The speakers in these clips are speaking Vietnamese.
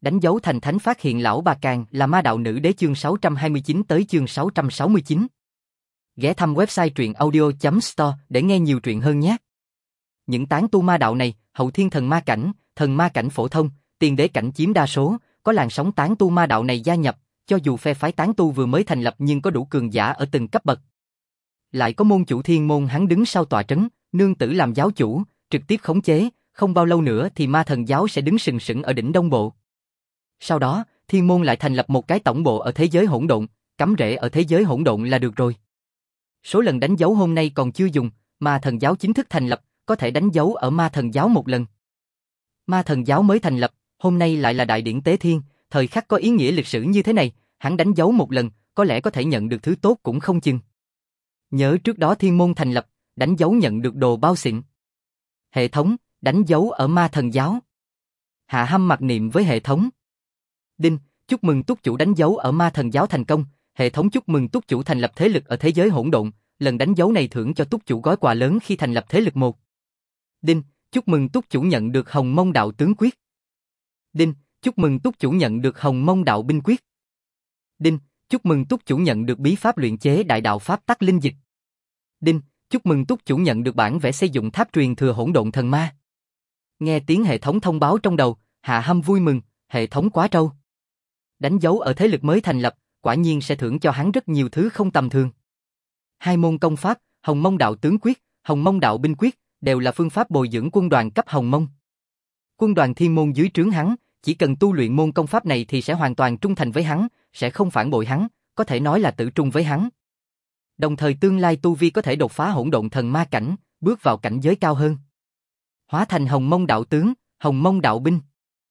Đánh dấu thành thánh phát hiện lão bà Càng là ma đạo nữ đế chương 629 tới chương 669. Ghé thăm website truyện audio.store để nghe nhiều truyện hơn nhé. Những tán tu ma đạo này, hậu thiên thần ma cảnh phổ thông, tiên đế cảnh chiếm đa số, có làn sóng tán tu ma đạo này gia nhập, cho dù phe phái tán tu vừa mới thành lập nhưng có đủ cường giả ở từng cấp bậc. Lại có môn chủ thiên môn hắn đứng sau tọa trấn, nương tử làm giáo chủ, trực tiếp khống chế, không bao lâu nữa thì ma thần giáo sẽ đứng sừng sững ở đỉnh Đông Bộ. Sau đó, thiên môn lại thành lập một cái tổng bộ ở thế giới hỗn độn, cắm rễ ở thế giới hỗn độn là được rồi. Số lần đánh dấu hôm nay còn chưa dùng, ma thần giáo chính thức thành lập, có thể đánh dấu ở ma thần giáo một lần. Ma thần giáo mới thành lập, hôm nay lại là đại điển tế thiên, thời khắc có ý nghĩa lịch sử như thế này, hắn đánh dấu một lần, có lẽ có thể nhận được thứ tốt cũng không chừng. Nhớ trước đó thiên môn thành lập, đánh dấu nhận được đồ bao xịn. Hệ thống, đánh dấu ở ma thần giáo. Hạ Hâm mặc niệm với hệ thống. Đinh, chúc mừng túc chủ đánh dấu ở ma thần giáo thành công, hệ thống chúc mừng túc chủ thành lập thế lực ở thế giới hỗn độn, lần đánh dấu này thưởng cho túc chủ gói quà lớn khi thành lập thế lực 1. Đinh, chúc mừng túc chủ nhận được Hồng Mông Đạo Tướng Quyết. Đinh, chúc mừng túc chủ nhận được Hồng Mông Đạo Binh Quyết. Đinh, chúc mừng túc chủ nhận được bí pháp luyện chế đại đạo pháp tắc linh dịch. Đinh, chúc mừng túc chủ nhận được bản vẽ xây dựng tháp truyền thừa hỗn độn thần ma. Nghe tiếng hệ thống thông báo trong đầu, Hạ Hâm vui mừng, hệ thống quá trâu. Đánh dấu ở thế lực mới thành lập, quả nhiên sẽ thưởng cho hắn rất nhiều thứ không tầm thường. 2 môn công pháp, Hồng Mông Đạo Tướng Quyết, Hồng Mông Đạo Binh Quyết, đều là phương pháp bồi dưỡng quân đoàn cấp Hồng Mông. Quân đoàn thiên môn dưới trướng hắn, chỉ cần tu luyện môn công pháp này thì sẽ hoàn toàn trung thành với hắn, sẽ không phản bội hắn, có thể nói là tử trung với hắn. Đồng thời tương lai tu vi có thể đột phá hỗn độn thần ma cảnh, bước vào cảnh giới cao hơn. Hóa thành Hồng Mông Đạo Tướng, Hồng Mông Đạo Binh.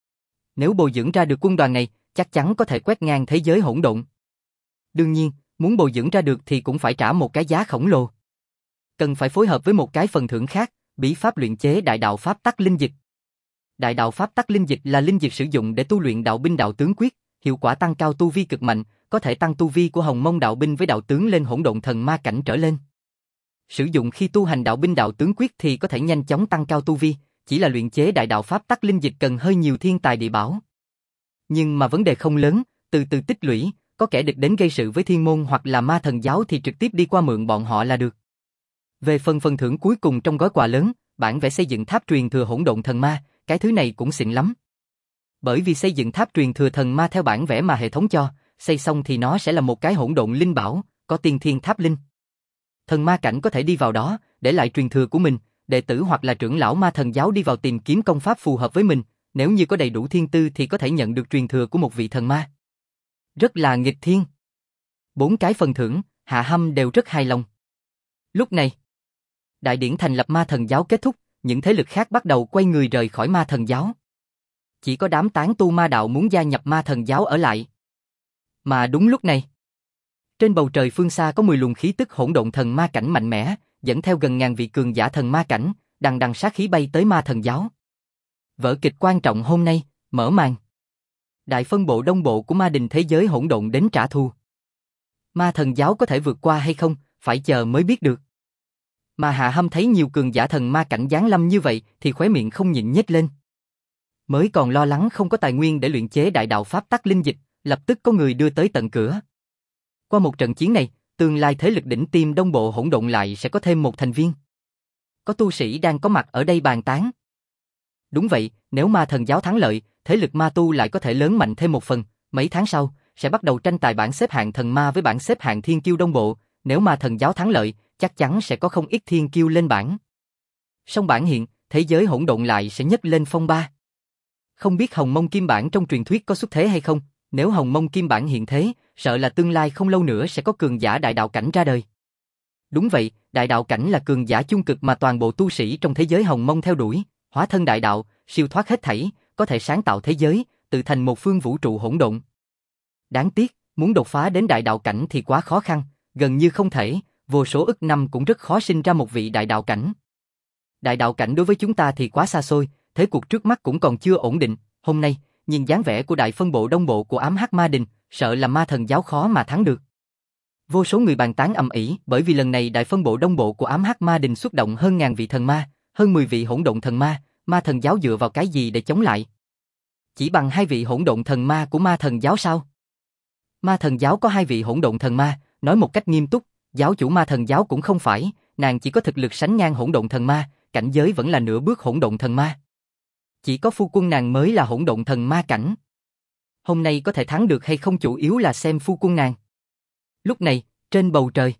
Nếu bồi dưỡng ra được quân đoàn này, chắc chắn có thể quét ngang thế giới hỗn độn. Đương nhiên, muốn bồi dưỡng ra được thì cũng phải trả một cái giá khổng lồ. Cần phải phối hợp với một cái phần thưởng khác, bí pháp luyện chế đại đạo pháp tắc linh dịch. Đại đạo pháp tắc linh dịch là linh dịch sử dụng để tu luyện đạo binh đạo tướng quyết, hiệu quả tăng cao tu vi cực mạnh, có thể tăng tu vi của Hồng Mông Đạo Binh với đạo tướng lên hỗn độn thần ma cảnh trở lên. Sử dụng khi tu hành đạo binh đạo tướng quyết thì có thể nhanh chóng tăng cao tu vi, chỉ là luyện chế đại đạo pháp tắc linh dịch cần hơi nhiều thiên tài địa bảo. Nhưng mà vấn đề không lớn, từ từ tích lũy, có kẻ địch đến gây sự với thiên môn hoặc là ma thần giáo thì trực tiếp đi qua mượn bọn họ là được. Về phần thưởng cuối cùng trong gói quà lớn, bản vẽ xây dựng tháp truyền thừa hỗn độn thần ma, cái thứ này cũng xịn lắm. Bởi vì xây dựng tháp truyền thừa thần ma theo bản vẽ mà hệ thống cho, xây xong thì nó sẽ là một cái hỗn độn linh bảo, có tiên thiên tháp linh. Thần ma cảnh có thể đi vào đó, để lại truyền thừa của mình, đệ tử hoặc là trưởng lão ma thần giáo đi vào tìm kiếm công pháp phù hợp với mình, nếu như có đầy đủ thiên tư thì có thể nhận được truyền thừa của một vị thần ma. Rất là nghịch thiên. 4 cái phần thưởng, Hạ Hâm đều rất hài lòng. Lúc này, đại điển thành lập ma thần giáo kết thúc, những thế lực khác bắt đầu quay người rời khỏi ma thần giáo. Chỉ có đám tán tu ma đạo muốn gia nhập ma thần giáo ở lại. Mà đúng lúc này, trên bầu trời phương xa có 10 luồng khí tức hỗn độn thần ma cảnh mạnh mẽ, dẫn theo gần ngàn vị cường giả thần ma cảnh, đằng đằng sát khí bay tới ma thần giáo. Vở kịch quan trọng hôm nay, mở màn. Đại phân bộ đông bộ của ma đình thế giới hỗn độn đến trả thù. Ma thần giáo có thể vượt qua hay không, phải chờ mới biết được. Mà Hạ Hâm thấy nhiều cường giả thần ma cảnh giáng lâm như vậy thì khóe miệng không nhịn nhếch lên. Mới còn lo lắng không có tài nguyên để luyện chế đại đạo pháp tắc linh dịch, lập tức có người đưa tới tận cửa. Qua một trận chiến này, tương lai thế lực đỉnh tiêm đông bộ hỗn độn lại sẽ có thêm một thành viên. Có tu sĩ đang có mặt ở đây bàn tán. Đúng vậy, nếu ma thần giáo thắng lợi, thế lực ma tu lại có thể lớn mạnh thêm một phần, mấy tháng sau, sẽ bắt đầu tranh tài bảng xếp hạng thần ma với bảng xếp hạng thiên kiêu đông bộ, nếu ma thần giáo thắng lợi, chắc chắn sẽ có không ít thiên kiêu lên bảng. Song bảng hiện, thế giới hỗn độn lại sẽ nhấc lên phong ba. Không biết Hồng Mông Kim Bản trong truyền thuyết có xuất thế hay không, nếu Hồng Mông Kim Bản hiện thế, sợ là tương lai không lâu nữa sẽ có cường giả đại đạo cảnh ra đời. Đúng vậy, đại đạo cảnh là cường giả chung cực mà toàn bộ tu sĩ trong thế giới Hồng Mông theo đuổi, hóa thân đại đạo, siêu thoát hết thảy, có thể sáng tạo thế giới, tự thành một phương vũ trụ hỗn độn. Đáng tiếc, muốn đột phá đến đại đạo cảnh thì quá khó khăn, gần như không thể, vô số ức năm cũng rất khó sinh ra một vị đại đạo cảnh. Đại đạo cảnh đối với chúng ta thì quá xa xôi, thế cuộc trước mắt cũng còn chưa ổn định, hôm nay, nhìn dáng vẻ của đại phân bộ đông bộ của ám hắc ma đình, sợ là ma thần giáo khó mà thắng được. Vô số người bàn tán ầm ĩ bởi vì lần này đại phân bộ đông bộ của ám hắc ma đình xuất động hơn ngàn vị thần ma, hơn 10 vị hỗn độn thần ma, ma thần giáo dựa vào cái gì để chống lại? Chỉ bằng 2 vị hỗn độn thần ma của ma thần giáo sao? Ma thần giáo có 2 vị hỗn độn thần ma, nói một cách nghiêm túc, giáo chủ ma thần giáo cũng không phải, nàng chỉ có thực lực sánh ngang hỗn độn thần ma, cảnh giới vẫn là nửa bước hỗn độn thần ma. Chỉ có phu quân nàng mới là hỗn độn thần ma cảnh. Hôm nay có thể thắng được hay không chủ yếu là xem phu quân nàng. Lúc này, trên bầu trời,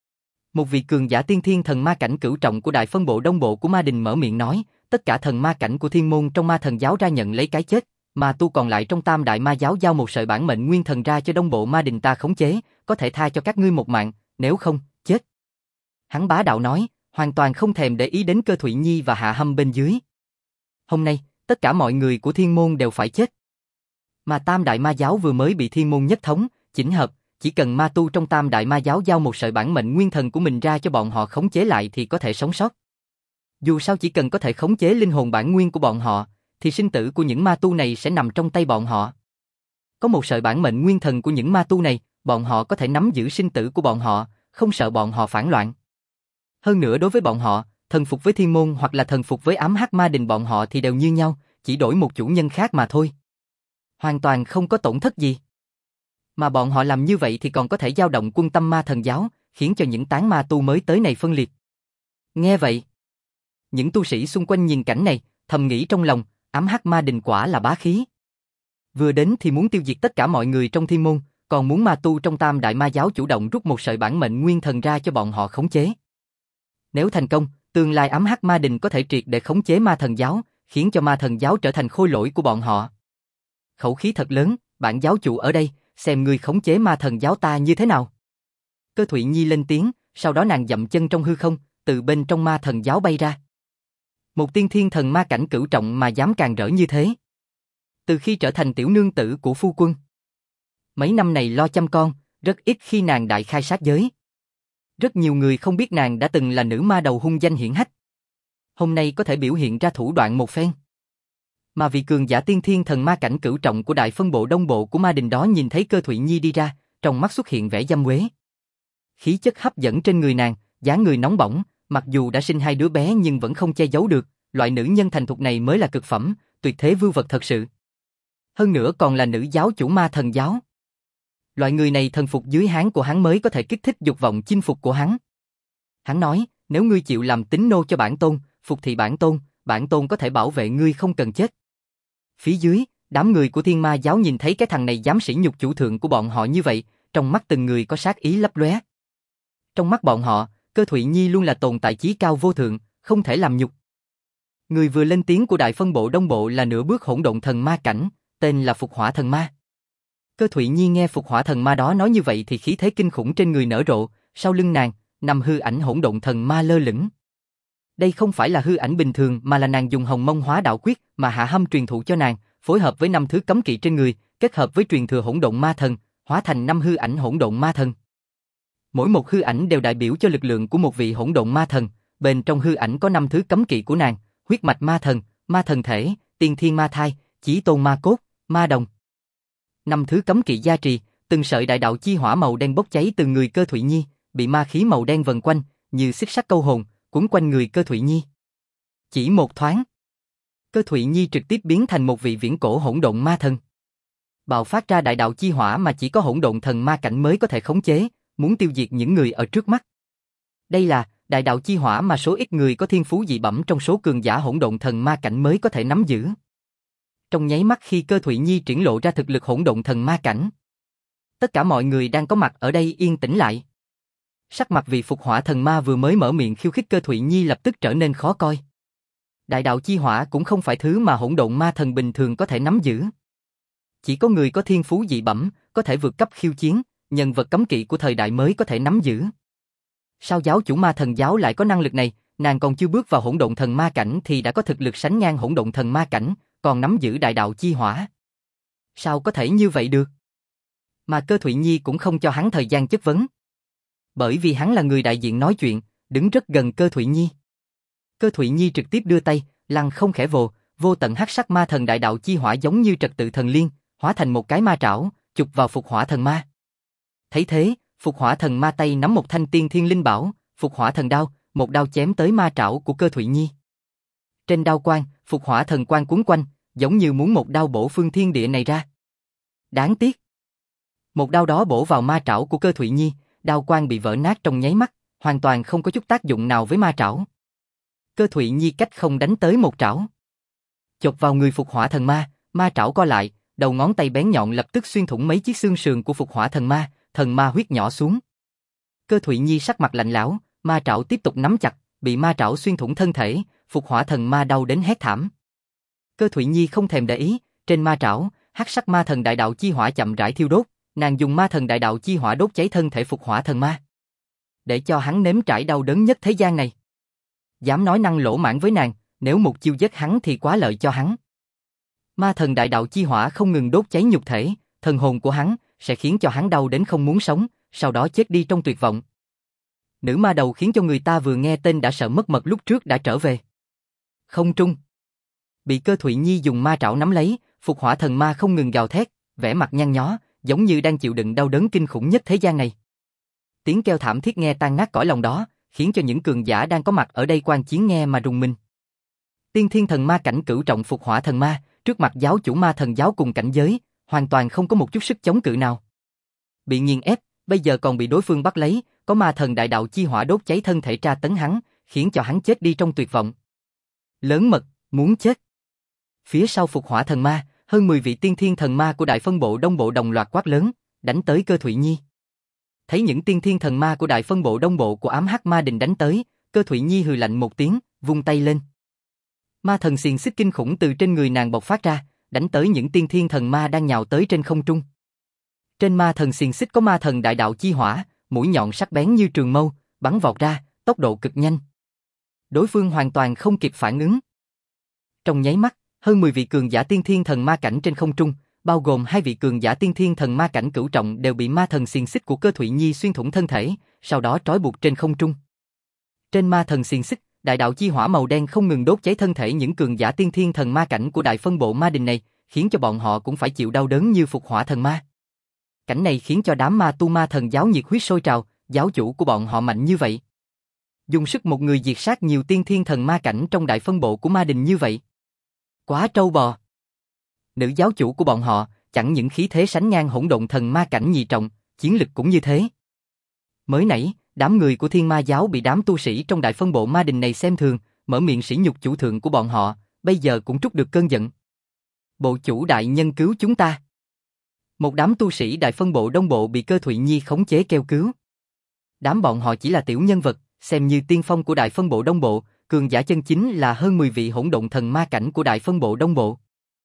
một vị cường giả tiên thiên thần ma cảnh cửu trọng của đại phân bộ đông bộ của ma đình mở miệng nói, tất cả thần ma cảnh của thiên môn trong ma thần giáo ra nhận lấy cái chết, mà tu còn lại trong tam đại ma giáo giao một sợi bản mệnh nguyên thần ra cho đông bộ ma đình ta khống chế, có thể tha cho các ngươi một mạng, nếu không, chết. Hắn bá đạo nói, hoàn toàn không thèm để ý đến Cơ Thụy Nhi và Hạ Hâm bên dưới. Hôm nay, tất cả mọi người của thiên môn đều phải chết. Mà tam đại ma giáo vừa mới bị thiên môn nhất thống, chỉnh hợp, chỉ cần ma tu trong tam đại ma giáo giao một sợi bản mệnh nguyên thần của mình ra cho bọn họ khống chế lại thì có thể sống sót. Dù sao chỉ cần có thể khống chế linh hồn bản nguyên của bọn họ, thì sinh tử của những ma tu này sẽ nằm trong tay bọn họ. Có một sợi bản mệnh nguyên thần của những ma tu này, bọn họ có thể nắm giữ sinh tử của bọn họ, không sợ bọn họ phản loạn. Hơn nữa đối với bọn họ, thần phục với thiên môn hoặc là thần phục với ám hắc ma đình bọn họ thì đều như nhau, chỉ đổi một chủ nhân khác mà thôi. Hoàn toàn không có tổn thất gì. Mà bọn họ làm như vậy thì còn có thể dao động quân tâm ma thần giáo, khiến cho những tán ma tu mới tới này phân liệt. Nghe vậy, những tu sĩ xung quanh nhìn cảnh này, thầm nghĩ trong lòng, ám hắc ma đình quả là bá khí. Vừa đến thì muốn tiêu diệt tất cả mọi người trong thiên môn, còn muốn ma tu trong tam đại ma giáo chủ động rút một sợi bản mệnh nguyên thần ra cho bọn họ khống chế. Nếu thành công, tương lai ám hắc ma đình có thể triệt để khống chế ma thần giáo, khiến cho ma thần giáo trở thành khôi lỗi của bọn họ. Khẩu khí thật lớn, bản giáo chủ ở đây, xem ngươi khống chế ma thần giáo ta như thế nào. Cơ Thụy Nhi lên tiếng, sau đó nàng dậm chân trong hư không, từ bên trong ma thần giáo bay ra. Một tiên thiên thần ma cảnh cửu trọng mà dám càng rỡ như thế. Từ khi trở thành tiểu nương tử của phu quân, mấy năm này lo chăm con, rất ít khi nàng đại khai sát giới. Rất nhiều người không biết nàng đã từng là nữ ma đầu hung danh hiển hách. Hôm nay có thể biểu hiện ra thủ đoạn một phen. Mà vị cường giả tiên thiên thần ma cảnh cửu trọng của đại phân bộ đông bộ của ma đình đó nhìn thấy Cơ Thụy Nhi đi ra, trong mắt xuất hiện vẻ dâm quế. Khí chất hấp dẫn trên người nàng, dáng người nóng bỏng, mặc dù đã sinh 2 đứa bé nhưng vẫn không che giấu được, loại nữ nhân thành thục này mới là cực phẩm, tuyệt thế vưu vật thật sự. Hơn nữa còn là nữ giáo chủ ma thần giáo. Loại người này thần phục dưới háng của hắn mới có thể kích thích dục vọng chinh phục của hắn. Hắn nói, nếu ngươi chịu làm tín nô cho bản tôn, phục thị bản tôn có thể bảo vệ ngươi không cần chết. Phía dưới, đám người của thiên ma giáo nhìn thấy cái thằng này dám sỉ nhục chủ thượng của bọn họ như vậy, trong mắt từng người có sát ý lấp lóe. Trong mắt bọn họ, Cơ Thụy Nhi luôn là tồn tại chí cao vô thượng, không thể làm nhục. Người vừa lên tiếng của đại phân bộ đông bộ là nửa bước hỗn độn thần ma cảnh, tên là Phục Hỏa thần ma. Cơ Thụy Nhi nghe Phục Hỏa thần ma đó nói như vậy thì khí thế kinh khủng trên người nở rộ, sau lưng nàng, nằm hư ảnh hỗn độn thần ma lơ lửng. Đây không phải là hư ảnh bình thường mà là nàng dùng Hồng Mông Hóa Đạo Quyết mà Hạ Hâm truyền thụ cho nàng, phối hợp với 5 thứ cấm kỵ trên người, kết hợp với truyền thừa hỗn độn ma thần, hóa thành 5 hư ảnh hỗn độn ma thần. Mỗi một hư ảnh đều đại biểu cho lực lượng của một vị hỗn độn ma thần, bên trong hư ảnh có 5 thứ cấm kỵ của nàng, huyết mạch ma thần thể, tiên thiên ma thai, chí tôn ma cốt, ma đồng. 5 thứ cấm kỵ gia trì, từng sợi đại đạo chi hỏa màu đen bốc cháy từ người Cơ Thụy Nhi, bị ma khí màu đen vần quanh, như xích sắt câu hồn, quấn quanh người Cơ Thụy Nhi. Chỉ một thoáng, Cơ Thụy Nhi trực tiếp biến thành một vị viễn cổ hỗn độn ma thần. Bạo phát ra đại đạo chi hỏa mà chỉ có hỗn độn thần ma cảnh mới có thể khống chế, muốn tiêu diệt những người ở trước mắt. Đây là đại đạo chi hỏa mà số ít người có thiên phú dị bẩm trong số cường giả hỗn độn thần ma cảnh mới có thể nắm giữ. Trong nháy mắt khi Cơ Thụy Nhi triển lộ ra thực lực hỗn độn thần ma cảnh, tất cả mọi người đang có mặt ở đây yên tĩnh lại. Sắc mặt vị Phục Hỏa thần ma vừa mới mở miệng khiêu khích Cơ Thụy Nhi lập tức trở nên khó coi. Đại đạo chi hỏa cũng không phải thứ mà hỗn độn ma thần bình thường có thể nắm giữ. Chỉ có người có thiên phú dị bẩm, có thể vượt cấp khiêu chiến, nhân vật cấm kỵ của thời đại mới có thể nắm giữ. Sao giáo chủ ma thần giáo lại có năng lực này, nàng còn chưa bước vào hỗn độn thần ma cảnh thì đã có thực lực sánh ngang hỗn độn thần ma cảnh, còn nắm giữ đại đạo chi hỏa. Sao có thể như vậy được? Mà Cơ Thụy Nhi cũng không cho hắn thời gian chất vấn. Bởi vì hắn là người đại diện nói chuyện, đứng rất gần Cơ Thụy Nhi. Cơ Thụy Nhi trực tiếp đưa tay, lăng không khẽ vồ, vô tận hắc sắc ma thần đại đạo chi hỏa giống như trật tự thần liên, hóa thành một cái ma trảo, chụp vào Phục Hỏa thần ma. Thấy thế, Phục Hỏa thần ma tay nắm một thanh tiên thiên linh bảo, Phục Hỏa thần đao, một đao chém tới ma trảo của Cơ Thụy Nhi. Trên đao quang, Phục Hỏa thần quang cuốn quanh, giống như muốn một đao bổ phương thiên địa này ra. Đáng tiếc. Một đao đó bổ vào ma trảo của Cơ Thụy Nhi, đao quang bị vỡ nát trong nháy mắt, hoàn toàn không có chút tác dụng nào với ma trảo. Cơ Thụy Nhi cách không đánh tới một trảo. Chộp vào người Phục Hỏa Thần Ma, ma trảo co lại, đầu ngón tay bén nhọn lập tức xuyên thủng mấy chiếc xương sườn của Phục Hỏa Thần Ma huyết nhỏ xuống. Cơ Thụy Nhi sắc mặt lạnh lẽo, ma trảo tiếp tục nắm chặt, bị ma trảo xuyên thủng thân thể, Phục Hỏa Thần Ma đau đến hét thảm. Cơ Thụy Nhi không thèm để ý, trên ma trảo, hắc sắc ma thần đại đạo chi hỏa chậm rãi thiêu đốt, nàng dùng ma thần đại đạo chi hỏa đốt cháy thân thể Phục Hỏa Thần Ma, để cho hắn nếm trải đau đớn nhất thế gian này. Dám nói năng lỗ mãng với nàng, nếu một chiêu giết hắn thì quá lợi cho hắn. Ma thần đại đạo chi hỏa không ngừng đốt cháy nhục thể, thần hồn của hắn, sẽ khiến cho hắn đau đến không muốn sống, sau đó chết đi trong tuyệt vọng. Nữ ma đầu khiến cho người ta vừa nghe tên đã sợ mất mật lúc trước đã trở về. Không trung. Bị Cơ Thụy Nhi dùng ma trảo nắm lấy, Phục Hỏa Thần Ma không ngừng gào thét, vẻ mặt nhăn nhó, giống như đang chịu đựng đau đớn kinh khủng nhất thế gian này. Tiếng kêu thảm thiết nghe tan nát cõi lòng đó, khiến cho những cường giả đang có mặt ở đây quan chiến nghe mà rùng mình. Tiên Thiên Thần Ma cảnh cửu trọng Phục Hỏa Thần Ma, trước mặt giáo chủ ma thần giáo cùng cảnh giới, hoàn toàn không có một chút sức chống cự nào. Bị nghiền ép, bây giờ còn bị đối phương bắt lấy, có ma thần đại đạo chi hỏa đốt cháy thân thể tra tấn hắn, khiến cho hắn chết đi trong tuyệt vọng. Lớn mật, muốn chết. Phía sau Phục Hỏa Thần Ma, hơn 10 vị Tiên Thiên Thần Ma của Đại Phân Bộ Đông Bộ đồng loạt quát lớn, đánh tới Cơ Thụy Nhi. Thấy những Tiên Thiên Thần Ma của Đại Phân Bộ Đông Bộ của Ám Hắc Ma Đình đánh tới, Cơ Thụy Nhi hừ lạnh một tiếng, vung tay lên. Ma thần xiềng xích kinh khủng từ trên người nàng bộc phát ra, đánh tới những Tiên Thiên Thần Ma đang nhào tới trên không trung. Trên ma thần xiềng xích có ma thần đại đạo chi hỏa, mũi nhọn sắc bén như trường mâu, bắn vọt ra, tốc độ cực nhanh. Đối phương hoàn toàn không kịp phản ứng. Trong nháy mắt, hơn 10 vị cường giả Tiên Thiên Thần Ma cảnh trên không trung, bao gồm 2 vị cường giả Tiên Thiên Thần Ma cảnh cửu trọng đều bị ma thần xiềng xích của Cơ Thụy Nhi xuyên thủng thân thể, sau đó trói buộc trên không trung. Trên ma thần xiềng xích, đại đạo chi hỏa màu đen không ngừng đốt cháy thân thể những cường giả Tiên Thiên Thần Ma cảnh của Đại Phân Bộ Ma Đình này, khiến cho bọn họ cũng phải chịu đau đớn như Phục Hỏa Thần Ma. Cảnh này khiến cho đám ma tu ma thần giáo nhiệt huyết sôi trào, giáo chủ của bọn họ mạnh như vậy. Dùng sức một người diệt sát nhiều Tiên Thiên Thần Ma cảnh trong Đại Phân Bộ của Ma Đình như vậy. Quá trâu bò. Nữ giáo chủ của bọn họ, chẳng những khí thế sánh ngang Hỗn Độn Thần Ma cảnh nhị trọng, chiến lực cũng như thế. Mới nãy, đám người của Thiên Ma giáo bị đám tu sĩ trong Đại Phân Bộ Ma Đình này xem thường, mở miệng sỉ nhục chủ thượng của bọn họ, bây giờ cũng trút được cơn giận. Bộ chủ đại nhân cứu chúng ta. Một đám tu sĩ Đại Phân Bộ Đông Bộ bị Cơ Thụy Nhi khống chế kêu cứu. Đám bọn họ chỉ là tiểu nhân vật, xem như tiên phong của Đại Phân Bộ Đông Bộ, cường giả chân chính là hơn 10 vị Hỗn Độn Thần Ma cảnh của Đại Phân Bộ Đông Bộ.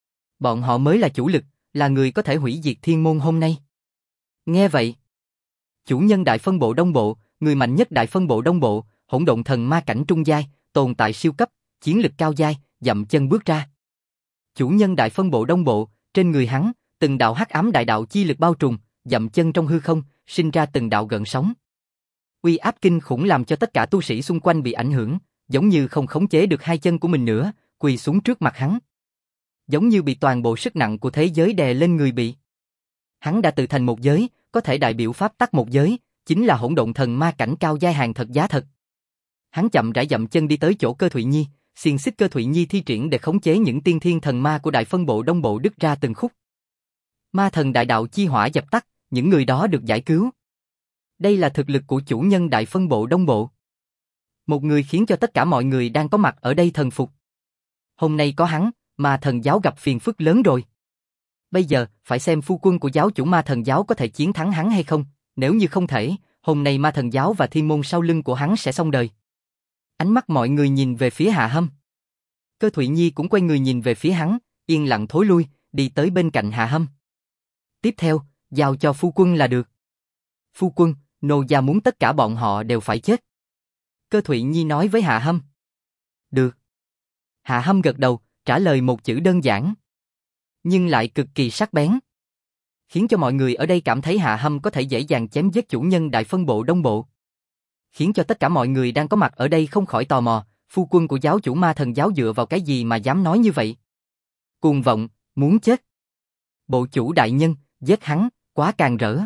Bọn họ mới là chủ lực, là người có thể hủy diệt thiên môn hôm nay. Nghe vậy, chủ nhân Đại Phân Bộ Đông Bộ, người mạnh nhất Đại Phân Bộ Đông Bộ, Hỗn Độn Thần Ma cảnh trung giai, tồn tại siêu cấp, chiến lực cao giai, dậm chân bước ra. Chủ nhân Đại Phân Bộ Đông Bộ, trên người hắn, từng đạo hắc ám đại đạo chi lực bao trùm, dậm chân trong hư không, sinh ra từng đạo gợn sóng. Uy áp kinh khủng làm cho tất cả tu sĩ xung quanh bị ảnh hưởng, giống như không khống chế được hai chân của mình nữa, quỳ xuống trước mặt hắn. Giống như bị toàn bộ sức nặng của thế giới đè lên người bị. Hắn đã tự thành một giới, có thể đại biểu pháp tắc một giới, chính là Hỗn Độn Thần Ma cảnh cao giai hàng thật giá thật. Hắn chậm rãi dậm chân đi tới chỗ Cơ Thụy Nhi, xiềng xích Cơ Thụy Nhi thi triển để khống chế những Tiên Thiên Thần Ma của Đại Phân Bộ Đông Bộ đứt ra từng khúc. Ma thần đại đạo chi hỏa dập tắt, những người đó được giải cứu. Đây là thực lực của chủ nhân Đại Phân Bộ Đông Bộ. Một người khiến cho tất cả mọi người đang có mặt ở đây thần phục. Hôm nay có hắn, ma thần giáo gặp phiền phức lớn rồi. Bây giờ, phải xem phu quân của giáo chủ ma thần giáo có thể chiến thắng hắn hay không, nếu như không thể, hôm nay ma thần giáo và thiên môn sau lưng của hắn sẽ xong đời. Ánh mắt mọi người nhìn về phía Hạ Hâm. Cơ Thụy Nhi cũng quay người nhìn về phía hắn, yên lặng thối lui, đi tới bên cạnh Hạ Hâm. Tiếp theo, giao cho phu quân là được. Phu quân, nô gia muốn tất cả bọn họ đều phải chết. Cơ Thụy Nhi nói với Hạ Hâm. Được. Hạ Hâm gật đầu, trả lời một chữ đơn giản, nhưng lại cực kỳ sắc bén, khiến cho mọi người ở đây cảm thấy Hạ Hâm có thể dễ dàng chém giết chủ nhân Đại Phân Bộ Đông Bộ. Khiến cho tất cả mọi người đang có mặt ở đây không khỏi tò mò, phu quân của giáo chủ ma thần giáo dựa vào cái gì mà dám nói như vậy? Cuồng vọng, muốn chết. Bộ chủ đại nhân, giết hắn, quá càng rỡ.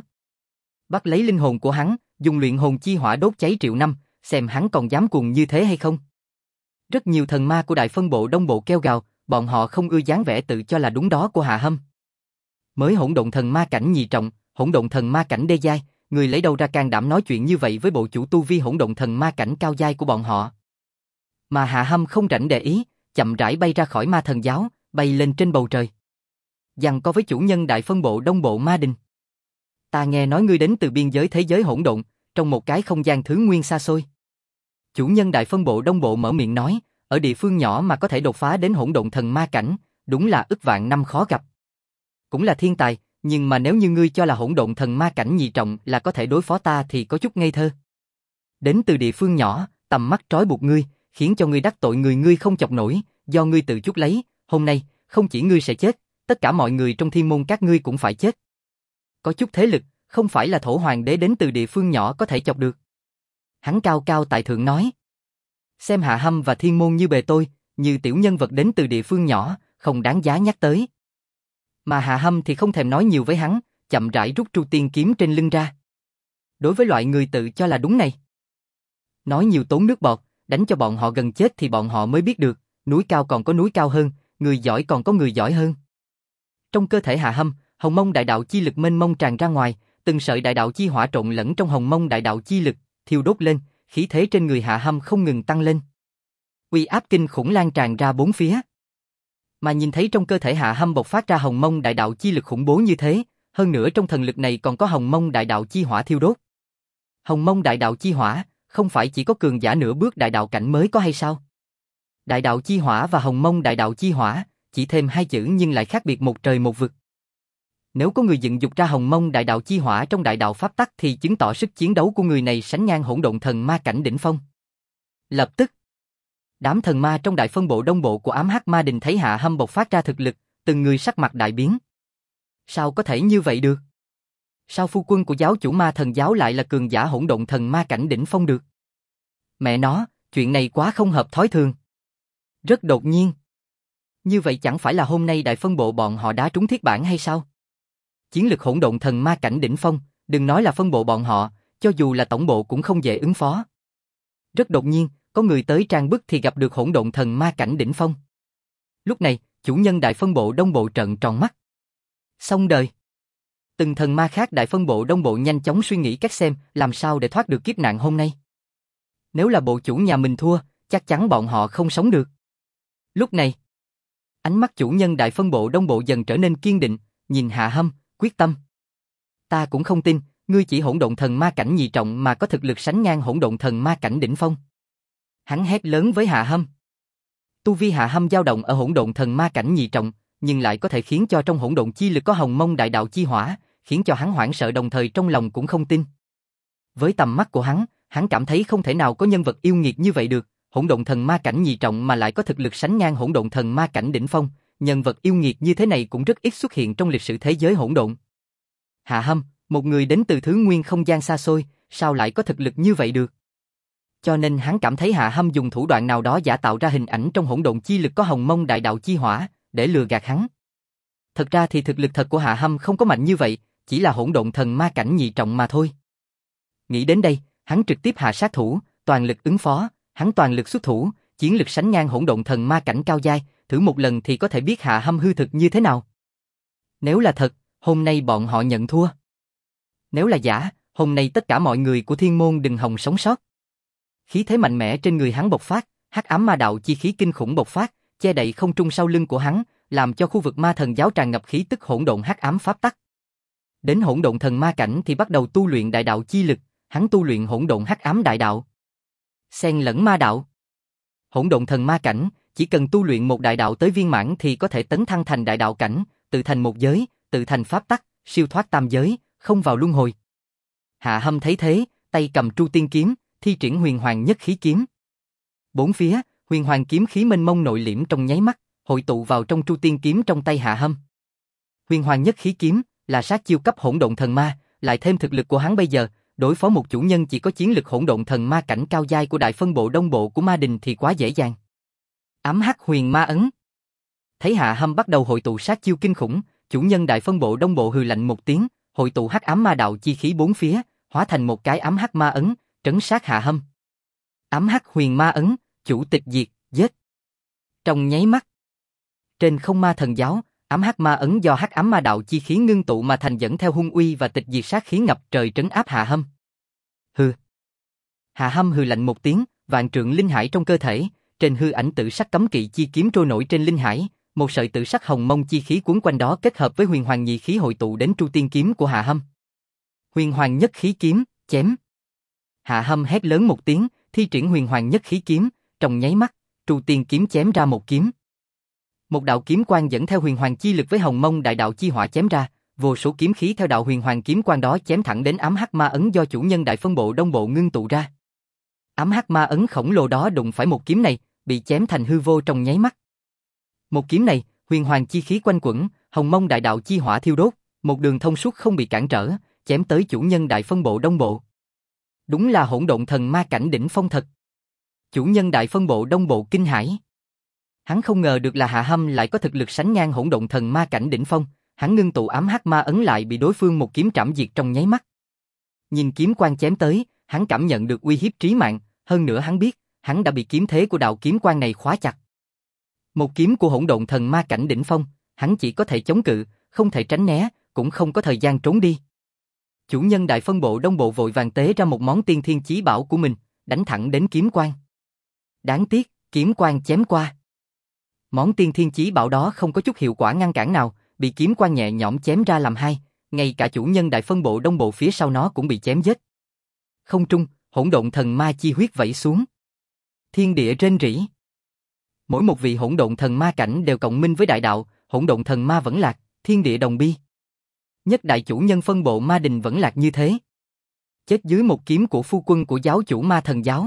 Bắt lấy linh hồn của hắn, dùng luyện hồn chi hỏa đốt cháy triệu năm, xem hắn còn dám cuồng như thế hay không. Rất nhiều thần ma của Đại Phân Bộ Đông Bộ kêu gào, bọn họ không ưa dáng vẻ tự cho là đúng đó của Hạ Hâm. Mới hỗn độn thần ma cảnh nhị trọng, hỗn độn thần ma cảnh đê giai, người lấy đâu ra can đảm nói chuyện như vậy với bộ chủ tu vi hỗn độn thần ma cảnh cao giai của bọn họ. Mà Hạ Hâm không rảnh để ý, chậm rãi bay ra khỏi ma thần giáo, bay lên trên bầu trời. Giằng co với chủ nhân đại phân bộ Đông Bộ Ma Đình. Ta nghe nói ngươi đến từ biên giới thế giới hỗn độn, trong một cái không gian thứ nguyên xa xôi. Chủ nhân đại phân bộ Đông Bộ mở miệng nói, ở địa phương nhỏ mà có thể đột phá đến hỗn độn thần ma cảnh, đúng là ức vạn năm khó gặp. Cũng là thiên tài, nhưng mà nếu như ngươi cho là hỗn độn thần ma cảnh nhị trọng là có thể đối phó ta thì có chút ngây thơ. Đến từ địa phương nhỏ, tầm mắt trói buộc ngươi, khiến cho ngươi đắc tội người ngươi không chọc nổi, do ngươi tự chuốc lấy, hôm nay, không chỉ ngươi sẽ chết, tất cả mọi người trong thiên môn các ngươi cũng phải chết. Có chút thế lực, không phải là thổ hoàng đế đến từ địa phương nhỏ có thể chọc được. Hắn cao cao tại thượng nói. Xem Hạ Hâm và thiên môn như bề tôi, như tiểu nhân vật đến từ địa phương nhỏ, không đáng giá nhắc tới. Mà Hạ Hâm thì không thèm nói nhiều với hắn, chậm rãi rút tru tiên kiếm trên lưng ra. Đối với loại người tự cho là đúng này, nói nhiều tốn nước bọt, đánh cho bọn họ gần chết thì bọn họ mới biết được, núi cao còn có núi cao hơn, người giỏi còn có người giỏi hơn. Trong cơ thể Hạ Hâm, hồng mông đại đạo chi lực mênh mông tràn ra ngoài, từng sợi đại đạo chi hỏa trộn lẫn trong hồng mông đại đạo chi lực, thiêu đốt lên, khí thế trên người Hạ Hâm không ngừng tăng lên. Uy áp kinh khủng lan tràn ra bốn phía. Mà nhìn thấy trong cơ thể Hạ Hâm bộc phát ra hồng mông đại đạo chi lực khủng bố như thế, hơn nữa trong thần lực này còn có hồng mông đại đạo chi hỏa thiêu đốt. Hồng mông đại đạo chi hỏa, không phải chỉ có cường giả nửa bước đại đạo cảnh mới có hay sao? Đại đạo chi hỏa và hồng mông đại đạo chi hỏa, chỉ thêm hai chữ nhưng lại khác biệt một trời một vực. Nếu có người dựng dục ra hồng mông đại đạo chi hỏa trong đại đạo pháp tắc thì chứng tỏ sức chiến đấu của người này sánh ngang hỗn độn thần ma cảnh đỉnh phong. Lập tức, đám thần ma trong đại phân bộ Đông Bộ của ám hắc ma đình thấy Hạ Hâm bộc phát ra thực lực, từng người sắc mặt đại biến. Sao có thể như vậy được? Sao phu quân của giáo chủ ma thần giáo lại là cường giả hỗn độn thần ma cảnh đỉnh phong được? Mẹ nó, chuyện này quá không hợp thói thường. Rất đột nhiên. Như vậy chẳng phải là hôm nay đại phân bộ bọn họ đá trúng thiết bản hay sao? Chiến lực hỗn độn thần ma cảnh đỉnh phong, đừng nói là phân bộ bọn họ, cho dù là tổng bộ cũng không dễ ứng phó. Rất đột nhiên, có người tới trang bức thì gặp được hỗn độn thần ma cảnh đỉnh phong. Lúc này, chủ nhân đại phân bộ Đông Bộ trợn tròn mắt. Xong đời. Từng thần ma khác đại phân bộ Đông Bộ nhanh chóng suy nghĩ cách xem làm sao để thoát được kiếp nạn hôm nay. Nếu là bộ chủ nhà mình thua, chắc chắn bọn họ không sống được. Lúc này, ánh mắt chủ nhân đại phân bộ Đông Bộ dần trở nên kiên định, nhìn Hạ Hâm, quyết tâm. Ta cũng không tin, ngươi chỉ hỗn độn thần ma cảnh nhị trọng mà có thực lực sánh ngang hỗn độn thần ma cảnh đỉnh phong. Hắn hét lớn với Hạ Hâm. Tu vi Hạ Hâm dao động ở hỗn độn thần ma cảnh nhị trọng, nhưng lại có thể khiến cho trong hỗn độn chi lực có hồng mông đại đạo chi hỏa, khiến cho hắn hoảng sợ đồng thời trong lòng cũng không tin. Với tầm mắt của hắn cảm thấy không thể nào có nhân vật yêu nghiệt như vậy được, hỗn độn thần ma cảnh nhị trọng mà lại có thực lực sánh ngang hỗn độn thần ma cảnh đỉnh phong, nhân vật yêu nghiệt như thế này cũng rất ít xuất hiện trong lịch sử thế giới hỗn độn. Hạ Hâm, một người đến từ thứ nguyên không gian xa xôi, sao lại có thực lực như vậy được? Cho nên hắn cảm thấy Hạ Hâm dùng thủ đoạn nào đó giả tạo ra hình ảnh trong hỗn độn chi lực có hồng mông đại đạo chi hỏa, để lừa gạt hắn. Thật ra thì thực lực thật của Hạ Hâm không có mạnh như vậy, chỉ là hỗn độn thần ma cảnh nhị trọng mà thôi. Nghĩ đến đây, hắn trực tiếp hạ sát thủ, toàn lực ứng phó, hắn toàn lực xuất thủ, chiến lực sánh ngang hỗn độn thần ma cảnh cao giai, thử một lần thì có thể biết Hạ Hâm hư thực như thế nào. Nếu là thật, hôm nay bọn họ nhận thua. Nếu là giả, hôm nay tất cả mọi người của thiên môn đừng hòng sống sót. Khí thế mạnh mẽ trên người hắn bộc phát, hắc ám ma đạo chi khí kinh khủng bộc phát, che đậy không trung sau lưng của hắn, làm cho khu vực ma thần giáo tràn ngập khí tức hỗn độn hắc ám pháp tắc. Đến hỗn độn thần ma cảnh thì bắt đầu tu luyện đại đạo chi lực, hắn tu luyện hỗn độn hắc ám đại đạo, xen lẫn ma đạo. Hỗn độn thần ma cảnh, chỉ cần tu luyện một đại đạo tới viên mãn thì có thể tấn thăng thành đại đạo cảnh, tự thành một giới, tự thành pháp tắc, siêu thoát tam giới, không vào luân hồi. Hạ Hâm thấy thế, tay cầm tru tiên kiếm, thi triển huyền hoàng nhất khí kiếm. Bốn phía, huyền hoàng kiếm khí mênh mông nội liễm trong nháy mắt, hội tụ vào trong tru tiên kiếm trong tay Hạ Hâm. Huyền hoàng nhất khí kiếm là sát chiêu cấp hỗn độn thần ma, lại thêm thực lực của hắn bây giờ, đối phó một chủ nhân chỉ có chiến lực hỗn độn thần ma cảnh cao giai của đại phân bộ Đông Bộ của ma đình thì quá dễ dàng. Ám hắc huyền ma ấn. Thấy Hạ Hâm bắt đầu hội tụ sát chiêu kinh khủng, chủ nhân đại phân bộ Đông Bộ hừ lạnh một tiếng, hội tụ hắc ám ma đạo chi khí bốn phía, hóa thành một cái ám hắc ma ấn, trấn sát Hạ Hâm. Ám hắc huyền ma ấn, chủ tịch diệt, giết. Trong nháy mắt, Trên không ma thần giáo, ám hắc ma ấn do hắc ám ma đạo chi khí ngưng tụ mà thành dẫn theo hung uy và tịch diệt sát khí ngập trời trấn áp Hạ Hâm. Hừ. Hạ Hâm hừ lạnh một tiếng, vạn trượng linh hải trong cơ thể, trên hư ảnh tự sắc cấm kỵ chi kiếm trôi nổi trên linh hải, một sợi tự sắc hồng mông chi khí cuốn quanh đó kết hợp với huyền hoàng nhị khí hội tụ đến tru tiên kiếm của Hạ Hâm. Huyền hoàng nhất khí kiếm, chém. Hạ Hâm hét lớn một tiếng, thi triển huyền hoàng nhất khí kiếm, trong nháy mắt, tru tiên kiếm chém ra một kiếm. Một đạo kiếm quang dẫn theo huyền hoàng chi lực với hồng mông đại đạo chi hỏa chém ra, vô số kiếm khí theo đạo huyền hoàng kiếm quang đó chém thẳng đến ám hắc ma ấn do chủ nhân đại phân bộ đông bộ ngưng tụ ra. Ám hắc ma ấn khổng lồ đó đụng phải một kiếm này, bị chém thành hư vô trong nháy mắt. Một kiếm này, huyền hoàng chi khí quanh quẩn, hồng mông đại đạo chi hỏa thiêu đốt, một đường thông suốt không bị cản trở, chém tới chủ nhân đại phân bộ đông bộ. Đúng là hỗn độn thần ma cảnh đỉnh phong thật. Chủ nhân đại phân bộ đông bộ kinh hãi. Hắn không ngờ được là Hạ Hâm lại có thực lực sánh ngang hỗn độn thần ma cảnh đỉnh phong, hắn ngưng tụ ám hắc ma ấn lại bị đối phương một kiếm trảm diệt trong nháy mắt. Nhìn kiếm quang chém tới, hắn cảm nhận được uy hiếp trí mạng, hơn nữa hắn biết, hắn đã bị kiếm thế của đạo kiếm quang này khóa chặt. Một kiếm của hỗn độn thần ma cảnh đỉnh phong, hắn chỉ có thể chống cự, không thể tránh né, cũng không có thời gian trốn đi. Chủ nhân đại phân bộ đông bộ vội vàng tế ra một món tiên thiên chí bảo của mình, đánh thẳng đến kiếm quang. Đáng tiếc, kiếm quang chém qua. Món tiên thiên chí bảo đó không có chút hiệu quả ngăn cản nào, bị kiếm quang nhẹ nhõm chém ra làm hai, ngay cả chủ nhân đại phân bộ đông bộ phía sau nó cũng bị chém giết. Không trung, hỗn độn thần ma chi huyết vẩy xuống. Thiên địa rên rỉ. Mỗi một vị hỗn độn thần ma cảnh đều cộng minh với đại đạo, hỗn độn thần ma vẫn lạc, thiên địa đồng bi. Nhất đại chủ nhân phân bộ ma đình vẫn lạc như thế. Chết dưới một kiếm của phu quân của giáo chủ ma thần giáo.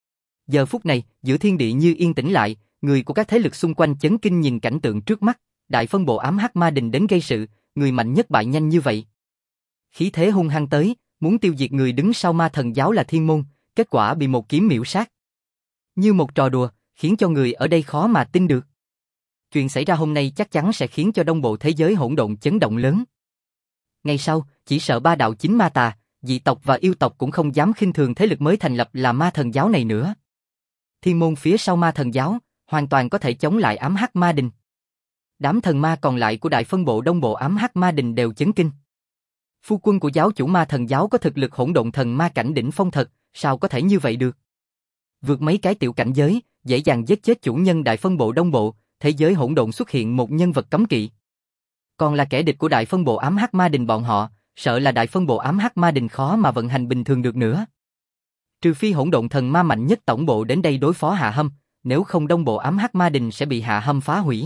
Giờ phút này, giữa thiên địa như yên tĩnh lại, người của các thế lực xung quanh chấn kinh nhìn cảnh tượng trước mắt, đại phân bộ ám hắc ma đình đến gây sự, người mạnh nhất bại nhanh như vậy. Khí thế hung hăng tới, muốn tiêu diệt người đứng sau ma thần giáo là Thiên Môn, kết quả bị một kiếm miểu sát. Như một trò đùa, khiến cho người ở đây khó mà tin được. Chuyện xảy ra hôm nay chắc chắn sẽ khiến cho đông bộ thế giới hỗn độn chấn động lớn. Ngày sau, chỉ sợ ba đạo chính ma tà, dị tộc và yêu tộc cũng không dám khinh thường thế lực mới thành lập là ma thần giáo này nữa. Thiên Môn phía sau ma thần giáo, hoàn toàn có thể chống lại ám hắc ma đình. Đám thần ma còn lại của đại phân bộ đông bộ ám hắc ma đình đều chấn kinh. Phu quân của giáo chủ ma thần giáo có thực lực hỗn độn thần ma cảnh đỉnh phong thật, sao có thể như vậy được? Vượt mấy cái tiểu cảnh giới, dễ dàng giết chết chủ nhân đại phân bộ đông bộ, thế giới hỗn độn xuất hiện một nhân vật cấm kỵ. Còn là kẻ địch của đại phân bộ ám hắc ma đình bọn họ, sợ là đại phân bộ ám hắc ma đình khó mà vận hành bình thường được nữa. Trừ phi hỗn độn thần ma mạnh nhất tổng bộ đến đây đối phó Hạ Hâm, nếu không đông bộ ám hắc ma đình sẽ bị Hạ Hâm phá hủy.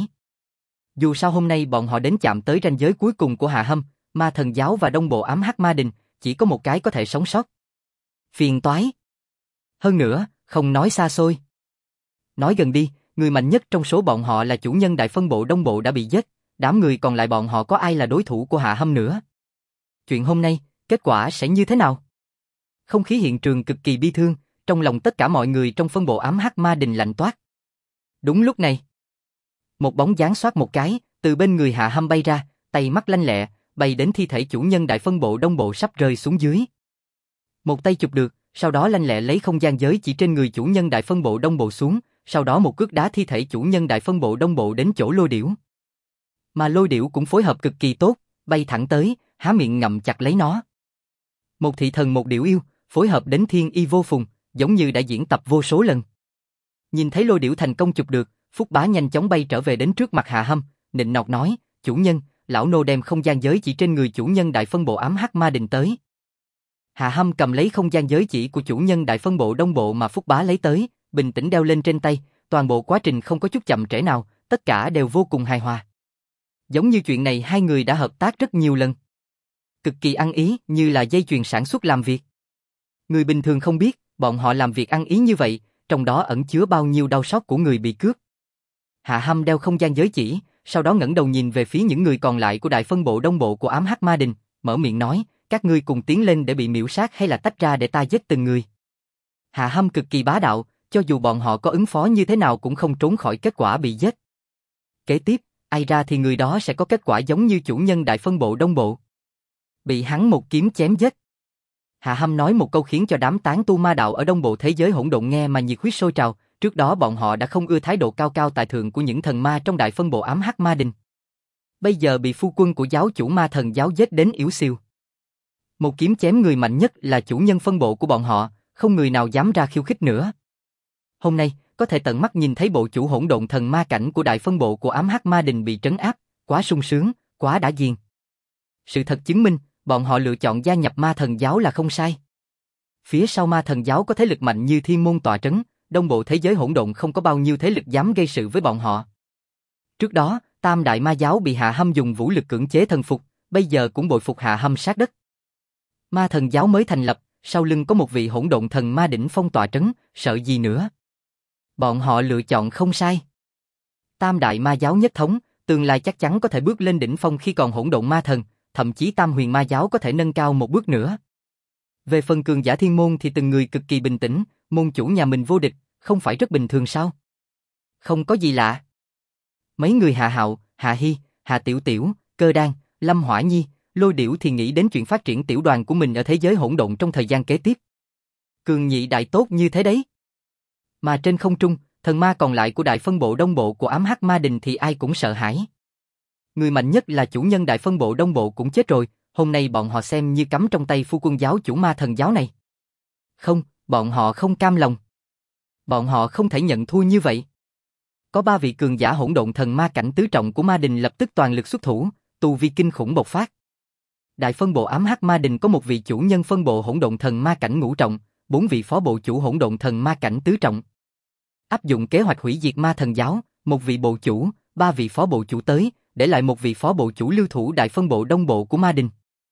Dù sao hôm nay bọn họ đến chạm tới ranh giới cuối cùng của Hạ Hâm, ma thần giáo và đông bộ ám hắc ma đình, chỉ có một cái có thể sống sót. Phiền toái. Hơn nữa, không nói xa xôi. Nói gần đi, người mạnh nhất trong số bọn họ là chủ nhân đại phân bộ đông bộ đã bị giết, đám người còn lại bọn họ có ai là đối thủ của Hạ Hâm nữa. Chuyện hôm nay, kết quả sẽ như thế nào? Không khí hiện trường cực kỳ bi thương, trong lòng tất cả mọi người trong phân bộ ám hắc ma đình lạnh toát. Đúng lúc này, một bóng dáng xoát một cái, từ bên người Hạ Hâm bay ra, tay mắt lanh lẹ, bay đến thi thể chủ nhân đại phân bộ đông bộ sắp rơi xuống dưới. Một tay chụp được, sau đó lanh lẹ lấy không gian giới chỉ trên người chủ nhân đại phân bộ đông bộ xuống, sau đó một cước đá thi thể chủ nhân đại phân bộ đông bộ đến chỗ lôi điểu. Mà lôi điểu cũng phối hợp cực kỳ tốt, bay thẳng tới, há miệng ngậm chặt lấy nó. Một thị thần một điểu yêu, phối hợp đến thiên y vô phùng, giống như đã diễn tập vô số lần. Nhìn thấy lôi điểu thành công chụp được, Phúc Bá nhanh chóng bay trở về đến trước mặt Hạ Hâm, nịnh nọt nói, chủ nhân, lão nô đem không gian giới chỉ trên người chủ nhân đại phân bộ ám hắc ma đình tới. Hạ Hâm cầm lấy không gian giới chỉ của chủ nhân đại phân bộ đông bộ mà Phúc Bá lấy tới, bình tĩnh đeo lên trên tay, toàn bộ quá trình không có chút chậm trễ nào, tất cả đều vô cùng hài hòa. Giống như chuyện này hai người đã hợp tác rất nhiều lần. Cực kỳ ăn ý, như là dây chuyền sản xuất làm việc. Người bình thường không biết, bọn họ làm việc ăn ý như vậy, trong đó ẩn chứa bao nhiêu đau xót của người bị cướp. Hạ Hâm đeo không gian giới chỉ, sau đó ngẩng đầu nhìn về phía những người còn lại của đại phân bộ đông bộ của ám hắc ma đình, mở miệng nói, các ngươi cùng tiến lên để bị miểu sát hay là tách ra để ta giết từng người. Hạ Hâm cực kỳ bá đạo, cho dù bọn họ có ứng phó như thế nào cũng không trốn khỏi kết quả bị giết. Kế tiếp, ai ra thì người đó sẽ có kết quả giống như chủ nhân đại phân bộ đông bộ. Bị hắn một kiếm chém giết. Hạ Hâm nói một câu khiến cho đám tán tu ma đạo ở đông bộ thế giới hỗn độn nghe mà nhiệt huyết sôi trào, Trước đó bọn họ đã không ưa thái độ cao cao tại thượng của những thần ma trong đại phân bộ ám hắc ma đình. Bây giờ bị phu quân của giáo chủ ma thần giáo giết đến yếu xìu. Một kiếm chém người mạnh nhất là chủ nhân phân bộ của bọn họ, không người nào dám ra khiêu khích nữa. Hôm nay, có thể tận mắt nhìn thấy bộ chủ hỗn độn thần ma cảnh của đại phân bộ của ám hắc ma đình bị trấn áp, quá sung sướng, quá đã ghiền. Sự thật chứng minh, bọn họ lựa chọn gia nhập ma thần giáo là không sai. Phía sau ma thần giáo có thế lực mạnh như thiên môn tọa trấn, đông bộ thế giới hỗn độn không có bao nhiêu thế lực dám gây sự với bọn họ. Trước đó, Tam đại ma giáo bị Hạ Hâm dùng vũ lực cưỡng chế thần phục, bây giờ cũng bội phục Hạ Hâm sát đất. Ma thần giáo mới thành lập, sau lưng có một vị hỗn độn thần ma đỉnh phong tọa trấn, sợ gì nữa. Bọn họ lựa chọn không sai. Tam đại ma giáo nhất thống, tương lai chắc chắn có thể bước lên đỉnh phong khi còn hỗn độn ma thần, thậm chí Tam huyền ma giáo có thể nâng cao một bước nữa. Về phần cường giả thiên môn thì từng người cực kỳ bình tĩnh, môn chủ nhà mình vô địch, không phải rất bình thường sao? Không có gì lạ. Mấy người Hạ Hạo, Hạ Hy, Hạ Tiểu Tiểu, Cơ Đan, Lâm Hỏa Nhi, Lôi Điểu thì nghĩ đến chuyện phát triển tiểu đoàn của mình ở thế giới hỗn độn trong thời gian kế tiếp. Cường nhị đại tốt như thế đấy. Mà trên không trung, thần ma còn lại của đại phân bộ đông bộ của ám hắc ma đình thì ai cũng sợ hãi. Người mạnh nhất là chủ nhân đại phân bộ đông bộ cũng chết rồi, hôm nay bọn họ xem như cắm trong tay phu quân giáo chủ ma thần giáo này. Không, bọn họ không cam lòng. Bọn họ không thể nhận thua như vậy. Có 3 vị cường giả hỗn độn thần ma cảnh tứ trọng của ma đình lập tức toàn lực xuất thủ, tu vi kinh khủng bộc phát. Đại phân bộ ám hắc ma đình có một vị chủ nhân phân bộ hỗn độn thần ma cảnh ngũ trọng, 4 vị phó bộ chủ hỗn độn thần ma cảnh tứ trọng. Áp dụng kế hoạch hủy diệt ma thần giáo, một vị bộ chủ, 3 vị phó bộ chủ tới, để lại một vị phó bộ chủ lưu thủ đại phân bộ đông bộ của ma đình.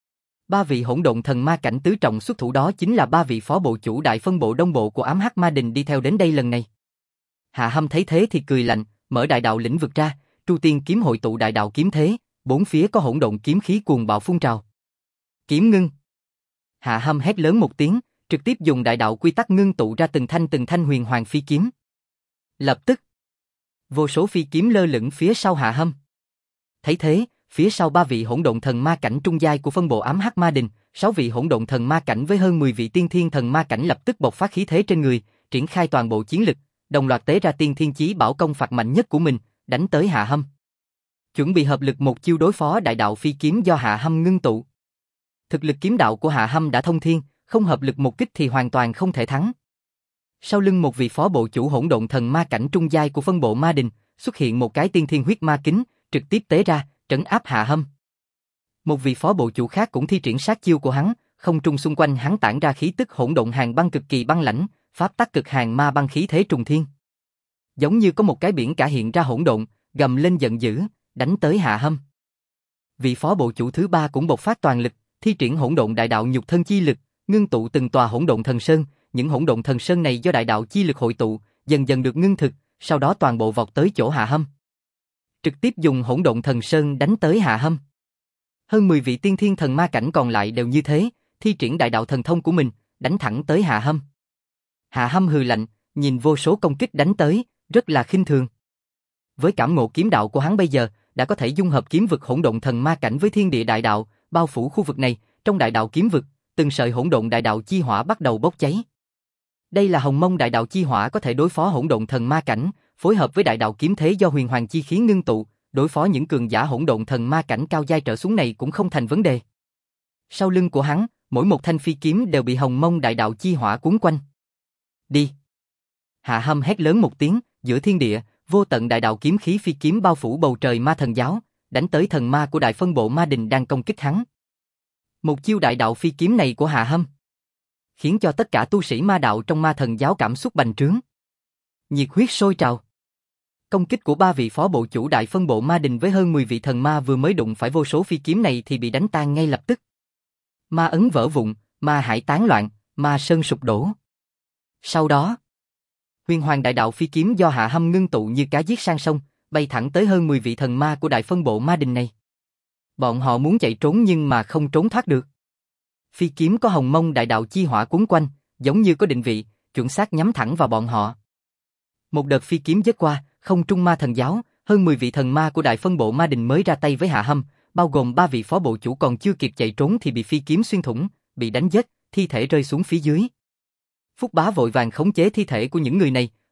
3 vị hỗn độn thần ma cảnh tứ trọng xuất thủ đó chính là 3 vị phó bộ chủ đại phân bộ đông bộ của ám hắc ma đình đi theo đến đây lần này. Hạ Hâm thấy thế thì cười lạnh, mở đại đạo lĩnh vực ra, Tru Tiên kiếm hội tụ đại đạo kiếm thế, bốn phía có hỗn độn kiếm khí cuồng bạo phun trào. Kiếm ngưng. Hạ Hâm hét lớn một tiếng, trực tiếp dùng đại đạo quy tắc ngưng tụ ra từng thanh huyền hoàng phi kiếm. Lập tức, vô số phi kiếm lơ lửng phía sau Hạ Hâm. Thấy thế, phía sau 3 vị hỗn độn thần ma cảnh trung giai của phân bộ ám hắc ma đình, 6 vị hỗn độn thần ma cảnh với hơn 10 vị tiên thiên thần ma cảnh lập tức bộc phát khí thế trên người, triển khai toàn bộ chiến lực, đồng loạt tế ra tiên thiên chí bảo công phạt mạnh nhất của mình, đánh tới Hạ Hâm. Chuẩn bị hợp lực một chiêu đối phó đại đạo phi kiếm do Hạ Hâm ngưng tụ. Thực lực kiếm đạo của Hạ Hâm đã thông thiên, không hợp lực một kích thì hoàn toàn không thể thắng. Sau lưng một vị phó bộ chủ hỗn độn thần ma cảnh trung giai của phân bộ ma đình, xuất hiện một cái tiên thiên huyết ma kính, trực tiếp tế ra, trấn áp Hạ Hâm. Một vị phó bộ chủ khác cũng thi triển sát chiêu của hắn, không trung xung quanh hắn tản ra khí tức hỗn độn hàng băng cực kỳ băng lãnh, pháp tắc cực hàng ma băng khí thế trùng thiên. Giống như có một cái biển cả hiện ra hỗn độn, gầm lên giận dữ, đánh tới Hạ Hâm. Vị phó bộ chủ thứ 3 cũng bộc phát toàn lực, thi triển hỗn độn đại đạo nhục thân chi lực, ngưng tụ từng tòa hỗn độn thần sơn, những hỗn độn thần sơn này do đại đạo chi lực hội tụ, dần dần được ngưng thực, sau đó toàn bộ vọt tới chỗ Hạ Hâm. Trực tiếp dùng hỗn độn thần sơn đánh tới Hạ Hâm. Hơn 10 vị tiên thiên thần ma cảnh còn lại đều như thế, thi triển đại đạo thần thông của mình, đánh thẳng tới Hạ Hâm. Hạ Hâm hừ lạnh, nhìn vô số công kích đánh tới, rất là khinh thường. Với cảm ngộ kiếm đạo của hắn bây giờ, đã có thể dung hợp kiếm vực hỗn độn thần ma cảnh với thiên địa đại đạo, bao phủ khu vực này, trong đại đạo kiếm vực, từng sợi hỗn độn đại đạo chi hỏa bắt đầu bốc cháy. Đây là hồng mông đại đạo chi hỏa có thể đối phó hỗn độn thần ma cảnh, phối hợp với đại đạo kiếm thế do huyền hoàng chi khí ngưng tụ, đối phó những cường giả hỗn độn thần ma cảnh cao giai trở xuống này cũng không thành vấn đề. Sau lưng của hắn, mỗi một thanh phi kiếm đều bị hồng mông đại đạo chi hỏa cuốn quanh. Đi! Hạ Hâm hét lớn một tiếng, giữa thiên địa, vô tận đại đạo kiếm khí phi kiếm bao phủ bầu trời ma thần giáo, đánh tới thần ma của đại phân bộ ma đình đang công kích hắn. Một chiêu đại đạo phi kiếm này của Hạ Hâm khiến cho tất cả tu sĩ ma đạo trong ma thần giáo cảm xúc bành trướng. Nhiệt huyết sôi trào. Công kích của 3 vị phó bộ chủ đại phân bộ ma đình với hơn 10 vị thần ma vừa mới đụng phải vô số phi kiếm này thì bị đánh tan ngay lập tức. Ma ấn vỡ vụn, ma hải tán loạn, ma sơn sụp đổ. Sau đó, huyền hoàng đại đạo phi kiếm do Hạ Hâm ngưng tụ như cá giết sang sông, bay thẳng tới hơn 10 vị thần ma của đại phân bộ ma đình này. Bọn họ muốn chạy trốn nhưng mà không trốn thoát được. Phi kiếm có hồng mông đại đạo chi hỏa cuốn quanh, giống như có định vị, chuẩn xác nhắm thẳng vào bọn họ. Một đợt phi kiếm giết qua, không trung ma thần giáo, hơn 10 vị thần ma của đại phân bộ ma đình mới ra tay với Hạ Hâm, bao gồm 3 vị phó bộ chủ còn chưa kịp chạy trốn thì bị phi kiếm xuyên thủng, bị đánh chết, thi thể rơi xuống phía dưới. Phúc Bá vội vàng khống chế thi thể của những người này,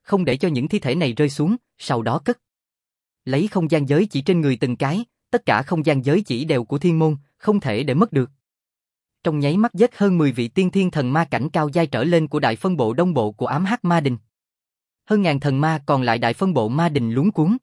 không để cho những thi thể này rơi xuống, sau đó cất lấy không gian giới chỉ trên người từng cái, tất cả không gian giới chỉ đều của thiên môn, không thể để mất được. Trong nháy mắt giết hơn 10 vị tiên thiên thần ma cảnh cao giai trở lên của đại phân bộ đông bộ của ám hắc ma đình. Hơn ngàn thần ma còn lại đại phân bộ ma đình luống cuống.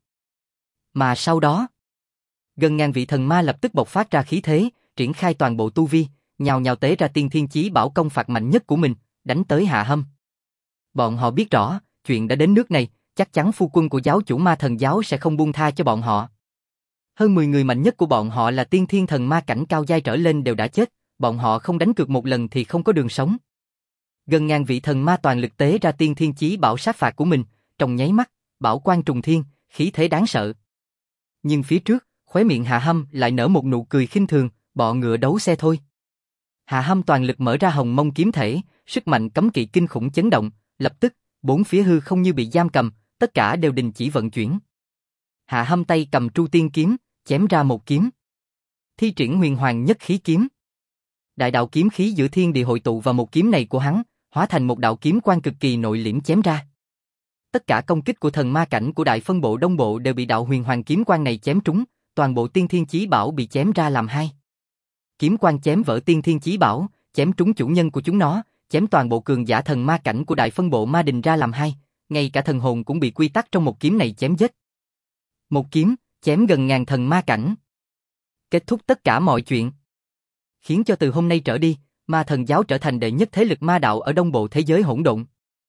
Mà sau đó, gần ngàn vị thần ma lập tức bộc phát ra khí thế, triển khai toàn bộ tu vi, nhào nhào tế ra tiên thiên chí bảo công phạt mạnh nhất của mình, đánh tới Hạ Hâm. Bọn họ biết rõ, chuyện đã đến nước này, chắc chắn phu quân của giáo chủ ma thần giáo sẽ không buông tha cho bọn họ. Hơn 10 người mạnh nhất của bọn họ là tiên thiên thần ma cảnh cao giai trở lên đều đã chết, bọn họ không đánh cược một lần thì không có đường sống. Gần ngàn vị thần ma toàn lực tế ra tiên thiên chí bảo sát phạt của mình, trong nháy mắt, bảo quang trùng thiên, khí thế đáng sợ. Nhưng phía trước, khóe miệng Hạ Hâm lại nở một nụ cười khinh thường, bọ ngựa đấu xe thôi. Hạ Hâm toàn lực mở ra hồng mông kiếm thể, sức mạnh cấm kỵ kinh khủng chấn động, lập tức, bốn phía hư không như bị giam cầm, tất cả đều đình chỉ vận chuyển. Hạ Hâm tay cầm Tru Tiên kiếm, chém ra một kiếm. Thi triển huyền hoàng nhất khí kiếm. Đại đạo kiếm khí giữa thiên địa hội tụ vào một kiếm này của hắn, hóa thành một đạo kiếm quang cực kỳ nội liễm chém ra. Tất cả công kích của thần ma cảnh của đại phân bộ đông bộ đều bị đạo huyền hoàng kiếm quang này chém trúng, toàn bộ tiên thiên chí bảo bị chém ra làm hai. Kiếm quang chém vỡ tiên thiên chí bảo, chém trúng chủ nhân của chúng nó, chém toàn bộ cường giả thần ma cảnh của đại phân bộ ma đình ra làm hai, ngay cả thần hồn cũng bị quy tắc trong một kiếm này chém giết. Một kiếm, chém gần ngàn thần ma cảnh. Kết thúc tất cả mọi chuyện. Khiến cho từ hôm nay trở đi, ma thần giáo trở thành đệ nhất thế lực ma đạo ở đông bộ thế giới hỗn độn.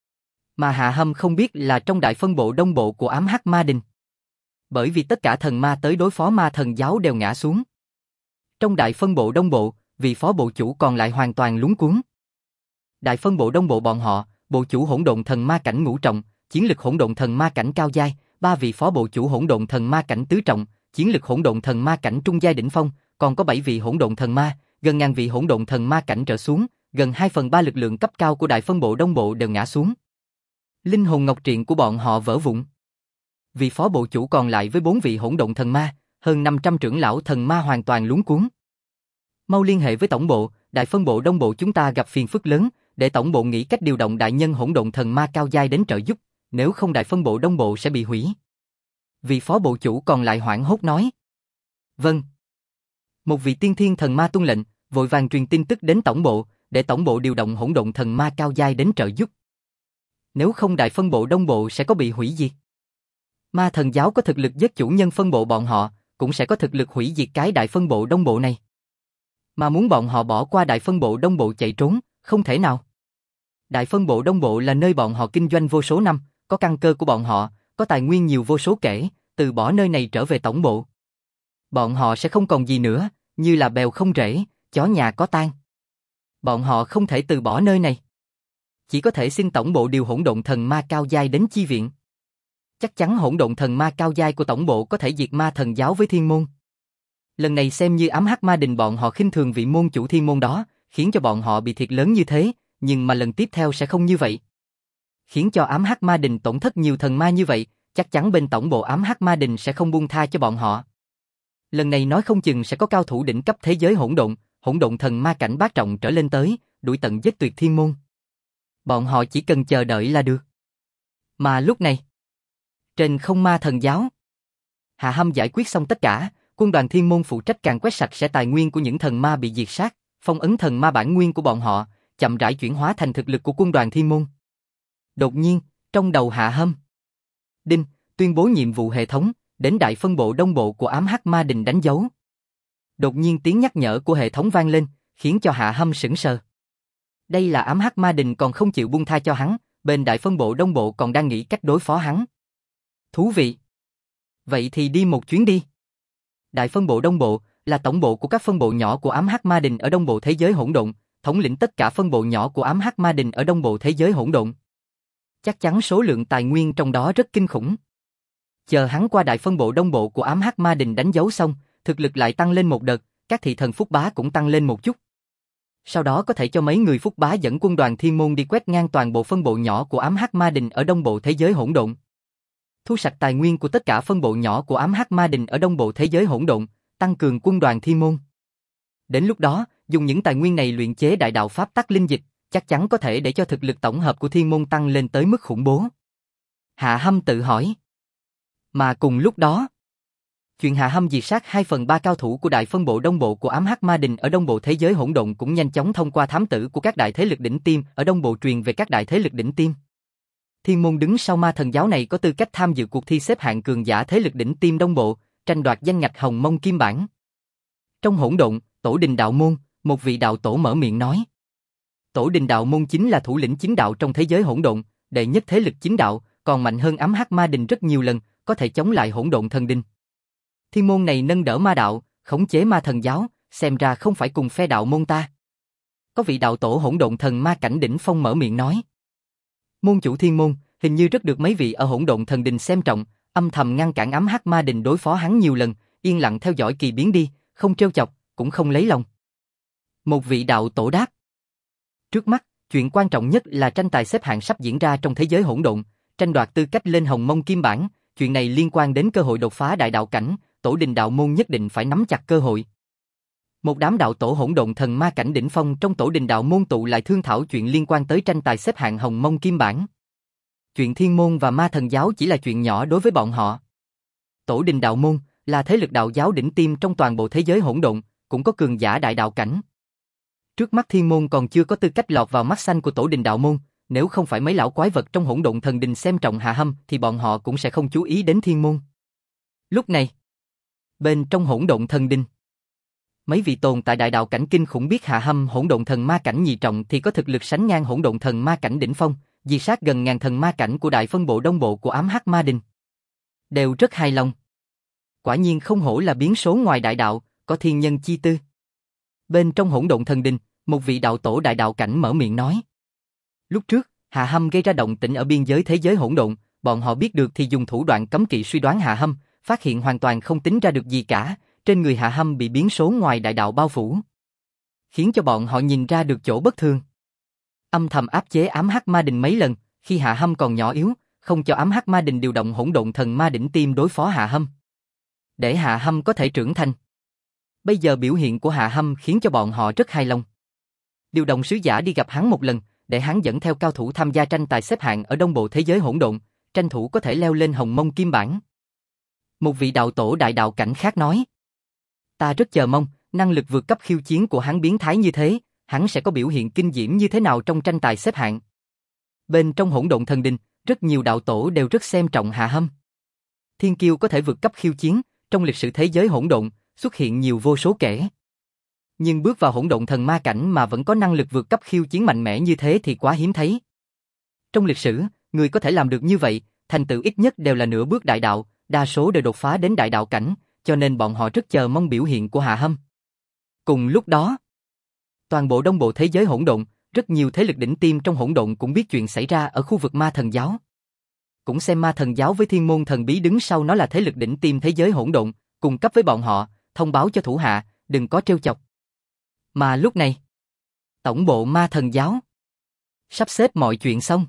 Mà Hạ Hâm không biết là trong đại phân bộ đông bộ của ám hắc ma đình. Bởi vì tất cả thần ma tới đối phó ma thần giáo đều ngã xuống. Trong đại phân bộ đông bộ, vị phó bộ chủ còn lại hoàn toàn lúng cuống. Đại phân bộ đông bộ bọn họ, bộ chủ hỗn độn thần ma cảnh ngũ trọng, chiến lực hỗn độn thần ma cảnh cao giai, 3 vị phó bộ chủ hỗn độn thần ma cảnh tứ trọng, chiến lực hỗn độn thần ma cảnh trung giai đỉnh phong, còn có 7 vị hỗn độn thần ma, gần ngàn vị hỗn độn thần ma cảnh trở xuống, gần 2/3 lực lượng cấp cao của đại phân bộ đông bộ đều ngã xuống. Linh hồn ngọc triện của bọn họ vỡ vụn. Vị phó bộ chủ còn lại với 4 vị hỗn độn thần ma, hơn 500 trưởng lão thần ma hoàn toàn luống cuống. Mau liên hệ với tổng bộ, đại phân bộ đông bộ chúng ta gặp phiền phức lớn, để tổng bộ nghĩ cách điều động đại nhân hỗn độn thần ma cao giai đến trợ giúp, nếu không đại phân bộ đông bộ sẽ bị hủy. Vị phó bộ chủ còn lại hoảng hốt nói. Vâng. Một vị tiên thiên thần ma tuân lệnh, vội vàng truyền tin tức đến tổng bộ, để tổng bộ điều động hỗn độn thần ma cao giai đến trợ giúp. Nếu không đại phân bộ đông bộ sẽ có bị hủy diệt. Ma thần giáo có thực lực giết chủ nhân phân bộ bọn họ, cũng sẽ có thực lực hủy diệt cái đại phân bộ đông bộ này. Mà muốn bọn họ bỏ qua đại phân bộ đông bộ chạy trốn, không thể nào. Đại phân bộ đông bộ là nơi bọn họ kinh doanh vô số năm, có căn cơ của bọn họ, có tài nguyên nhiều vô số kể, từ bỏ nơi này trở về tổng bộ. Bọn họ sẽ không còn gì nữa, như là bèo không rễ, chó nhà có tang. Bọn họ không thể từ bỏ nơi này. Chỉ có thể xin tổng bộ điều hỗn độn thần ma cao giai đến chi viện. Chắc chắn hỗn độn thần ma cao giai của tổng bộ có thể diệt ma thần giáo với thiên môn. Lần này xem như ám hắc ma đình bọn họ khinh thường vị môn chủ thiên môn đó, khiến cho bọn họ bị thiệt lớn như thế, nhưng mà lần tiếp theo sẽ không như vậy. Khiến cho ám hắc ma đình tổn thất nhiều thần ma như vậy, chắc chắn bên tổng bộ ám hắc ma đình sẽ không buông tha cho bọn họ. Lần này nói không chừng sẽ có cao thủ đỉnh cấp thế giới hỗn độn thần ma cảnh bát trọng trở lên tới, đuổi tận giết tuyệt thiên môn. Bọn họ chỉ cần chờ đợi là được. Mà lúc này, trên không ma thần giáo, Hạ Hâm giải quyết xong tất cả, quân đoàn thiên môn phụ trách càn quét sạch sẽ tài nguyên của những thần ma bị diệt sát, phong ấn thần ma bản nguyên của bọn họ, chậm rãi chuyển hóa thành thực lực của quân đoàn thiên môn. Đột nhiên, trong đầu Hạ Hâm, đinh, tuyên bố nhiệm vụ hệ thống, đến đại phân bộ đông bộ của ám hắc ma đình đánh dấu. Đột nhiên tiếng nhắc nhở của hệ thống vang lên, khiến cho Hạ Hâm sững sờ. Đây là ám hắc ma đình còn không chịu buông tha cho hắn, bên đại phân bộ đông bộ còn đang nghĩ cách đối phó hắn. Thú vị. Vậy thì đi một chuyến đi. Đại phân bộ đông bộ là tổng bộ của các phân bộ nhỏ của ám hắc ma đình ở đông bộ thế giới hỗn độn, thống lĩnh tất cả phân bộ nhỏ của ám hắc ma đình ở đông bộ thế giới hỗn độn. Chắc chắn số lượng tài nguyên trong đó rất kinh khủng. Chờ hắn qua đại phân bộ đông bộ của ám hắc ma đình đánh dấu xong, thực lực lại tăng lên một đợt, các thị thần phúc bá cũng tăng lên một chút. Sau đó có thể cho mấy người phúc bá dẫn quân đoàn thiên môn đi quét ngang toàn bộ phân bộ nhỏ của ám hắc ma đình ở đông bộ thế giới hỗn độn. Thu sạch tài nguyên của tất cả phân bộ nhỏ của ám hắc ma đình ở đông bộ thế giới hỗn độn, tăng cường quân đoàn thiên môn. Đến lúc đó, dùng những tài nguyên này luyện chế đại đạo pháp tắc linh dịch, chắc chắn có thể để cho thực lực tổng hợp của thiên môn tăng lên tới mức khủng bố. Hạ Hâm tự hỏi. Mà cùng lúc đó, chuyện Hạ Hâm diệt sát 2/3 cao thủ của đại phân bộ đông bộ của ám hắc ma đình ở đông bộ thế giới hỗn độn cũng nhanh chóng thông qua thám tử của các đại thế lực đỉnh tiêm ở đông bộ truyền về các đại thế lực đỉnh tiêm. Thiên môn đứng sau ma thần giáo này có tư cách tham dự cuộc thi xếp hạng cường giả thế lực đỉnh tiêm đông bộ, tranh đoạt danh ngạch hồng mông kim bản. Trong hỗn độn, Tổ đình đạo môn, một vị đạo tổ mở miệng nói. Tổ đình đạo môn chính là thủ lĩnh chính đạo trong thế giới hỗn độn, đệ nhất thế lực chính đạo, còn mạnh hơn ám hắc ma đình rất nhiều lần, có thể chống lại hỗn độn thần đình. Thiên môn này nâng đỡ ma đạo, khống chế ma thần giáo, xem ra không phải cùng phe đạo môn ta. Có vị đạo tổ hỗn độn thần ma cảnh đỉnh phong mở miệng nói. Môn chủ thiên môn, hình như rất được mấy vị ở hỗn độn thần đình xem trọng, âm thầm ngăn cản ám hắc ma đình đối phó hắn nhiều lần, yên lặng theo dõi kỳ biến đi, không trêu chọc, cũng không lấy lòng. Một vị đạo tổ đáp. Trước mắt, chuyện quan trọng nhất là tranh tài xếp hạng sắp diễn ra trong thế giới hỗn độn, tranh đoạt tư cách lên hồng mông kim bản, chuyện này liên quan đến cơ hội đột phá đại đạo cảnh, tổ đình đạo môn nhất định phải nắm chặt cơ hội. Một đám đạo tổ hỗn độn thần ma cảnh đỉnh phong trong tổ đình đạo môn tụ lại thương thảo chuyện liên quan tới tranh tài xếp hạng hồng mông kim bản. Chuyện thiên môn và ma thần giáo chỉ là chuyện nhỏ đối với bọn họ. Tổ đình đạo môn là thế lực đạo giáo đỉnh tiêm trong toàn bộ thế giới hỗn độn, cũng có cường giả đại đạo cảnh. Trước mắt thiên môn còn chưa có tư cách lọt vào mắt xanh của tổ đình đạo môn, nếu không phải mấy lão quái vật trong hỗn độn thần đình xem trọng Hạ Hâm thì bọn họ cũng sẽ không chú ý đến thiên môn. Lúc này, bên trong hỗn độn thần đình, mấy vị tồn tại đại đạo cảnh kinh khủng biết Hạ Hâm hỗn độn thần ma cảnh nhị trọng thì có thực lực sánh ngang hỗn độn thần ma cảnh đỉnh phong, diệt sát gần ngàn thần ma cảnh của đại phân bộ đông bộ của ám hắc ma đình. Đều rất hài lòng. Quả nhiên không hổ là biến số ngoài đại đạo, có thiên nhân chi tư. Bên trong hỗn độn thần đình, một vị đạo tổ đại đạo cảnh mở miệng nói. Lúc trước, Hạ Hâm gây ra động tĩnh ở biên giới thế giới hỗn độn, bọn họ biết được thì dùng thủ đoạn cấm kỵ suy đoán Hạ Hâm, phát hiện hoàn toàn không tính ra được gì cả, trên người Hạ Hâm bị biến số ngoài đại đạo bao phủ, khiến cho bọn họ nhìn ra được chỗ bất thường. Âm thầm áp chế ám hắc ma đình mấy lần, khi Hạ Hâm còn nhỏ yếu, không cho ám hắc ma đình điều động hỗn độn thần ma đỉnh tiêm đối phó Hạ Hâm, để Hạ Hâm có thể trưởng thành. Bây giờ biểu hiện của Hạ Hâm khiến cho bọn họ rất hài lòng. Điều động sứ giả đi gặp hắn một lần, để hắn dẫn theo cao thủ tham gia tranh tài xếp hạng ở đông bộ thế giới hỗn độn, tranh thủ có thể leo lên hồng mông kim bản. Một vị đạo tổ đại đạo cảnh khác nói. Ta rất chờ mong, năng lực vượt cấp khiêu chiến của hắn biến thái như thế, hắn sẽ có biểu hiện kinh diễm như thế nào trong tranh tài xếp hạng. Bên trong hỗn độn thần đình, rất nhiều đạo tổ đều rất xem trọng Hạ Hâm. Thiên kiêu có thể vượt cấp khiêu chiến, trong lịch sử thế giới hỗn độn, xuất hiện nhiều vô số kể. Nhưng bước vào hỗn độn thần ma cảnh mà vẫn có năng lực vượt cấp khiêu chiến mạnh mẽ như thế thì quá hiếm thấy. Trong lịch sử, người có thể làm được như vậy, thành tựu ít nhất đều là nửa bước đại đạo, đa số đều đột phá đến đại đạo cảnh, cho nên bọn họ rất chờ mong biểu hiện của Hạ Hâm. Cùng lúc đó, toàn bộ đông bộ thế giới hỗn độn, rất nhiều thế lực đỉnh tiêm trong hỗn độn cũng biết chuyện xảy ra ở khu vực ma thần giáo. Cũng xem ma thần giáo với thiên môn thần bí đứng sau nó là thế lực đỉnh tiêm thế giới hỗn độn, cung cấp với bọn họ, thông báo cho thủ hạ, đừng có trêu chọc. Mà lúc này, tổng bộ ma thần giáo sắp xếp mọi chuyện xong.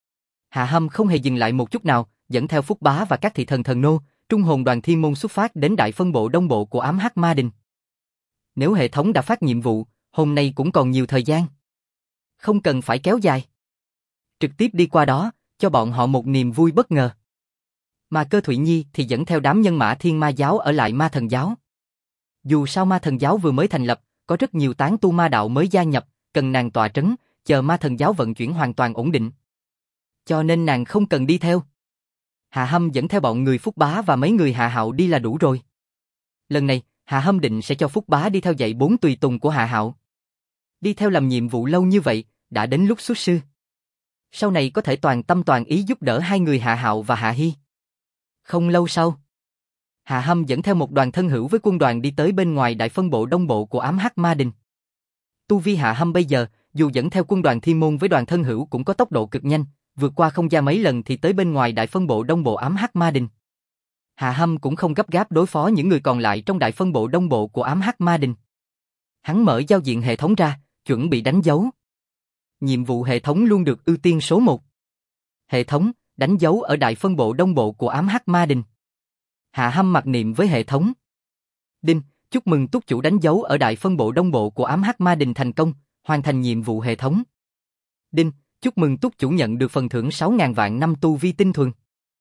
Hạ Hâm không hề dừng lại một chút nào, dẫn theo Phúc Bá và các thị thần thần nô, trung hồn đoàn thiên môn xuất phát đến đại phân bộ đông bộ của ám hắc ma đình. Nếu hệ thống đã phát nhiệm vụ, hôm nay cũng còn nhiều thời gian. Không cần phải kéo dài. Trực tiếp đi qua đó, cho bọn họ một niềm vui bất ngờ. Mà Cơ Thụy Nhi thì dẫn theo đám nhân mã thiên ma giáo ở lại ma thần giáo. Dù sao ma thần giáo vừa mới thành lập, có rất nhiều tán tu ma đạo mới gia nhập, cần nàng tọa trấn, chờ ma thần giáo vận chuyển hoàn toàn ổn định. Cho nên nàng không cần đi theo. Hạ Hâm dẫn theo bọn người Phúc Bá và mấy người Hạ Hạo đi là đủ rồi. Lần này, Hạ Hâm định sẽ cho Phúc Bá đi theo dạy 4 tùy tùng của Hạ Hạo. Đi theo làm nhiệm vụ lâu như vậy, đã đến lúc xuất sư. Sau này có thể toàn tâm toàn ý giúp đỡ hai người Hạ Hạo và Hạ Hy. Không lâu sau, Hạ Hâm dẫn theo một đoàn thân hữu với quân đoàn đi tới bên ngoài đại phân bộ đông bộ của ám hắc ma đình. Tu vi Hạ Hâm bây giờ, dù dẫn theo quân đoàn thiên môn với đoàn thân hữu cũng có tốc độ cực nhanh, vượt qua không gian mấy lần thì tới bên ngoài đại phân bộ đông bộ ám hắc ma đình. Hạ Hâm cũng không gấp gáp đối phó những người còn lại trong đại phân bộ đông bộ của ám hắc ma đình. Hắn mở giao diện hệ thống ra, chuẩn bị đánh dấu. Nhiệm vụ hệ thống luôn được ưu tiên số 1. Hệ thống, đánh dấu ở đại phân bộ đông bộ của ám hắc ma đình. Hạ Hâm mặc niệm với hệ thống. Đinh, chúc mừng túc chủ đánh dấu ở đại phân bộ đông bộ của ám hắc ma đình thành công, hoàn thành nhiệm vụ hệ thống. Đinh, chúc mừng túc chủ nhận được phần thưởng 6.000 vạn năm tu vi tinh thuần.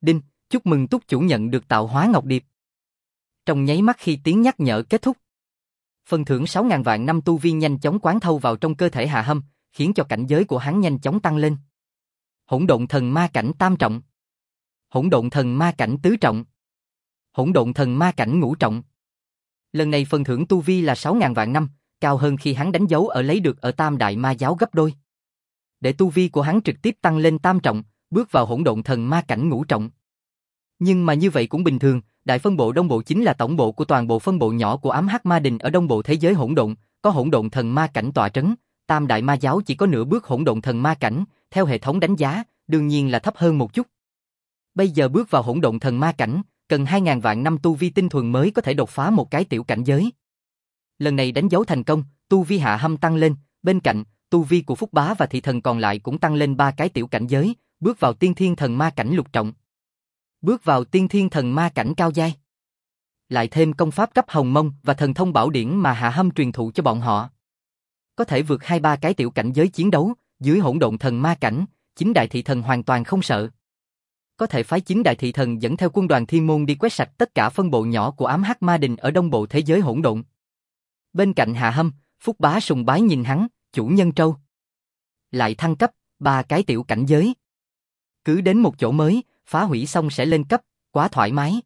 Đinh, chúc mừng túc chủ nhận được tạo hóa ngọc điệp. Trong nháy mắt khi tiếng nhắc nhở kết thúc, phần thưởng 6.000 vạn năm tu vi nhanh chóng quán thâu vào trong cơ thể Hạ Hâm, khiến cho cảnh giới của hắn nhanh chóng tăng lên. Hỗn độn thần ma cảnh tam trọng, hỗn độn thần ma cảnh tứ trọng, hỗn độn thần ma cảnh ngũ trọng. Lần này phần thưởng tu vi là 6.000 vạn năm, cao hơn khi hắn đánh dấu ở lấy được ở Tam Đại Ma Giáo gấp đôi. Để tu vi của hắn trực tiếp tăng lên tam trọng, bước vào hỗn độn thần ma cảnh ngũ trọng. Nhưng mà như vậy cũng bình thường, Đại phân bộ Đông Bộ chính là tổng bộ của toàn bộ phân bộ nhỏ của ám hắc ma đình ở Đông Bộ thế giới hỗn độn, có hỗn độn thần ma cảnh tọa trấn, Tam Đại Ma Giáo chỉ có nửa bước hỗn độn thần ma cảnh, theo hệ thống đánh giá, đương nhiên là thấp hơn một chút. Bây giờ bước vào hỗn độn thần ma cảnh, cần 2.000 vạn năm tu vi tinh thuần mới có thể đột phá một cái tiểu cảnh giới. Lần này đánh dấu thành công, tu vi Hạ Hâm tăng lên, bên cạnh, tu vi của Phúc Bá và thị thần còn lại cũng tăng lên 3 cái tiểu cảnh giới, bước vào tiên thiên thần ma cảnh lục trọng. Bước vào tiên thiên thần ma cảnh cao giai. Lại thêm công pháp cấp hồng mông và thần thông bảo điển mà Hạ Hâm truyền thụ cho bọn họ. Có thể vượt 2-3 cái tiểu cảnh giới chiến đấu, dưới hỗn độn thần ma cảnh, 9 đại thị thần hoàn toàn không sợ. Có thể phái 9 đại thị thần dẫn theo quân đoàn thiên môn đi quét sạch tất cả phân bộ nhỏ của ám hắc ma đình ở Đông Bộ thế giới hỗn độn. Bên cạnh Hạ Hâm, Phúc Bá sùng bái nhìn hắn, chủ nhân trâu. Lại thăng cấp, 3 cái tiểu cảnh giới. Cứ đến một chỗ mới, phá hủy xong sẽ lên cấp, quá thoải mái.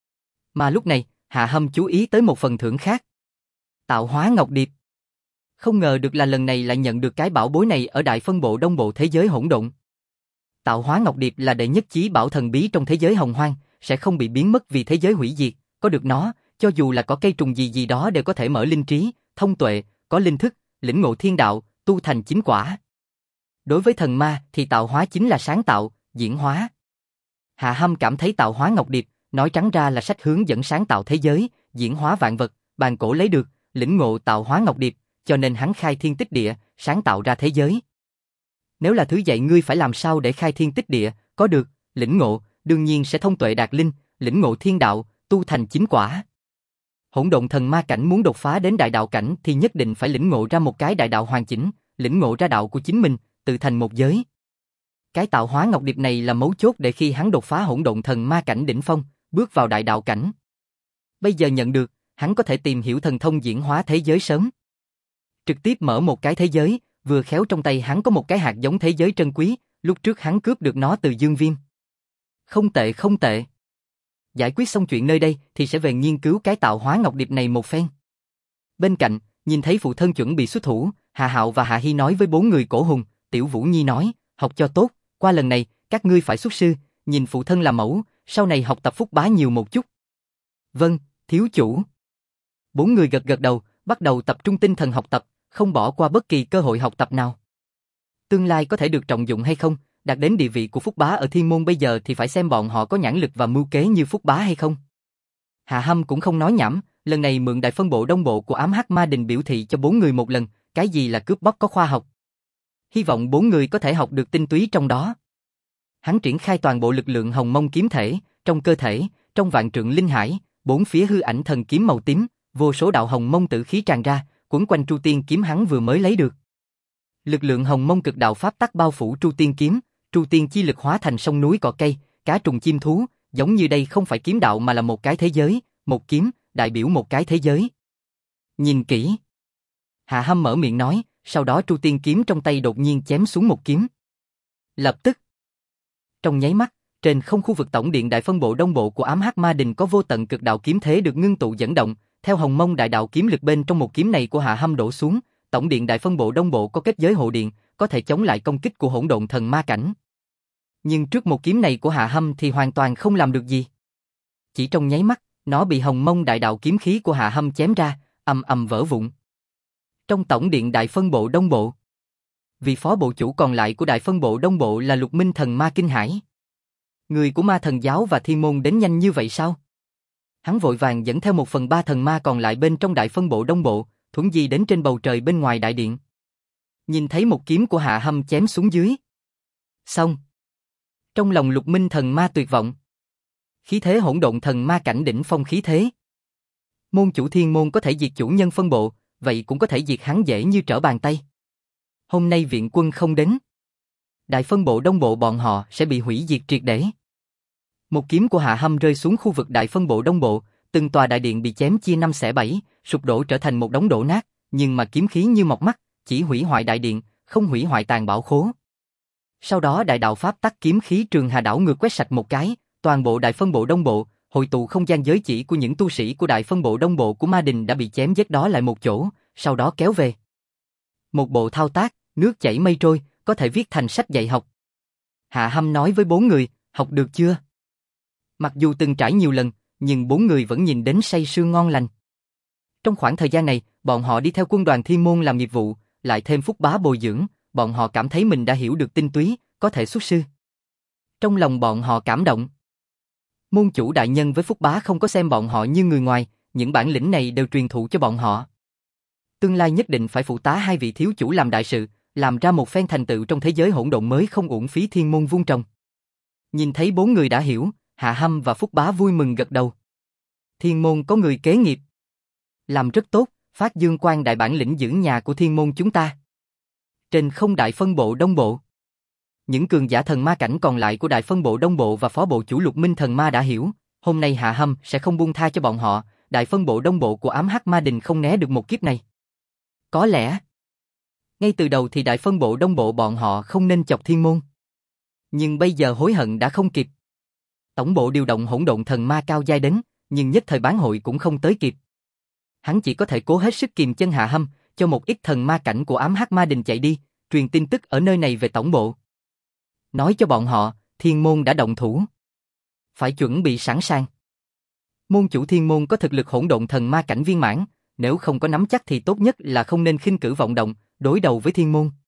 Mà lúc này, Hạ Hâm chú ý tới một phần thưởng khác. Tạo hóa ngọc điệp. Không ngờ được là lần này lại nhận được cái bảo bối này ở đại phân bộ Đông Bộ thế giới hỗn độn. Tạo hóa ngọc điệp là đệ nhất chí bảo thần bí trong thế giới hồng hoang, sẽ không bị biến mất vì thế giới hủy diệt, có được nó, cho dù là có cây trùng gì gì đó đều có thể mở linh trí, thông tuệ, có linh thức, lĩnh ngộ thiên đạo, tu thành chính quả. Đối với thần ma thì tạo hóa chính là sáng tạo, diễn hóa. Hạ Hâm cảm thấy tạo hóa ngọc điệp, nói trắng ra là sách hướng dẫn sáng tạo thế giới, diễn hóa vạn vật, bàn cổ lấy được, lĩnh ngộ tạo hóa ngọc điệp, cho nên hắn khai thiên tích địa, sáng tạo ra thế giới. Nếu là thứ dạy ngươi phải làm sao để khai thiên tích địa, có được, lĩnh ngộ, đương nhiên sẽ thông tuệ đạt linh, lĩnh ngộ thiên đạo, tu thành chính quả. Hỗn độn thần ma cảnh muốn đột phá đến đại đạo cảnh thì nhất định phải lĩnh ngộ ra một cái đại đạo hoàn chỉnh, lĩnh ngộ ra đạo của chính mình, tự thành một giới. Cái tạo hóa ngọc điệp này là mấu chốt để khi hắn đột phá hỗn độn thần ma cảnh đỉnh phong, bước vào đại đạo cảnh. Bây giờ nhận được, hắn có thể tìm hiểu thần thông diễn hóa thế giới sớm. Trực tiếp mở một cái thế giới, vừa khéo trong tay hắn có một cái hạt giống thế giới trân quý, lúc trước hắn cướp được nó từ Dương Viêm. Không tệ không tệ. Giải quyết xong chuyện nơi đây thì sẽ về nghiên cứu cái tạo hóa ngọc điệp này một phen. Bên cạnh, nhìn thấy phụ thân chuẩn bị xuất thủ, Hạ Hạo và Hạ Hi nói với 4 người cổ hùng, Tiểu Vũ Nhi nói, học cho tốt, qua lần này, các ngươi phải xuất sư, nhìn phụ thân làm mẫu, sau này học tập Phúc Bá nhiều một chút. Vâng, thiếu chủ. 4 người gật gật đầu, bắt đầu tập trung tinh thần học tập, không bỏ qua bất kỳ cơ hội học tập nào. Tương lai có thể được trọng dụng hay không, đạt đến địa vị của Phúc Bá ở thiên môn bây giờ thì phải xem bọn họ có nhãn lực và mưu kế như Phúc Bá hay không. Hạ Hâm cũng không nói nhảm, lần này mượn đại phân bộ Đông Bộ của ám hắc ma đình biểu thị cho 4 người một lần, cái gì là cướp bóc có khoa học. Hy vọng 4 người có thể học được tinh túy trong đó. Hắn triển khai toàn bộ lực lượng hồng mông kiếm thể, trong cơ thể, trong vạn trượng linh hải, 4 phía hư ảnh thần kiếm màu tím, vô số đạo hồng mông tử khí tràn ra, quấn quanh Tru Tiên kiếm hắn vừa mới lấy được. Lực lượng hồng mông cực đạo pháp tắc bao phủ Tru Tiên kiếm, Tru Tiên chi lực hóa thành sông núi cỏ cây, cá trùng chim thú, giống như đây không phải kiếm đạo mà là một cái thế giới, một kiếm, đại biểu một cái thế giới. Nhìn kỹ. Hạ Hâm mở miệng nói, sau đó Tru Tiên kiếm trong tay đột nhiên chém xuống một kiếm. Lập tức. Trong nháy mắt, trên không khu vực tổng điện đại phân bộ Đông Bộ của ám hắc ma đình có vô tận cực đạo kiếm thế được ngưng tụ dẫn động, theo hồng mông đại đạo kiếm lực bên trong một kiếm này của Hạ Hâm đổ xuống, tổng điện đại phân bộ Đông Bộ có kết giới hộ điện, có thể chống lại công kích của hỗn độn thần ma cảnh. Nhưng trước một kiếm này của Hạ Hâm thì hoàn toàn không làm được gì. Chỉ trong nháy mắt, nó bị hồng mông đại đạo kiếm khí của Hạ Hâm chém ra, ầm ầm vỡ vụn. Trong tổng điện đại phân bộ Đông Bộ, vị phó bộ chủ còn lại của đại phân bộ Đông Bộ là Lục Minh thần ma kinh hải. Người của ma thần giáo và thiên môn đến nhanh như vậy sao? Hắn vội vàng dẫn theo 1/3 thần ma còn lại bên trong đại phân bộ Đông Bộ, thuấn di đến trên bầu trời bên ngoài đại điện. Nhìn thấy một kiếm của Hạ Hâm chém xuống dưới. Xong. Trong lòng Lục Minh thần ma tuyệt vọng. Khí thế hỗn độn thần ma cảnh đỉnh phong khí thế. Môn chủ thiên môn có thể diệt chủ nhân phân bộ, vậy cũng có thể diệt hắn dễ như trở bàn tay. Hôm nay viện quân không đến, đại phân bộ Đông Bộ bọn họ sẽ bị hủy diệt triệt để. Một kiếm của Hạ Hâm rơi xuống khu vực đại phân bộ Đông Bộ, từng tòa đại điện bị chém chia 5/7, sụp đổ trở thành một đống đổ nát, nhưng mà kiếm khí như mọc mắt, chỉ hủy hoại đại điện, không hủy hoại tàn bảo khố. Sau đó đại đạo pháp tắc kiếm khí Trường Hà đảo ngược quét sạch một cái, toàn bộ đại phân bộ Đông Bộ, hội tụ không gian giới chỉ của những tu sĩ của đại phân bộ Đông Bộ của Ma Đình đã bị chém giết đó lại một chỗ, sau đó kéo về. Một bộ thao tác, nước chảy mây trôi, có thể viết thành sách dạy học. Hạ Hâm nói với 4 người, học được chưa? Mặc dù từng trải nhiều lần, nhưng 4 người vẫn nhìn đến say sưa ngon lành. Trong khoảng thời gian này, bọn họ đi theo quân đoàn Thiên Môn làm nghiệp vụ, lại thêm Phúc Bá bồi dưỡng, bọn họ cảm thấy mình đã hiểu được tinh túy, có thể xuất sư. Trong lòng bọn họ cảm động. Môn chủ đại nhân với Phúc Bá không có xem bọn họ như người ngoài, những bản lĩnh này đều truyền thụ cho bọn họ. Tương lai nhất định phải phụ tá hai vị thiếu chủ làm đại sự, làm ra một phen thành tựu trong thế giới hỗn độn mới không uổng phí Thiên Môn vun trồng. Nhìn thấy 4 người đã hiểu, Hạ Hâm và Phúc Bá vui mừng gật đầu. Thiên Môn có người kế nghiệp. Làm rất tốt, phát dương quang đại bản lĩnh giữ nhà của Thiên Môn chúng ta. Trên không đại phân bộ Đông Bộ. Những cường giả thần ma cảnh còn lại của đại phân bộ Đông Bộ và phó bộ chủ Lục Minh thần ma đã hiểu, hôm nay Hạ Hâm sẽ không buông tha cho bọn họ, đại phân bộ Đông Bộ của ám hắc ma đình không né được một kiếp này. Có lẽ, ngay từ đầu thì đại phân bộ Đông Bộ bọn họ không nên chọc Thiên Môn. Nhưng bây giờ hối hận đã không kịp. Tổng bộ điều động hỗn độn thần ma cao giai đến, nhưng nhất thời bán hội cũng không tới kịp. Hắn chỉ có thể cố hết sức kìm chân Hạ Hâm, cho một ít thần ma cảnh của ám hắc ma đình chạy đi, truyền tin tức ở nơi này về tổng bộ. Nói cho bọn họ, Thiên Môn đã động thủ. Phải chuẩn bị sẵn sàng. Môn chủ Thiên Môn có thực lực hỗn độn thần ma cảnh viên mãn, nếu không có nắm chắc thì tốt nhất là không nên khinh cử vọng động, đối đầu với Thiên Môn.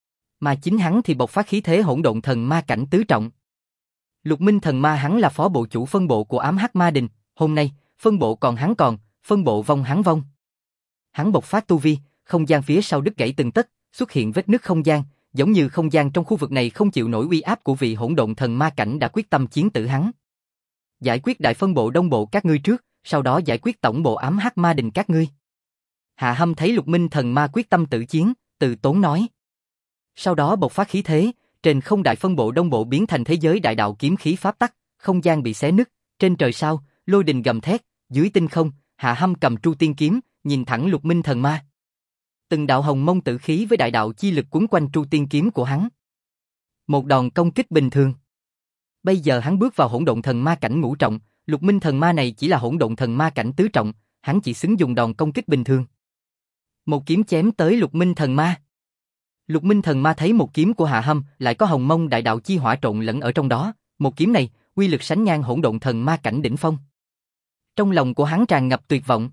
Mà chính hắn thì bộc phát khí thế hỗn độn thần ma cảnh tứ trọng. Lục Minh thần ma hắn là phó bộ chủ phân bộ của ám hắc ma đình, hôm nay, phân bộ còn hắn còn, phân bộ vong hắn vong. Hắn bộc phát tu vi, không gian phía sau đứt gãy từng tấc, xuất hiện vết nứt không gian, giống như không gian trong khu vực này không chịu nổi uy áp của vị hỗn độn thần ma cảnh đã quyết tâm chiến tử hắn. Giải quyết đại phân bộ Đông Bộ các ngươi trước, sau đó giải quyết tổng bộ ám hắc ma đình các ngươi. Hạ Hâm thấy Lục Minh thần ma quyết tâm tự chiến, từ tốn nói. Sau đó bộc phát khí thế, trên không đại phân bộ Đông Bộ biến thành thế giới đại đạo kiếm khí pháp tắc, không gian bị xé nứt, trên trời sao, lôi đình gầm thét, dưới tinh không, Hạ Hâm cầm tru tiên kiếm, nhìn thẳng Lục Minh thần ma. Từng đạo hồng mông tử khí với đại đạo chi lực quấn quanh tru tiên kiếm của hắn. Một đòn công kích bình thường. Bây giờ hắn bước vào hỗn độn thần ma cảnh ngũ trọng, Lục Minh thần ma này chỉ là hỗn độn thần ma cảnh tứ trọng, hắn chỉ xứng dùng đòn công kích bình thường. Một kiếm chém tới Lục Minh thần ma. Lục Minh thần ma thấy một kiếm của Hạ Hâm lại có hồng mông đại đạo chi hỏa trộn lẫn ở trong đó, một kiếm này, uy lực sánh ngang hỗn độn thần ma cảnh đỉnh phong. Trong lòng của hắn tràn ngập tuyệt vọng.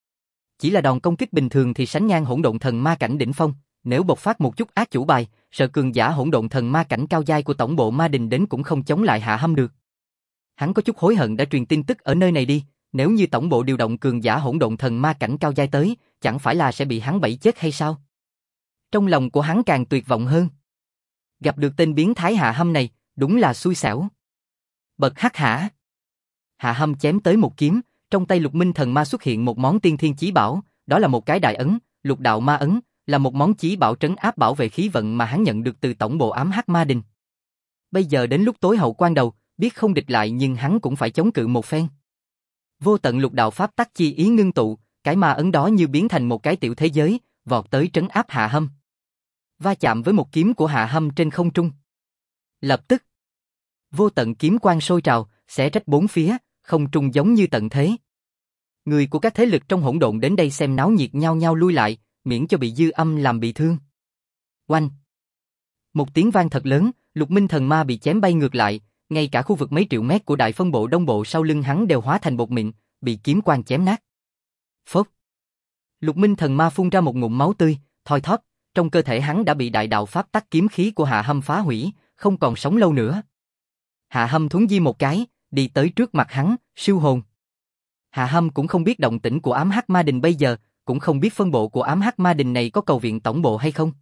Chỉ là đòn công kích bình thường thì sánh ngang hỗn độn thần ma cảnh đỉnh phong, nếu bộc phát một chút ác chủ bài, sợ cường giả hỗn độn thần ma cảnh cao giai của tổng bộ ma đình đến cũng không chống lại Hạ Hâm được. Hắn có chút hối hận đã truyền tin tức ở nơi này đi, nếu như tổng bộ điều động cường giả hỗn độn thần ma cảnh cao giai tới, chẳng phải là sẽ bị hắn bẫy chết hay sao? Trong lòng của hắn càng tuyệt vọng hơn. Gặp được tên biến thái Hạ Hâm này, đúng là xui xẻo. Bật hắc hả? Hạ Hâm chém tới một kiếm, trong tay Lục Minh thần ma xuất hiện một món tiên thiên chí bảo, đó là một cái đại ấn, Lục đạo ma ấn, là một món chí bảo trấn áp bảo vệ khí vận mà hắn nhận được từ tổng bộ ám hắc ma đình. Bây giờ đến lúc tối hậu quan đầu, biết không địch lại nhưng hắn cũng phải chống cự một phen. Vô tận lục đạo pháp tắc chi ý ngưng tụ, cái ma ấn đó như biến thành một cái tiểu thế giới, vọt tới trấn áp Hạ Hâm. Va chạm với một kiếm của Hạ Hâm trên không trung. Lập tức, vô tận kiếm quang sôi trào, xé rách bốn phía, không trung giống như tận thế. Người của các thế lực trong hỗn độn đến đây xem náo nhiệt nhao nhao lui lại, miễn cho bị dư âm làm bị thương. Oanh! Một tiếng vang thật lớn, Lục Minh thần ma bị chém bay ngược lại, ngay cả khu vực mấy triệu mét của đại phân bộ Đông Bộ sau lưng hắn đều hóa thành bột mịn, bị kiếm quang chém nát. Phốc! Lục Minh thần ma phun ra một ngụm máu tươi, thoi thóp, trong cơ thể hắn đã bị đại đạo pháp tắc kiếm khí của Hạ Hâm phá hủy, không còn sống lâu nữa. Hạ Hâm thuấn di một cái, đi tới trước mặt hắn, siêu hồn. Hạ Hâm cũng không biết động tĩnh của ám hắc ma đình bây giờ, cũng không biết phân bộ của ám hắc ma đình này có cầu viện tổng bộ hay không.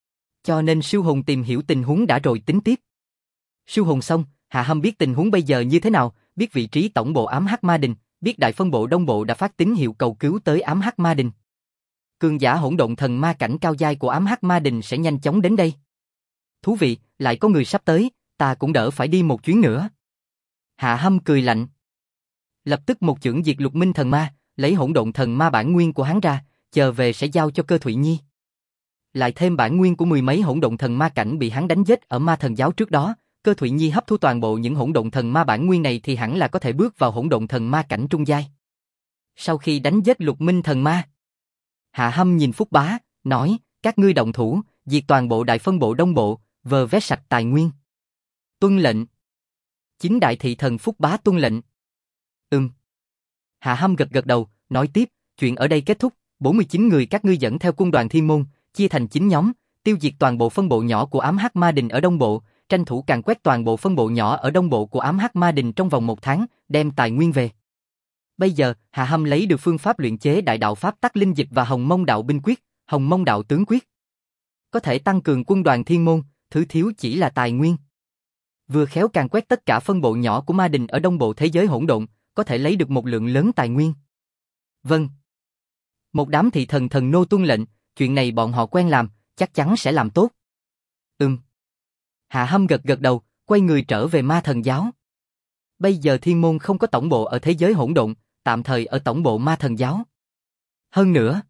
Cho nên siêu hồn tìm hiểu tình huống đã rồi tính tiếp. Siêu hồn xong, Hạ Hâm biết tình huống bây giờ như thế nào, biết vị trí tổng bộ ám hắc ma đình, biết đại phân bộ Đông Bộ đã phát tín hiệu cầu cứu tới ám hắc ma đình. Cường giả hỗn độn thần ma cảnh cao giai của ám hắc ma đình sẽ nhanh chóng đến đây. Thú vị, lại có người sắp tới, ta cũng đỡ phải đi một chuyến nữa. Hạ Hâm cười lạnh. Lập tức một chưởng diệt Lục Minh thần ma, lấy hỗn độn thần ma bản nguyên của hắn ra, chờ về sẽ giao cho Cơ Thụy Nhi. Lại thêm bản nguyên của mười mấy hỗn độn thần ma cảnh bị hắn đánh giết ở ma thần giáo trước đó, Cơ Thụy Nhi hấp thu toàn bộ những hỗn độn thần ma bản nguyên này thì hẳn là có thể bước vào hỗn độn thần ma cảnh trung giai. Sau khi đánh giết Lục Minh thần ma, Hạ Hâm nhìn Phúc Bá, nói, các ngươi động thủ, diệt toàn bộ đại phân bộ đông bộ, vơ vét sạch tài nguyên. Tuân lệnh. Chính đại thị thần Phúc Bá tuân lệnh. Hạ Hâm gật gật đầu, nói tiếp, chuyện ở đây kết thúc, 49 người các ngươi dẫn theo quân đoàn Thiên Môn, chia thành 9 nhóm, tiêu diệt toàn bộ phân bộ nhỏ của ám hắc ma đình ở đông bộ, tranh thủ càn quét toàn bộ phân bộ nhỏ ở đông bộ của ám hắc ma đình trong vòng 1 tháng, đem tài nguyên về. Bây giờ, Hạ Hâm lấy được phương pháp luyện chế đại đạo pháp tắc linh dịch và Hồng Mông đạo binh quyết, Hồng Mông đạo tướng quyết. Có thể tăng cường quân đoàn Thiên Môn, thứ thiếu chỉ là tài nguyên. Vừa khéo càn quét tất cả phân bộ nhỏ của ma đình ở đông bộ thế giới hỗn độn, có thể lấy được một lượng lớn tài nguyên. Vâng. Một đám thị thần thần nô tuân lệnh, chuyện này bọn họ quen làm, chắc chắn sẽ làm tốt. Hạ Hâm gật gật đầu, quay người trở về ma thần giáo. Bây giờ Thiên Môn không có tổng bộ ở thế giới hỗn độn, tạm thời ở tổng bộ ma thần giáo. Hơn nữa,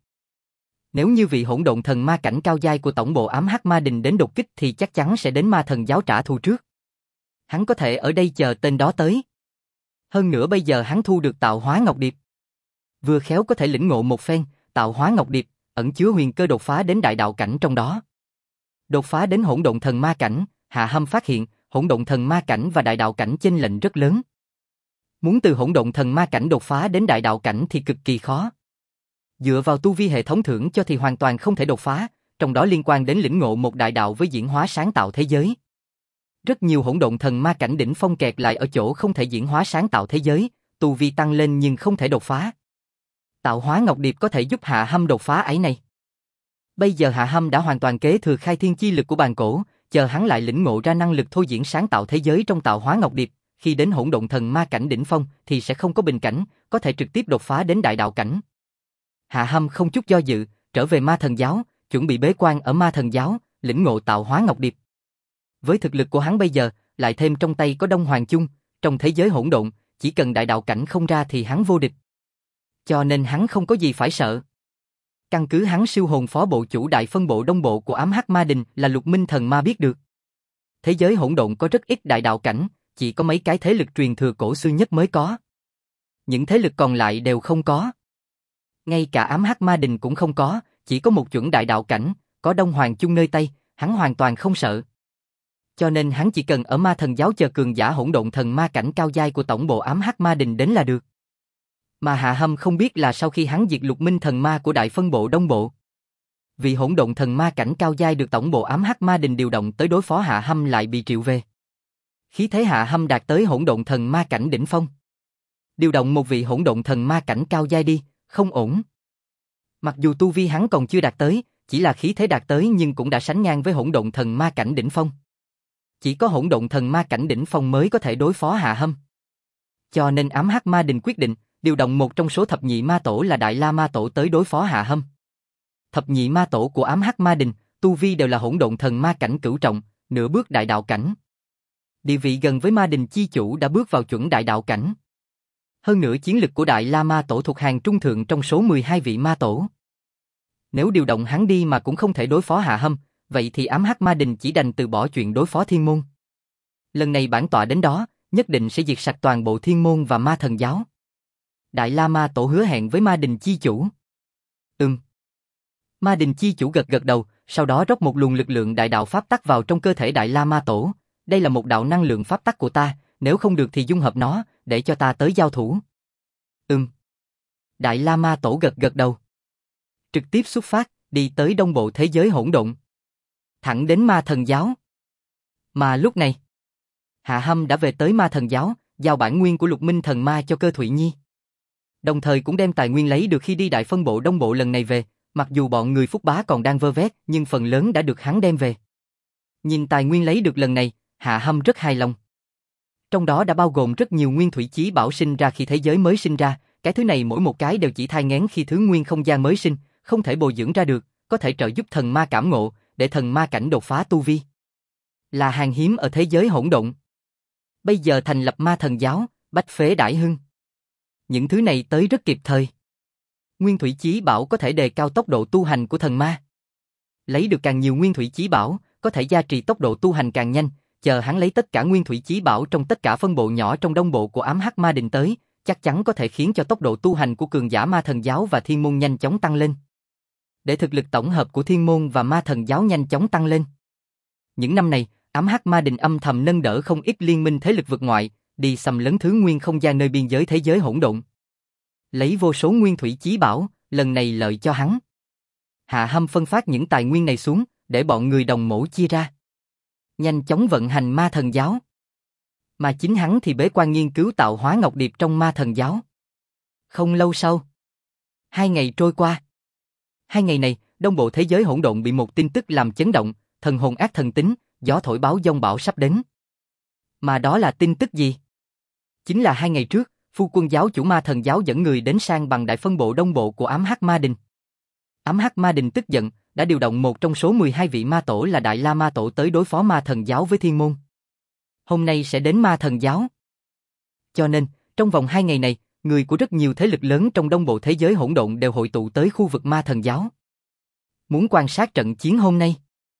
nếu như vị hỗn độn thần ma cảnh cao giai của tổng bộ ám hắc ma đình đến đột kích thì chắc chắn sẽ đến ma thần giáo trả thù trước. Hắn có thể ở đây chờ tên đó tới. Hơn nữa bây giờ hắn thu được Tạo Hóa Ngọc Điệp. Vừa khéo có thể lĩnh ngộ một phen, Tạo Hóa Ngọc Điệp, ẩn chứa huyền cơ đột phá đến đại đạo cảnh trong đó. Đột phá đến hỗn độn thần ma cảnh, Hạ Hâm phát hiện, hỗn độn thần ma cảnh và đại đạo cảnh chênh lệch rất lớn. Muốn từ hỗn độn thần ma cảnh đột phá đến đại đạo cảnh thì cực kỳ khó. Dựa vào tu vi hệ thống thưởng cho thì hoàn toàn không thể đột phá, trong đó liên quan đến lĩnh ngộ một đại đạo với diễn hóa sáng tạo thế giới. Rất nhiều hỗn độn thần ma cảnh đỉnh phong kẹt lại ở chỗ không thể diễn hóa sáng tạo thế giới, tu vi tăng lên nhưng không thể đột phá. Tạo Hóa Ngọc Điệp có thể giúp Hạ Hâm đột phá ấy này. Bây giờ Hạ Hâm đã hoàn toàn kế thừa khai thiên chi lực của bàn cổ, chờ hắn lại lĩnh ngộ ra năng lực thôi diễn sáng tạo thế giới trong Tạo Hóa Ngọc Điệp, khi đến hỗn độn thần ma cảnh đỉnh phong thì sẽ không có bình cảnh, có thể trực tiếp đột phá đến đại đạo cảnh. Hạ Hâm không chút do dự, trở về ma thần giáo, chuẩn bị bế quan ở ma thần giáo, lĩnh ngộ Tạo Hóa Ngọc Điệp. Với thực lực của hắn bây giờ, lại thêm trong tay có Đông Hoàng Chung, trong thế giới hỗn độn, chỉ cần đại đạo cảnh không ra thì hắn vô địch. Cho nên hắn không có gì phải sợ. Căn cứ hắn siêu hồn phó bộ chủ đại phân bộ đông bộ của ám hắc ma đình là Lục Minh thần ma biết được. Thế giới hỗn độn có rất ít đại đạo cảnh, chỉ có mấy cái thế lực truyền thừa cổ xưa nhất mới có. Những thế lực còn lại đều không có. Ngay cả ám hắc ma đình cũng không có, chỉ có một chuẩn đại đạo cảnh, có Đông Hoàng Chung nơi tay, hắn hoàn toàn không sợ. Cho nên hắn chỉ cần ở ma thần giáo chờ cường giả hỗn độn thần ma cảnh cao giai của tổng bộ ám hắc ma đình đến là được. Mà Hạ Hâm không biết là sau khi hắn diệt Lục Minh thần ma của đại phân bộ đông bộ, vị hỗn độn thần ma cảnh cao giai được tổng bộ ám hắc ma đình điều động tới đối phó Hạ Hâm lại bị triệu về. Khí thế Hạ Hâm đạt tới hỗn độn thần ma cảnh đỉnh phong. Điều động một vị hỗn độn thần ma cảnh cao giai đi, không ổn. Mặc dù tu vi hắn còn chưa đạt tới, chỉ là khí thế đạt tới nhưng cũng đã sánh ngang với hỗn độn thần ma cảnh đỉnh phong. Chỉ có hỗn độn thần ma cảnh đỉnh phong mới có thể đối phó Hạ Hâm. Cho nên ám hắc ma đình quyết định điều động một trong số thập nhị ma tổ là Đại La Ma Tổ tới đối phó Hạ Hâm. Thập nhị ma tổ của ám hắc ma đình, tu vi đều là hỗn độn thần ma cảnh cửu trọng, nửa bước đại đạo cảnh. Địa vị gần với ma đình chi chủ đã bước vào chuẩn đại đạo cảnh. Hơn nữa chiến lực của Đại La Ma Tổ thuộc hàng trung thượng trong số 12 vị ma tổ. Nếu điều động hắn đi mà cũng không thể đối phó Hạ Hâm, vậy thì ám hắc ma đình chỉ đành từ bỏ chuyện đối phó thiên môn. Lần này bản tọa đến đó, nhất định sẽ diệt sạch toàn bộ thiên môn và ma thần giáo. Đại La Ma Tổ hứa hẹn với ma đình chi chủ. Ma đình chi chủ gật gật đầu, sau đó rót một luồng lực lượng đại đạo pháp tắc vào trong cơ thể Đại La Ma Tổ. Đây là một đạo năng lượng pháp tắc của ta, nếu không được thì dung hợp nó, để cho ta tới giao thủ. Đại La Ma Tổ gật gật đầu. Trực tiếp xuất phát, đi tới đông bộ thế giới hỗn độn. Thẳng đến ma thần giáo. Mà lúc này, Hạ Hâm đã về tới ma thần giáo, giao bản nguyên của Lục Minh thần ma cho Cơ Thụy Nhi. Đồng thời cũng đem tài nguyên lấy được khi đi đại phân bộ đông bộ lần này về, mặc dù bọn người Phúc Bá còn đang vơ vét, nhưng phần lớn đã được hắn đem về. Nhìn tài nguyên lấy được lần này, Hạ Hâm rất hài lòng. Trong đó đã bao gồm rất nhiều nguyên thủy chí bảo sinh ra khi thế giới mới sinh ra, cái thứ này mỗi một cái đều chỉ thai nghén khi thứ nguyên không gian mới sinh, không thể bồi dưỡng ra được, có thể trợ giúp thần ma cảm ngộ, để thần ma cảnh đột phá tu vi. Là hàng hiếm ở thế giới hỗn độn. Bây giờ thành lập ma thần giáo, bách phế đại hưng. Những thứ này tới rất kịp thời. Nguyên thủy chí bảo có thể đề cao tốc độ tu hành của thần ma. Lấy được càng nhiều nguyên thủy chí bảo, có thể gia trì tốc độ tu hành càng nhanh, chờ hắn lấy tất cả nguyên thủy chí bảo trong tất cả phân bộ nhỏ trong đông bộ của ám hắc ma đình tới, chắc chắn có thể khiến cho tốc độ tu hành của cường giả ma thần giáo và thiên môn nhanh chóng tăng lên. Để thực lực tổng hợp của thiên môn và ma thần giáo nhanh chóng tăng lên. Những năm này, ám hắc ma đình âm thầm nâng đỡ không ít liên minh thế lực vực ngoại, đi xâm lấn thứ nguyên không gian nơi biên giới thế giới hỗn độn. Lấy vô số nguyên thủy chí bảo, lần này lợi cho hắn. Hạ Hâm phân phát những tài nguyên này xuống, để bọn người đồng mẫu chia ra. Nhanh chóng vận hành ma thần giáo. Mà chính hắn thì bế quan nghiên cứu tạo hóa ngọc điệp trong ma thần giáo. Không lâu sau, 2 ngày trôi qua. 2 ngày này, đông bộ thế giới hỗn độn bị một tin tức làm chấn động, thần hồn ác thần tính, gió thổi báo giông bão sắp đến. Mà đó là tin tức gì? Chính là 2 ngày trước, phu quân giáo chủ ma thần giáo dẫn người đến sang bằng đại phân bộ đông bộ của ám hắc ma đình. Ám hắc ma đình tức giận, đã điều động một trong số 12 vị ma tổ là Đại La Ma Tổ tới đối phó ma thần giáo với thiên môn. Hôm nay sẽ đến ma thần giáo. Cho nên, trong vòng 2 ngày này, người của rất nhiều thế lực lớn trong đông bộ thế giới hỗn độn đều hội tụ tới khu vực ma thần giáo. Muốn quan sát trận chiến hôm nay.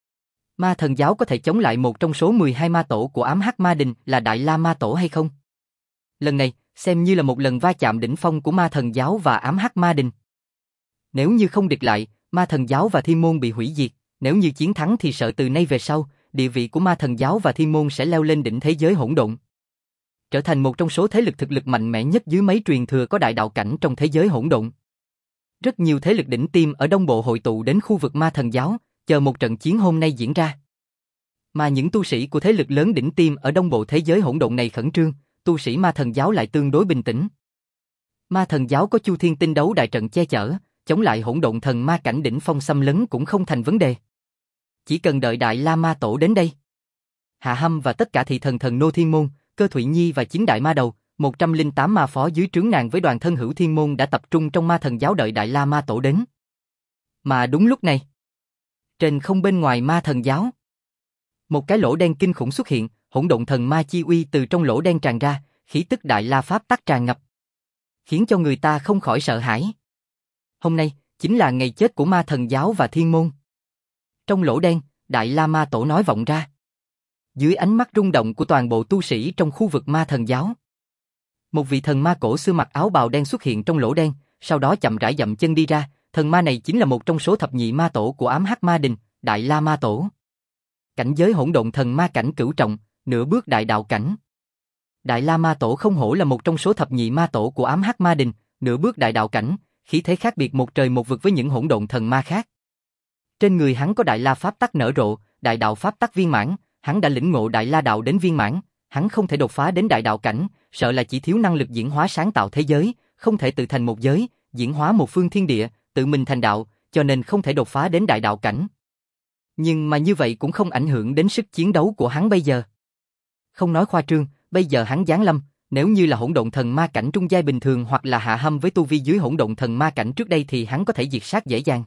Ma thần giáo có thể chống lại một trong số 12 ma tổ của ám hắc ma đình là Đại La Ma Tổ hay không? Lần này, xem như là một lần va chạm đỉnh phong của ma thần giáo và ám hắc ma đình. Nếu như không địch lại, ma thần giáo và thiên môn bị hủy diệt, nếu như chiến thắng thì sợ từ nay về sau, địa vị của ma thần giáo và thiên môn sẽ leo lên đỉnh thế giới hỗn độn. Trở thành một trong số thế lực thực lực mạnh mẽ nhất dưới mấy truyền thừa có đại đạo cảnh trong thế giới hỗn độn. Rất nhiều thế lực đỉnh tiêm ở đông bộ hội tụ đến khu vực ma thần giáo, chờ một trận chiến hôm nay diễn ra. Mà những tu sĩ của thế lực lớn đỉnh tiêm ở đông bộ thế giới hỗn độn này khẩn trương, tu sĩ ma thần giáo lại tương đối bình tĩnh. Ma thần giáo có Chu Thiên Tinh đấu đại trận che chở, chống lại hỗn độn thần ma cảnh đỉnh phong xâm lấn cũng không thành vấn đề. Chỉ cần đợi Đại La Ma Tổ đến đây. Hạ Hâm và tất cả thị thần thần nô thiên môn, Cơ Thụy Nhi và 9 đại ma đầu, 108 ma phó dưới trướng nàng với đoàn thân hữu thiên môn đã tập trung trong ma thần giáo đợi Đại La Ma Tổ đến. Mà đúng lúc này, trên không bên ngoài ma thần giáo, một cái lỗ đen kinh khủng xuất hiện, hỗn độn thần ma chi uy từ trong lỗ đen tràn ra, khí tức Đại La Pháp tắc tràn ngập, khiến cho người ta không khỏi sợ hãi. Hôm nay, chính là ngày chết của ma thần giáo và thiên môn. Trong lỗ đen, Đại La Ma Tổ nói vọng ra. Dưới ánh mắt rung động của toàn bộ tu sĩ trong khu vực ma thần giáo. Một vị thần ma cổ xưa mặc áo bào đen xuất hiện trong lỗ đen, sau đó chậm rãi dậm chân đi ra, thần ma này chính là một trong số thập nhị ma tổ của ám hắc ma đình, Đại La Ma Tổ. Cảnh giới hỗn độn thần ma cảnh cửu trọng, nửa bước đại đạo cảnh. Đại La Ma Tổ không hổ là một trong số thập nhị ma tổ của ám hắc ma đình, nửa bước đại đạo cảnh, khí thế khác biệt một trời một vực với những hỗn độn thần ma khác. Trên người hắn có Đại La Pháp tắc nở rộ, đại đạo Pháp tắc viên mãn, hắn đã lĩnh ngộ Đại La đạo đến viên mãn, hắn không thể đột phá đến đại đạo cảnh, sợ là chỉ thiếu năng lực diễn hóa sáng tạo thế giới, không thể tự thành một giới, diễn hóa một phương thiên địa, tự mình thành đạo, cho nên không thể đột phá đến đại đạo cảnh. Nhưng mà như vậy cũng không ảnh hưởng đến sức chiến đấu của hắn bây giờ. Không nói khoa trương, bây giờ hắn giáng lâm, nếu như là hỗn độn thần ma cảnh trung giai bình thường hoặc là Hạ Hâm với tu vi dưới hỗn độn thần ma cảnh trước đây thì hắn có thể diệt sát dễ dàng.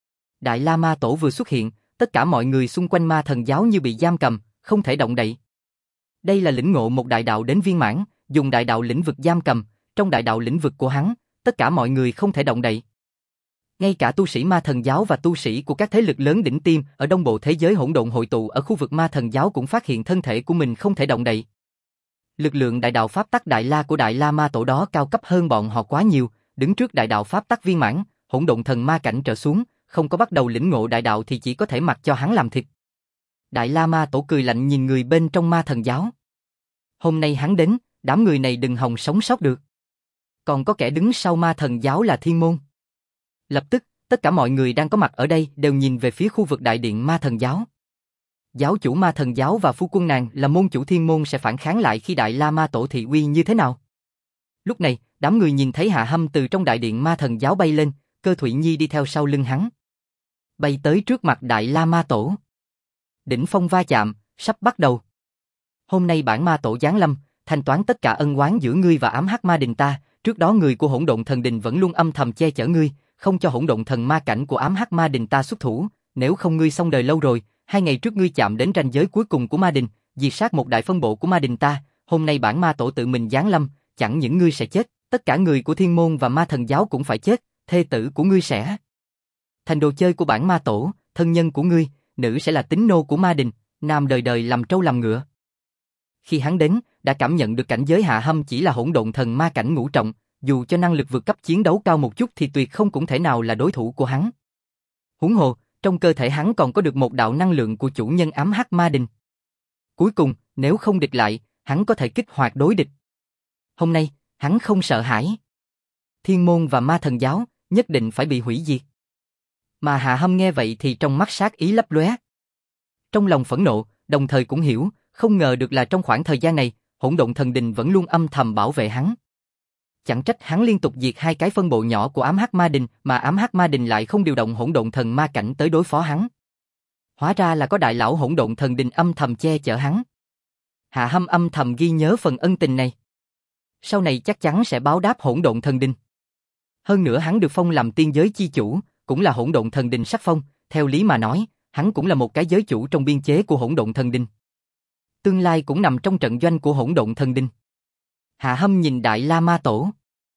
Đại La Ma Tổ vừa xuất hiện, tất cả mọi người xung quanh ma thần giáo như bị giam cầm, không thể động đậy. Đây là lĩnh ngộ một đại đạo đến viên mãn, dùng đại đạo lĩnh vực giam cầm, trong đại đạo lĩnh vực của hắn, tất cả mọi người không thể động đậy. Ngay cả tu sĩ ma thần giáo và tu sĩ của các thế lực lớn đỉnh tiêm ở đông bộ thế giới hỗn độn hội tụ ở khu vực ma thần giáo cũng phát hiện thân thể của mình không thể động đậy. Lực lượng đại đạo pháp tắc Đại La của Đại La Ma Tổ đó cao cấp hơn bọn họ quá nhiều, đứng trước đại đạo pháp tắc viên mãn, hỗn độn thần ma cảnh trở xuống, không có bắt đầu lĩnh ngộ đại đạo thì chỉ có thể mặc cho hắn làm thịt. Đại La Ma Tổ cười lạnh nhìn người bên trong ma thần giáo. Hôm nay hắn đến, đám người này đừng hòng sống sót được. Còn có kẻ đứng sau ma thần giáo là Thiên Môn. Lập tức, tất cả mọi người đang có mặt ở đây đều nhìn về phía khu vực đại điện ma thần giáo. Giáo chủ ma thần giáo và phu quân nàng là môn chủ Thiên Môn sẽ phản kháng lại khi Đại La Ma Tổ thị uy như thế nào? Lúc này, đám người nhìn thấy Hạ Hâm từ trong đại điện ma thần giáo bay lên, Cơ Thụy Nhi đi theo sau lưng hắn. Bay tới trước mặt Đại La Ma Tổ. Đỉnh phong va chạm, sắp bắt đầu. Hôm nay bản ma tổ giáng lâm, thanh toán tất cả ân oán giữa ngươi và ám hắc ma đình ta, trước đó người của hỗn độn thần đình vẫn luôn âm thầm che chở ngươi, không cho hỗn độn thần ma cảnh của ám hắc ma đình ta xuất thủ, nếu không ngươi xong đời lâu rồi. 2 ngày trước ngươi chạm đến ranh giới cuối cùng của ma đình, diệt sát một đại phân bộ của ma đình ta, hôm nay bản ma tổ tự mình giáng lâm, chẳng những ngươi sẽ chết, tất cả người của thiên môn và ma thần giáo cũng phải chết, thê tử của ngươi sẽ thành đồ chơi của bản ma tổ, thân nhân của ngươi, nữ sẽ là tín nô của ma đình, nam đời đời làm trâu làm ngựa. Khi hắn đến, đã cảm nhận được cảnh giới Hạ Hâm chỉ là hỗn độn thần ma cảnh ngũ trọng, dù cho năng lực vượt cấp chiến đấu cao một chút thì tuyệt không cũng thể nào là đối thủ của hắn. Huống hồ, trong cơ thể hắn còn có được một đạo năng lượng của chủ nhân ám hắc ma đình. Cuối cùng, nếu không địch lại, hắn có thể kích hoạt đối địch. Hôm nay, hắn không sợ hãi. Thiên môn và ma thần giáo nhất định phải bị hủy diệt. Mà Hạ Hâm nghe vậy thì trong mắt sát ý lấp lóe. Trong lòng phẫn nộ, đồng thời cũng hiểu, không ngờ được là trong khoảng thời gian này, hỗn độn thần đình vẫn luôn âm thầm bảo vệ hắn. Chẳng trách hắn liên tục diệt hai cái phân bộ nhỏ của ám hắc ma đình, mà ám hắc ma đình lại không điều động hỗn độn thần ma cảnh tới đối phó hắn. Hóa ra là có đại lão hỗn độn thần đình âm thầm che chở hắn. Hạ Hâm âm thầm ghi nhớ phần ân tình này. Sau này chắc chắn sẽ báo đáp hỗn độn thần đình. Hơn nữa hắn được phong làm tiên giới chi chủ, cũng là hỗn độn thần đình sắc phong, theo lý mà nói, hắn cũng là một cái giới chủ trong biên chế của hỗn độn thần đình. Tương lai cũng nằm trong trận doanh của hỗn độn thần đình. Hạ Hâm nhìn Đại La Ma Tổ.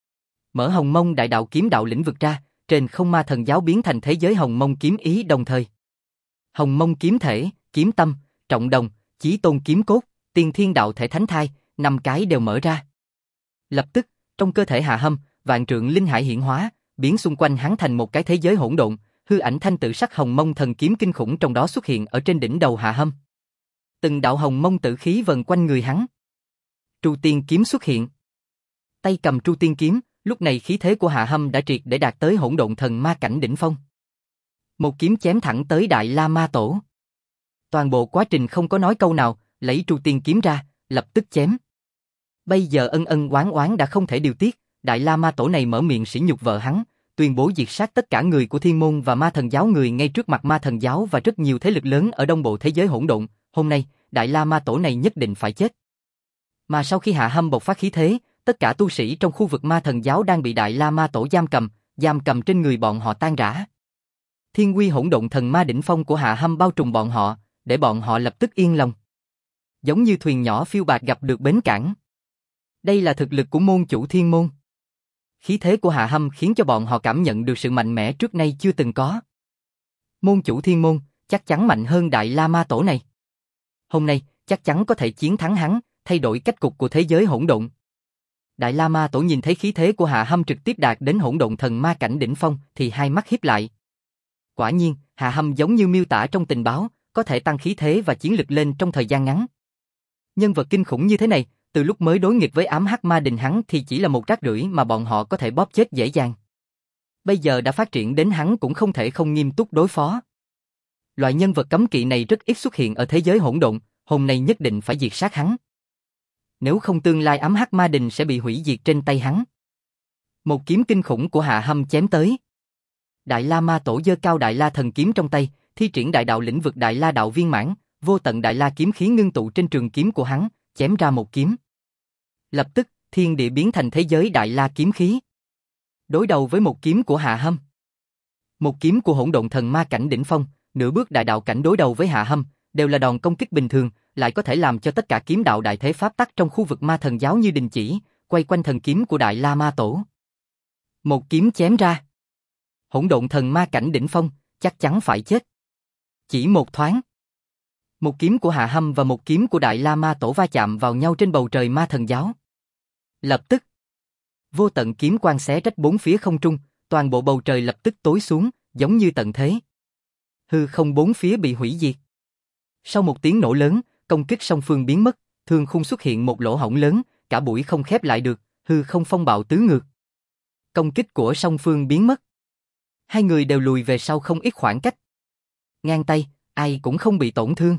Mở Hồng Mông Đại Đạo kiếm đạo lĩnh vực ra, trên không ma thần giáo biến thành thế giới Hồng Mông kiếm ý đồng thời. Hồng Mông kiếm thể, kiếm tâm, trọng đồng, chí tôn kiếm cốt, tiên thiên đạo thể thánh thai, 5 cái đều mở ra. Lập tức, trong cơ thể Hạ Hâm, vạn trượng linh hải hiện hóa, biến xung quanh hắn thành một cái thế giới hỗn độn, hư ảnh thanh tự sắc Hồng Mông thần kiếm kinh khủng trong đó xuất hiện ở trên đỉnh đầu Hạ Hâm. Từng đạo Hồng Mông tử khí vần quanh người hắn. Tru Tiên kiếm xuất hiện. Tay cầm Tru Tiên kiếm, lúc này khí thế của Hạ Hâm đã triệt để đạt tới hỗn độn thần ma cảnh đỉnh phong. Một kiếm chém thẳng tới Đại La Ma Tổ. Toàn bộ quá trình không có nói câu nào, lấy Tru Tiên kiếm ra, lập tức chém. Bây giờ ân ân oán oán đã không thể điều tiết, Đại La Ma Tổ này mở miệng sỉ nhục vợ hắn, tuyên bố diệt sát tất cả người của thiên môn và ma thần giáo người ngay trước mặt ma thần giáo và rất nhiều thế lực lớn ở đông bộ thế giới hỗn độn. Hôm nay, Đại La Ma Tổ này nhất định phải chết. Mà sau khi Hạ Hâm bộc phát khí thế, tất cả tu sĩ trong khu vực ma thần giáo đang bị Đại La Ma Tổ giam cầm trên người bọn họ tan rã. Thiên uy hỗn độn thần ma đỉnh phong của Hạ Hâm bao trùm bọn họ, để bọn họ lập tức yên lòng. Giống như thuyền nhỏ phiêu bạt gặp được bến cảng. Đây là thực lực của môn chủ thiên môn. Khí thế của Hạ Hâm khiến cho bọn họ cảm nhận được sự mạnh mẽ trước nay chưa từng có. Môn chủ thiên môn chắc chắn mạnh hơn Đại La Ma Tổ này. Hôm nay chắc chắn có thể chiến thắng hắn, thay đổi cách cục của thế giới hỗn độn. Đại La Ma Tổ nhìn thấy khí thế của Hạ Hâm trực tiếp đạt đến hỗn độn thần ma cảnh đỉnh phong thì hai mắt híp lại. Quả nhiên, Hạ Hâm giống như miêu tả trong tình báo, có thể tăng khí thế và chiến lực lên trong thời gian ngắn. Nhân vật kinh khủng như thế này, từ lúc mới đối nghịch với ám hắc ma đình hắn thì chỉ là một rác rưởi mà bọn họ có thể bóp chết dễ dàng. Bây giờ đã phát triển đến hắn cũng không thể không nghiêm túc đối phó. Loại nhân vật cấm kỵ này rất ít xuất hiện ở thế giới hỗn độn, hôm nay nhất định phải diệt sát hắn. Nếu không tương lai ám hắc ma đình sẽ bị hủy diệt trên tay hắn. Một kiếm kinh khủng của Hạ Hâm chém tới. Đại La Ma Tổ giơ cao Đại La thần kiếm trong tay, thi triển đại đạo lĩnh vực Đại La đạo viên mãn, vô tận Đại La kiếm khí ngưng tụ trên trường kiếm của hắn, chém ra một kiếm. Lập tức, thiên địa biến thành thế giới Đại La kiếm khí. Đối đầu với một kiếm của Hạ Hâm. Một kiếm của hỗn độn thần ma cảnh đỉnh phong, nửa bước đại đạo cảnh đối đầu với Hạ Hâm, đều là đòn công kích bình thường, lại có thể làm cho tất cả kiếm đạo đại thế pháp tắc trong khu vực ma thần giáo như đình chỉ, quay quanh thần kiếm của Đại La Ma Tổ. Một kiếm chém ra. Hỗn độn thần ma cảnh đỉnh phong, chắc chắn phải chết. Chỉ một thoáng. Một kiếm của Hạ Hâm và một kiếm của Đại La Ma Tổ va chạm vào nhau trên bầu trời ma thần giáo. Lập tức, vô tận kiếm quang xé rách bốn phía không trung, toàn bộ bầu trời lập tức tối xuống, giống như tận thế. Hư không bốn phía bị hủy diệt. Sau một tiếng nổ lớn, công kích song phương biến mất, thương khung xuất hiện một lỗ hổng lớn, cả bụi không khép lại được, hư không phong bạo tứ ngược. Công kích của song phương biến mất. Hai người đều lùi về sau không ít khoảng cách. Ngang tay, ai cũng không bị tổn thương.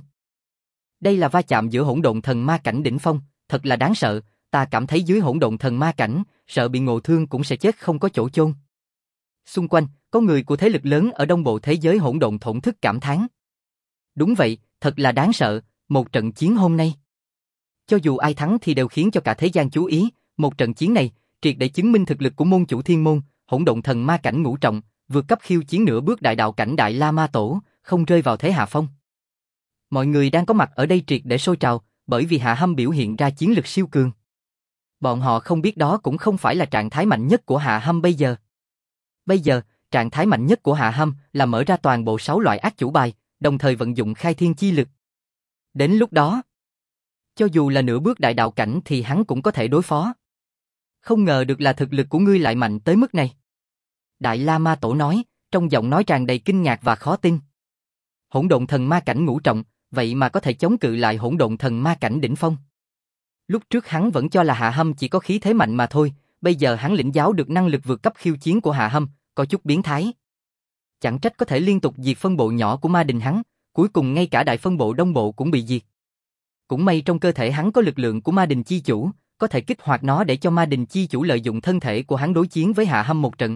Đây là va chạm giữa hỗn độn thần ma cảnh đỉnh phong, thật là đáng sợ, ta cảm thấy dưới hỗn độn thần ma cảnh, sợ bị ngộ thương cũng sẽ chết không có chỗ chôn. Xung quanh, có người của thế lực lớn ở đông bộ thế giới hỗn độn thổn thức cảm thán. Đúng vậy, thật là đáng sợ, một trận chiến hôm nay. Cho dù ai thắng thì đều khiến cho cả thế gian chú ý, một trận chiến này, triệt để chứng minh thực lực của môn chủ thiên môn, hỗn độn thần ma cảnh ngũ trọng, vượt cấp khiêu chiến nửa bước đại đạo cảnh Đại La Ma Tổ, không rơi vào thế hạ phong. Mọi người đang có mặt ở đây triệt để sôi trào, bởi vì Hạ Hâm biểu hiện ra chiến lực siêu cường. Bọn họ không biết đó cũng không phải là trạng thái mạnh nhất của Hạ Hâm bây giờ. Bây giờ, trạng thái mạnh nhất của Hạ Hâm là mở ra toàn bộ 6 loại ác chủ bài, đồng thời vận dụng khai thiên chi lực. Đến lúc đó, cho dù là nửa bước đại đạo cảnh thì hắn cũng có thể đối phó. Không ngờ được là thực lực của ngươi lại mạnh tới mức này. Đại La Ma Tổ nói, trong giọng nói tràn đầy kinh ngạc và khó tin. Hỗn độn thần ma cảnh ngũ trọng, vậy mà có thể chống cự lại hỗn độn thần ma cảnh đỉnh phong. Lúc trước hắn vẫn cho là Hạ Hâm chỉ có khí thế mạnh mà thôi, bây giờ hắn lĩnh giáo được năng lực vượt cấp khiêu chiến của Hạ Hâm, có chút biến thái. Chẳng trách có thể liên tục diệt phân bộ nhỏ của ma đình hắn, cuối cùng ngay cả đại phân bộ đông bộ cũng bị diệt. Cũng may trong cơ thể hắn có lực lượng của ma đình chi chủ, có thể kích hoạt nó để cho ma đình chi chủ lợi dụng thân thể của hắn đối chiến với Hạ Hâm một trận.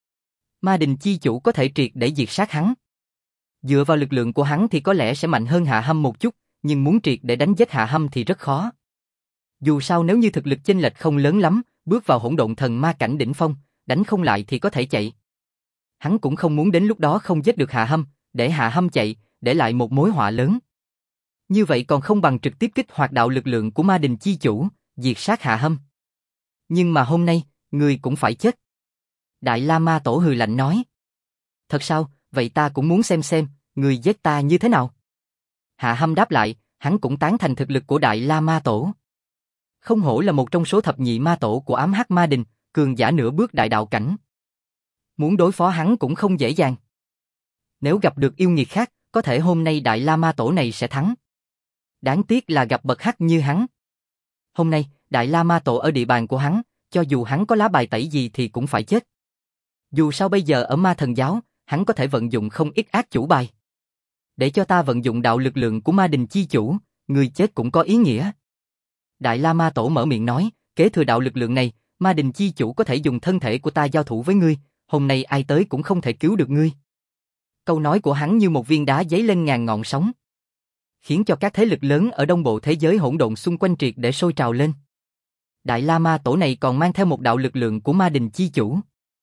Ma đình chi chủ có thể triệt để diệt sát hắn. Dựa vào lực lượng của hắn thì có lẽ sẽ mạnh hơn Hạ Hâm một chút, nhưng muốn triệt để đánh giết Hạ Hâm thì rất khó. Dù sao nếu như thực lực chênh lệch không lớn lắm, bước vào hỗn độn thần ma cảnh đỉnh phong, đánh không lại thì có thể chạy. Hắn cũng không muốn đến lúc đó không giết được Hạ Hâm, để Hạ Hâm chạy, để lại một mối họa lớn. Như vậy còn không bằng trực tiếp kích hoạt đạo lực lượng của ma đình chi chủ, diệt sát Hạ Hâm. Nhưng mà hôm nay, người cũng phải chết. Đại La Ma Tổ hừ lạnh nói. Thật sao, vậy ta cũng muốn xem, người giết ta như thế nào? Hạ Hâm đáp lại, hắn cũng tán thành thực lực của Đại La Ma Tổ. Không hổ là một trong số thập nhị ma tổ của ám hắc ma đình, cường giả nửa bước đại đạo cảnh. Muốn đối phó hắn cũng không dễ dàng. Nếu gặp được yêu nghiệt khác, có thể hôm nay Đại La Ma Tổ này sẽ thắng. Đáng tiếc là gặp bậc hắc như hắn. Hôm nay, Đại La Ma Tổ ở địa bàn của hắn, cho dù hắn có lá bài tẩy gì thì cũng phải chết. Dù sao bây giờ ở ma thần giáo, hắn có thể vận dụng không ít ác chủ bài. Để cho ta vận dụng đạo lực lượng của ma đình chi chủ, người chết cũng có ý nghĩa. Đại La Ma Tổ mở miệng nói, kế thừa đạo lực lượng này, ma đình chi chủ có thể dùng thân thể của ta giao thủ với ngươi, hôm nay ai tới cũng không thể cứu được ngươi. Câu nói của hắn như một viên đá dấy lên ngàn ngọn sóng, khiến cho các thế lực lớn ở đông bộ thế giới hỗn độn xung quanh triệt để sôi trào lên. Đại La Ma Tổ này còn mang theo một đạo lực lượng của ma đình chi chủ.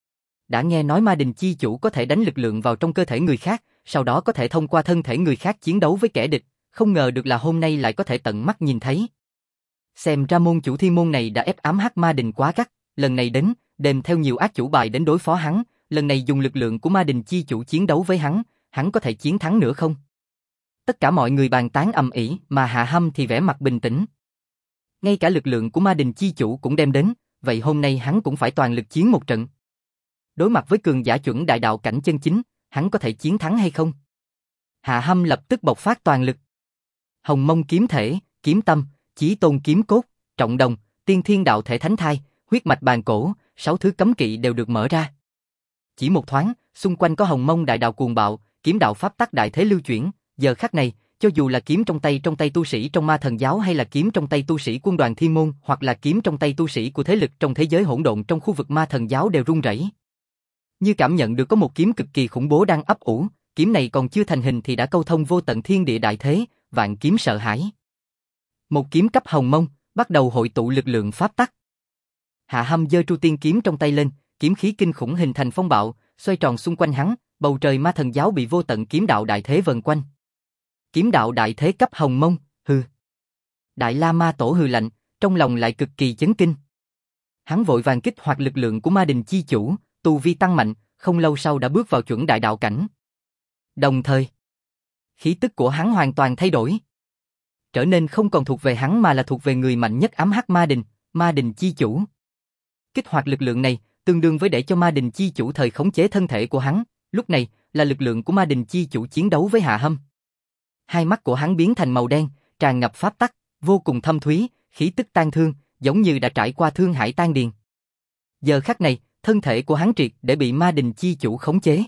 Đã nghe nói ma đình chi chủ có thể đánh lực lượng vào trong cơ thể người khác, sau đó có thể thông qua thân thể người khác chiến đấu với kẻ địch, không ngờ được là hôm nay lại có thể tận mắt nhìn thấy. Xem ra môn chủ thiên môn này đã ép ám hắc ma đình quá gắt, lần này đến, đem theo nhiều ác chủ bài đến đối phó hắn, lần này dùng lực lượng của ma đình chi chủ chiến đấu với hắn có thể chiến thắng nữa không? Tất cả mọi người bàn tán ầm ĩ, mà Hạ Hâm thì vẻ mặt bình tĩnh. Ngay cả lực lượng của ma đình chi chủ cũng đem đến, vậy hôm nay hắn cũng phải toàn lực chiến một trận. Đối mặt với cường giả chuẩn đại đạo cảnh chân chính, hắn có thể chiến thắng hay không? Hạ Hâm lập tức bộc phát toàn lực. Hồng Mông kiếm thể, kiếm tâm, Chí Tôn kiếm cốt, trọng đồng, tiên thiên đạo thể thánh thai, huyết mạch bàn cổ, 6 thứ cấm kỵ đều được mở ra. Chỉ một thoáng, xung quanh có Hồng Mông đại đạo cuồng bạo, kiếm đạo pháp tắc đại thế lưu chuyển, giờ khắc này, cho dù là kiếm trong tay tu sĩ trong ma thần giáo hay là kiếm trong tay tu sĩ quân đoàn thiên môn hoặc là kiếm trong tay tu sĩ của thế lực trong thế giới hỗn độn trong khu vực ma thần giáo đều run rẩy. Như cảm nhận được có một kiếm cực kỳ khủng bố đang ấp ủ, kiếm này còn chưa thành hình thì đã câu thông vô tận thiên địa đại thế, vạn kiếm sợ hãi. Một kiếm cấp Hồng Mông, bắt đầu hội tụ lực lượng pháp tắc. Hạ Hâm giơ Tru Tiên kiếm trong tay lên, kiếm khí kinh khủng hình thành phong bạo, xoay tròn xung quanh hắn, bầu trời ma thần giáo bị vô tận kiếm đạo đại thế vần quanh. Kiếm đạo đại thế cấp Hồng Mông, hừ. Đại La Ma Tổ hừ lạnh, trong lòng lại cực kỳ chấn kinh. Hắn vội vàng kích hoạt lực lượng của ma đình chi chủ, tu vi tăng mạnh, không lâu sau đã bước vào chuẩn đại đạo cảnh. Đồng thời, khí tức của hắn hoàn toàn thay đổi, trở nên không còn thuộc về hắn mà là thuộc về người mạnh nhất ám hắc ma đình chi chủ. Kích hoạt lực lượng này, tương đương với để cho ma đình chi chủ thời khống chế thân thể của hắn, lúc này là lực lượng của ma đình chi chủ chiến đấu với Hạ Hâm. Hai mắt của hắn biến thành màu đen, tràn ngập pháp tắc, vô cùng thâm thúy, khí tức tang thương, giống như đã trải qua thương hải tan điền. Giờ khắc này, thân thể của hắn triệt để bị ma đình chi chủ khống chế.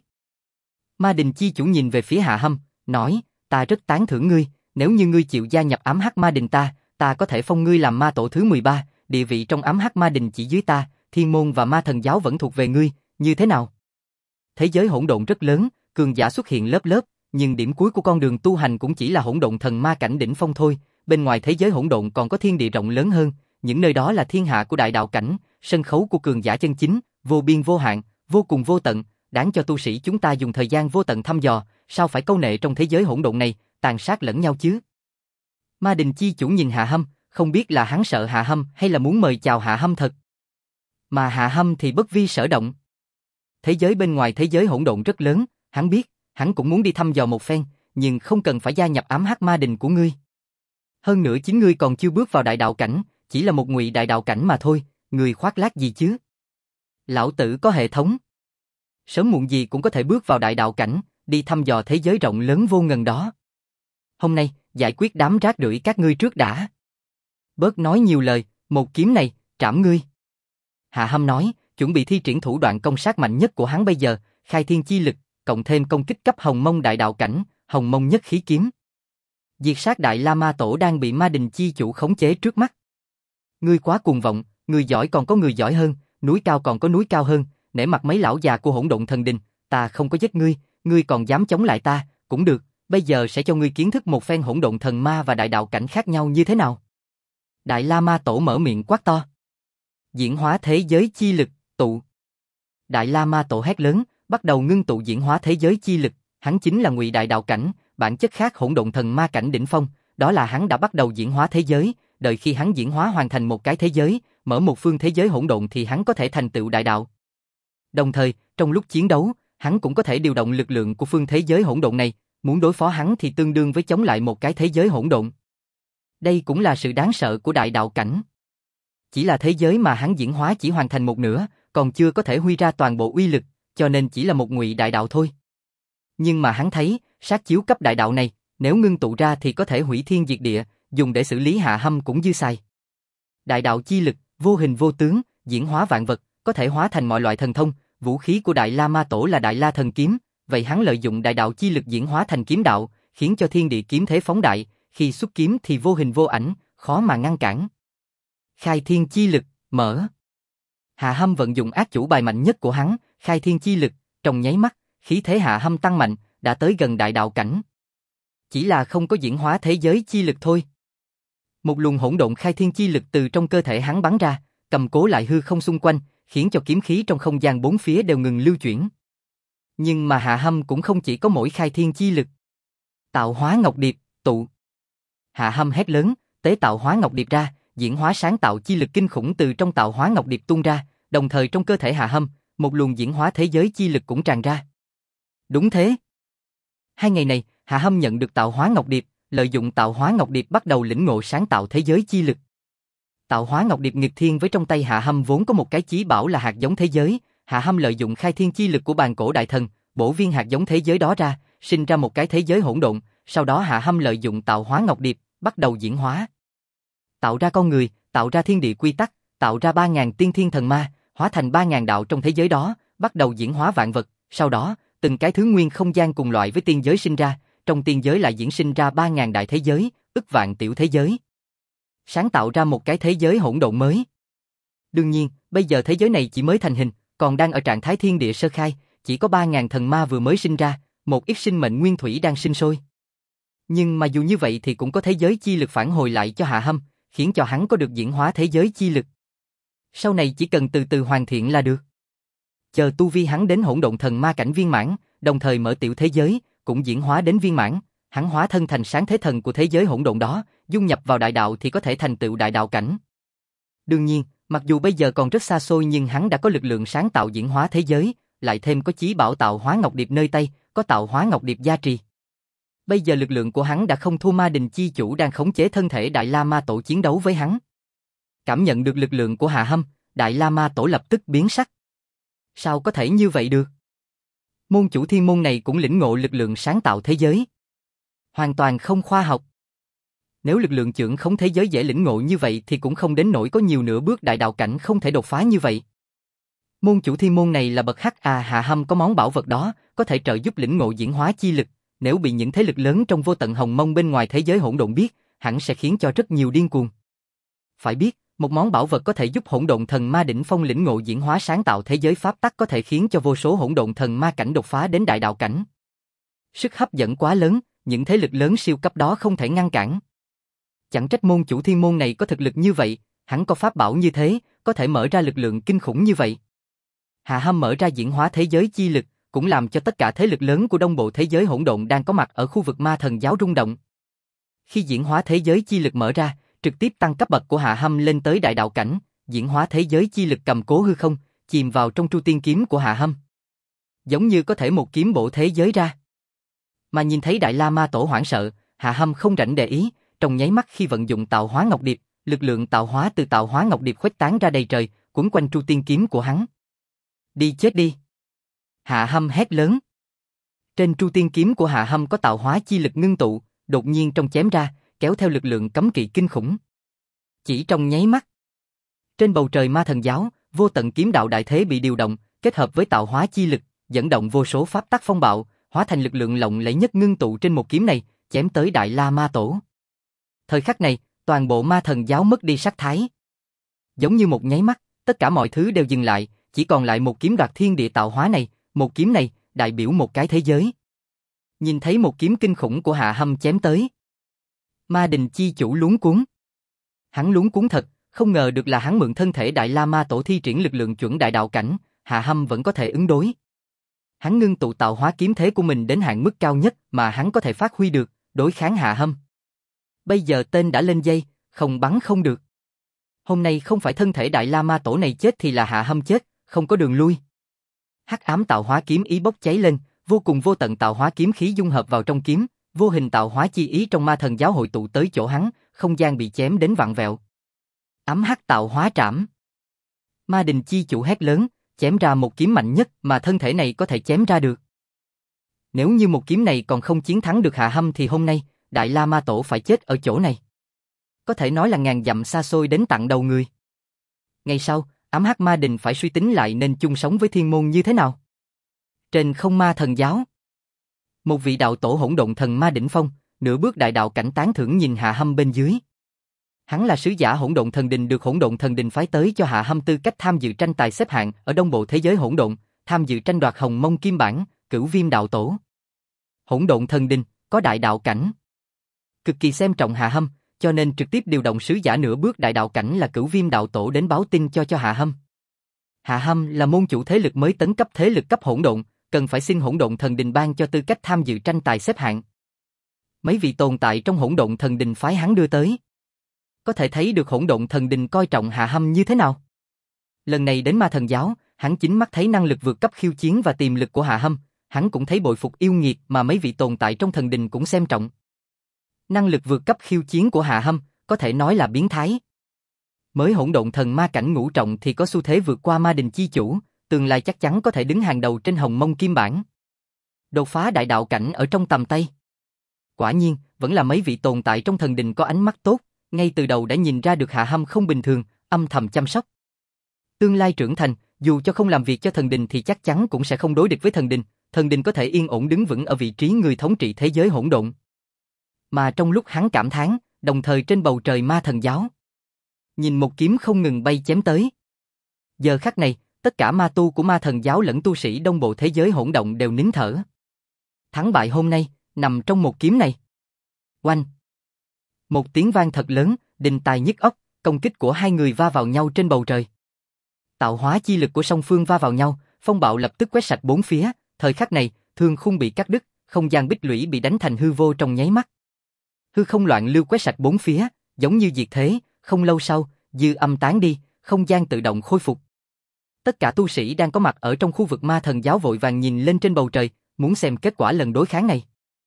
Ma đình chi chủ nhìn về phía Hạ Hâm, nói, ta rất tán thưởng ngươi, nếu như ngươi chịu gia nhập ám hắc ma đình ta có thể phong ngươi làm ma tổ thứ 13, địa vị trong ám hắc ma đình chỉ dưới ta, thiên môn và ma thần giáo vẫn thuộc về ngươi, như thế nào? Thế giới hỗn độn rất lớn, cường giả xuất hiện lớp lớp, nhưng điểm cuối của con đường tu hành cũng chỉ là hỗn độn thần ma cảnh đỉnh phong thôi, bên ngoài thế giới hỗn độn còn có thiên địa rộng lớn hơn, những nơi đó là thiên hạ của đại đạo cảnh, sân khấu của cường giả chân chính, vô biên vô hạn, vô cùng vô tận, đáng cho tu sĩ chúng ta dùng thời gian vô tận thăm dò, sao phải câu nệ trong thế giới hỗn độn này, tàn sát lẫn nhau chứ? Ma Đình chi chủ nhìn Hạ Hâm, không biết là hắn sợ Hạ Hâm hay là muốn mời chào Hạ Hâm thật. Mà Hạ Hâm thì bất vi sở động. Thế giới bên ngoài thế giới hỗn độn rất lớn, hắn biết, hắn cũng muốn đi thăm dò một phen, nhưng không cần phải gia nhập ám hắc ma đình của ngươi. Hơn nữa chính ngươi còn chưa bước vào đại đạo cảnh, chỉ là một ngụy đại đạo cảnh mà thôi, ngươi khoác lác gì chứ? Lão tử có hệ thống. Sớm muộn gì cũng có thể bước vào đại đạo cảnh, đi thăm dò thế giới rộng lớn vô ngần đó. Hôm nay, giải quyết đám rác rưởi các ngươi trước đã. Bớt nói nhiều lời, một kiếm này, trảm ngươi. Hạ Hâm nói, chuẩn bị thi triển thủ đoạn công sát mạnh nhất của hắn bây giờ, khai thiên chi lực, cộng thêm công kích cấp hồng mông đại đạo cảnh, hồng mông nhất khí kiếm. Diệt sát đại La Ma Tổ đang bị ma đình chi chủ khống chế trước mắt. Ngươi quá cuồng vọng, người giỏi còn có người giỏi hơn, núi cao còn có núi cao hơn, nể mặt mấy lão già của hỗn độn thần đình, ta không có giết ngươi, ngươi còn dám chống lại ta, cũng được, bây giờ sẽ cho ngươi kiến thức một phen hỗn độn thần ma và đại đạo cảnh khác nhau như thế nào. Đại La Ma Tổ mở miệng quát to. Diễn hóa thế giới chi lực, tụ. Đại La Ma Tổ hét lớn, bắt đầu ngưng tụ diễn hóa thế giới chi lực, hắn chính là ngụy đại đạo cảnh, bản chất khác hỗn độn thần ma cảnh đỉnh phong, đó là hắn đã bắt đầu diễn hóa thế giới, đợi khi hắn diễn hóa hoàn thành một cái thế giới, mở một phương thế giới hỗn độn thì hắn có thể thành tựu đại đạo. Đồng thời, trong lúc chiến đấu, hắn cũng có thể điều động lực lượng của phương thế giới hỗn độn này, muốn đối phó hắn thì tương đương với chống lại một cái thế giới hỗn độn. Đây cũng là sự đáng sợ của đại đạo cảnh. Chỉ là thế giới mà hắn diễn hóa chỉ hoàn thành một nửa, còn chưa có thể huy ra toàn bộ uy lực, cho nên chỉ là một ngụy đại đạo thôi. Nhưng mà hắn thấy, sát chiếu cấp đại đạo này, nếu ngưng tụ ra thì có thể hủy thiên diệt địa, dùng để xử lý Hạ Hâm cũng dư xài. Đại đạo chi lực, vô hình vô tướng, diễn hóa vạn vật, có thể hóa thành mọi loại thần thông, vũ khí của Đại La Ma Tổ là Đại La Thần Kiếm, vậy hắn lợi dụng đại đạo chi lực diễn hóa thành kiếm đạo, khiến cho thiên địa kiếm thế phóng đại, khi xuất kiếm thì vô hình vô ảnh, khó mà ngăn cản. Khai thiên chi lực, mở. Hạ Hâm vận dụng ác chủ bài mạnh nhất của hắn, khai thiên chi lực, trong nháy mắt, khí thế Hạ Hâm tăng mạnh, đã tới gần đại đạo cảnh. Chỉ là không có diễn hóa thế giới chi lực thôi. Một luồng hỗn độn khai thiên chi lực từ trong cơ thể hắn bắn ra, cầm cố lại hư không xung quanh, khiến cho kiếm khí trong không gian bốn phía đều ngừng lưu chuyển. Nhưng mà Hạ Hâm cũng không chỉ có mỗi khai thiên chi lực. Tạo hóa ngọc điệp, tụ. Hạ Hâm hét lớn, tế tạo hóa ngọc điệp ra, diễn hóa sáng tạo chi lực kinh khủng từ trong tạo hóa ngọc điệp tuôn ra, đồng thời trong cơ thể Hạ Hâm, một luồng diễn hóa thế giới chi lực cũng tràn ra. Đúng thế. 2 ngày này, Hạ Hâm nhận được tạo hóa ngọc điệp, lợi dụng tạo hóa ngọc điệp bắt đầu lĩnh ngộ sáng tạo thế giới chi lực. Tạo hóa ngọc điệp nghịch thiên với trong tay Hạ Hâm vốn có một cái chí bảo là hạt giống thế giới, Hạ Hâm lợi dụng khai thiên chi lực của bàn cổ đại thần, bổ viên hạt giống thế giới đó ra, sinh ra một cái thế giới hỗn độn, sau đó Hạ Hâm lợi dụng tạo hóa ngọc điệp, bắt đầu diễn hóa. Tạo ra con người, tạo ra thiên địa quy tắc, tạo ra 3.000 tiên thiên thần ma, hóa thành 3.000 đạo trong thế giới đó, bắt đầu diễn hóa vạn vật, sau đó, từng cái thứ nguyên không gian cùng loại với tiên giới sinh ra, trong tiên giới lại diễn sinh ra 3.000 đại thế giới, ức vạn tiểu thế giới. Sáng tạo ra một cái thế giới hỗn độn mới. Đương nhiên, bây giờ thế giới này chỉ mới thành hình, còn đang ở trạng thái thiên địa sơ khai, chỉ có 3.000 thần ma vừa mới sinh ra, một ít sinh mệnh nguyên thủy đang sinh sôi. Nhưng mà dù như vậy thì cũng có thế giới chi lực phản hồi lại cho Hạ Hâm, khiến cho hắn có được diễn hóa thế giới chi lực. Sau này chỉ cần từ từ hoàn thiện là được. Chờ tu vi hắn đến hỗn độn thần ma cảnh viên mãn, đồng thời mở tiểu thế giới, cũng diễn hóa đến viên mãn, hắn hóa thân thành sáng thế thần của thế giới hỗn độn đó, dung nhập vào đại đạo thì có thể thành tựu đại đạo cảnh. Đương nhiên, mặc dù bây giờ còn rất xa xôi nhưng hắn đã có lực lượng sáng tạo diễn hóa thế giới, lại thêm có chí bảo tạo hóa ngọc điệp nơi tay, có tạo hóa ngọc điệp gia trì. Bây giờ lực lượng của hắn đã không thua ma đình chi chủ đang khống chế thân thể Đại La Ma Tổ chiến đấu với hắn. Cảm nhận được lực lượng của Hạ Hâm, Đại La Ma Tổ lập tức biến sắc. Sao có thể như vậy được? Môn chủ thiên môn này cũng lĩnh ngộ lực lượng sáng tạo thế giới. Hoàn toàn không khoa học. Nếu lực lượng chưởng khống thế giới dễ lĩnh ngộ như vậy thì cũng không đến nỗi có nhiều nửa bước đại đạo cảnh không thể đột phá như vậy. Môn chủ thiên môn này là bậc Hạ Hâm có món bảo vật đó, có thể trợ giúp lĩnh ngộ diễn hóa chi lực. Nếu bị những thế lực lớn trong vô tận hồng mông bên ngoài thế giới hỗn độn biết, hẳn sẽ khiến cho rất nhiều điên cuồng. Phải biết, một món bảo vật có thể giúp hỗn độn thần ma đỉnh phong lĩnh ngộ diễn hóa sáng tạo thế giới pháp tắc có thể khiến cho vô số hỗn độn thần ma cảnh đột phá đến đại đạo cảnh. Sức hấp dẫn quá lớn, những thế lực lớn siêu cấp đó không thể ngăn cản. Chẳng trách môn chủ thiên môn này có thực lực như vậy, hắn có pháp bảo như thế, có thể mở ra lực lượng kinh khủng như vậy. Hạ Hâm mở ra diễn hóa thế giới chi lực, cũng làm cho tất cả thế lực lớn của đông bộ thế giới hỗn độn đang có mặt ở khu vực ma thần giáo rung động. Khi diễn hóa thế giới chi lực mở ra, trực tiếp tăng cấp bậc của Hạ Hâm lên tới đại đạo cảnh, diễn hóa thế giới chi lực cầm cố hư không, chìm vào trong Tru Tiên kiếm của Hạ Hâm. Giống như có thể một kiếm bổ thế giới ra. Mà nhìn thấy Đại La Ma Tổ hoảng sợ, Hạ Hâm không rảnh để ý, trong nháy mắt khi vận dụng Tạo Hóa Ngọc Điệp, lực lượng tạo hóa từ Tạo Hóa Ngọc Điệp khuếch tán ra đầy trời, quấn quanh Tru Tiên kiếm của hắn. Đi chết đi! Hạ Hâm hét lớn. Trên Tru Tiên kiếm của Hạ Hâm có tạo hóa chi lực ngưng tụ, đột nhiên trong chém ra, kéo theo lực lượng cấm kỵ kinh khủng. Chỉ trong nháy mắt, trên bầu trời ma thần giáo, vô tận kiếm đạo đại thế bị điều động, kết hợp với tạo hóa chi lực, dẫn động vô số pháp tắc phong bạo, hóa thành lực lượng lộng lẫy nhất ngưng tụ trên một kiếm này, chém tới Đại La Ma Tổ. Thời khắc này, toàn bộ ma thần giáo mất đi sắc thái. Giống như một nháy mắt, tất cả mọi thứ đều dừng lại, chỉ còn lại một kiếm đoạt thiên địa tạo hóa này, một kiếm này đại biểu một cái thế giới. Nhìn thấy một kiếm kinh khủng của Hạ Hâm chém tới, Ma Đình chi chủ luống cuống. Hắn luống cuống thật, không ngờ được là hắn mượn thân thể Đại La Ma Tổ thi triển lực lượng chuẩn đại đạo cảnh, Hạ Hâm vẫn có thể ứng đối. Hắn ngưng tụ tạo hóa kiếm thế của mình đến hạn mức cao nhất mà hắn có thể phát huy được, đối kháng Hạ Hâm. Bây giờ tên đã lên dây, không bắn không được. Hôm nay không phải thân thể Đại La Ma Tổ này chết thì là Hạ Hâm chết, không có đường lui. Hắc ám tạo hóa kiếm ý bốc cháy lên, vô cùng vô tận tạo hóa kiếm khí dung hợp vào trong kiếm, vô hình tạo hóa chi ý trong ma thần giáo hội tụ tới chỗ hắn, không gian bị chém đến vặn vẹo. Ám hắc tạo hóa trảm. Ma Đình chi chủ hét lớn, chém ra một kiếm mạnh nhất mà thân thể này có thể chém ra được. Nếu như một kiếm này còn không chiến thắng được Hạ Hâm thì hôm nay, Đại La Ma Tổ phải chết ở chỗ này. Có thể nói là ngàn dặm xa xôi đến tận đầu người. Ngày sau, ám hắc ma đình phải suy tính lại nên chung sống với thiên môn như thế nào. Trên không ma thần giáo, một vị đạo tổ hỗn độn thần ma đỉnh phong, nửa bước đại đạo cảnh tán thưởng nhìn Hạ Hâm bên dưới. Hắn là sứ giả hỗn độn thần đình được hỗn độn thần đình phái tới cho Hạ Hâm tư cách tham dự tranh tài xếp hạng ở đông bộ thế giới hỗn độn, tham dự tranh đoạt hồng mông kim bản, Cửu Viêm đạo tổ. Hỗn độn thần đình có đại đạo cảnh, cực kỳ xem trọng Hạ Hâm, cho nên trực tiếp điều động sứ giả nửa bước đại đạo cảnh là Cửu Viêm đạo tổ đến báo tin cho Hạ Hâm. Hạ Hâm là môn chủ thế lực mới tấn cấp thế lực cấp hỗn độn, cần phải xin hỗn độn thần đình ban cho tư cách tham dự tranh tài xếp hạng. Mấy vị tồn tại trong hỗn độn thần đình phái hắn đưa tới. Có thể thấy được hỗn độn thần đình coi trọng Hạ Hâm như thế nào. Lần này đến ma thần giáo, hắn chính mắt thấy năng lực vượt cấp khiêu chiến và tiềm lực của Hạ Hâm, hắn cũng thấy bội phục yêu nghiệt mà mấy vị tồn tại trong thần đình cũng xem trọng. Năng lực vượt cấp khiêu chiến của Hạ Hâm có thể nói là biến thái. Mới hỗn độn thần ma cảnh ngũ trọng thì có xu thế vượt qua ma đình chi chủ, tương lai chắc chắn có thể đứng hàng đầu trên hồng mông kim bản. Đột phá đại đạo cảnh ở trong tầm tay. Quả nhiên, vẫn là mấy vị tồn tại trong thần đình có ánh mắt tốt, ngay từ đầu đã nhìn ra được Hạ Hâm không bình thường, âm thầm chăm sóc. Tương lai trưởng thành, dù cho không làm việc cho thần đình thì chắc chắn cũng sẽ không đối địch với thần đình có thể yên ổn đứng vững ở vị trí người thống trị thế giới hỗn độn. Mà trong lúc hắn cảm thán, đồng thời trên bầu trời ma thần giáo, nhìn một kiếm không ngừng bay chém tới. Giờ khắc này, tất cả ma tu của ma thần giáo lẫn tu sĩ đông bộ thế giới hỗn động đều nín thở. Thắng bại hôm nay, nằm trong một kiếm này. Oanh! Một tiếng vang thật lớn, đình tài nhức óc, công kích của hai người va vào nhau trên bầu trời. Tạo hóa chi lực của song phương va vào nhau, phong bạo lập tức quét sạch bốn phía, thời khắc này, thương khung bị cắt đứt, không gian bích lũy bị đánh thành hư vô trong nháy mắt. Hư không loạn lưu quét sạch bốn phía, giống như diệt thế, không lâu sau, dư âm tán đi, không gian tự động khôi phục. Tất cả tu sĩ đang có mặt ở trong khu vực ma thần giáo vội vàng nhìn lên trên bầu trời, muốn xem kết quả lần đối kháng này.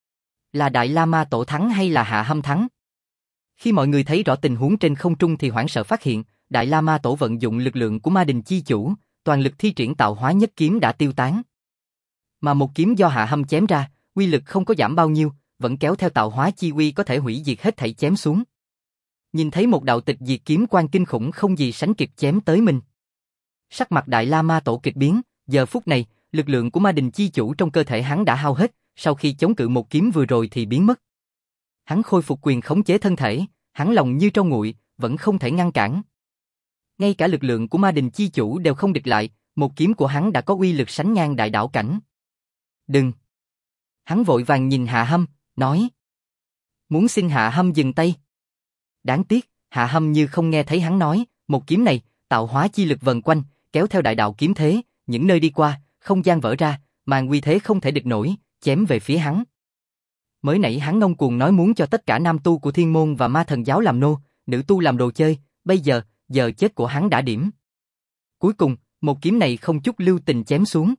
Là Đại La Ma Tổ thắng hay là Hạ Hâm thắng? Khi mọi người thấy rõ tình huống trên không trung thì hoảng sợ phát hiện, Đại La Ma Tổ vận dụng lực lượng của ma đình chi chủ, toàn lực thi triển tạo hóa nhất kiếm đã tiêu tán. Mà một kiếm do Hạ Hâm chém ra, uy lực không có giảm bao nhiêu, vẫn kéo theo tạo hóa chi uy có thể hủy diệt hết thảy chém xuống. Nhìn thấy một đạo tịch diệt kiếm quang kinh khủng không gì sánh kịp chém tới mình. Sắc mặt Đại La Ma Tổ kịch biến, giờ phút này, lực lượng của ma đình chi chủ trong cơ thể hắn đã hao hết, sau khi chống cự một kiếm vừa rồi thì biến mất. Hắn khôi phục quyền khống chế thân thể, hắn lòng như tro nguội, vẫn không thể ngăn cản. Ngay cả lực lượng của ma đình chi chủ đều không địch lại, một kiếm của hắn đã có uy lực sánh ngang đại đạo cảnh. Đừng! Hắn vội vàng nhìn Hạ Hâm, nói. Muốn xin Hạ Hâm dừng tay. Đáng tiếc, Hạ Hâm như không nghe thấy hắn nói, một kiếm này, tạo hóa chi lực vần quanh, kéo theo đại đạo kiếm thế, những nơi đi qua, không gian vỡ ra, màn uy thế không thể địch nổi, chém về phía hắn. Mới nãy hắn ngông cuồng nói muốn cho tất cả nam tu của thiên môn và ma thần giáo làm nô, nữ tu làm đồ chơi, bây giờ, giờ chết của hắn đã điểm. Cuối cùng, một kiếm này không chút lưu tình chém xuống.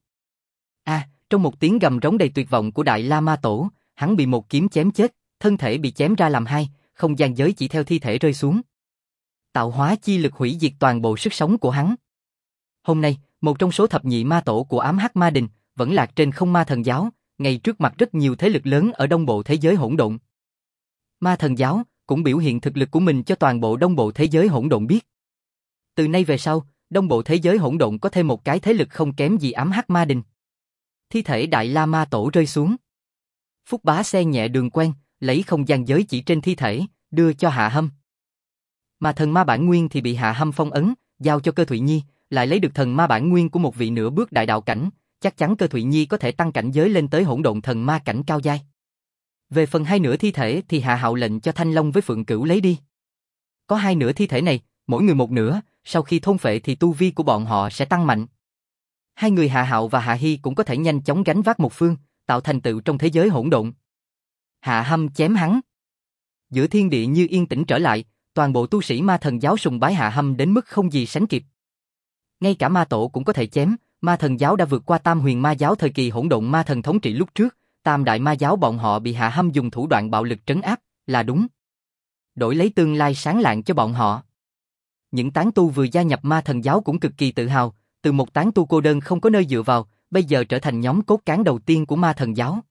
Trong một tiếng gầm rống đầy tuyệt vọng của Đại La Ma Tổ, hắn bị một kiếm chém chết, thân thể bị chém ra làm hai, không gian giới chỉ theo thi thể rơi xuống. Tạo hóa chi lực hủy diệt toàn bộ sức sống của hắn. Hôm nay, một trong số thập nhị ma tổ của ám hắc ma đình, vẫn lạc trên không ma thần giáo, ngay trước mặt rất nhiều thế lực lớn ở đông bộ thế giới hỗn độn. Ma thần giáo cũng biểu hiện thực lực của mình cho toàn bộ đông bộ thế giới hỗn độn biết. Từ nay về sau, đông bộ thế giới hỗn độn có thêm một cái thế lực không kém gì ám hắc ma đình. Thi thể Đại La Ma Tổ rơi xuống. Phúc Bá xe nhẹ đường quen, lấy không gian giới chỉ trên thi thể, đưa cho Hạ Hâm. Mà thần ma bản nguyên thì bị Hạ Hâm phong ấn, giao cho Cơ Thụy Nhi, lại lấy được thần ma bản nguyên của một vị nửa bước đại đạo cảnh, chắc chắn Cơ Thụy Nhi có thể tăng cảnh giới lên tới hỗn độn thần ma cảnh cao giai. Về phần hai nửa thi thể thì Hạ Hạo lệnh cho Thanh Long với Phượng Cửu lấy đi. Có hai nửa thi thể này, mỗi người một nửa, sau khi thôn phệ thì tu vi của bọn họ sẽ tăng mạnh. Hai người Hạ Hạo và Hạ Hy cũng có thể nhanh chóng gánh vác một phương, tạo thành tựu trong thế giới hỗn độn. Hạ Hâm chém hắn. Giữa thiên địa như yên tĩnh trở lại, toàn bộ tu sĩ ma thần giáo sùng bái Hạ Hâm đến mức không gì sánh kịp. Ngay cả ma tổ cũng có thể chém, ma thần giáo đã vượt qua tam huyền ma giáo thời kỳ hỗn độn ma thần thống trị lúc trước, tam đại ma giáo bọn họ bị Hạ Hâm dùng thủ đoạn bạo lực trấn áp, là đúng. Đổi lấy tương lai sáng lạng cho bọn họ. Những tán tu vừa gia nhập ma thần giáo cũng cực kỳ tự hào, từ một tán tu cô đơn không có nơi dựa vào, bây giờ trở thành nhóm cốt cán đầu tiên của ma thần giáo.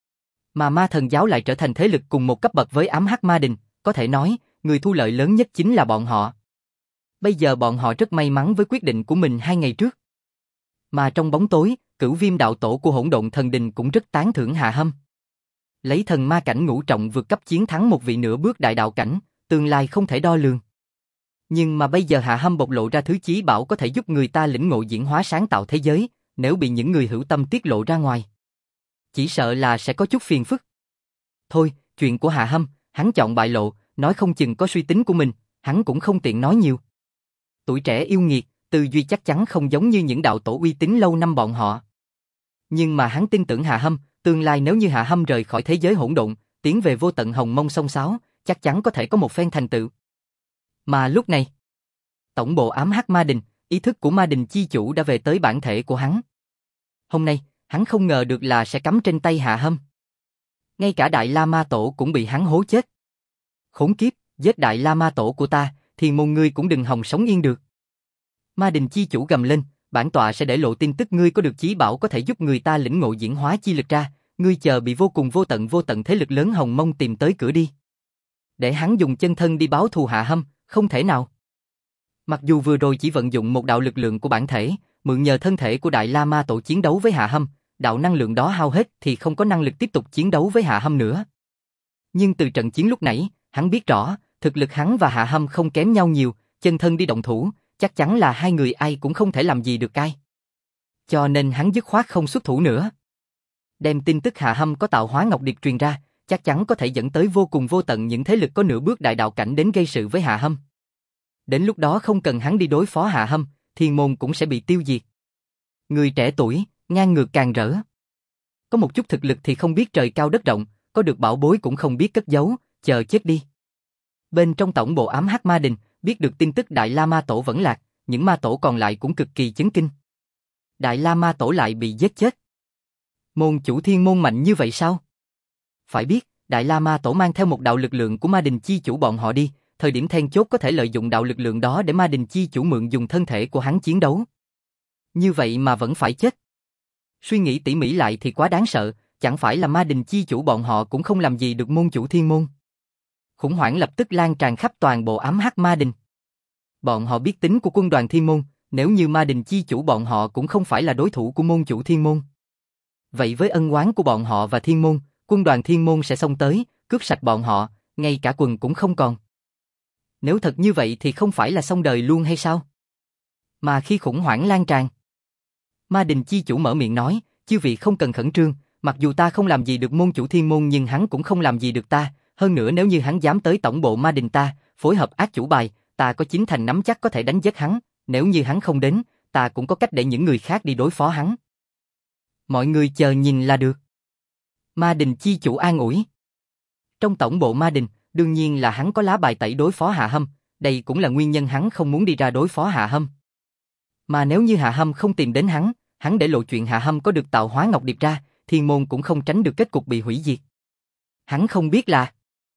Mà ma thần giáo lại trở thành thế lực cùng một cấp bậc với ám hắc ma đình, có thể nói, người thu lợi lớn nhất chính là bọn họ. Bây giờ bọn họ rất may mắn với quyết định của mình 2 ngày trước. Mà trong bóng tối, Cửu Viêm đạo tổ của hỗn độn thần đình cũng rất tán thưởng Hạ Hâm. Lấy thần ma cảnh ngũ trọng vượt cấp chiến thắng một vị nửa bước đại đạo cảnh, tương lai không thể đo lường. Nhưng mà bây giờ Hạ Hâm bộc lộ ra thứ chí bảo có thể giúp người ta lĩnh ngộ diễn hóa sáng tạo thế giới, nếu bị những người hữu tâm tiết lộ ra ngoài, chỉ sợ là sẽ có chút phiền phức. Thôi, chuyện của Hạ Hâm, hắn chọn bại lộ, nói không chừng có suy tính của mình, hắn cũng không tiện nói nhiều. Tuổi trẻ yêu nghiệt, tư duy chắc chắn không giống như những đạo tổ uy tín lâu năm bọn họ. Nhưng mà hắn tin tưởng Hạ Hâm, tương lai nếu như Hạ Hâm rời khỏi thế giới hỗn độn, tiến về vô tận hồng mông sông sáo, chắc chắn có thể có một phen thành tựu. Mà lúc này, tổng bộ ám hắc ma đình, ý thức của ma đình chi chủ đã về tới bản thể của hắn. Hôm nay, hắn không ngờ được là sẽ cắm trên tay Hạ Hâm. Ngay cả Đại La Ma Tổ cũng bị hắn hố chết. Khốn kiếp, giết Đại La Ma Tổ của ta, thì một người cũng đừng hòng sống yên được. Ma đình chi chủ gầm lên, bản tọa sẽ để lộ tin tức ngươi có được chí bảo có thể giúp người ta lĩnh ngộ diễn hóa chi lực ra, ngươi chờ bị vô cùng vô tận thế lực lớn hồng mông tìm tới cửa đi. Để hắn dùng chân thân đi báo thù Hạ Hâm, không thể nào. Mặc dù vừa rồi chỉ vận dụng một đạo lực lượng của bản thể, mượn nhờ thân thể của Đại La Ma Tổ chiến đấu với Hạ Hâm, đạo năng lượng đó hao hết thì không có năng lực tiếp tục chiến đấu với Hạ Hâm nữa. Nhưng từ trận chiến lúc nãy, hắn biết rõ, thực lực hắn và Hạ Hâm không kém nhau nhiều, chân thân đi động thủ, chắc chắn là hai người ai cũng không thể làm gì được ai. Cho nên hắn dứt khoát không xuất thủ nữa. Đem tin tức Hạ Hâm có tạo hóa ngọc điệp truyền ra, chắc chắn có thể dẫn tới vô cùng vô tận những thế lực có nửa bước đại đạo cảnh đến gây sự với Hạ Hâm. Đến lúc đó không cần hắn đi đối phó Hạ Hâm, thiên môn cũng sẽ bị tiêu diệt. Người trẻ tuổi, ngang ngược càng rỡ. Có một chút thực lực thì không biết trời cao đất rộng, có được bảo bối cũng không biết cất giấu, chờ chết đi. Bên trong tổng bộ ám hắc ma đình, biết được tin tức Đại La Ma Tổ vẫn lạc, những ma tổ còn lại cũng cực kỳ chấn kinh. Đại La Ma Tổ lại bị giết chết. Môn chủ thiên môn mạnh như vậy sao? Phải biết, Đại La Ma Tổ mang theo một đạo lực lượng của ma đình chi chủ bọn họ đi, thời điểm then chốt có thể lợi dụng đạo lực lượng đó để ma đình chi chủ mượn dùng thân thể của hắn chiến đấu. Như vậy mà vẫn phải chết. Suy nghĩ tỉ mỉ lại thì quá đáng sợ, chẳng phải là ma đình chi chủ bọn họ cũng không làm gì được môn chủ thiên môn. Khủng hoảng lập tức lan tràn khắp toàn bộ ám hắc ma đình. Bọn họ biết tính của quân đoàn thiên môn, nếu như ma đình chi chủ bọn họ cũng không phải là đối thủ của môn chủ thiên môn. Vậy với ân oán của bọn họ và thiên môn, quân đoàn thiên môn sẽ xông tới, cướp sạch bọn họ, ngay cả quần cũng không còn. Nếu thật như vậy thì không phải là xong đời luôn hay sao? Mà khi khủng hoảng lan tràn, ma đình chi chủ mở miệng nói, chư vị không cần khẩn trương, mặc dù ta không làm gì được môn chủ thiên môn nhưng hắn cũng không làm gì được ta, hơn nữa nếu như hắn dám tới tổng bộ ma đình ta, phối hợp ác chủ bài, ta có 9 thành nắm chắc có thể đánh giết hắn, nếu như hắn không đến, ta cũng có cách để những người khác đi đối phó hắn. Mọi người chờ nhìn là được. Ma đình chi chủ an ủi. Trong tổng bộ Ma Đình, đương nhiên là hắn có lá bài tẩy đối phó Hạ Hâm, đây cũng là nguyên nhân hắn không muốn đi ra đối phó Hạ Hâm. Mà nếu như Hạ Hâm không tìm đến hắn để lộ chuyện Hạ Hâm có được tạo hóa ngọc điệp ra, Thiên Môn cũng không tránh được kết cục bị hủy diệt. Hắn không biết là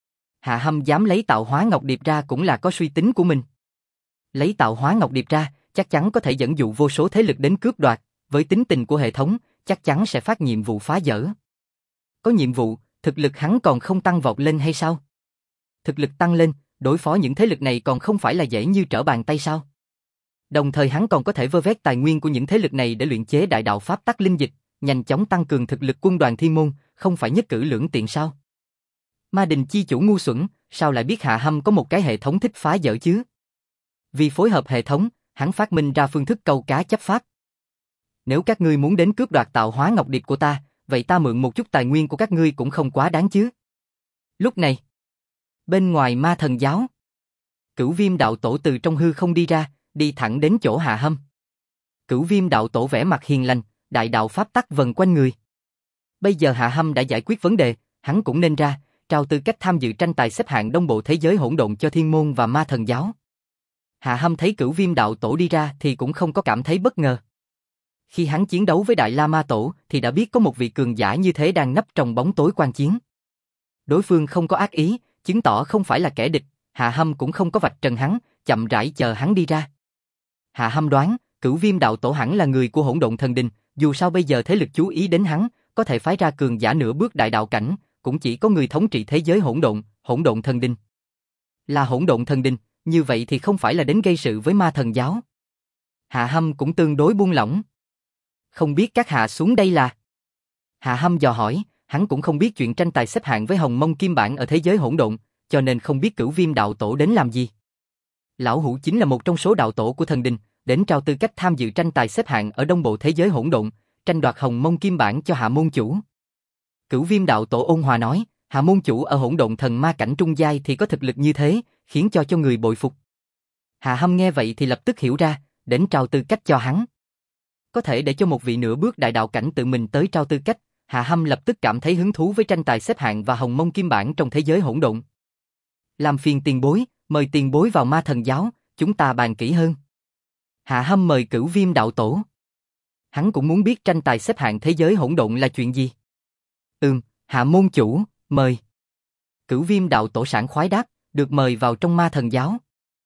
Hạ Hâm dám lấy tạo hóa ngọc điệp ra cũng là có suy tính của mình. Lấy tạo hóa ngọc điệp ra, chắc chắn có thể dẫn dụ vô số thế lực đến cướp đoạt, với tính tình của hệ thống, chắc chắn sẽ phát nhiệm vụ phá dỡ. Có nhiệm vụ, thực lực hắn còn không tăng vọt lên hay sao? Thực lực tăng lên, đối phó những thế lực này còn không phải là dễ như trở bàn tay sao? Đồng thời hắn còn có thể vơ vét tài nguyên của những thế lực này để luyện chế đại đạo pháp tắc linh dịch, nhanh chóng tăng cường thực lực quân đoàn Thiên Môn, không phải nhất cử lưỡng tiện sao? Ma Đình chi chủ ngu xuẩn, sao lại biết Hạ Hâm có một cái hệ thống thích phá dỡ chứ? Vì phối hợp hệ thống, hắn phát minh ra phương thức câu cá chấp pháp. Nếu các ngươi muốn đến cướp đoạt tạo hóa ngọc điệp của ta, vậy ta mượn một chút tài nguyên của các ngươi cũng không quá đáng chứ. Lúc này, bên ngoài Ma Thần giáo, Cửu Viêm đạo tổ từ trong hư không đi ra, đi thẳng đến chỗ Hạ Hâm. Cửu Viêm đạo tổ vẻ mặt hiền lành, đại đạo pháp tắc vần quanh người. Bây giờ Hạ Hâm đã giải quyết vấn đề, hắn cũng nên ra, trao tư cách tham dự tranh tài xếp hạng đông bộ thế giới hỗn độn cho Thiên Môn và Ma Thần giáo. Hạ Hâm thấy Cửu Viêm đạo tổ đi ra thì cũng không có cảm thấy bất ngờ. Khi hắn chiến đấu với Đại La Ma Tổ thì đã biết có một vị cường giả như thế đang nấp trong bóng tối quan chiến. Đối phương không có ác ý, chứng tỏ không phải là kẻ địch, Hạ Hâm cũng không có vạch trần hắn, chậm rãi chờ hắn đi ra. Hạ Hâm đoán, Cửu Viêm đạo tổ hẳn là người của Hỗn Độn Thần Đình, dù sao bây giờ thế lực chú ý đến hắn, có thể phái ra cường giả nửa bước đại đạo cảnh, cũng chỉ có người thống trị thế giới Hỗn Độn Thần Đình. Là Hỗn Độn Thần Đình, như vậy thì không phải là đến gây sự với Ma Thần giáo. Hạ Hâm cũng tương đối buông lỏng. Không biết các hạ xuống đây là? Hạ Hâm dò hỏi, hắn cũng không biết chuyện tranh tài xếp hạng với Hồng Mông Kim Bản ở thế giới hỗn độn, cho nên không biết Cửu Viêm đạo tổ đến làm gì. Lão hủ chính là một trong số đạo tổ của thần đình, đến trao tư cách tham dự tranh tài xếp hạng ở đông bộ thế giới hỗn độn, tranh đoạt Hồng Mông Kim Bản cho Hạ môn chủ. Cửu Viêm đạo tổ ôn hòa nói, Hạ môn chủ ở hỗn độn thần ma cảnh trung giai thì có thực lực như thế, khiến cho người bội phục. Hạ Hâm nghe vậy thì lập tức hiểu ra, đến trao tư cách cho hắn. Có thể để cho một vị nửa bước đại đạo cảnh tự mình tới trao tư cách, Hạ Hâm lập tức cảm thấy hứng thú với tranh tài xếp hạng và Hồng Mông Kim Bản trong thế giới hỗn độn. Làm phiền tiền bối, mời tiền bối vào Ma Thần giáo, chúng ta bàn kỹ hơn. Hạ Hâm mời Cửu Viêm đạo tổ. Hắn cũng muốn biết tranh tài xếp hạng thế giới hỗn độn là chuyện gì. Hạ môn chủ, mời. Cửu Viêm đạo tổ sảng khoái đáp, được mời vào trong Ma Thần giáo.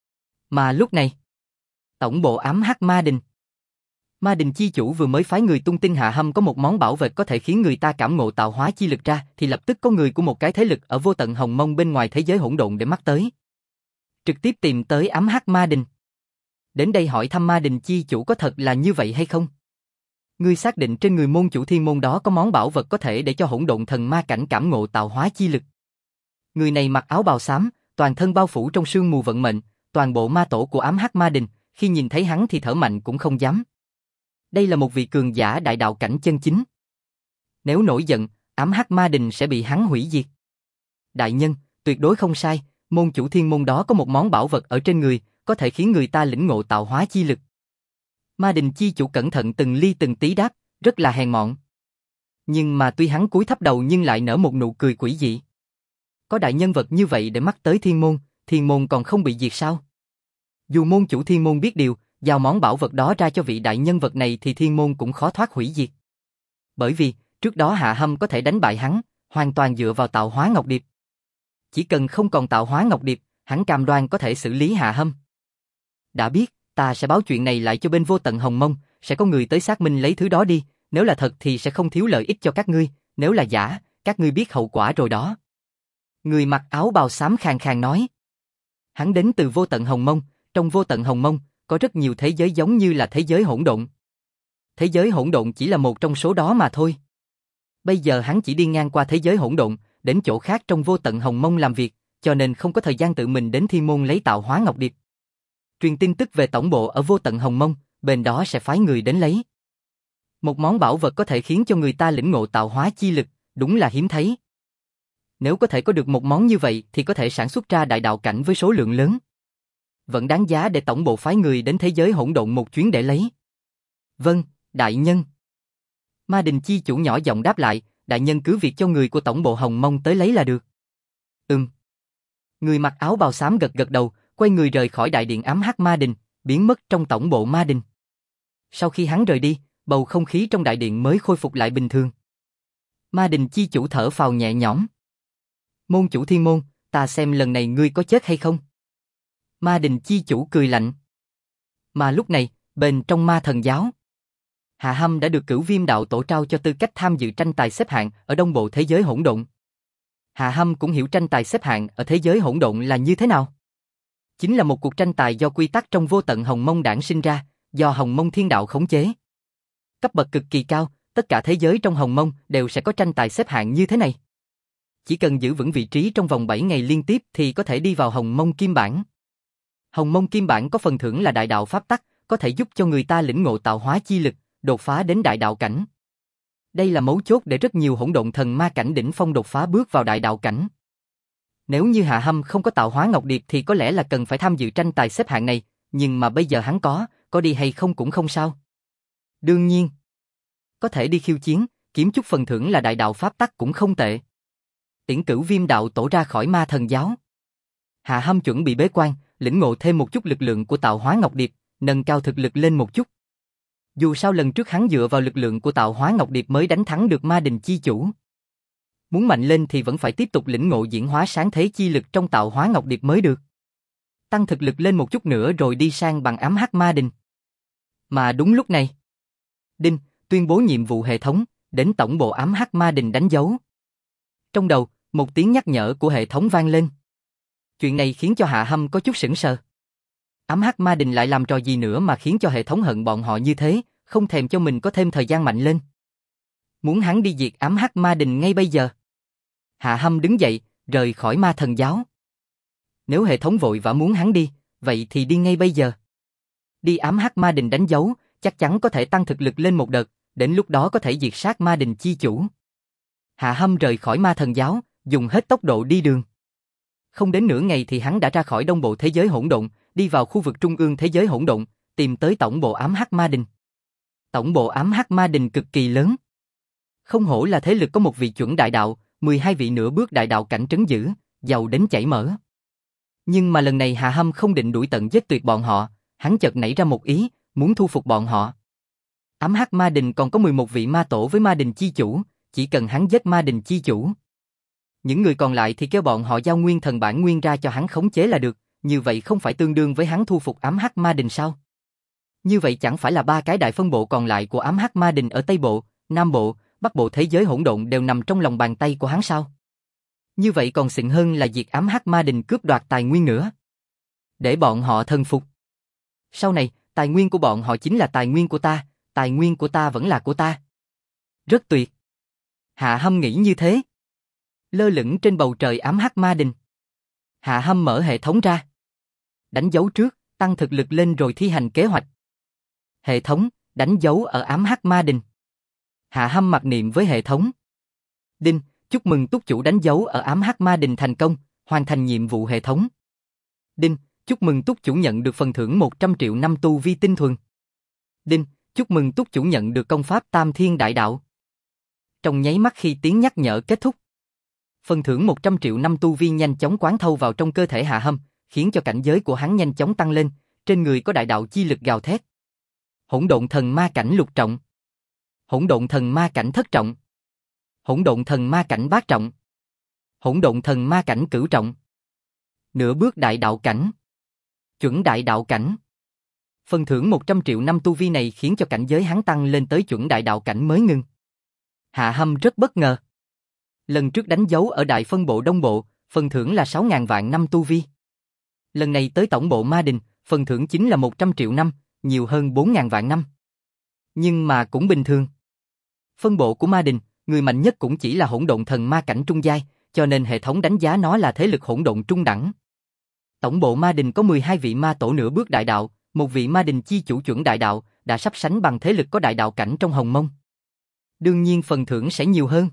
Mà lúc này, tổng bộ ám hắc Ma Đình. Ma Đình chi chủ vừa mới phái người tung tin Hạ Hâm có một món bảo vật có thể khiến người ta cảm ngộ tạo hóa chi lực ra, thì lập tức có người của một cái thế lực ở vô tận hồng mông bên ngoài thế giới hỗn độn để mắt tới. Trực tiếp tìm tới ám hắc Ma Đình. Đến đây hỏi thăm Ma Đình chi chủ có thật là như vậy hay không? Ngươi xác định trên người môn chủ thiên môn đó có món bảo vật có thể để cho hỗn độn thần ma cảnh cảm ngộ tạo hóa chi lực. Người này mặc áo bào xám, toàn thân bao phủ trong sương mù vận mệnh, toàn bộ ma tổ của ám hắc Ma Đình, khi nhìn thấy hắn thì thở mạnh cũng không dám. Đây là một vị cường giả đại đạo cảnh chân chính. Nếu nổi giận, ám hắc Ma Đình sẽ bị hắn hủy diệt. Đại nhân, tuyệt đối không sai, môn chủ thiên môn đó có một món bảo vật ở trên người, có thể khiến người ta lĩnh ngộ tạo hóa chi lực. Ma Đình chi chủ cẩn thận từng ly từng tí đáp, rất là hèn mọn. Nhưng mà tuy hắn cúi thấp đầu nhưng lại nở một nụ cười quỷ dị. Có đại nhân vật như vậy để mắt tới thiên môn còn không bị diệt sao? Dù môn chủ thiên môn biết điều, giao món bảo vật đó ra cho vị đại nhân vật này thì thiên môn cũng khó thoát hủy diệt. Bởi vì, trước đó Hạ Hâm có thể đánh bại hắn, hoàn toàn dựa vào tạo hóa ngọc điệp. Chỉ cần không còn tạo hóa ngọc điệp, hắn cam đoan có thể xử lý Hạ Hâm. Đã biết, ta sẽ báo chuyện này lại cho bên vô tận hồng mông, sẽ có người tới xác minh lấy thứ đó đi, nếu là thật thì sẽ không thiếu lợi ích cho các ngươi, nếu là giả, các ngươi biết hậu quả rồi đó. Người mặc áo bào xám khàn khàn nói. Hắn đến từ vô tận hồng mông, trong vô tận hồng mông, có rất nhiều thế giới giống như là thế giới hỗn độn. Thế giới hỗn độn chỉ là một trong số đó mà thôi. Bây giờ hắn chỉ đi ngang qua thế giới hỗn độn, đến chỗ khác trong vô tận hồng mông làm việc, cho nên không có thời gian tự mình đến thiên môn lấy tạo hóa ngọc điệp. Truyền tin tức về tổng bộ ở vô tận hồng mông, bên đó sẽ phái người đến lấy. Một món bảo vật có thể khiến cho người ta lĩnh ngộ tạo hóa chi lực, đúng là hiếm thấy. Nếu có thể có được một món như vậy thì có thể sản xuất ra đại đạo cảnh với số lượng lớn. Vẫn đáng giá để tổng bộ phái người đến thế giới hỗn độn một chuyến để lấy. Vâng, đại nhân. Ma Đình chi chủ nhỏ giọng đáp lại, đại nhân cứ việc cho người của tổng bộ hồng mông tới lấy là được. Người mặc áo bào xám gật gật đầu, quay người rời khỏi đại điện ám hắc ma đình, biến mất trong tổng bộ ma đình. Sau khi hắn rời đi, bầu không khí trong đại điện mới khôi phục lại bình thường. Ma đình chi chủ thở phào nhẹ nhõm. Môn chủ thiên môn, ta xem lần này ngươi có chết hay không? Ma đình chi chủ cười lạnh. Mà lúc này, bên trong ma thần giáo, Hạ Hâm đã được Cửu Viêm đạo tổ trao cho tư cách tham dự tranh tài xếp hạng ở Đông Bộ thế giới hỗn độn. Hạ Hâm cũng hiểu tranh tài xếp hạng ở thế giới hỗn độn là như thế nào. Chính là một cuộc tranh tài do quy tắc trong vô tận Hồng Mông đản sinh ra, do Hồng Mông Thiên Đạo khống chế. Cấp bậc cực kỳ cao, tất cả thế giới trong Hồng Mông đều sẽ có tranh tài xếp hạng như thế này. Chỉ cần giữ vững vị trí trong vòng 7 ngày liên tiếp thì có thể đi vào Hồng Mông Kim Bản. Hồng Mông Kim Bản có phần thưởng là đại đạo pháp tắc, có thể giúp cho người ta lĩnh ngộ tạo hóa chi lực, đột phá đến đại đạo cảnh. Đây là mấu chốt để rất nhiều hỗn độn thần ma cảnh đỉnh phong đột phá bước vào đại đạo cảnh. Nếu như Hạ Hâm không có tạo hóa ngọc điệp thì có lẽ là cần phải tham dự tranh tài xếp hạng này, nhưng mà bây giờ hắn có đi hay không cũng không sao. Đương nhiên, có thể đi khiêu chiến, kiếm chút phần thưởng là đại đạo pháp tắc cũng không tệ. Tiễn Cửu Viêm đạo tổ ra khỏi ma thần giáo. Hạ Hâm chuẩn bị bế quan, lĩnh ngộ thêm một chút lực lượng của tạo hóa ngọc điệp, nâng cao thực lực lên một chút. Dù sao lần trước hắn dựa vào lực lượng của tạo hóa ngọc điệp mới đánh thắng được ma đình chi chủ. Muốn mạnh lên thì vẫn phải tiếp tục lĩnh ngộ diễn hóa sáng thế chi lực trong tạo hóa ngọc điệp mới được. Tăng thực lực lên một chút nữa rồi đi sang bằng ám hắc ma đình. Mà đúng lúc này, Đinh tuyên bố nhiệm vụ hệ thống, đến tổng bộ ám hắc ma đình đánh dấu. Trong đầu, một tiếng nhắc nhở của hệ thống vang lên. Chuyện này khiến cho Hạ Hâm có chút sững sờ. Ám hắc ma đình lại làm trò gì nữa mà khiến cho hệ thống hận bọn họ như thế, không thèm cho mình có thêm thời gian mạnh lên. Muốn hắn đi diệt ám hắc ma đình ngay bây giờ. Hạ Hâm đứng dậy, rời khỏi ma thần giáo. Nếu hệ thống vội vã muốn hắn đi, vậy thì đi ngay bây giờ. Đi ám hắc ma đình đánh dấu, chắc chắn có thể tăng thực lực lên một đợt, đến lúc đó có thể diệt sát ma đình chi chủ. Hạ Hâm rời khỏi ma thần giáo, dùng hết tốc độ đi đường. Không đến nửa ngày thì hắn đã ra khỏi đông bộ thế giới hỗn độn, đi vào khu vực trung ương thế giới hỗn độn, tìm tới tổng bộ ám hắc ma đình. Tổng bộ ám hắc ma đình cực kỳ lớn. Không hổ là thế lực có một vị chuẩn đại đạo, 12 vị nửa bước đại đạo cảnh trấn giữ, giàu đến chảy mỡ. Nhưng mà lần này Hạ Hâm không định đuổi tận giết tuyệt bọn họ, hắn chợt nảy ra một ý, muốn thu phục bọn họ. Ám hắc ma đình còn có 11 vị ma tổ với ma đình chi chủ, chỉ cần hắn giết ma đình chi chủ. Những người còn lại thì kêu bọn họ giao nguyên thần bản nguyên ra cho hắn khống chế là được, như vậy không phải tương đương với hắn thu phục ám hắc ma đình sao? Như vậy chẳng phải là 3 cái đại phân bộ còn lại của ám hắc ma đình ở Tây Bộ, Nam Bộ, Bắc Bộ thế giới hỗn độn đều nằm trong lòng bàn tay của hắn sao? Như vậy còn xịn hơn là diệt ám hắc ma đình cướp đoạt tài nguyên nữa. Để bọn họ thần phục. Sau này, tài nguyên của bọn họ chính là tài nguyên của ta, tài nguyên của ta vẫn là của ta. Rất tuyệt. Hạ Hâm nghĩ như thế. Lơ lửng trên bầu trời ám hắc ma đình. Hạ Hâm mở hệ thống ra. Đánh dấu trước, tăng thực lực lên rồi thi hành kế hoạch. Hệ thống, đánh dấu ở ám hắc ma đình. Hạ Hâm mặc niệm với hệ thống. Đinh, chúc mừng túc chủ đánh dấu ở ám hắc ma đình thành công, hoàn thành nhiệm vụ hệ thống. Đinh, chúc mừng túc chủ nhận được phần thưởng 100 triệu năm tu vi tinh thuần. Đinh, chúc mừng túc chủ nhận được công pháp Tam Thiên Đại Đạo. Trong nháy mắt khi tiếng nhắc nhở kết thúc, phần thưởng 100 triệu năm tu vi nhanh chóng quán thâu vào trong cơ thể Hạ Hâm, khiến cho cảnh giới của hắn nhanh chóng tăng lên, trên người có đại đạo chi lực gào thét. Hỗn độn thần ma cảnh lục trọng, hỗn độn thần ma cảnh thất trọng, hỗn độn thần ma cảnh bát trọng, hỗn độn thần ma cảnh cửu trọng, nửa bước đại đạo cảnh, chuẩn đại đạo cảnh. Phần thưởng 100 triệu năm tu vi này khiến cho cảnh giới hắn tăng lên tới chuẩn đại đạo cảnh mới ngưng. Hạ Hâm rất bất ngờ. Lần trước đánh dấu ở đại phân bộ Đông Bộ, phần thưởng là 6.000 vạn năm tu vi. Lần này tới tổng bộ Ma Đình, phần thưởng chính là 100 triệu năm, nhiều hơn 4.000 vạn năm. Nhưng mà cũng bình thường. Phân bộ của Ma Đình, người mạnh nhất cũng chỉ là hỗn độn thần ma cảnh trung giai, cho nên hệ thống đánh giá nó là thế lực hỗn độn trung đẳng. Tổng bộ Ma Đình có 12 vị ma tổ nửa bước đại đạo, một vị Ma Đình chi chủ chuẩn đại đạo, đã sắp sánh bằng thế lực có đại đạo cảnh trong Hồng Mông. Đương nhiên phần thưởng sẽ nhiều hơn.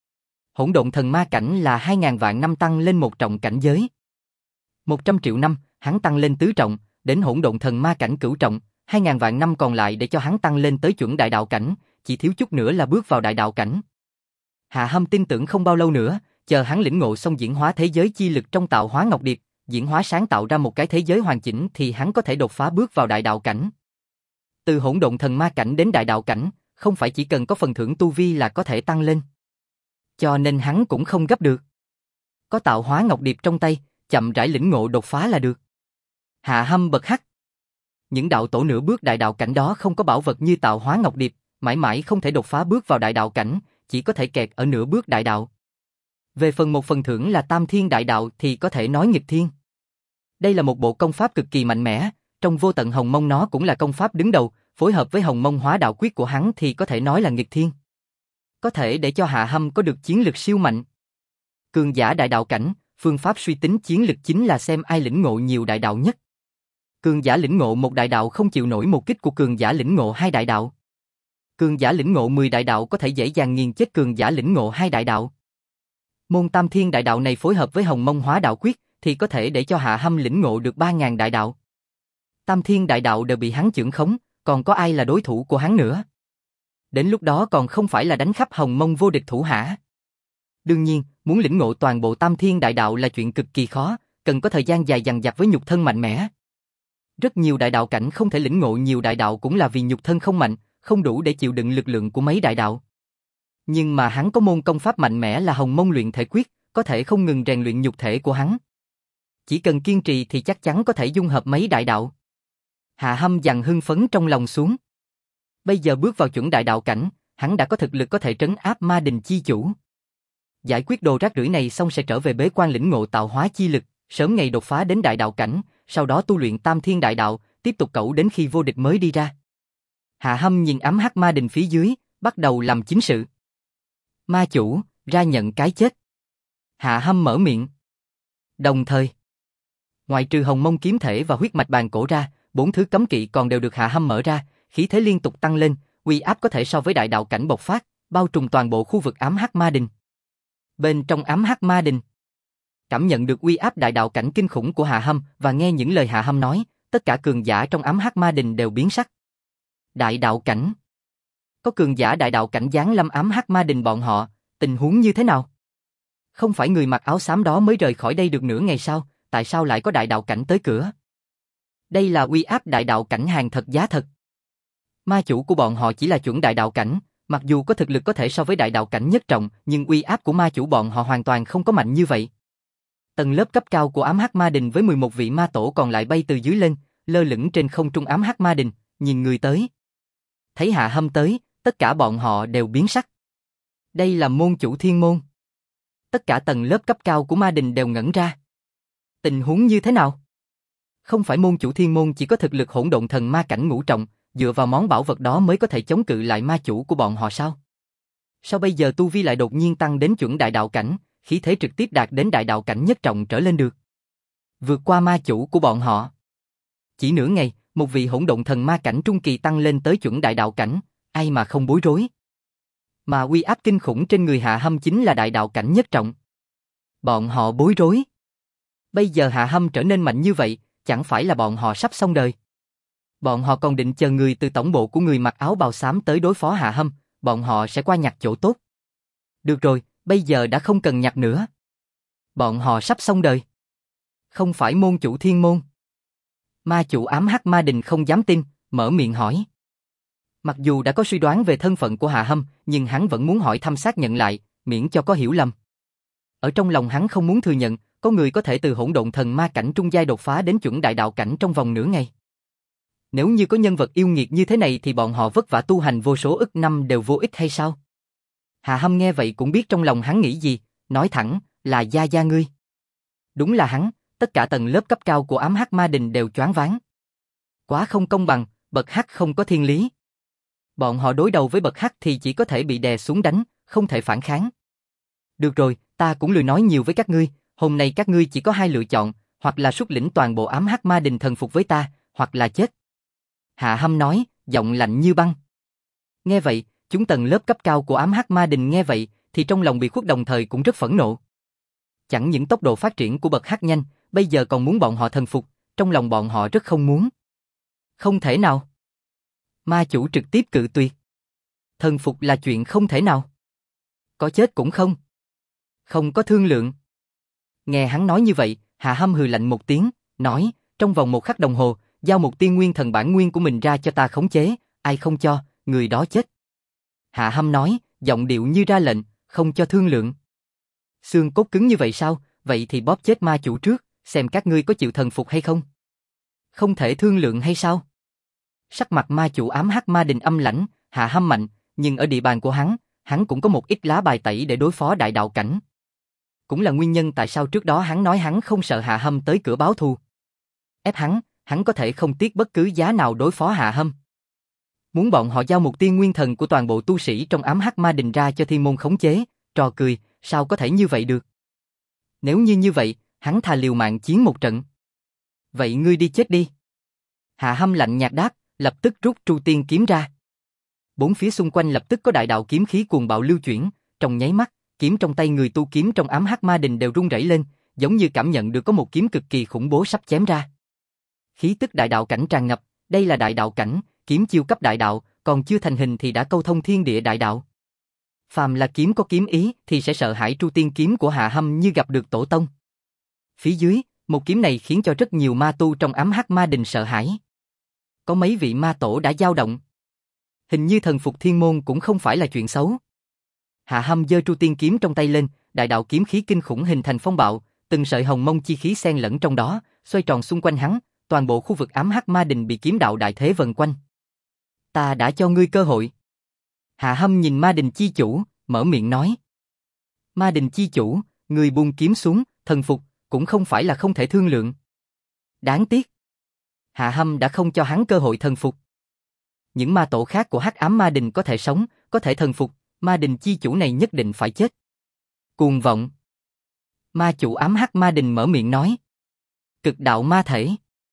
Hỗn độn thần ma cảnh là 2.000 vạn năm tăng lên một trọng cảnh giới. 100 triệu năm, hắn tăng lên tứ trọng, đến hỗn độn thần ma cảnh cửu trọng, 2.000 vạn năm còn lại để cho hắn tăng lên tới chuẩn đại đạo cảnh, chỉ thiếu chút nữa là bước vào đại đạo cảnh. Hạ Hâm tin tưởng không bao lâu nữa, chờ hắn lĩnh ngộ xong diễn hóa thế giới chi lực trong tạo hóa ngọc điệp, diễn hóa sáng tạo ra một cái thế giới hoàn chỉnh thì hắn có thể đột phá bước vào đại đạo cảnh. Từ hỗn độn thần ma cảnh đến đại đạo cảnh, không phải chỉ cần có phần thưởng tu vi là có thể tăng lên. Cho nên hắn cũng không gấp được. Có tạo hóa ngọc điệp trong tay, chậm rãi lĩnh ngộ đột phá là được. Hạ Hâm bật hắc. Những đạo tổ nửa bước đại đạo cảnh đó không có bảo vật như tạo hóa ngọc điệp, mãi mãi không thể đột phá bước vào đại đạo cảnh, chỉ có thể kẹt ở nửa bước đại đạo. Về phần một phần thưởng là tam thiên đại đạo thì có thể nói nghịch thiên. Đây là một bộ công pháp cực kỳ mạnh mẽ, trong vô tận hồng mông nó cũng là công pháp đứng đầu, phối hợp với hồng mông hóa đạo quyết của hắn thì có thể nói là nghịch thiên. Có thể để cho Hạ Hâm có được chiến lực siêu mạnh. Cường giả đại đạo cảnh, phương pháp suy tính chiến lực chính là xem ai lĩnh ngộ nhiều đại đạo nhất. Cường giả lĩnh ngộ một đại đạo không chịu nổi một kích của cường giả lĩnh ngộ hai đại đạo. Cường giả lĩnh ngộ 10 đại đạo có thể dễ dàng nghiền chết cường giả lĩnh ngộ hai đại đạo. Môn tam thiên đại đạo này phối hợp với hồng mông hóa đạo quyết thì có thể để cho Hạ Hâm lĩnh ngộ được 3.000 đại đạo. Tam thiên đại đạo đều bị hắn chưởng khống, còn có ai là đối thủ của hắn nữa? Đến lúc đó còn không phải là đánh khắp hồng mông vô địch thủ hả? Đương nhiên, muốn lĩnh ngộ toàn bộ tam thiên đại đạo là chuyện cực kỳ khó, cần có thời gian dài dằng dặc với nhục thân mạnh mẽ. Rất nhiều đại đạo cảnh không thể lĩnh ngộ nhiều đại đạo cũng là vì nhục thân không mạnh, không đủ để chịu đựng lực lượng của mấy đại đạo. Nhưng mà hắn có môn công pháp mạnh mẽ là hồng mông luyện thể quyết, có thể không ngừng rèn luyện nhục thể của hắn. Chỉ cần kiên trì thì chắc chắn có thể dung hợp mấy đại đạo. Hạ Hâm dằn hưng phấn trong lòng xuống. Bây giờ bước vào chuẩn đại đạo cảnh, hắn đã có thực lực có thể trấn áp ma đình chi chủ. Giải quyết đồ rác rưởi này xong sẽ trở về bế quan lĩnh ngộ tạo hóa chi lực, sớm ngày đột phá đến đại đạo cảnh, sau đó tu luyện tam thiên đại đạo, tiếp tục cẩu đến khi vô địch mới đi ra. Hạ Hâm nhìn ám hắc ma đình phía dưới, bắt đầu làm chính sự. Ma chủ, ra nhận cái chết. Hạ Hâm mở miệng. Đồng thời, ngoại trừ hồng mông kiếm thể và huyết mạch bàn cổ ra, 4 thứ cấm kỵ còn đều được Hạ Hâm mở ra, khí thế liên tục tăng lên, uy áp có thể so với đại đạo cảnh bộc phát, bao trùm toàn bộ khu vực ám hắc ma đình. Bên trong ám hắc ma đình, cảm nhận được uy áp đại đạo cảnh kinh khủng của Hạ Hâm và nghe những lời Hạ Hâm nói, tất cả cường giả trong ám hắc ma đình đều biến sắc. Đại đạo cảnh. Có cường giả đại đạo cảnh giáng lâm ám hắc ma đình bọn họ, tình huống như thế nào? Không phải người mặc áo xám đó mới rời khỏi đây được nửa ngày sao, tại sao lại có đại đạo cảnh tới cửa? Đây là uy áp đại đạo cảnh hàng thật giá thật. Ma chủ của bọn họ chỉ là chuẩn đại đạo cảnh, mặc dù có thực lực có thể so với đại đạo cảnh nhất trọng, nhưng uy áp của ma chủ bọn họ hoàn toàn không có mạnh như vậy. Tầng lớp cấp cao của ám hắc ma đình với 11 vị ma tổ còn lại bay từ dưới lên, lơ lửng trên không trung ám hắc ma đình, nhìn người tới. Thấy Hạ Hâm tới, tất cả bọn họ đều biến sắc. Đây là môn chủ thiên môn. Tất cả tầng lớp cấp cao của ma đình đều ngẩn ra. Tình huống như thế nào? Không phải môn chủ thiên môn chỉ có thực lực hỗn độn thần ma cảnh ngũ trọng, dựa vào món bảo vật đó mới có thể chống cự lại ma chủ của bọn họ sao? Sao bây giờ tu vi lại đột nhiên tăng đến chuẩn đại đạo cảnh, khí thế trực tiếp đạt đến đại đạo cảnh nhất trọng trở lên được? Vượt qua ma chủ của bọn họ. Chỉ nửa ngày, một vị hỗn độn thần ma cảnh trung kỳ tăng lên tới chuẩn đại đạo cảnh, ai mà không bối rối? Mà uy áp kinh khủng trên người Hạ Hâm chính là đại đạo cảnh nhất trọng. Bọn họ bối rối. Bây giờ Hạ Hâm trở nên mạnh như vậy, chẳng phải là bọn họ sắp xong đời. Bọn họ còn định chờ người từ tổng bộ của người mặc áo bào xám tới đối phó Hạ Hâm, bọn họ sẽ qua nhặt chỗ tốt. Được rồi, bây giờ đã không cần nhặt nữa. Bọn họ sắp xong đời. Không phải môn chủ thiên môn. Ma chủ ám hắc ma đình không dám tin, mở miệng hỏi. Mặc dù đã có suy đoán về thân phận của Hạ Hâm, nhưng hắn vẫn muốn hỏi thăm xác nhận lại, miễn cho có hiểu lầm. Ở trong lòng hắn không muốn thừa nhận, có người có thể từ hỗn độn thần ma cảnh trung giai đột phá đến chuẩn đại đạo cảnh trong vòng nửa ngày. Nếu như có nhân vật yêu nghiệt như thế này thì bọn họ vất vả tu hành vô số ức năm đều vô ích hay sao? Hạ Hâm nghe vậy cũng biết trong lòng hắn nghĩ gì, nói thẳng, là gia gia ngươi. Đúng là hắn, tất cả tầng lớp cấp cao của ám hắc ma đình đều choáng váng. Quá không công bằng, bậc hắc không có thiên lý. Bọn họ đối đầu với bậc hắc thì chỉ có thể bị đè xuống đánh, không thể phản kháng. Được rồi, ta cũng lười nói nhiều với các ngươi, hôm nay các ngươi chỉ có hai lựa chọn, hoặc là xuất lĩnh toàn bộ ám hắc ma đình thần phục với ta, hoặc là chết. Hạ Hâm nói, giọng lạnh như băng. Nghe vậy, chúng tầng lớp cấp cao của ám hắc ma đình nghe vậy, thì trong lòng bị khuất đồng thời cũng rất phẫn nộ. Chẳng những tốc độ phát triển của bậc hắc nhanh, bây giờ còn muốn bọn họ thần phục, trong lòng bọn họ rất không muốn. Không thể nào. Ma chủ trực tiếp cự tuyệt. Thần phục là chuyện không thể nào. Có chết cũng không. Không có thương lượng. Nghe hắn nói như vậy, Hạ Hâm hừ lạnh một tiếng, nói, trong vòng 1 khắc đồng hồ, giao một tiên nguyên thần bản nguyên của mình ra cho ta khống chế, ai không cho, người đó chết. Hạ Hâm nói, giọng điệu như ra lệnh, không cho thương lượng. Xương cốt cứng như vậy sao, vậy thì bóp chết ma chủ trước, xem các ngươi có chịu thần phục hay không. Không thể thương lượng hay sao? Sắc mặt ma chủ ám hắc ma đình âm lãnh, Hạ Hâm mạnh, nhưng ở địa bàn của hắn cũng có một ít lá bài tẩy để đối phó đại đạo cảnh. Cũng là nguyên nhân tại sao trước đó hắn nói hắn không sợ Hạ Hâm tới cửa báo thù. Ép hắn có thể không tiếc bất cứ giá nào đối phó Hạ Hâm. Muốn bọn họ giao một tiên nguyên thần của toàn bộ tu sĩ trong ám hắc ma đình ra cho thiên môn khống chế, trò cười, sao có thể như vậy được? Nếu như vậy, hắn thà liều mạng chiến một trận. Vậy ngươi đi chết đi. Hạ Hâm lạnh nhạt đáp, lập tức rút Tru Tiên kiếm ra. Bốn phía xung quanh lập tức có đại đạo kiếm khí cuồng bạo lưu chuyển, trong nháy mắt, kiếm trong tay người tu kiếm trong ám hắc ma đình đều rung rẩy lên, giống như cảm nhận được có một kiếm cực kỳ khủng bố sắp chém ra. Khí tức đại đạo cảnh tràn ngập, đây là đại đạo cảnh, kiếm chiêu cấp đại đạo, còn chưa thành hình thì đã câu thông thiên địa đại đạo. Phàm là kiếm có kiếm ý thì sẽ sợ hãi Tru Tiên kiếm của Hạ Hâm như gặp được tổ tông. Phía dưới, một kiếm này khiến cho rất nhiều ma tu trong ám hắc ma đình sợ hãi. Có mấy vị ma tổ đã dao động. Hình như thần phục thiên môn cũng không phải là chuyện xấu. Hạ Hâm giơ Tru Tiên kiếm trong tay lên, đại đạo kiếm khí kinh khủng hình thành phong bạo, từng sợi hồng mông chi khí xen lẫn trong đó, xoay tròn xung quanh hắn, toàn bộ khu vực ám hắc ma đình bị kiếm đạo đại thế vần quanh. Ta đã cho ngươi cơ hội. Hạ Hâm nhìn ma đình chi chủ, mở miệng nói. Ma đình chi chủ, người buông kiếm xuống, thần phục, cũng không phải là không thể thương lượng. Đáng tiếc. Hạ Hâm đã không cho hắn cơ hội thần phục. Những ma tổ khác của hắc ám ma đình có thể sống, có thể thần phục, ma đình chi chủ này nhất định phải chết. Cuồng vọng. Ma chủ ám hắc ma đình mở miệng nói. Cực đạo ma thể.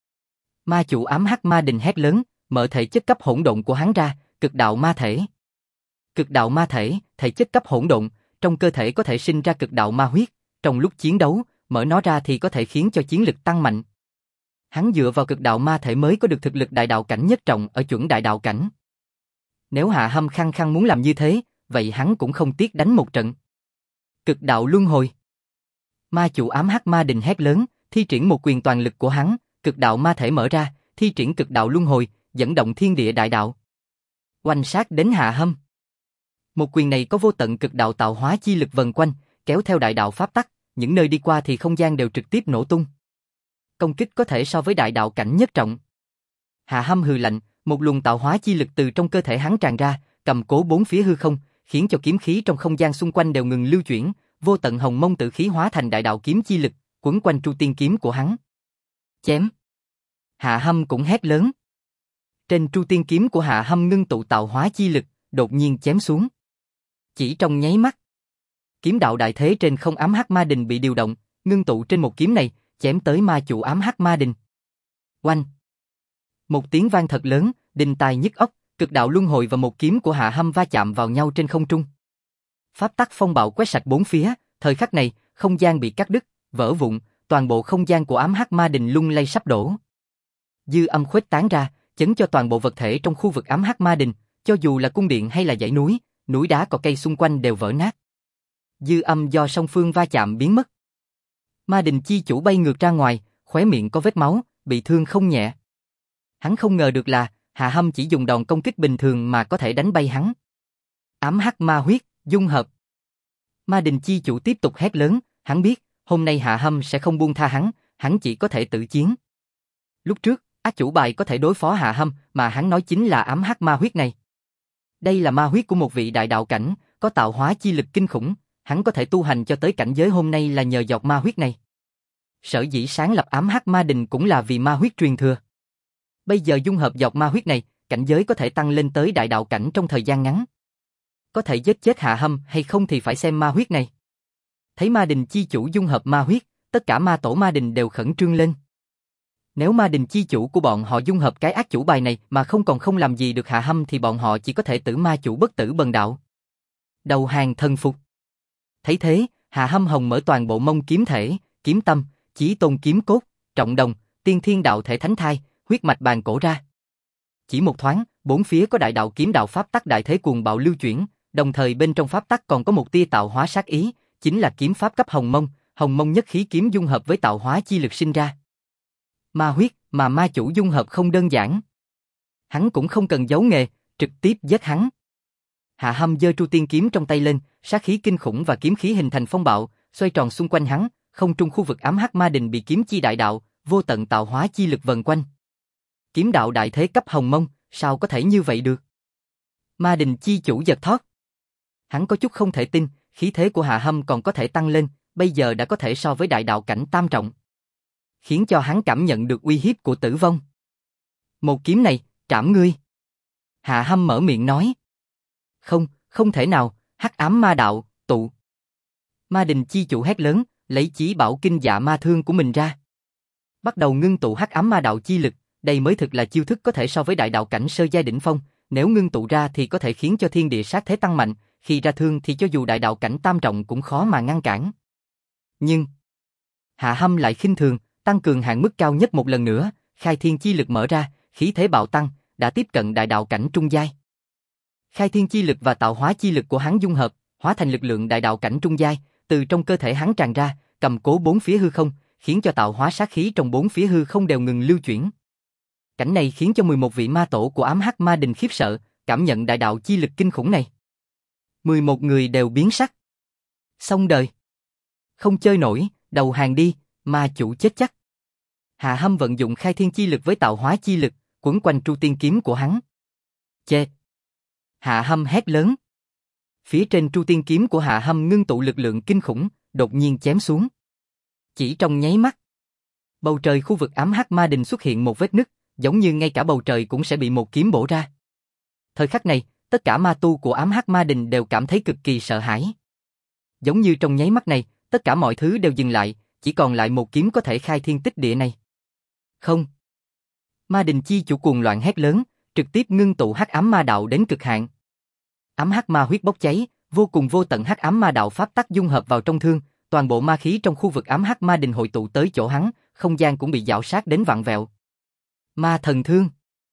Ma chủ ám hắc ma đình hét lớn, mở thể chất cấp hỗn độn của hắn ra, cực đạo ma thể. Cực đạo ma thể, thể chất cấp hỗn độn, trong cơ thể có thể sinh ra cực đạo ma huyết, trong lúc chiến đấu, mở nó ra thì có thể khiến cho chiến lực tăng mạnh. Hắn dựa vào cực đạo ma thể mới có được thực lực đại đạo cảnh nhất trọng ở chuẩn đại đạo cảnh. Nếu Hạ Hâm khăng khăng muốn làm như thế, vậy hắn cũng không tiếc đánh một trận. Cực đạo luân hồi. Ma chủ ám hắc ma đình hét lớn, thi triển một quyền toàn lực của hắn, cực đạo ma thể mở ra, thi triển cực đạo luân hồi, dẫn động thiên địa đại đạo. Oanh sát đến Hạ Hâm. Một quyền này có vô tận cực đạo tạo hóa chi lực vần quanh, kéo theo đại đạo pháp tắc, những nơi đi qua thì không gian đều trực tiếp nổ tung. Công kích có thể so với đại đạo cảnh nhất trọng. Hạ Hâm hừ lạnh, một luồng tạo hóa chi lực từ trong cơ thể hắn tràn ra, cầm cố bốn phía hư không, khiến cho kiếm khí trong không gian xung quanh đều ngừng lưu chuyển, vô tận hồng mông tử khí hóa thành đại đạo kiếm chi lực, quấn quanh Tru Tiên kiếm của hắn. Chém. Hạ Hâm cũng hét lớn. Trên Tru Tiên kiếm của Hạ Hâm ngưng tụ tạo hóa chi lực, đột nhiên chém xuống. Chỉ trong nháy mắt, kiếm đạo đại thế trên không ám hắc ma đình bị điều động, ngưng tụ trên một kiếm này, chém tới ma chủ ám hắc ma đình. Oanh! Một tiếng vang thật lớn, đinh tai nhức óc, cực đạo luân hồi và một kiếm của Hạ Hâm va chạm vào nhau trên không trung. Pháp tắc phong bạo quét sạch bốn phía, thời khắc này, không gian bị cắt đứt, vỡ vụn, toàn bộ không gian của ám hắc ma đình lung lay sắp đổ. Dư âm khuếch tán ra, chấn cho toàn bộ vật thể trong khu vực ám hắc ma đình, cho dù là cung điện hay là dãy núi, núi đá cỏ cây xung quanh đều vỡ nát. Dư âm do song phương va chạm biến mất. Ma đình chi chủ bay ngược ra ngoài, khóe miệng có vết máu, bị thương không nhẹ. Hắn không ngờ được là Hạ Hâm chỉ dùng đòn công kích bình thường mà có thể đánh bay hắn. Ám hắc ma huyết, dung hợp. Ma đình chi chủ tiếp tục hét lớn, hắn biết, hôm nay Hạ Hâm sẽ không buông tha hắn chỉ có thể tự chiến. Lúc trước, ác chủ bài có thể đối phó Hạ Hâm, mà hắn nói chính là ám hắc ma huyết này. Đây là ma huyết của một vị đại đạo cảnh, có tạo hóa chi lực kinh khủng, hắn có thể tu hành cho tới cảnh giới hôm nay là nhờ giọt ma huyết này. Sở dĩ sáng lập ám hắc ma đình cũng là vì ma huyết truyền thừa. Bây giờ dung hợp giọt ma huyết này, cảnh giới có thể tăng lên tới đại đạo cảnh trong thời gian ngắn. Có thể giết chết Hạ Hâm hay không thì phải xem ma huyết này. Thấy ma đình chi chủ dung hợp ma huyết, tất cả ma tổ ma đình đều khẩn trương lên. Nếu ma đình chi chủ của bọn họ dung hợp cái ác chủ bài này mà không làm gì được Hạ Hâm thì bọn họ chỉ có thể tử ma chủ bất tử bần đạo. Đầu hàng thần phục. Thấy thế, Hạ Hâm Hồng mở toàn bộ mông kiếm thể, kiếm tâm, chí tôn kiếm cốt, trọng đồng, tiên thiên đạo thể thánh thai, huyết mạch bàn cổ ra. Chỉ một thoáng, bốn phía có đại đạo kiếm đạo pháp tắc đại thế cuồng bạo lưu chuyển, đồng thời bên trong pháp tắc còn có một tia tạo hóa sát ý, chính là kiếm pháp cấp Hồng Mông nhất khí kiếm dung hợp với tạo hóa chi lực sinh ra. Ma huyết mà ma chủ dung hợp không đơn giản. Hắn cũng không cần giấu nghề, trực tiếp giết hắn. Hạ Hâm giơ Tru Tiên kiếm trong tay lên, sát khí kinh khủng và kiếm khí hình thành phong bạo, xoay tròn xung quanh hắn, không trung khu vực ám hắc ma đình bị kiếm chi đại đạo, vô tận tạo hóa chi lực vần quanh. Kiếm đạo đại thế cấp Hồng Mông, sao có thể như vậy được? Ma đình chi chủ giật thót. Hắn có chút không thể tin, khí thế của Hạ Hâm còn có thể tăng lên, bây giờ đã có thể so với đại đạo cảnh tam trọng. Khiến cho hắn cảm nhận được uy hiếp của tử vong. Một kiếm này, trảm ngươi. Hạ Hâm mở miệng nói. Không thể nào, hắc ám ma đạo, tụ. Ma đình chi chủ hét lớn, lấy chí bảo kinh dạ ma thương của mình ra. Bắt đầu ngưng tụ hắc ám ma đạo chi lực, đây mới thực là chiêu thức có thể so với đại đạo cảnh sơ giai đỉnh phong, nếu ngưng tụ ra thì có thể khiến cho thiên địa sát thế tăng mạnh, khi ra thương thì cho dù đại đạo cảnh tam trọng cũng khó mà ngăn cản. Nhưng Hạ Hâm lại khinh thường, tăng cường hạn mức cao nhất một lần nữa, khai thiên chi lực mở ra, khí thế bạo tăng, đã tiếp cận đại đạo cảnh trung giai. Khai thiên chi lực và tạo hóa chi lực của hắn dung hợp, hóa thành lực lượng đại đạo cảnh trung giai, từ trong cơ thể hắn tràn ra, cầm cố bốn phía hư không, khiến cho tạo hóa sát khí trong bốn phía hư không đều ngừng lưu chuyển. Cảnh này khiến cho 11 vị ma tổ của ám hắc ma đình khiếp sợ, cảm nhận đại đạo chi lực kinh khủng này. 11 người đều biến sắc. Xong đời. Không chơi nổi, đầu hàng đi, ma chủ chết chắc. Hạ Hâm vận dụng khai thiên chi lực với tạo hóa chi lực, quấn quanh Tru Tiên kiếm của hắn. Chê! Hạ Hâm hét lớn. Phía trên Tru Tiên kiếm của Hạ Hâm ngưng tụ lực lượng kinh khủng, đột nhiên chém xuống. Chỉ trong nháy mắt, bầu trời khu vực ám hắc ma đình xuất hiện một vết nứt, giống như ngay cả bầu trời cũng sẽ bị một kiếm bổ ra. Thời khắc này, tất cả ma tu của ám hắc ma đình đều cảm thấy cực kỳ sợ hãi. Giống như trong nháy mắt này, tất cả mọi thứ đều dừng lại, chỉ còn lại một kiếm có thể khai thiên tích địa này. Không. Ma đình chi chủ cuồng loạn hét lớn, trực tiếp ngưng tụ hắc ám ma đạo đến cực hạn. Ám hắc ma huyết bốc cháy, vô cùng vô tận hắc ám ma đạo pháp tắc dung hợp vào trong thương, toàn bộ ma khí trong khu vực ám hắc ma đình hội tụ tới chỗ hắn, không gian cũng bị giảo sát đến vặn vẹo. Ma thần thương.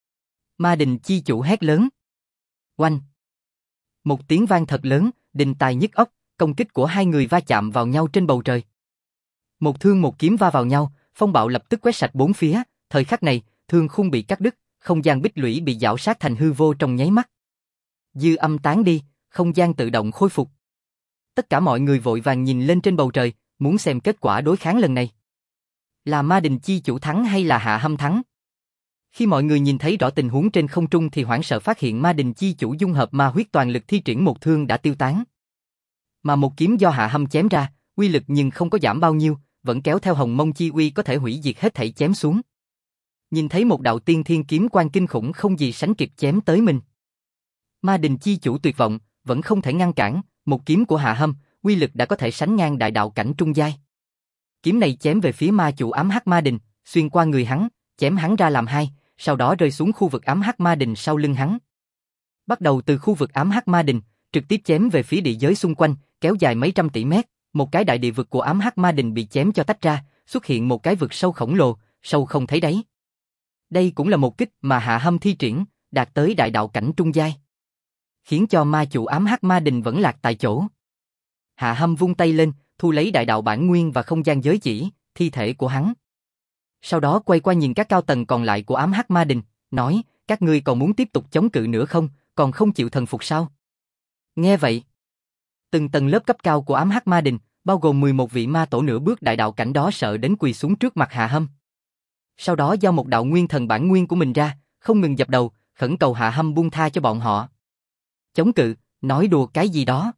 Ma đình chi chủ hét lớn. Oanh. Một tiếng vang thật lớn, đình tài nhức óc, công kích của hai người va chạm vào nhau trên bầu trời. Một thương một kiếm va vào nhau, phong bạo lập tức quét sạch bốn phía, thời khắc này, thương khung bị cắt đứt, không gian bích lũy bị giảo sát thành hư vô trong nháy mắt. Dư âm tán đi, không gian tự động khôi phục. Tất cả mọi người vội vàng nhìn lên trên bầu trời, muốn xem kết quả đối kháng lần này. Là ma đình chi chủ thắng hay là Hạ Hâm thắng? Khi mọi người nhìn thấy rõ tình huống trên không trung thì hoảng sợ phát hiện ma đình chi chủ dung hợp ma huyết toàn lực thi triển một thương đã tiêu tán. Mà một kiếm do Hạ Hâm chém ra, uy lực nhưng không có giảm bao nhiêu, vẫn kéo theo hồng mông chi uy có thể hủy diệt hết thảy chém xuống. Nhìn thấy một đạo tiên thiên kiếm quang kinh khủng không gì sánh kịp chém tới mình. Ma đình chi chủ tuyệt vọng, vẫn không thể ngăn cản, một kiếm của Hạ Hâm, uy lực đã có thể sánh ngang đại đạo cảnh trung giai. Kiếm này chém về phía ma chủ ám hắc ma đình, xuyên qua người hắn, chém hắn ra làm hai, sau đó rơi xuống khu vực ám hắc ma đình sau lưng hắn. Bắt đầu từ khu vực ám hắc ma đình, trực tiếp chém về phía địa giới xung quanh, kéo dài mấy trăm tỷ mét, một cái đại địa vực của ám hắc ma đình bị chém cho tách ra, xuất hiện một cái vực sâu khổng lồ, sâu không thấy đáy. Đây cũng là một kích mà Hạ Hâm thi triển, đạt tới đại đạo cảnh trung giai, khiến cho ma chủ ám hắc ma đình vẫn lạc tại chỗ. Hạ Hâm vung tay lên, thu lấy đại đạo bản nguyên và không gian giới chỉ, thi thể của hắn. Sau đó quay qua nhìn các cao tầng còn lại của ám hắc ma đình, nói, các ngươi còn muốn tiếp tục chống cự nữa không, còn không chịu thần phục sao? Nghe vậy, từng tầng lớp cấp cao của ám hắc ma đình, bao gồm 11 vị ma tổ nửa bước đại đạo cảnh đó sợ đến quỳ xuống trước mặt Hạ Hâm. Sau đó giao một đạo nguyên thần bản nguyên của mình ra, không ngừng dập đầu, khẩn cầu Hạ Hâm buông tha cho bọn họ. Chống cự, nói đùa cái gì đó.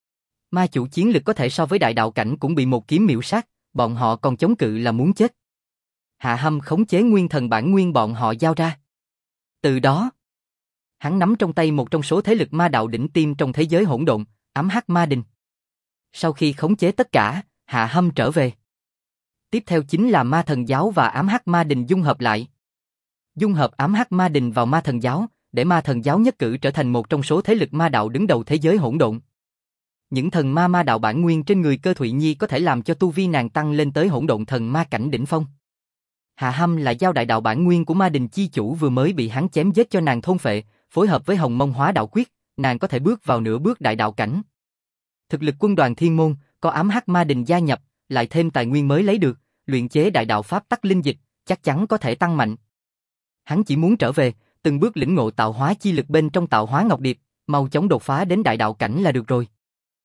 Ma chủ chiến lực có thể so với đại đạo cảnh cũng bị một kiếm miểu sát, bọn họ còn chống cự là muốn chết. Hạ Hâm khống chế nguyên thần bản nguyên bọn họ giao ra. Từ đó, hắn nắm trong tay một trong số thế lực ma đạo đỉnh tiêm trong thế giới hỗn độn, ám hắc ma đình. Sau khi khống chế tất cả, Hạ Hâm trở về. Tiếp theo chính là ma thần giáo và ám hắc ma đình dung hợp lại. Dung hợp ám hắc ma đình vào ma thần giáo, để ma thần giáo nhất cử trở thành một trong số thế lực ma đạo đứng đầu thế giới hỗn độn. Những thần ma đạo bản nguyên trên người Cơ Thụy Nhi có thể làm cho tu vi nàng tăng lên tới hỗn độn thần ma cảnh đỉnh phong. Hạ Hâm là giao đại đạo bản nguyên của ma đình chi chủ vừa mới bị hắn chém giết cho nàng thôn phệ, phối hợp với Hồng Mông Hóa Đạo Quyết, nàng có thể bước vào nửa bước đại đạo cảnh. Thực lực quân đoàn Thiên Môn, có ám hắc ma đình gia nhập, lại thêm tài nguyên mới lấy được, luyện chế đại đạo pháp tắc linh dịch, chắc chắn có thể tăng mạnh. Hắn chỉ muốn trở về, từng bước lĩnh ngộ tạo hóa chi lực bên trong tạo hóa ngọc điệp, mau chóng đột phá đến đại đạo cảnh là được rồi.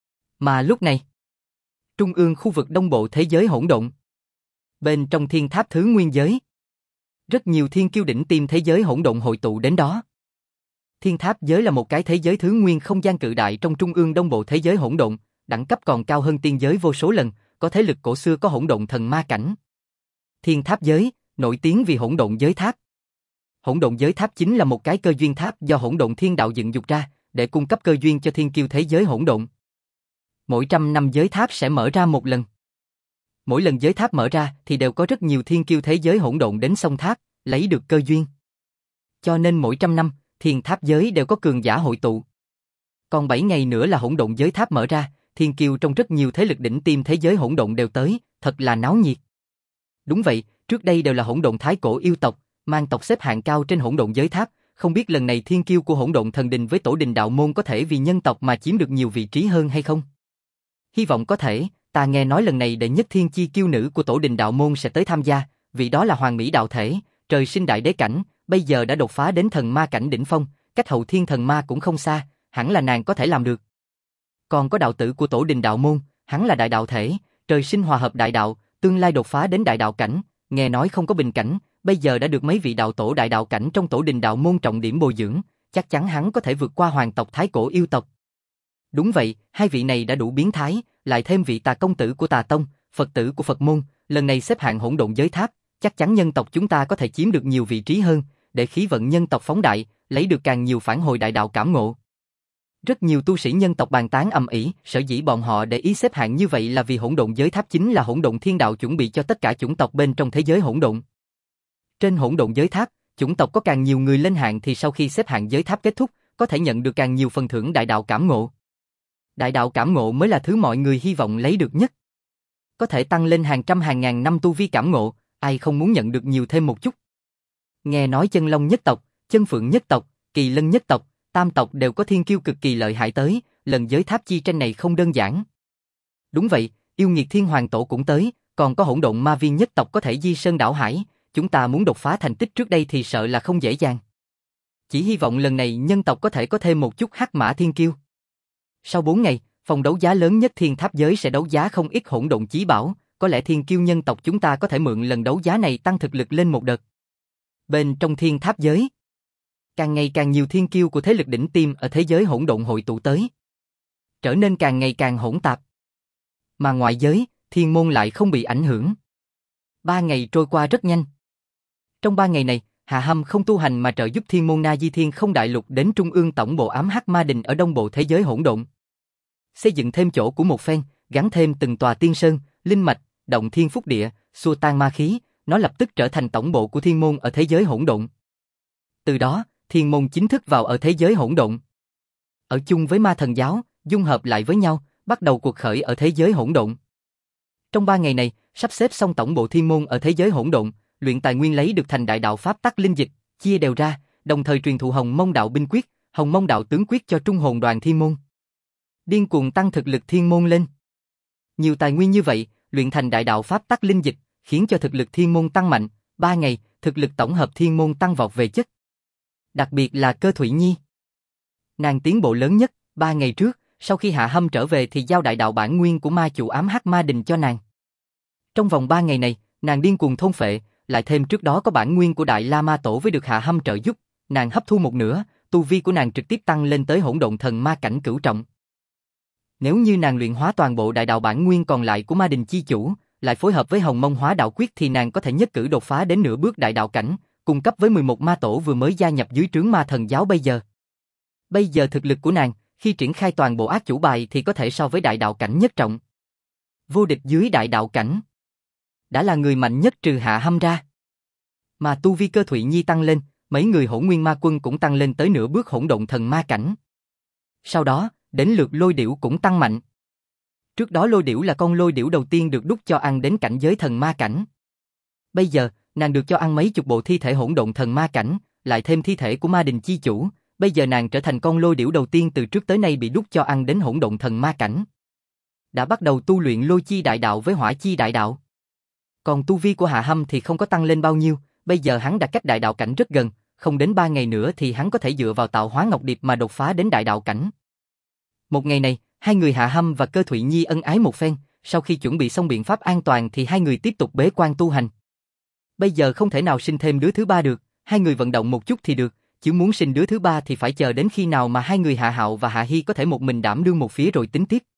Mà lúc này, trung ương khu vực đông bộ thế giới hỗn độn, bên trong thiên tháp thứ nguyên giới, rất nhiều thiên kiêu đỉnh tiêm thế giới hỗn độn hội tụ đến đó. Thiên tháp giới là một cái thế giới thứ nguyên không gian cự đại trong trung ương đông bộ thế giới hỗn độn, đẳng cấp còn cao hơn tiên giới vô số lần, có thế lực cổ xưa có hỗn độn thần ma cảnh. Thiên tháp giới, nổi tiếng vì hỗn độn giới tháp. Hỗn độn giới tháp chính là một cái cơ duyên tháp do hỗn độn thiên đạo dựng dục ra, để cung cấp cơ duyên cho thiên kiêu thế giới hỗn độn. Mỗi 100 năm giới tháp sẽ mở ra một lần. Mỗi lần giới tháp mở ra thì đều có rất nhiều thiên kiêu thế giới hỗn độn đến sông tháp, lấy được cơ duyên. Cho nên mỗi 100 năm, thiên tháp giới đều có cường giả hội tụ. Còn 7 ngày nữa là hỗn độn giới tháp mở ra, thiên kiêu trong rất nhiều thế lực đỉnh tiêm thế giới hỗn độn đều tới, thật là náo nhiệt. Đúng vậy, trước đây đều là hỗn độn thái cổ yêu tộc, mang tộc xếp hạng cao trên hỗn độn giới tháp, không biết lần này thiên kiêu của hỗn độn thần đình với tổ đình đạo môn có thể vì nhân tộc mà chiếm được nhiều vị trí hơn hay không? Hy vọng có thể, ta nghe nói lần này đệ nhất thiên chi kiêu nữ của tổ đình đạo môn sẽ tới tham gia, vì đó là hoàng mỹ đạo thể, trời sinh đại đế cảnh, bây giờ đã đột phá đến thần ma cảnh đỉnh phong, cách hậu thiên thần ma cũng không xa, hẳn là nàng có thể làm được. Còn có đạo tử của tổ đình đạo môn, hắn là đại đạo thể, trời sinh hòa hợp đại đạo, tương lai đột phá đến đại đạo cảnh, nghe nói không có bình cảnh, bây giờ đã được mấy vị đạo tổ đại đạo cảnh trong tổ đình đạo môn trọng điểm bồi dưỡng, chắc chắn hắn có thể vượt qua hoàng tộc thái cổ yêu tộc. Đúng vậy, hai vị này đã đủ biến thái, lại thêm vị tà công tử của tà tông, Phật tử của Phật môn, lần này xếp hạng hỗn độn giới tháp, chắc chắn nhân tộc chúng ta có thể chiếm được nhiều vị trí hơn, để khí vận nhân tộc phóng đại, lấy được càng nhiều phản hồi đại đạo cảm ngộ. Rất nhiều tu sĩ nhân tộc bàn tán ầm ĩ, sở dĩ bọn họ để ý xếp hạng như vậy là vì hỗn độn giới tháp chính là hỗn độn thiên đạo chuẩn bị cho tất cả chủng tộc bên trong thế giới hỗn độn. Trên hỗn độn giới tháp, chủng tộc có càng nhiều người lên hạng thì sau khi xếp hạng giới tháp kết thúc, có thể nhận được càng nhiều phần thưởng đại đạo cảm ngộ. Đại đạo cảm ngộ mới là thứ mọi người hy vọng lấy được nhất. Có thể tăng lên hàng trăm hàng ngàn năm tu vi cảm ngộ, ai không muốn nhận được nhiều thêm một chút. Nghe nói chân long nhất tộc, chân phượng nhất tộc, kỳ lân nhất tộc, tam tộc đều có thiên kiêu cực kỳ lợi hại tới, lần giới tháp chi tranh này không đơn giản. Đúng vậy, yêu nghiệt thiên hoàng tổ cũng tới, còn có hỗn độn ma viên nhất tộc có thể di sơn đảo hải, chúng ta muốn đột phá thành tích trước đây thì sợ là không dễ dàng. Chỉ hy vọng lần này nhân tộc có thể có thêm một chút hắc mã thiên kiêu. Sau 4 ngày, phòng đấu giá lớn nhất thiên tháp giới sẽ đấu giá không ít hỗn độn chí bảo, có lẽ thiên kiêu nhân tộc chúng ta có thể mượn lần đấu giá này tăng thực lực lên một đợt. Bên trong thiên tháp giới, càng ngày càng nhiều thiên kiêu của thế lực đỉnh tiêm ở thế giới hỗn độn hội tụ tới, trở nên càng ngày càng hỗn tạp. Mà ngoại giới, thiên môn lại không bị ảnh hưởng. 3 ngày trôi qua rất nhanh. Trong 3 ngày này, Hạ Hâm không tu hành mà trợ giúp thiên môn Na Di Thiên không đại lục đến trung ương tổng bộ ám hắc ma đình ở đông bộ thế giới hỗn độn. Xây dựng thêm chỗ của một phen, gắn thêm từng tòa tiên sơn, linh mạch, động thiên phúc địa, xua tan ma khí, nó lập tức trở thành tổng bộ của thiên môn ở thế giới hỗn độn. Từ đó, thiên môn chính thức vào ở thế giới hỗn độn. Ở chung với ma thần giáo, dung hợp lại với nhau, bắt đầu cuộc khởi ở thế giới hỗn độn. Trong 3 ngày này, sắp xếp xong tổng bộ thiên môn ở thế giới hỗn độn, luyện tài nguyên lấy được thành đại đạo pháp tắc linh dịch, chia đều ra, đồng thời truyền thụ Hồng Mông đạo binh quyết, Hồng Mông đạo tướng quyết cho trung hồn đoàn thiên môn. Điên cuồng tăng thực lực thiên môn lên. Nhiều tài nguyên như vậy, luyện thành đại đạo pháp tắc linh dịch, khiến cho thực lực thiên môn tăng mạnh, 3 ngày, thực lực tổng hợp thiên môn tăng vọt về chất. Đặc biệt là Cơ Thủy Nhi. Nàng tiến bộ lớn nhất, 3 ngày trước, sau khi Hạ Hâm trở về thì giao đại đạo bản nguyên của ma chủ ám hắc ma đình cho nàng. Trong vòng 3 ngày này, nàng điên cuồng thôn phệ, lại thêm trước đó có bản nguyên của Đại La Ma Tổ với được Hạ Hâm trợ giúp, nàng hấp thu một nửa, tu vi của nàng trực tiếp tăng lên tới hỗn độn thần ma cảnh cửu trọng. Nếu như nàng luyện hóa toàn bộ đại đạo bản nguyên còn lại của ma đình chi chủ, lại phối hợp với Hồng Mông hóa đạo quyết thì nàng có thể nhất cử đột phá đến nửa bước đại đạo cảnh, cung cấp với 11 ma tổ vừa mới gia nhập dưới trướng ma thần giáo bây giờ. Bây giờ thực lực của nàng, khi triển khai toàn bộ ác chủ bài thì có thể so với đại đạo cảnh nhất trọng. Vô địch dưới đại đạo cảnh. Đã là người mạnh nhất trừ Hạ Hâm ra. Mà tu vi Cơ Thụy Nhi tăng lên, mấy người Hỗn Nguyên Ma Quân cũng tăng lên tới nửa bước hỗn độn thần ma cảnh. Sau đó, đến lượt Lôi Điểu cũng tăng mạnh. Trước đó Lôi Điểu là con lôi điểu đầu tiên được đút cho ăn đến cảnh giới thần ma cảnh. Bây giờ, nàng được cho ăn mấy chục bộ thi thể hỗn độn thần ma cảnh, lại thêm thi thể của ma đình chi chủ, bây giờ nàng trở thành con lôi điểu đầu tiên từ trước tới nay bị đút cho ăn đến hỗn độn thần ma cảnh. đã bắt đầu tu luyện lôi chi đại đạo với hỏa chi đại đạo. Còn tu vi của Hạ Hâm thì không có tăng lên bao nhiêu, bây giờ hắn đã cách đại đạo cảnh rất gần, không đến 3 ngày nữa thì hắn có thể dựa vào tạo hóa ngọc điệp mà đột phá đến đại đạo cảnh. Một ngày này, hai người Hạ Hâm và Cơ Thụy Nhi ân ái một phen, sau khi chuẩn bị xong biện pháp an toàn thì hai người tiếp tục bế quan tu hành. Bây giờ không thể nào sinh thêm đứa thứ ba được, hai người vận động một chút thì được, chứ muốn sinh đứa thứ ba thì phải chờ đến khi nào mà hai người Hạ Hạo và Hạ Hi có thể một mình đảm đương một phía rồi tính tiếp.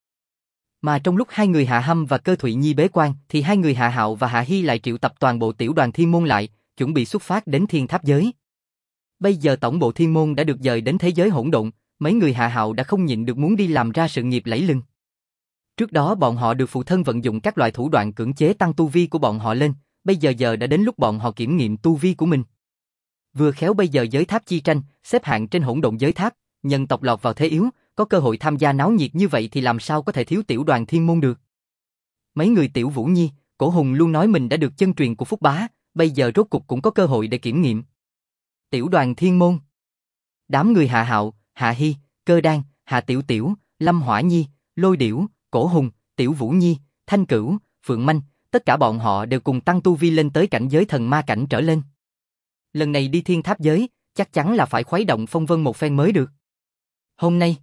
Mà trong lúc hai người Hạ Hâm và Cơ Thụy Nhi bế quan thì hai người Hạ Hạo và Hạ Hi lại triệu tập toàn bộ tiểu đoàn thiên môn lại, chuẩn bị xuất phát đến thiên tháp giới. Bây giờ tổng bộ thiên môn đã được dời đến thế giới hỗn độn, mấy người Hạ Hạo đã không nhịn được muốn đi làm ra sự nghiệp lẫy lừng. Trước đó bọn họ được phụ thân vận dụng các loại thủ đoạn cưỡng chế tăng tu vi của bọn họ lên, bây giờ đã đến lúc bọn họ kiểm nghiệm tu vi của mình. Vừa khéo bây giờ giới tháp chi tranh, xếp hạng trên hỗn độn giới tháp, nhân tộc lọt vào thế yếu, có cơ hội tham gia náo nhiệt như vậy thì làm sao có thể thiếu tiểu đoàn thiên môn được. Mấy người Tiểu Vũ Nhi, Cổ Hùng luôn nói mình đã được chân truyền của Phúc Bá, bây giờ rốt cục cũng có cơ hội để kiểm nghiệm. Tiểu đoàn thiên môn. Đám người Hạ Hạo, Hạ Hi, Cơ Đan, Hạ Tiểu Tiểu, Lâm Hỏa Nhi, Lôi Điểu, Cổ Hùng, Tiểu Vũ Nhi, Thanh Cửu, Phượng Manh, tất cả bọn họ đều cùng tăng tu vi lên tới cảnh giới thần ma cảnh trở lên. Lần này đi thiên tháp giới, chắc chắn là phải khuấy động phong vân một phen mới được. Hôm nay,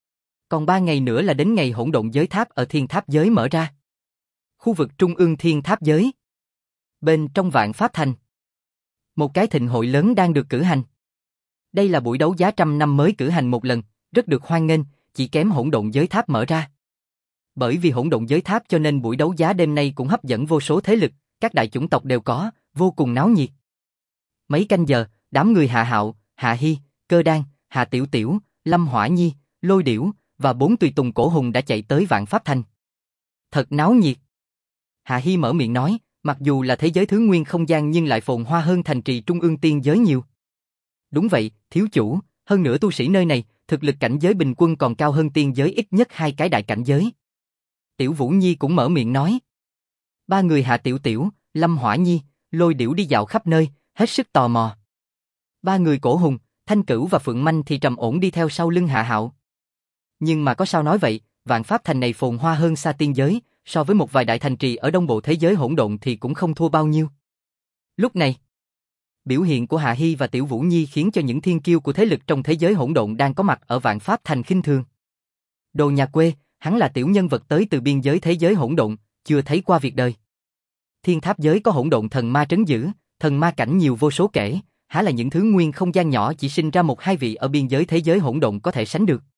còn 3 ngày nữa là đến ngày hỗn độn giới tháp ở thiên tháp giới mở ra. Khu vực trung ương thiên tháp giới. Bên trong Vạn Pháp Thành, một cái thịnh hội lớn đang được cử hành. Đây là buổi đấu giá 100 năm mới cử hành một lần, rất được hoan nghênh, chỉ kém hỗn độn giới tháp mở ra. Bởi vì hỗn độn giới tháp cho nên buổi đấu giá đêm nay cũng hấp dẫn vô số thế lực, các đại chủng tộc đều có, vô cùng náo nhiệt. Mấy canh giờ, đám người Hạ Hạo, Hạ Hi, Cơ Đan, Hạ Tiểu Tiểu, Lâm Hỏa Nhi, Lôi Điểu và 4 tùy tùng Cổ Hùng đã chạy tới Vạn Pháp Thành. Thật náo nhiệt. Hạ Hi mở miệng nói, mặc dù là thế giới thứ nguyên không gian nhưng lại phồn hoa hơn thành trì trung ương tiên giới nhiều. Đúng vậy, thiếu chủ, hơn nữa tu sĩ nơi này, thực lực cảnh giới bình quân còn cao hơn tiên giới ít nhất 2 cái đại cảnh giới. Tiểu Vũ Nhi cũng mở miệng nói. Ba người Hạ Tiểu Tiểu, Lâm Hỏa Nhi, Lôi Điểu đi dạo khắp nơi, hết sức tò mò. Ba người Cổ Hùng, Thanh Cửu và Phượng Manh thì trầm ổn đi theo sau lưng Hạ Hạo. Nhưng mà có sao nói vậy, Vạn Pháp Thành này phồn hoa hơn xa tiên giới, so với một vài đại thành trì ở đông bộ thế giới hỗn độn thì cũng không thua bao nhiêu. Lúc này, biểu hiện của Hạ Hi và Tiểu Vũ Nhi khiến cho những thiên kiêu của thế lực trong thế giới hỗn độn đang có mặt ở Vạn Pháp Thành khinh thường. Đồ nhà quê, hắn là tiểu nhân vật tới từ biên giới thế giới hỗn độn, chưa thấy qua việc đời. Thiên tháp giới có hỗn độn thần ma trấn giữ, thần ma cảnh nhiều vô số kể, há là những thứ nguyên không gian nhỏ chỉ sinh ra một hai vị ở biên giới thế giới hỗn độn có thể sánh được.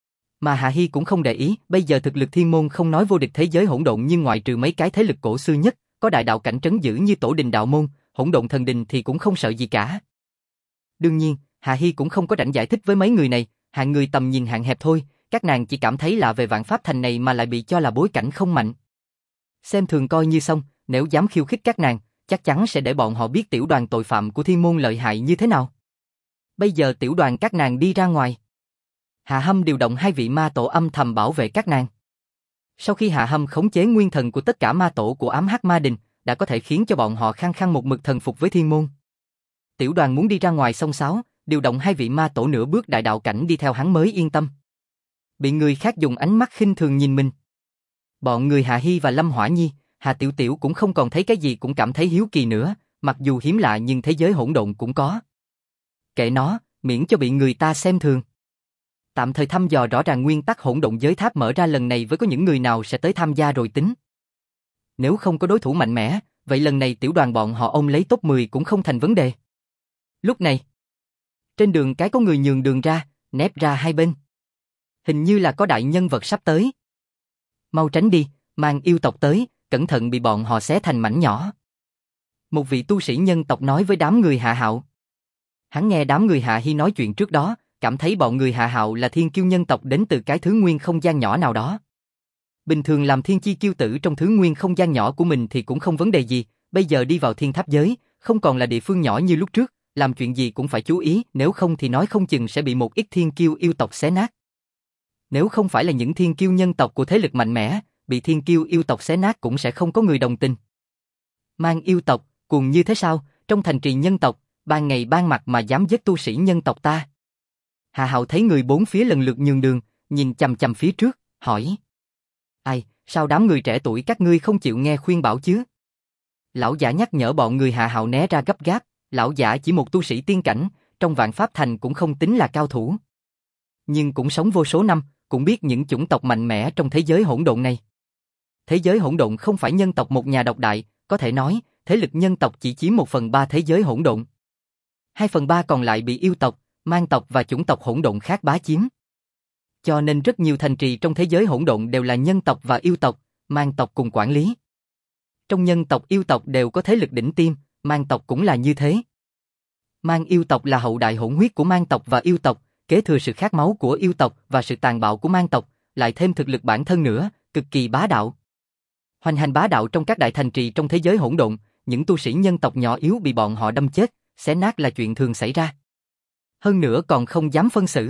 Mà Hạ Hi cũng không để ý, bây giờ thực lực thiên môn không nói vô địch thế giới hỗn độn nhưng ngoại trừ mấy cái thế lực cổ xưa nhất, có đại đạo cảnh trấn giữ như Tổ Đình Đạo Môn, Hỗn Độn Thần Đình thì cũng không sợ gì cả. Đương nhiên, Hạ Hi cũng không có rảnh giải thích với mấy người này, hạng người tầm nhìn hạn hẹp thôi, các nàng chỉ cảm thấy lạ về Vạn Pháp Thành này mà lại bị cho là bối cảnh không mạnh. Xem thường coi như xong, nếu dám khiêu khích các nàng, chắc chắn sẽ để bọn họ biết tiểu đoàn tội phạm của thiên môn lợi hại như thế nào. Bây giờ tiểu đoàn các nàng đi ra ngoài. Hạ Hâm điều động 2 vị ma tổ âm thầm bảo vệ các nàng. Sau khi Hạ Hâm khống chế nguyên thần của tất cả ma tổ của ám hắc ma đình, đã có thể khiến cho bọn họ khăng khăng một mực thần phục với thiên môn. Tiểu đoàn muốn đi ra ngoài xông xáo, điều động 2 vị ma tổ nửa bước đại đạo cảnh đi theo hắn mới yên tâm. Bị người khác dùng ánh mắt khinh thường nhìn mình. Bọn người Hạ Hi và Lâm Hỏa Nhi, Hạ Tiểu Tiểu cũng không còn thấy cái gì cũng cảm thấy hiếu kỳ nữa, mặc dù hiếm lạ nhưng thế giới hỗn độn cũng có. Kệ nó, miễn cho bị người ta xem thường. Tạm thời thăm dò rõ ràng nguyên tắc hỗn độn giới tháp mở ra lần này với có những người nào sẽ tới tham gia rồi tính. Nếu không có đối thủ mạnh mẽ, vậy lần này tiểu đoàn bọn họ ôm lấy top 10 cũng không thành vấn đề. Lúc này, trên đường cái có người nhường đường ra, nép ra hai bên. Hình như là có đại nhân vật sắp tới. Mau tránh đi, mang yêu tộc tới, cẩn thận bị bọn họ xé thành mảnh nhỏ. Một vị tu sĩ nhân tộc nói với đám người Hạ Hạo. Hắn nghe đám người Hạ Hi nói chuyện trước đó, cảm thấy bọn người Hạ Hạo là thiên kiêu nhân tộc đến từ cái thứ nguyên không gian nhỏ nào đó. Bình thường làm thiên chi kiêu tử trong thứ nguyên không gian nhỏ của mình thì cũng không vấn đề gì, bây giờ đi vào thiên tháp giới, không còn là địa phương nhỏ như lúc trước, làm chuyện gì cũng phải chú ý, nếu không thì nói không chừng sẽ bị một ít thiên kiêu yêu tộc xé nát. Nếu không phải là những thiên kiêu nhân tộc của thế lực mạnh mẽ, bị thiên kiêu yêu tộc xé nát cũng sẽ không có người đồng tình. Mang yêu tộc, cuồng như thế sao, trong thành trì nhân tộc, ban ngày ban mặt mà dám giết tu sĩ nhân tộc ta. Hạ Hạo thấy người bốn phía lần lượt nhường đường, nhìn chằm chằm phía trước, hỏi. Ai, sao đám người trẻ tuổi các ngươi không chịu nghe khuyên bảo chứ? Lão giả nhắc nhở bọn người Hạ Hạo né ra gấp gáp, lão giả chỉ một tu sĩ tiên cảnh, trong Vạn Pháp Thành cũng không tính là cao thủ. Nhưng cũng sống vô số năm, cũng biết những chủng tộc mạnh mẽ trong thế giới hỗn độn này. Thế giới hỗn độn không phải nhân tộc một nhà độc đại, có thể nói, thế lực nhân tộc chỉ chiếm 1/3 thế giới hỗn độn. 2/3 còn lại bị yêu tộc, man tộc và chủng tộc hỗn độn khác bá chiếm. Cho nên rất nhiều thành trì trong thế giới hỗn độn đều là nhân tộc và yêu tộc, man tộc cùng quản lý. Trong nhân tộc yêu tộc đều có thế lực đỉnh tiêm, man tộc cũng là như thế. Man yêu tộc là hậu đại hỗn huyết của man tộc và yêu tộc, kế thừa sự khát máu của yêu tộc và sự tàn bạo của man tộc, lại thêm thực lực bản thân nữa, cực kỳ bá đạo. Hoành hành bá đạo trong các đại thành trì trong thế giới hỗn độn, những tu sĩ nhân tộc nhỏ yếu bị bọn họ đâm chết, xé nát là chuyện thường xảy ra. Hơn nữa còn không dám phân xử.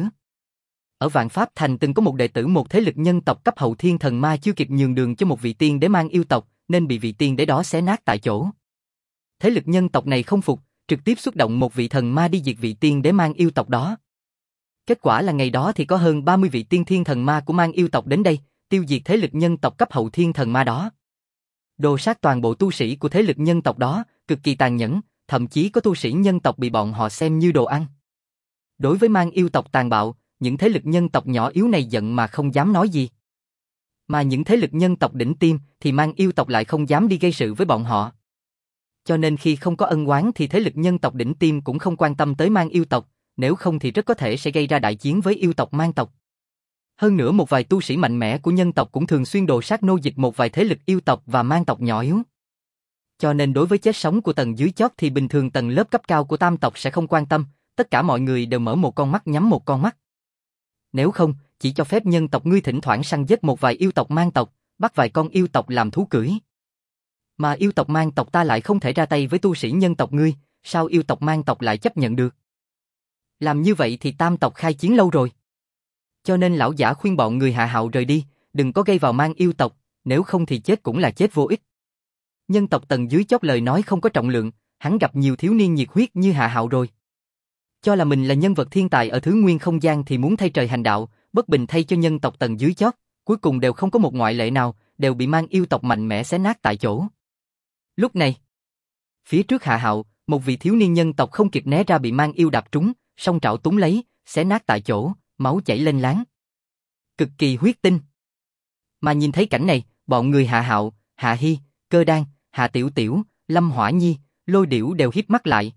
Ở Vạn Pháp Thành từng có một đệ tử một thế lực nhân tộc cấp hậu thiên thần ma chưa kịp nhường đường cho một vị tiên đế mang yêu tộc, nên bị vị tiên đế đó xé nát tại chỗ. Thế lực nhân tộc này không phục, trực tiếp xuất động một vị thần ma đi diệt vị tiên đế mang yêu tộc đó. Kết quả là ngày đó thì có hơn 30 vị tiên thiên thần ma của mang yêu tộc đến đây, tiêu diệt thế lực nhân tộc cấp hậu thiên thần ma đó. Đồ sát toàn bộ tu sĩ của thế lực nhân tộc đó, cực kỳ tàn nhẫn, thậm chí có tu sĩ nhân tộc bị bọn họ xem như đồ ăn. Đối với mang yêu tộc tàn bạo, những thế lực nhân tộc nhỏ yếu này giận mà không dám nói gì. Mà những thế lực nhân tộc đỉnh tiêm thì mang yêu tộc lại không dám đi gây sự với bọn họ. Cho nên khi không có ân oán thì thế lực nhân tộc đỉnh tiêm cũng không quan tâm tới mang yêu tộc, nếu không thì rất có thể sẽ gây ra đại chiến với yêu tộc mang tộc. Hơn nữa một vài tu sĩ mạnh mẽ của nhân tộc cũng thường xuyên đồ sát nô dịch một vài thế lực yêu tộc và mang tộc nhỏ yếu. Cho nên đối với chết sống của tầng dưới chót thì bình thường tầng lớp cấp cao của tam tộc sẽ không quan tâm, tất cả mọi người đều mở một con mắt nhắm một con mắt. Nếu không, chỉ cho phép nhân tộc ngươi thỉnh thoảng săn giết một vài yêu tộc mang tộc, bắt vài con yêu tộc làm thú cưỡi. Mà yêu tộc mang tộc ta lại không thể ra tay với tu sĩ nhân tộc ngươi, sao yêu tộc mang tộc lại chấp nhận được? Làm như vậy thì tam tộc khai chiến lâu rồi. Cho nên lão giả khuyên bọn người Hạ Hạo rời đi, đừng có gây vào mang yêu tộc, nếu không thì chết cũng là chết vô ích. Nhân tộc tầng dưới chót lời nói không có trọng lượng, hắn gặp nhiều thiếu niên nhiệt huyết như Hạ Hạo rồi. Cho là mình là nhân vật thiên tài ở thứ nguyên không gian thì muốn thay trời hành đạo, bất bình thay cho nhân tộc tầng dưới chót, cuối cùng đều không có một ngoại lệ nào, đều bị mang yêu tộc mạnh mẽ xé nát tại chỗ. Lúc này, phía trước Hạ Hạo, một vị thiếu niên nhân tộc không kịp né ra bị mang yêu đạp trúng, song trảo túng lấy, xé nát tại chỗ, máu chảy lên láng. Cực kỳ huyết tinh. Mà nhìn thấy cảnh này, bọn người Hạ Hạo, Hạ Hi, Cơ Đan, Hạ Tiểu Tiểu, Lâm Hỏa Nhi, Lôi Điểu đều híp mắt lại.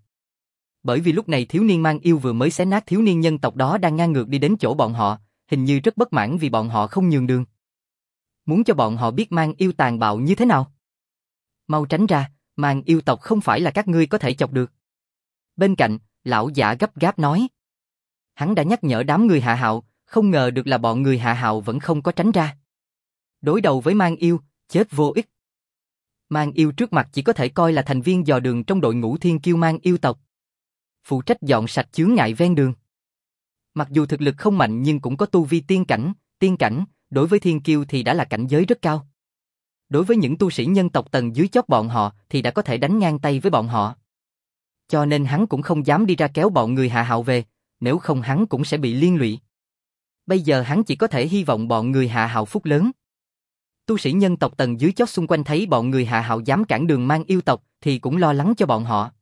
Bởi vì lúc này thiếu niên mang yêu vừa mới xé nát thiếu niên nhân tộc đó đang ngang ngược đi đến chỗ bọn họ, hình như rất bất mãn vì bọn họ không nhường đường. Muốn cho bọn họ biết mang yêu tàn bạo như thế nào. Mau tránh ra, mang yêu tộc không phải là các ngươi có thể chọc được. Bên cạnh, lão giả gấp gáp nói. Hắn đã nhắc nhở đám người Hạ Hạo, không ngờ được là bọn người Hạ Hạo vẫn không có tránh ra. Đối đầu với mang yêu, chết vô ích. Mang yêu trước mặt chỉ có thể coi là thành viên dò đường trong đội ngũ thiên kiêu mang yêu tộc. Phụ trách dọn sạch chướng ngại ven đường. Mặc dù thực lực không mạnh nhưng cũng có tu vi tiên cảnh, đối với thiên kiêu thì đã là cảnh giới rất cao. Đối với những tu sĩ nhân tộc tầng dưới chót bọn họ thì đã có thể đánh ngang tay với bọn họ. Cho nên hắn cũng không dám đi ra kéo bọn người Hạ Hạo về, nếu không hắn cũng sẽ bị liên lụy. Bây giờ hắn chỉ có thể hy vọng bọn người Hạ Hạo phúc lớn. Tu sĩ nhân tộc tầng dưới chót xung quanh thấy bọn người Hạ Hạo dám cản đường mang yêu tộc thì cũng lo lắng cho bọn họ.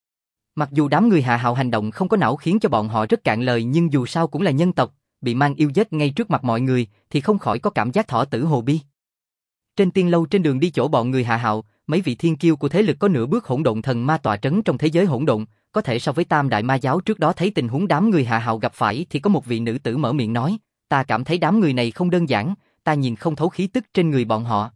Mặc dù đám người Hạ Hạo hành động không có não khiến cho bọn họ rất cạn lời nhưng dù sao cũng là nhân tộc, bị mang yêu giết ngay trước mặt mọi người thì không khỏi có cảm giác thỏ tử hồ bi. Trên tiên lâu trên đường đi chỗ bọn người Hạ Hạo, mấy vị thiên kiêu của thế lực có nửa bước hỗn độn thần ma tọa trấn trong thế giới hỗn độn, có thể so với Tam Đại Ma Giáo trước đó thấy tình huống đám người Hạ Hạo gặp phải thì có một vị nữ tử mở miệng nói, ta cảm thấy đám người này không đơn giản, ta nhìn không thấu khí tức trên người bọn họ.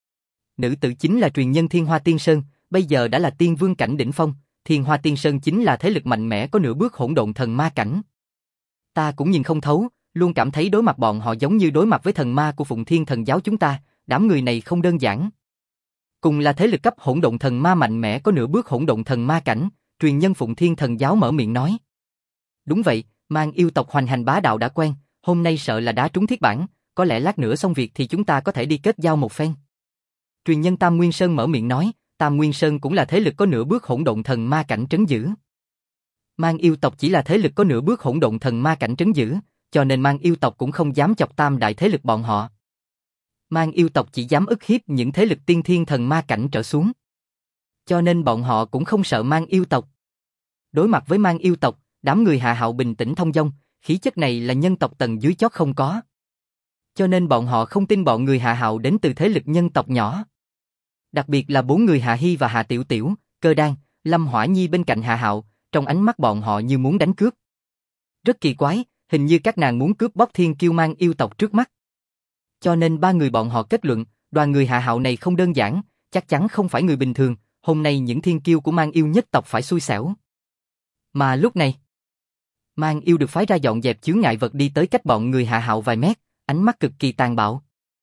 Nữ tử chính là truyền nhân Thiên Hoa Tiên Sơn, bây giờ đã là tiên vương cảnh đỉnh phong, Thiên Hoa Tiên Sơn chính là thế lực mạnh mẽ có nửa bước hỗn độn thần ma cảnh. Ta cũng nhìn không thấu, luôn cảm thấy đối mặt bọn họ giống như đối mặt với thần ma của Phụng Thiên Thần Giáo chúng ta, đám người này không đơn giản. Cùng là thế lực cấp hỗn độn thần ma mạnh mẽ có nửa bước hỗn độn thần ma cảnh, truyền nhân Phụng Thiên Thần Giáo mở miệng nói. Đúng vậy, mang yêu tộc hoành hành bá đạo đã quen, hôm nay sợ là đá trúng thiết bản, có lẽ lát nữa xong việc thì chúng ta có thể đi kết giao một phen. Truyền nhân Tam Nguyên Sơn mở miệng nói, Tam Nguyên Sơn cũng là thế lực có nửa bước hỗn độn thần ma cảnh trấn giữ. Mang yêu tộc chỉ là thế lực có nửa bước hỗn độn thần ma cảnh trấn giữ, cho nên mang yêu tộc cũng không dám chọc tam đại thế lực bọn họ. Mang yêu tộc chỉ dám ức hiếp những thế lực tiên thiên thần ma cảnh trở xuống. Cho nên bọn họ cũng không sợ mang yêu tộc. Đối mặt với mang yêu tộc, đám người Hạ Hạo bình tĩnh thông dong, khí chất này là nhân tộc tầng dưới chót không có. Cho nên bọn họ không tin bọn người Hạ Hạo đến từ thế lực nhân tộc nhỏ. Đặc biệt là 4 người Hạ Hy và Hạ Tiểu Tiểu, Cơ Đan, Lâm Hỏa Nhi bên cạnh Hạ Hạo, trong ánh mắt bọn họ như muốn đánh cướp. Rất kỳ quái, hình như các nàng muốn cướp bóc thiên kiêu mang yêu tộc trước mắt. Cho nên 3 người bọn họ kết luận, đoàn người Hạ Hạo này không đơn giản, chắc chắn không phải người bình thường, hôm nay những thiên kiêu của mang yêu nhất tộc phải xui xẻo. Mà lúc này, mang yêu được phái ra dọn dẹp chướng ngại vật đi tới cách bọn người Hạ Hạo vài mét, ánh mắt cực kỳ tàn bạo.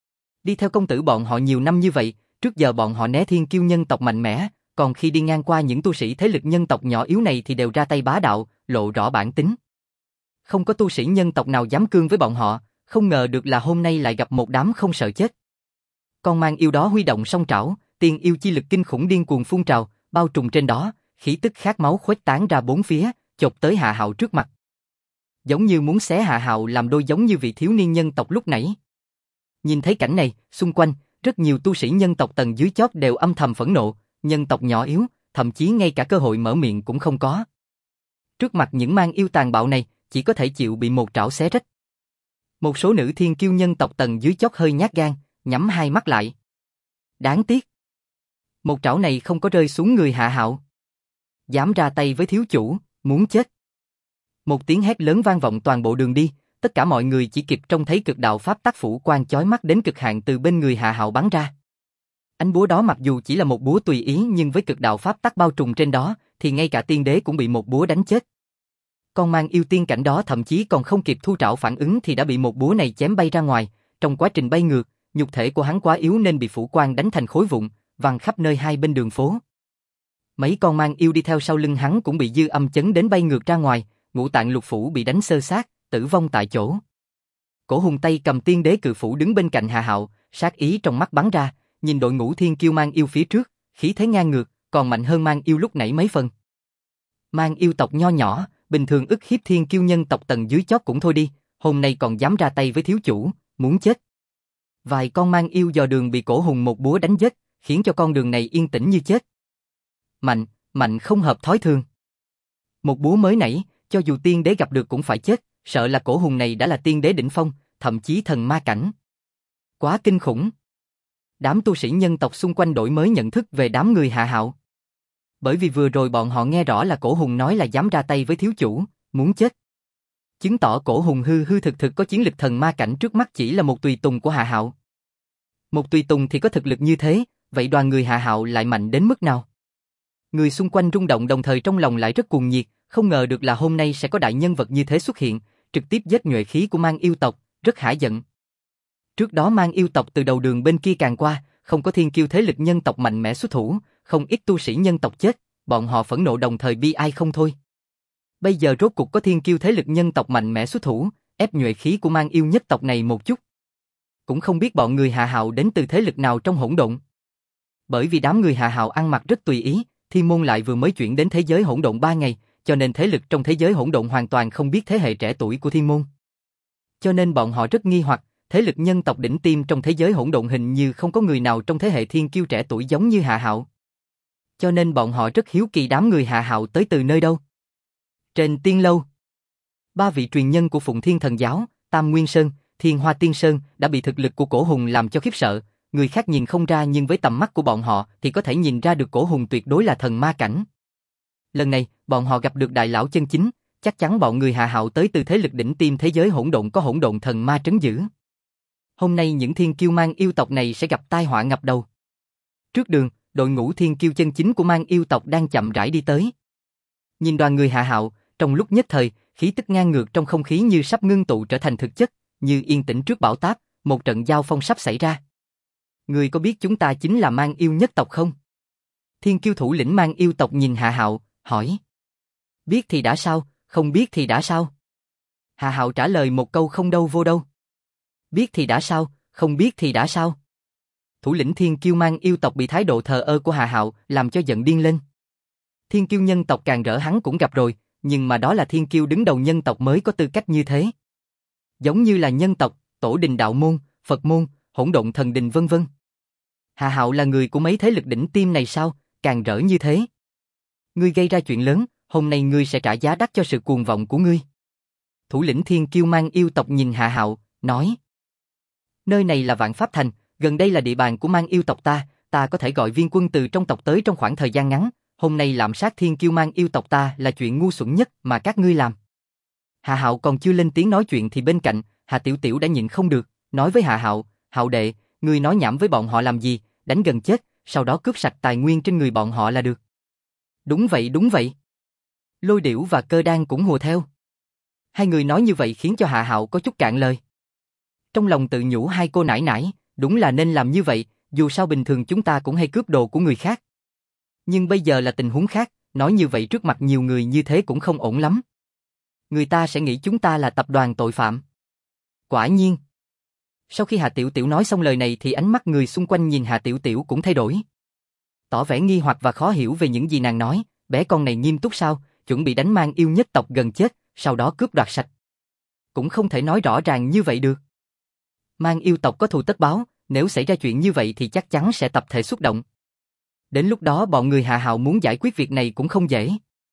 Đi theo công tử bọn họ nhiều năm như vậy, trước giờ bọn họ né thiên kiêu nhân tộc mạnh mẽ, còn khi đi ngang qua những tu sĩ thế lực nhân tộc nhỏ yếu này thì đều ra tay bá đạo, lộ rõ bản tính. Không có tu sĩ nhân tộc nào dám cương với bọn họ, không ngờ được là hôm nay lại gặp một đám không sợ chết. Con mang yêu đó huy động song trảo, tiên yêu chi lực kinh khủng điên cuồng phun trào, bao trùm trên đó, khí tức khát máu khuếch tán ra bốn phía, chộp tới Hạ Hạo trước mặt. Giống như muốn xé Hạ Hạo làm đôi giống như vị thiếu niên nhân tộc lúc nãy. Nhìn thấy cảnh này, xung quanh, rất nhiều tu sĩ nhân tộc tầng dưới chót đều âm thầm phẫn nộ, nhân tộc nhỏ yếu, thậm chí ngay cả cơ hội mở miệng cũng không có. Trước mặt những mang yêu tàn bạo này, chỉ có thể chịu bị một trảo xé rách. Một số nữ thiên kiêu nhân tộc tầng dưới chót hơi nhát gan, nhắm hai mắt lại. Đáng tiếc. Một trảo này không có rơi xuống người Hạ Hạo. Dám ra tay với thiếu chủ, muốn chết. Một tiếng hét lớn vang vọng toàn bộ đường đi, tất cả mọi người chỉ kịp trông thấy cực đạo pháp tắc phủ quang chói mắt đến cực hạn từ bên người Hạ Hạo bắn ra. Ánh búa đó mặc dù chỉ là một búa tùy ý nhưng với cực đạo pháp tắc bao trùm trên đó, thì ngay cả tiên đế cũng bị một búa đánh chết. Con mang yêu tiên cảnh đó thậm chí còn không kịp thu trảo phản ứng thì đã bị một búa này chém bay ra ngoài, trong quá trình bay ngược, nhục thể của hắn quá yếu nên bị phủ quang đánh thành khối vụn, văng khắp nơi hai bên đường phố. Mấy con mang yêu đi theo sau lưng hắn cũng bị dư âm chấn đến bay ngược ra ngoài, ngũ tạng lục phủ bị đánh xơ xác, tử vong tại chỗ. Cổ Hùng tay cầm tiên đế cự phủ đứng bên cạnh Hạ Hạo, sát ý trong mắt bắn ra, nhìn đội ngũ thiên kiêu mang yêu phía trước, khí thế ngang ngược, còn mạnh hơn mang yêu lúc nãy mấy phần. Mang yêu tộc nho nhỏ, bình thường ức hiếp thiên kiêu nhân tộc tầng dưới chót cũng thôi đi, hôm nay còn dám ra tay với thiếu chủ, muốn chết. Vài con mang yêu dò đường bị Cổ Hùng một búa đánh chết, khiến cho con đường này yên tĩnh như chết. Mạnh, mạnh không hợp thói thường. Một búa mới nãy, cho dù tiên đế gặp được cũng phải chết, sợ là Cổ Hùng này đã là tiên đế đỉnh phong, thậm chí thần ma cảnh. Quá kinh khủng. Đám tu sĩ nhân tộc xung quanh đổi mới nhận thức về đám người Hạ Hạo. Bởi vì vừa rồi bọn họ nghe rõ là Cổ Hùng nói là dám ra tay với thiếu chủ, muốn chết. Chứng tỏ Cổ Hùng hư hư thực thực có chiến lực thần ma cảnh, trước mắt chỉ là một tùy tùng của Hạ Hạo. Một tùy tùng thì có thực lực như thế, vậy đoàn người Hạ Hạo lại mạnh đến mức nào? Người xung quanh rung động đồng thời trong lòng lại rất cuồng nhiệt, không ngờ được là hôm nay sẽ có đại nhân vật như thế xuất hiện, trực tiếp giết nhuệ khí của mang yêu tộc, rất hả giận. Trước đó mang yêu tộc từ đầu đường bên kia càng qua, không có thiên kiêu thế lực nhân tộc mạnh mẽ xuất thủ, không ít tu sĩ nhân tộc chết, bọn họ phẫn nộ đồng thời bi ai không thôi. Bây giờ rốt cục có thiên kiêu thế lực nhân tộc mạnh mẽ xuất thủ, ép nhuệ khí của mang yêu nhất tộc này một chút. Cũng không biết bọn người Hạ Hạo đến từ thế lực nào trong hỗn độn. Bởi vì đám người Hạ Hạo ăn mặc rất tùy ý, Thiên Môn lại vừa mới chuyển đến thế giới hỗn độn 3 ngày, cho nên thế lực trong thế giới hỗn độn hoàn toàn không biết thế hệ trẻ tuổi của Thiên Môn. Cho nên bọn họ rất nghi hoặc, thế lực nhân tộc đỉnh tiêm trong thế giới hỗn độn hình như không có người nào trong thế hệ thiên kiêu trẻ tuổi giống như Hạ Hạo. Cho nên bọn họ rất hiếu kỳ đám người Hạ Hạo tới từ nơi đâu. Trên tiên lâu, 3 vị truyền nhân của Phụng Thiên Thần Giáo, Tam Nguyên Sơn, Thiên Hoa Tiên Sơn đã bị thực lực của Cổ Hùng làm cho khiếp sợ, người khác nhìn không ra nhưng với tầm mắt của bọn họ thì có thể nhìn ra được Cổ Hùng tuyệt đối là thần ma cảnh. Lần này, bọn họ gặp được đại lão chân chính, chắc chắn bọn người Hạ Hạo tới từ thế lực đỉnh tiêm thế giới hỗn độn có hỗn độn thần ma trấn giữ. Hôm nay những thiên kiêu mang yêu tộc này sẽ gặp tai họa ngập đầu. Trước đường, đội ngũ thiên kiêu chân chính của mang yêu tộc đang chậm rãi đi tới. Nhìn đoàn người Hạ Hạo, trong lúc nhất thời, khí tức ngang ngược trong không khí như sắp ngưng tụ trở thành thực chất, như yên tĩnh trước bão táp, một trận giao phong sắp xảy ra. Người có biết chúng ta chính là mang yêu nhất tộc không? Thiên kiêu thủ lĩnh mang yêu tộc nhìn Hạ Hạo, hỏi. Biết thì đã sao, không biết thì đã sao? Hạ Hạo trả lời một câu không đâu vô đâu. Biết thì đã sao, không biết thì đã sao? Thủ lĩnh thiên kiêu mang yêu tộc bị thái độ thờ ơ của Hạ Hạo làm cho giận điên lên. Thiên kiêu nhân tộc càng rỡ hắn cũng gặp rồi, nhưng mà đó là thiên kiêu đứng đầu nhân tộc mới có tư cách như thế. Giống như là nhân tộc, tổ đình đạo môn, Phật môn, Hỗn Độn Thần Đình vân vân. Hạ Hạo là người của mấy thế lực đỉnh tiêm này sao, càng rỡ như thế. Ngươi gây ra chuyện lớn, hôm nay ngươi sẽ trả giá đắt cho sự cuồng vọng của ngươi. Thủ lĩnh Thiên Kiêu Mang yêu tộc nhìn Hạ Hạo, nói. Nơi này là Vạn Pháp Thành, gần đây là địa bàn của Mang yêu tộc ta có thể gọi viên quân từ trong tộc tới trong khoảng thời gian ngắn, hôm nay lạm sát Thiên Kiêu Mang yêu tộc ta là chuyện ngu xuẩn nhất mà các ngươi làm. Hạ Hạo còn chưa lên tiếng nói chuyện thì bên cạnh, Hạ Tiểu Tiểu đã nhịn không được, nói với Hạ Hạo, Hạo đệ, ngươi nói nhảm với bọn họ làm gì, đánh gần chết, sau đó cướp sạch tài nguyên trên người bọn họ là được. Đúng vậy. Lôi Điểu và Cơ Đan cũng hùa theo. Hai người nói như vậy khiến cho Hạ Hạo có chút cạn lời. Trong lòng tự nhủ hai cô nải nải, đúng là nên làm như vậy, dù sao bình thường chúng ta cũng hay cướp đồ của người khác. Nhưng bây giờ là tình huống khác, nói như vậy trước mặt nhiều người như thế cũng không ổn lắm. Người ta sẽ nghĩ chúng ta là tập đoàn tội phạm. Quả nhiên. Sau khi Hạ Tiểu Tiểu nói xong lời này thì ánh mắt người xung quanh nhìn Hạ Tiểu Tiểu cũng thay đổi. Tỏ vẻ nghi hoặc và khó hiểu về những gì nàng nói, bé con này nghiêm túc sao, chuẩn bị đánh Mang yêu nhất tộc gần chết, sau đó cướp đoạt sạch. Cũng không thể nói rõ ràng như vậy được. Mang yêu tộc có thù tất báo, nếu xảy ra chuyện như vậy thì chắc chắn sẽ tập thể xuất động. Đến lúc đó bọn người Hạ Hạo muốn giải quyết việc này cũng không dễ.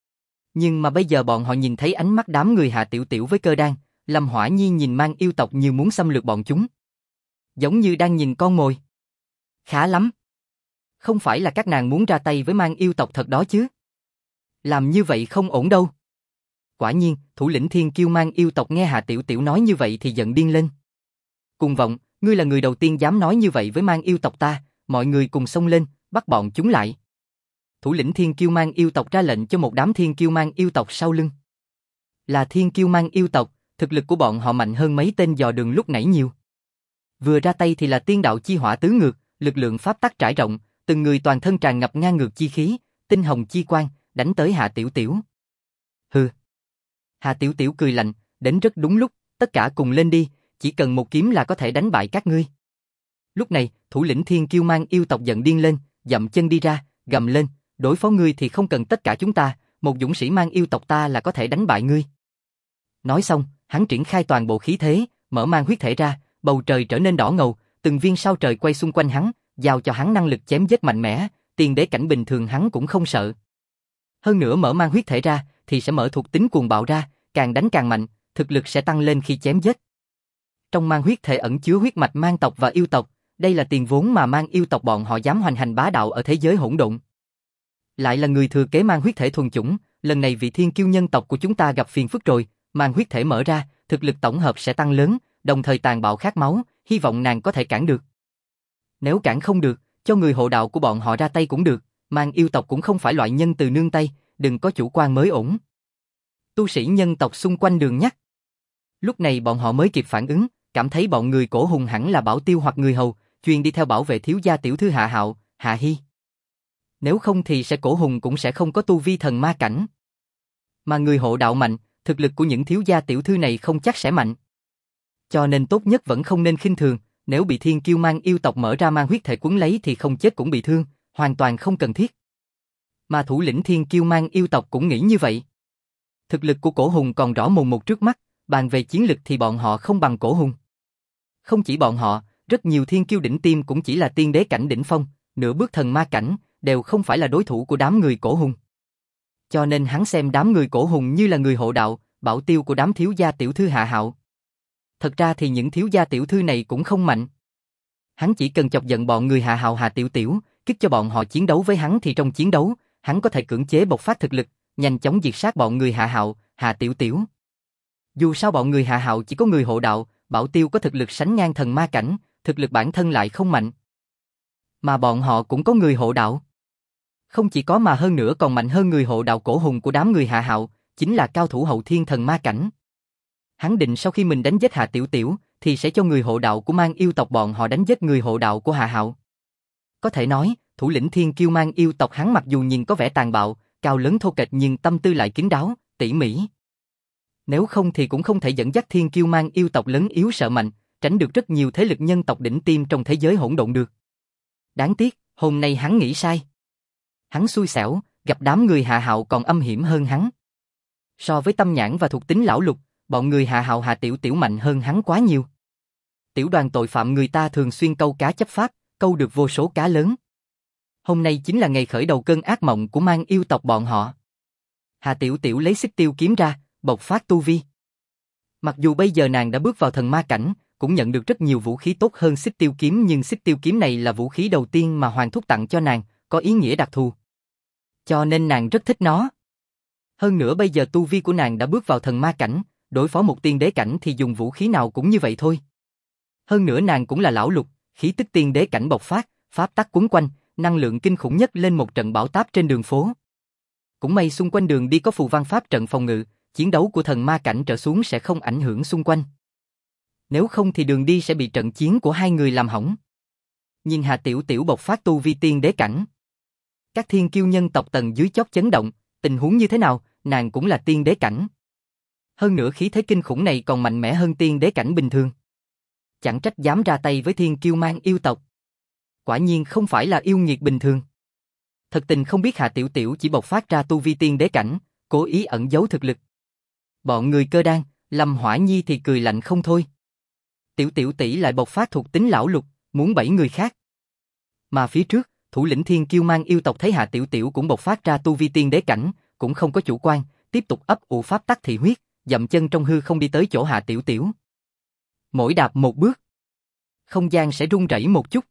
Nhưng mà bây giờ bọn họ nhìn thấy ánh mắt đám người Hạ Tiểu Tiểu với Cơ Đan, Lâm Hỏa Nhi nhìn Mang yêu tộc như muốn xâm lược bọn chúng. Giống như đang nhìn con mồi. Khá lắm. Không phải là các nàng muốn ra tay với Mang yêu tộc thật đó chứ. Làm như vậy không ổn đâu. Quả nhiên, thủ lĩnh Thiên Kiêu Mang yêu tộc nghe Hạ Tiểu Tiểu nói như vậy thì giận điên lên. Cuồng vọng, ngươi là người đầu tiên dám nói như vậy với Mang yêu tộc ta, mọi người cùng xông lên, bắt bọn chúng lại. Thủ lĩnh Thiên Kiêu Mang yêu tộc ra lệnh cho một đám Thiên Kiêu Mang yêu tộc sau lưng. Là Thiên Kiêu Mang yêu tộc, thực lực của bọn họ mạnh hơn mấy tên dò đường lúc nãy nhiều. Vừa ra tay thì là tiên đạo chi hỏa tứ ngược, lực lượng pháp tắc trải rộng, từng người toàn thân tràn ngập ngang ngược chi khí, tinh hồng chi quang, đánh tới Hạ Tiểu Tiểu. Hừ. Hạ Tiểu Tiểu cười lạnh, đến rất đúng lúc, tất cả cùng lên đi, chỉ cần một kiếm là có thể đánh bại các ngươi. Lúc này, thủ lĩnh Thiên Kiêu Mang yêu tộc giận điên lên, dậm chân đi ra, gầm lên, đối phó ngươi thì không cần tất cả chúng ta, một dũng sĩ Mang yêu tộc ta là có thể đánh bại ngươi. Nói xong, hắn triển khai toàn bộ khí thế, mở mang huyết thể ra, bầu trời trở nên đỏ ngầu, từng viên sao trời quay xung quanh hắn, giao cho hắn năng lực chém giết mạnh mẽ, tiền đế cảnh bình thường hắn cũng không sợ. Hơn nữa mở mang huyết thể ra, thì sẽ mở thuộc tính cuồng bạo ra, càng đánh càng mạnh, thực lực sẽ tăng lên khi chém giết. Trong mang huyết thể ẩn chứa huyết mạch mang tộc và yêu tộc, đây là tiền vốn mà mang yêu tộc bọn họ dám hoành hành bá đạo ở thế giới hỗn độn. Lại là người thừa kế mang huyết thể thuần chủng, lần này vị thiên kiêu nhân tộc của chúng ta gặp phiền phức rồi, mang huyết thể mở ra, thực lực tổng hợp sẽ tăng lớn, đồng thời tàn bạo khát máu, hy vọng nàng có thể cản được. Nếu cản không được, cho người hộ đạo của bọn họ ra tay cũng được, mang yêu tộc cũng không phải loại nhân từ nương tay, đừng có chủ quan mới ổn. Tu sĩ nhân tộc xung quanh đường nhắc. Lúc này bọn họ mới kịp phản ứng, cảm thấy bọn người Cổ Hùng hẳn là Bảo Tiêu hoặc người hầu, chuyên đi theo bảo vệ thiếu gia tiểu thư Hạ Hạo, Hạ Hi. Nếu không thì Cổ Hùng cũng sẽ không có tu vi thần ma cảnh. Mà người hộ đạo mạnh, thực lực của những thiếu gia tiểu thư này không chắc sẽ mạnh. Cho nên tốt nhất vẫn không nên khinh thường, nếu bị Thiên Kiêu Mang yêu tộc mở ra mang huyết thể cuốn lấy thì không chết cũng bị thương, hoàn toàn không cần thiết. Mà thủ lĩnh Thiên Kiêu Mang yêu tộc cũng nghĩ như vậy. Thực lực của Cổ Hùng còn rõ mồn một trước mắt, bàn về chiến lực thì bọn họ không bằng Cổ Hùng. Không chỉ bọn họ, rất nhiều thiên kiêu đỉnh tiêm cũng chỉ là tiên đế cảnh đỉnh phong, nửa bước thần ma cảnh, đều không phải là đối thủ của đám người Cổ Hùng. Cho nên hắn xem đám người Cổ Hùng như là người hộ đạo, bảo tiêu của đám thiếu gia tiểu thư Hạ Hạo. Thật ra thì những thiếu gia tiểu thư này cũng không mạnh. Hắn chỉ cần chọc giận bọn người Hạ Hạo Hạ Tiểu Tiểu, kích cho bọn họ chiến đấu với hắn thì trong chiến đấu, hắn có thể cưỡng chế bộc phát thực lực, nhanh chóng diệt sát bọn người Hạ Hạo, Hạ Tiểu Tiểu. Dù sao bọn người Hạ Hạo chỉ có người hộ đạo, bảo tiêu có thực lực sánh ngang thần ma cảnh, thực lực bản thân lại không mạnh. Mà bọn họ cũng có người hộ đạo. Không chỉ có mà hơn nữa còn mạnh hơn người hộ đạo Cổ Hùng của đám người Hạ Hạo, chính là cao thủ hậu thiên thần ma cảnh. Hắn định sau khi mình đánh giết Hạ Tiểu Tiểu, thì sẽ cho người hộ đạo của Mang yêu tộc bọn họ đánh giết người hộ đạo của Hạ Hạo. Có thể nói, thủ lĩnh Thiên Kiêu Mang yêu tộc hắn mặc dù nhìn có vẻ tàn bạo, cao lớn thô kệch nhưng tâm tư lại kín đáo, tỉ mỉ. Nếu không thì cũng không thể dẫn dắt Thiên Kiêu Mang yêu tộc lớn yếu sợ mạnh, tránh được rất nhiều thế lực nhân tộc đỉnh tiêm trong thế giới hỗn độn được. Đáng tiếc, hôm nay hắn nghĩ sai. Hắn xui xẻo, gặp đám người Hạ Hạo còn âm hiểm hơn hắn. So với tâm nhãn và thuộc tính lão lục, bọn người Hạ Hạo Hạ Tiểu Tiểu mạnh hơn hắn quá nhiều. Tiểu đoàn tội phạm người ta thường xuyên câu cá chấp pháp, câu được vô số cá lớn. Hôm nay chính là ngày khởi đầu cơn ác mộng của mang yêu tộc bọn họ. Hà Tiểu Tiểu lấy xích tiêu kiếm ra, bộc phát tu vi. Mặc dù bây giờ nàng đã bước vào thần ma cảnh, cũng nhận được rất nhiều vũ khí tốt hơn xích tiêu kiếm, nhưng xích tiêu kiếm này là vũ khí đầu tiên mà Hoàng Thúc tặng cho nàng, có ý nghĩa đặc thù. Cho nên nàng rất thích nó. Hơn nữa bây giờ tu vi của nàng đã bước vào thần ma cảnh, đối phó một tiên đế cảnh thì dùng vũ khí nào cũng như vậy thôi. Hơn nữa nàng cũng là lão lục, khí tức tiên đế cảnh bộc phát, pháp tắc quấn quanh, năng lượng kinh khủng nhất lên một trận bão táp trên đường phố. Cũng may xung quanh đường đi có phù văn pháp trận phòng ngự, chiến đấu của thần ma cảnh trở xuống sẽ không ảnh hưởng xung quanh. Nếu không thì đường đi sẽ bị trận chiến của hai người làm hỏng. Nhìn Hà Tiểu Tiểu bộc phát tu vi tiên đế cảnh. Các thiên kiêu nhân tộc tầng dưới chót chấn động, tình huống như thế nào, nàng cũng là tiên đế cảnh. Hơn nữa khí thế kinh khủng này còn mạnh mẽ hơn tiên đế cảnh bình thường. Chẳng trách dám ra tay với thiên kiêu mang yêu tộc. Quả nhiên không phải là yêu nghiệt bình thường. Thật tình không biết Hà Tiểu Tiểu chỉ bộc phát ra tu vi tiên đế cảnh, cố ý ẩn giấu thực lực. Bọn người Cơ Đan, Lâm Hỏa Nhi thì cười lạnh không thôi. Tiểu Tiểu tỷ lại bộc phát thuộc tính lão lục, muốn bẫy người khác. Mà phía trước, thủ lĩnh thiên kiêu mang yêu tộc thấy Hà Tiểu Tiểu cũng bộc phát ra tu vi tiên đế cảnh, cũng không có chủ quan, tiếp tục ấp ủ pháp tắc thị huyết, dậm chân trong hư không đi tới chỗ Hà Tiểu Tiểu. Mỗi đạp một bước, không gian sẽ rung rẩy một chút.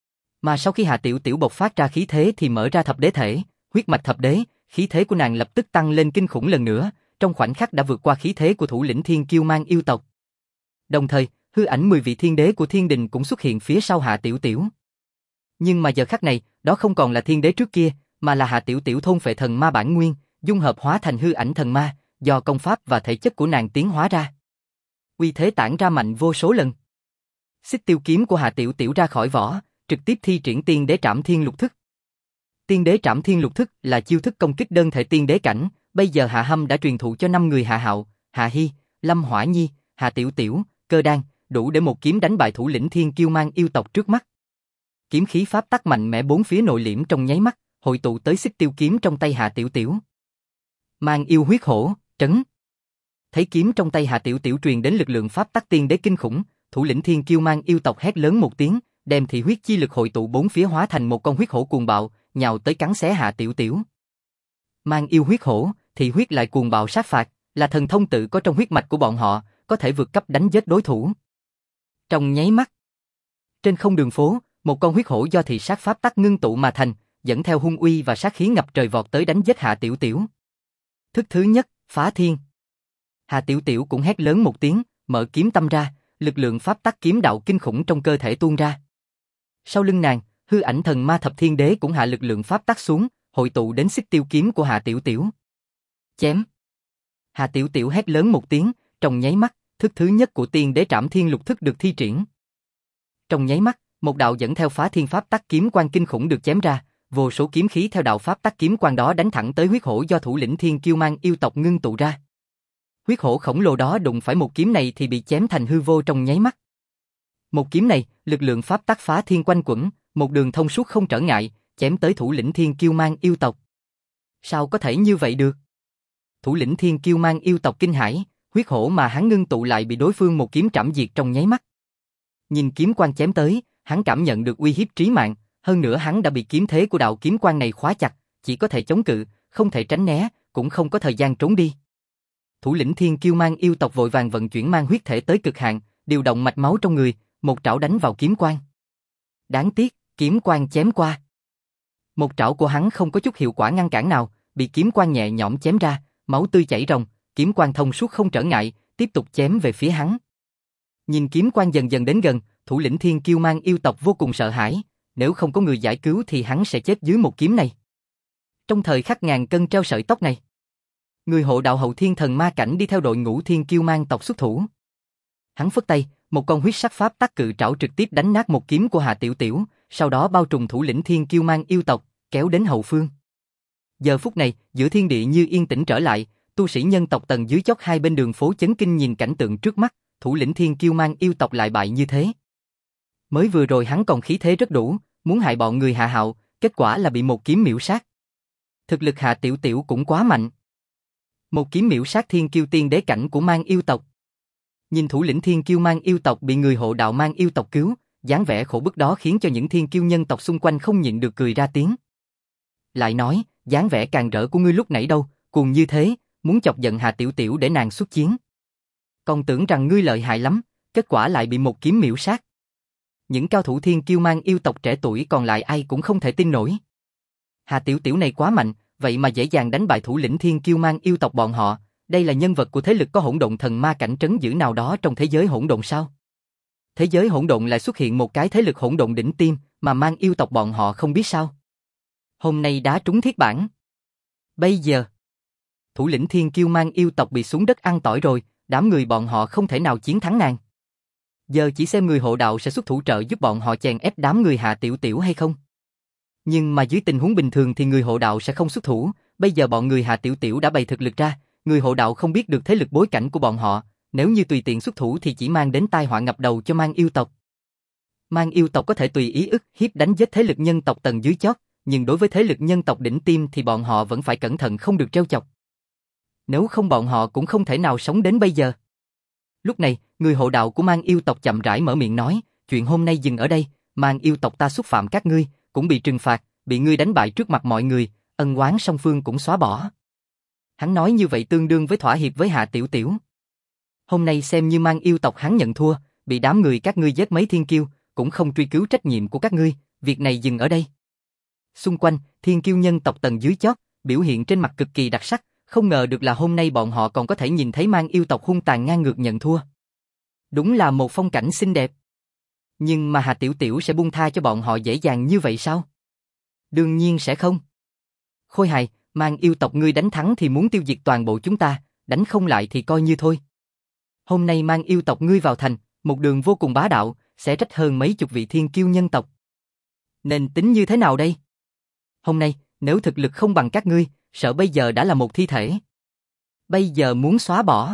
Mà sau khi Hà Tiểu Tiểu bộc phát ra khí thế thì mở ra thập đế thể, huyết mạch thập đế, khí thế của nàng lập tức tăng lên kinh khủng lần nữa, trong khoảnh khắc đã vượt qua khí thế của thủ lĩnh thiên kiêu mang yêu tộc. Đồng thời, hư ảnh 10 vị thiên đế của thiên đình cũng xuất hiện phía sau Hà Tiểu Tiểu. Nhưng mà giờ khắc này, đó không còn là thiên đế trước kia, mà là Hà Tiểu Tiểu thôn phệ thần ma bản nguyên, dung hợp hóa thành hư ảnh thần ma, do công pháp và thể chất của nàng tiến hóa ra. Uy thế tản ra mạnh vô số lần. Xích tiêu kiếm của Hà Tiểu Tiểu ra khỏi vỏ, trực tiếp thi triển tiên đế trảm thiên lục thức. Tiên đế trảm thiên lục thức là chiêu thức công kích đơn thể tiên đế cảnh, bây giờ Hạ Hâm đã truyền thụ cho 5 người Hạ Hạo, Hạ Hy, Lâm Hỏa Nhi, Hà Tiểu Tiểu, Cơ Đan, đủ để một kiếm đánh bại thủ lĩnh thiên kiêu mang yêu tộc trước mắt. Kiếm khí pháp tắc mạnh mẽ bốn phía nội liễm trong nháy mắt, hội tụ tới xích tiêu kiếm trong tay Hà Tiểu Tiểu. Mang yêu huyết hổ, trấn. Thấy kiếm trong tay Hà Tiểu Tiểu truyền đến lực lượng pháp tắc tiên đế kinh khủng, thủ lĩnh thiên kiêu mang yêu tộc hét lớn một tiếng, đem thị huyết chi lực hội tụ bốn phía hóa thành một con huyết hổ cuồng bạo, nhào tới cắn xé Hà Tiểu Tiểu. Mang yêu huyết hổ, thị huyết lại cuồng bạo sát phạt, là thần thông tự có trong huyết mạch của bọn họ, có thể vượt cấp đánh giết đối thủ. Trong nháy mắt, trên không đường phố, một con huyết hổ do thị sát pháp tắc ngưng tụ mà thành, dẫn theo hung uy và sát khí ngập trời vọt tới đánh giết Hà Tiểu Tiểu. Thức thứ nhất, phá thiên. Hà Tiểu Tiểu cũng hét lớn một tiếng, mở kiếm tâm ra, lực lượng pháp tắc kiếm đạo kinh khủng trong cơ thể tuôn ra. Sau lưng nàng, hư ảnh thần ma thập thiên đế cũng hạ lực lượng pháp tắc xuống, hội tụ đến xích tiêu kiếm của Hà Tiểu Tiểu. Chém. Hà Tiểu Tiểu hét lớn một tiếng, trong nháy mắt, thức thứ nhất của tiên đế trảm thiên lục thức được thi triển. Trong nháy mắt, một đạo dẫn theo phá thiên pháp tắc kiếm quang kinh khủng được chém ra, vô số kiếm khí theo đạo pháp tắc kiếm quang đó đánh thẳng tới huyết hổ do thủ lĩnh thiên kiêu mang yêu tộc ngưng tụ ra. Huyết hổ khổng lồ đó đụng phải một kiếm này thì bị chém thành hư vô trong nháy mắt. Một kiếm này, lực lượng pháp tắc phá thiên quanh quẩn, một đường thông suốt không trở ngại, chém tới thủ lĩnh thiên kiêu mang yêu tộc. Sao có thể như vậy được? Thủ lĩnh thiên kiêu mang yêu tộc kinh hãi, huyết hổ mà hắn ngưng tụ lại bị đối phương một kiếm trảm diệt trong nháy mắt. Nhìn kiếm quang chém tới, hắn cảm nhận được uy hiếp trí mạng, hơn nữa hắn đã bị kiếm thế của đạo kiếm quang này khóa chặt, chỉ có thể chống cự, không thể tránh né, cũng không có thời gian trốn đi. Thủ lĩnh thiên kiêu mang yêu tộc vội vàng vận chuyển mang huyết thể tới cực hạn, điều động mạch máu trong người, một trảo đánh vào kiếm quang. Đáng tiếc, kiếm quang chém qua. Một trảo của hắn không có chút hiệu quả ngăn cản nào, bị kiếm quang nhẹ nhõm chém ra, máu tươi chảy ròng, kiếm quang thông suốt không trở ngại, tiếp tục chém về phía hắn. Nhìn kiếm quang dần dần đến gần, thủ lĩnh thiên kiêu mang yêu tộc vô cùng sợ hãi, nếu không có người giải cứu thì hắn sẽ chết dưới một kiếm này. Trong thời khắc ngàn cân treo sợi tóc này, người hộ đạo hậu thiên thần ma cảnh đi theo đội ngũ thiên kiêu mang tộc xuất thủ. Hắn phất tay, một con huyết sắc pháp tắc cự trảo trực tiếp đánh nát một kiếm của Hà Tiểu Tiểu, sau đó bao trùm thủ lĩnh thiên kiêu mang yêu tộc, kéo đến hậu phương. Giờ phút này, giữa thiên địa như yên tĩnh trở lại, tu sĩ nhân tộc tầng dưới chót hai bên đường phố chấn kinh nhìn cảnh tượng trước mắt, thủ lĩnh thiên kiêu mang yêu tộc lại bại như thế. Mới vừa rồi hắn còn khí thế rất đủ, muốn hại bọn người Hạ Hạo, kết quả là bị một kiếm miểu sát. Thực lực Hà Tiểu Tiểu cũng quá mạnh. Một kiếm miểu sát thiên kiêu tiên đế cảnh của mang yêu tộc. Nhìn thủ lĩnh thiên kiêu mang yêu tộc bị người hộ đạo mang yêu tộc cứu, dáng vẻ khổ bức đó khiến cho những thiên kiêu nhân tộc xung quanh không nhịn được cười ra tiếng. Lại nói, dáng vẻ càng rỡ của ngươi lúc nãy đâu, cuồng như thế, muốn chọc giận Hà Tiểu Tiểu để nàng xuất chiến. Còn tưởng rằng ngươi lợi hại lắm, kết quả lại bị một kiếm miểu sát. Những cao thủ thiên kiêu mang yêu tộc trẻ tuổi còn lại ai cũng không thể tin nổi. Hà Tiểu Tiểu này quá mạnh, vậy mà dễ dàng đánh bại thủ lĩnh thiên kiêu mang yêu tộc bọn họ, đây là nhân vật của thế lực có hỗn độn thần ma cảnh trấn giữ nào đó trong thế giới hỗn độn sao? Thế giới hỗn độn lại xuất hiện một cái thế lực hỗn độn đỉnh tiêm mà mang yêu tộc bọn họ không biết sao? Hôm nay đá trúng thiết bản. Bây giờ, thủ lĩnh thiên kiêu mang yêu tộc bị xuống đất ăn tỏi rồi, đám người bọn họ không thể nào chiến thắng nàng. Giờ chỉ xem người hộ đạo sẽ xuất thủ trợ giúp bọn họ chèn ép đám người Hạ Tiểu Tiểu hay không. Nhưng mà dưới tình huống bình thường thì người hộ đạo sẽ không xuất thủ, bây giờ bọn người Hạ Tiểu Tiểu đã bày thực lực ra, người hộ đạo không biết được thế lực bối cảnh của bọn họ, nếu như tùy tiện xuất thủ thì chỉ mang đến tai họa ngập đầu cho mang yêu tộc. Mang yêu tộc có thể tùy ý ức hiếp đánh giết thế lực nhân tộc tầng dưới chót, nhưng đối với thế lực nhân tộc đỉnh tiêm thì bọn họ vẫn phải cẩn thận không được trêu chọc. Nếu không bọn họ cũng không thể nào sống đến bây giờ. Lúc này, người hộ đạo của mang yêu tộc chậm rãi mở miệng nói, chuyện hôm nay dừng ở đây, mang yêu tộc ta xúc phạm các ngươi, cũng bị trừng phạt, bị ngươi đánh bại trước mặt mọi người, ân oán song phương cũng xóa bỏ. Hắn nói như vậy tương đương với thỏa hiệp với Hạ Tiểu Tiểu. Hôm nay xem như mang yêu tộc hắn nhận thua, bị đám người các ngươi giết mấy thiên kiêu, cũng không truy cứu trách nhiệm của các ngươi, việc này dừng ở đây. Xung quanh, thiên kiêu nhân tộc tầng dưới chót, biểu hiện trên mặt cực kỳ đặc sắc, không ngờ được là hôm nay bọn họ còn có thể nhìn thấy mang yêu tộc hung tàn ngang ngược nhận thua. Đúng là một phong cảnh xinh đẹp. Nhưng mà Hà Tiểu Tiểu sẽ buông tha cho bọn họ dễ dàng như vậy sao? Đương nhiên sẽ không. Khôi hài, mang yêu tộc ngươi đánh thắng thì muốn tiêu diệt toàn bộ chúng ta, đánh không lại thì coi như thôi. Hôm nay mang yêu tộc ngươi vào thành, một đường vô cùng bá đạo, sẽ trách hơn mấy chục vị thiên kiêu nhân tộc. Nên tính như thế nào đây? Hôm nay, nếu thực lực không bằng các ngươi, sợ bây giờ đã là một thi thể. Bây giờ muốn xóa bỏ.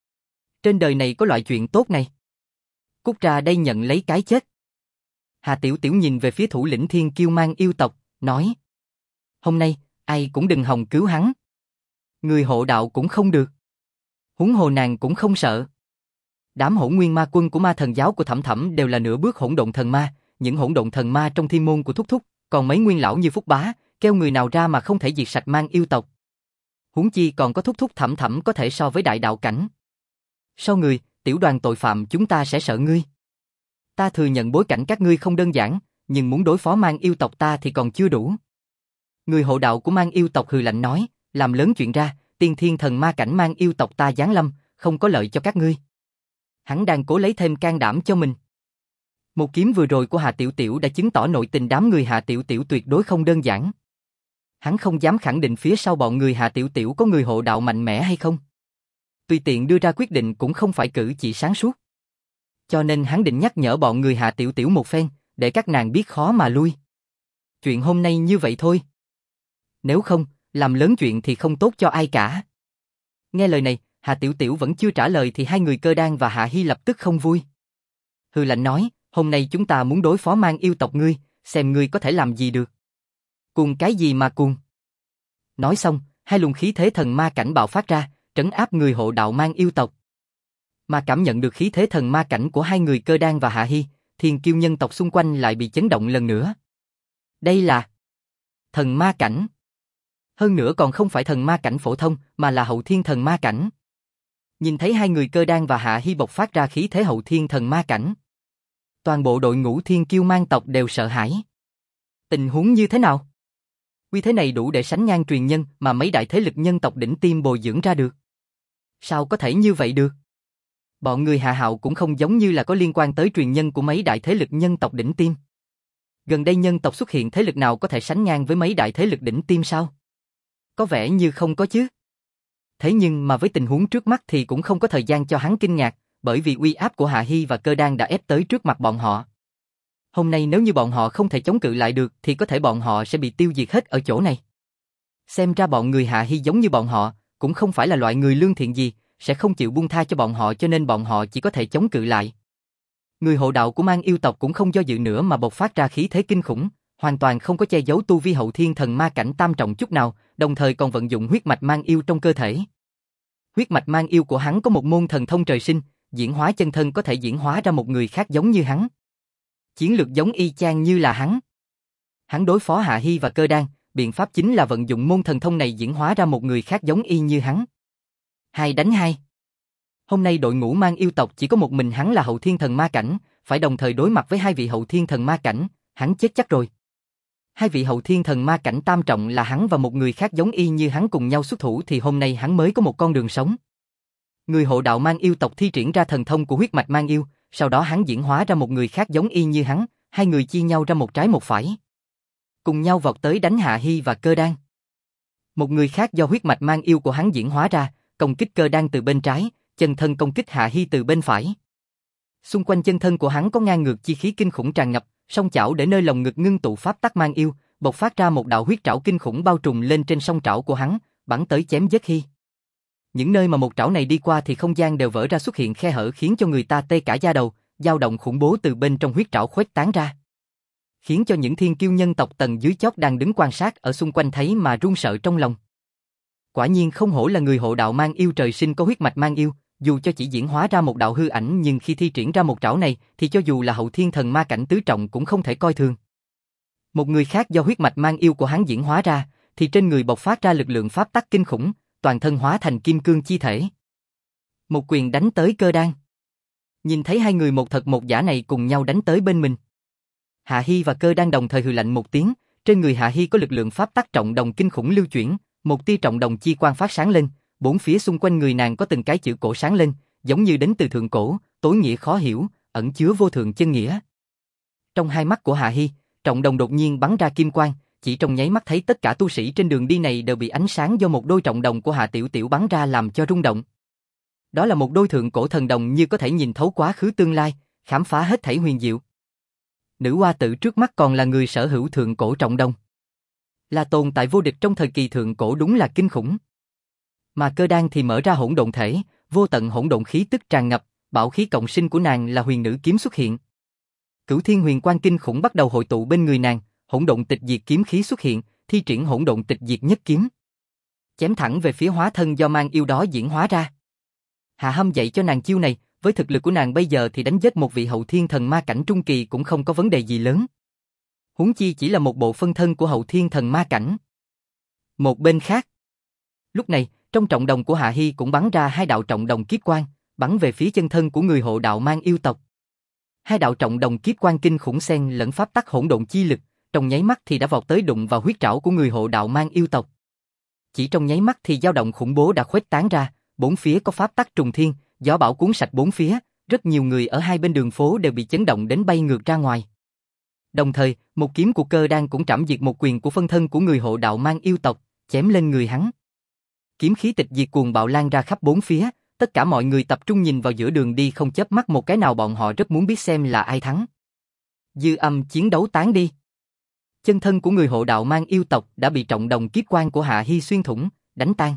Trên đời này có loại chuyện tốt này. Cút ra đây nhận lấy cái chết. Hà Tiểu Tiểu nhìn về phía thủ lĩnh thiên kiêu mang yêu tộc, nói. Hôm nay, ai cũng đừng hòng cứu hắn. Người hộ đạo cũng không được. Huống hồ nàng cũng không sợ. Đám hỗn nguyên ma quân của ma thần giáo của Thẩm Thẩm đều là nửa bước hỗn độn thần ma, những hỗn độn thần ma trong thiên môn của Thúc Thúc, còn mấy nguyên lão như Phúc Bá, kêu người nào ra mà không thể diệt sạch mang yêu tộc. Huống chi còn có Thúc Thúc Thẩm Thẩm có thể so với đại đạo cảnh. Sau người, tiểu đoàn tội phạm chúng ta sẽ sợ ngươi. Ta thừa nhận bối cảnh các ngươi không đơn giản, nhưng muốn đối phó mang yêu tộc ta thì còn chưa đủ. Người hộ đạo của mang yêu tộc hừ lạnh nói, làm lớn chuyện ra, tiên thiên thần ma cảnh mang yêu tộc ta giáng lâm, không có lợi cho các ngươi. Hắn đang cố lấy thêm can đảm cho mình. Một kiếm vừa rồi của Hà Tiểu Tiểu đã chứng tỏ nội tình đám người Hà Tiểu Tiểu tuyệt đối không đơn giản. Hắn không dám khẳng định phía sau bọn người Hà Tiểu Tiểu có người hộ đạo mạnh mẽ hay không. Tùy tiện đưa ra quyết định cũng không phải cử chỉ sáng suốt. Cho nên hắn định nhắc nhở bọn người Hà Tiểu Tiểu một phen, để các nàng biết khó mà lui. Chuyện hôm nay như vậy thôi. Nếu không, làm lớn chuyện thì không tốt cho ai cả. Nghe lời này, Hà Tiểu Tiểu vẫn chưa trả lời thì hai người Cơ Đan và Hạ Hi lập tức không vui. Hừ lạnh nói, hôm nay chúng ta muốn đối phó mang yêu tộc ngươi, xem ngươi có thể làm gì được. Cuồng cái gì mà cuồng. Nói xong, hai luồng khí thế thần ma cảnh bạo phát ra, trấn áp người hộ đạo mang yêu tộc. Mà cảm nhận được khí thế thần ma cảnh của hai người Cơ Đan và Hạ Hi, thiên kiêu nhân tộc xung quanh lại bị chấn động lần nữa. Đây là thần ma cảnh. Hơn nữa còn không phải thần ma cảnh phổ thông, mà là hậu thiên thần ma cảnh. Nhìn thấy hai người Cơ Đan và Hạ Hi bộc phát ra khí thế hậu thiên thần ma cảnh. Toàn bộ đội ngũ thiên kiêu mang tộc đều sợ hãi. Tình huống như thế nào? Uy thế này đủ để sánh ngang truyền nhân mà mấy đại thế lực nhân tộc đỉnh tiêm bồi dưỡng ra được. Sao có thể như vậy được? Bọn người Hạ Hạo cũng không giống như là có liên quan tới truyền nhân của mấy đại thế lực nhân tộc đỉnh tiêm. Gần đây nhân tộc xuất hiện thế lực nào có thể sánh ngang với mấy đại thế lực đỉnh tiêm sao? Có vẻ như không có chứ. Thế nhưng mà với tình huống trước mắt thì cũng không có thời gian cho hắn kinh ngạc, bởi vì uy áp của Hạ Hi và Cơ Đan đã ép tới trước mặt bọn họ. Hôm nay nếu như bọn họ không thể chống cự lại được thì có thể bọn họ sẽ bị tiêu diệt hết ở chỗ này. Xem ra bọn người Hạ Hi giống như bọn họ, cũng không phải là loại người lương thiện gì, sẽ không chịu buông tha cho bọn họ cho nên bọn họ chỉ có thể chống cự lại. Người hộ đạo của mang yêu tộc cũng không do dự nữa mà bộc phát ra khí thế kinh khủng, hoàn toàn không có che giấu tu vi hậu thiên thần ma cảnh tam trọng chút nào, đồng thời còn vận dụng huyết mạch mang yêu trong cơ thể. Huyết mạch mang yêu của hắn có một môn thần thông trời sinh, diễn hóa chân thân có thể diễn hóa ra một người khác giống như hắn. Chiến lược giống y chang như là hắn. Hắn đối phó Hạ Hi và Cơ Đan, biện pháp chính là vận dụng môn thần thông này diễn hóa ra một người khác giống y như hắn. 2 đánh 2. Hôm nay đội ngũ mang yêu tộc chỉ có một mình hắn là hậu thiên thần ma cảnh, phải đồng thời đối mặt với 2 vị hậu thiên thần ma cảnh, hắn chết chắc rồi. 2 vị hậu thiên thần ma cảnh tam trọng là hắn và một người khác giống y như hắn cùng nhau xuất thủ thì hôm nay hắn mới có một con đường sống. Người hộ đạo mang yêu tộc thi triển ra thần thông của huyết mạch mang yêu, sau đó hắn diễn hóa ra một người khác giống y như hắn, 2 người chia nhau ra một trái một phải. Cùng nhau vọt tới đánh Hạ Hi và Cơ Đan. Một người khác do huyết mạch mang yêu của hắn diễn hóa ra, công kích Cơ Đan từ bên trái, chân thân công kích Hạ Hi từ bên phải. Xung quanh chân thân của hắn có ngang ngược chi khí kinh khủng tràn ngập, song chảo để nơi lồng ngực ngưng tụ pháp tắc mang yêu, bộc phát ra một đạo huyết trảo kinh khủng bao trùm lên trên song trảo của hắn, bắn tới chém giết Hi. Những nơi mà một trảo này đi qua thì không gian đều vỡ ra xuất hiện khe hở khiến cho người ta tê cả da đầu, dao động khủng bố từ bên trong huyết trảo khuếch tán ra. Khiến cho những thiên kiêu nhân tộc tầng dưới chót đang đứng quan sát ở xung quanh thấy mà run sợ trong lòng. Quả nhiên không hổ là người hộ đạo mang yêu trời sinh có huyết mạch mang yêu, dù cho chỉ diễn hóa ra một đạo hư ảnh nhưng khi thi triển ra một trảo này thì cho dù là hậu thiên thần ma cảnh tứ trọng cũng không thể coi thường. Một người khác do huyết mạch mang yêu của hắn diễn hóa ra, thì trên người bộc phát ra lực lượng pháp tắc kinh khủng, toàn thân hóa thành kim cương chi thể. Một quyền đánh tới Cơ Đan. Nhìn thấy 2 người một thật một giả này cùng nhau đánh tới bên mình. Hạ Hi và Cơ Đan đồng thời hừ lạnh một tiếng, trên người Hạ Hi có lực lượng pháp tắc trọng đồng kinh khủng lưu chuyển, một tia trọng đồng chi quang phát sáng lên, bốn phía xung quanh người nàng có từng cái chữ cổ sáng lên, giống như đến từ thượng cổ, tối nghĩa khó hiểu, ẩn chứa vô thượng chân nghĩa. Trong hai mắt của Hạ Hi, trọng đồng đột nhiên bắn ra kim quang, chỉ trong nháy mắt thấy tất cả tu sĩ trên đường đi này đều bị ánh sáng do một đôi trọng đồng của Hạ Tiểu Tiểu bắn ra làm cho rung động. Đó là một đôi thượng cổ thần đồng như có thể nhìn thấu quá khứ tương lai, khám phá hết thảy huyền diệu. Nữ hoa tử trước mắt còn là người sở hữu thượng cổ trọng đồng. Là tồn tại vô địch trong thời kỳ thượng cổ đúng là kinh khủng. Mà Cơ Đan thì mở ra hỗn độn thể, vô tận hỗn độn khí tức tràn ngập, bảo khí cộng sinh của nàng là huyền nữ kiếm xuất hiện. Cửu thiên huyền quang kinh khủng bắt đầu hội tụ bên người nàng, hỗn độn tịch diệt kiếm khí xuất hiện, thi triển hỗn độn tịch diệt nhất kiếm. Chém thẳng về phía hóa thân do mang yêu đó diễn hóa ra. Hạ Hâm dạy cho nàng chiêu này, với thực lực của nàng bây giờ thì đánh giết một vị hậu thiên thần ma cảnh trung kỳ cũng không có vấn đề gì lớn. Huống chi chỉ là một bộ phân thân của hậu thiên thần ma cảnh. Một bên khác. Lúc này, trong trọng đồng của Hạ Hi cũng bắn ra 2 đạo trọng đồng kiếp quang, bắn về phía chân thân của người hộ đạo mang yêu tộc. 2 đạo trọng đồng kiếp quang kinh khủng xen lẫn pháp tắc hỗn độn chi lực, trong nháy mắt thì đã vọt tới đụng vào huyết trảo của người hộ đạo mang yêu tộc. Chỉ trong nháy mắt thì dao động khủng bố đã khuếch tán ra, bốn phía có pháp tắc trùng thiên, gió bão cuốn sạch bốn phía, rất nhiều người ở hai bên đường phố đều bị chấn động đến bay ngược ra ngoài. Đồng thời, một kiếm của Cơ Đan cũng trảm diệt một quyền của phân thân của người hộ đạo mang yêu tộc, chém lên người hắn. Kiếm khí tịch diệt cuồng bạo lan ra khắp bốn phía, tất cả mọi người tập trung nhìn vào giữa đường đi không chớp mắt một cái nào, bọn họ rất muốn biết xem là ai thắng. Dư âm chiến đấu tán đi. Chân thân của người hộ đạo mang yêu tộc đã bị trọng đồng kiếp quang của Hạ Hi xuyên thủng, đánh tan.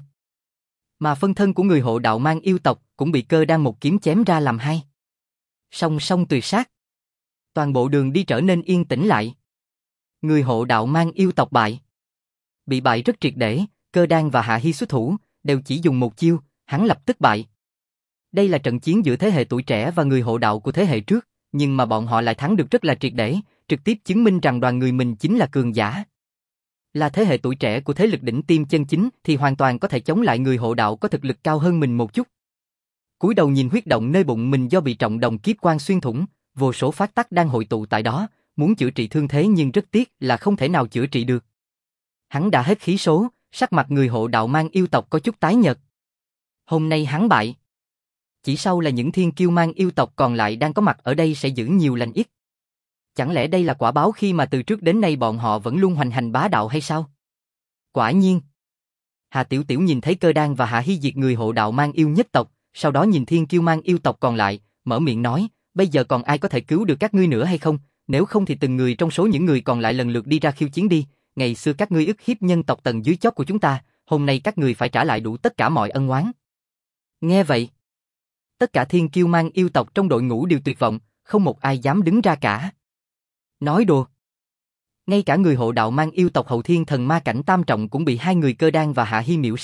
Mà phân thân của người hộ đạo mang yêu tộc cũng bị Cơ Đan một kiếm chém ra làm hai. Song song tuyệt sát. Toàn bộ đường đi trở nên yên tĩnh lại. Người hộ đạo mang yêu tộc bại. Bị bại rất triệt để, Cơ Đan và Hạ Hi xuất thủ, đều chỉ dùng một chiêu, hắn lập tức bại. Đây là trận chiến giữa thế hệ tuổi trẻ và người hộ đạo của thế hệ trước, nhưng mà bọn họ lại thắng được rất là triệt để, trực tiếp chứng minh rằng đoàn người mình chính là cường giả. Là thế hệ tuổi trẻ của thế lực đỉnh tiêm chân chính thì hoàn toàn có thể chống lại người hộ đạo có thực lực cao hơn mình một chút. Cúi đầu nhìn huyết động nơi bụng mình do bị trọng đồng kiếp quang xuyên thủng, vô số phát tắc đang hội tụ tại đó, muốn chữa trị thương thế nhưng rất tiếc là không thể nào chữa trị được. Hắn đã hết khí số, sắc mặt người hộ đạo mang yêu tộc có chút tái nhợt. Hôm nay hắn bại. Chỉ sau là những thiên kiêu mang yêu tộc còn lại đang có mặt ở đây sẽ giữ nhiều lành ít. Chẳng lẽ đây là quả báo khi mà từ trước đến nay bọn họ vẫn luôn hoành hành bá đạo hay sao? Quả nhiên. Hà Tiểu Tiểu nhìn thấy Cơ Đan và Hạ Hi diệt người hộ đạo mang yêu nhất tộc, sau đó nhìn thiên kiêu mang yêu tộc còn lại, mở miệng nói, bây giờ còn ai có thể cứu được các ngươi nữa hay không? Nếu không thì từng người trong số những người còn lại lần lượt đi ra khiêu chiến đi. Ngày xưa các ngươi ức hiếp nhân tộc tầng dưới chót của chúng ta, hôm nay các ngươi phải trả lại đủ tất cả mọi ân oán. Nghe vậy, tất cả thiên kiêu mang yêu tộc trong đội ngũ đều tuyệt vọng, không một ai dám đứng ra cả. Nói đùa. Ngay cả người hộ đạo mang yêu tộc hậu thiên thần ma cảnh tam trọng cũng bị hai người Cơ Đan và Hạ Hi miểu sát,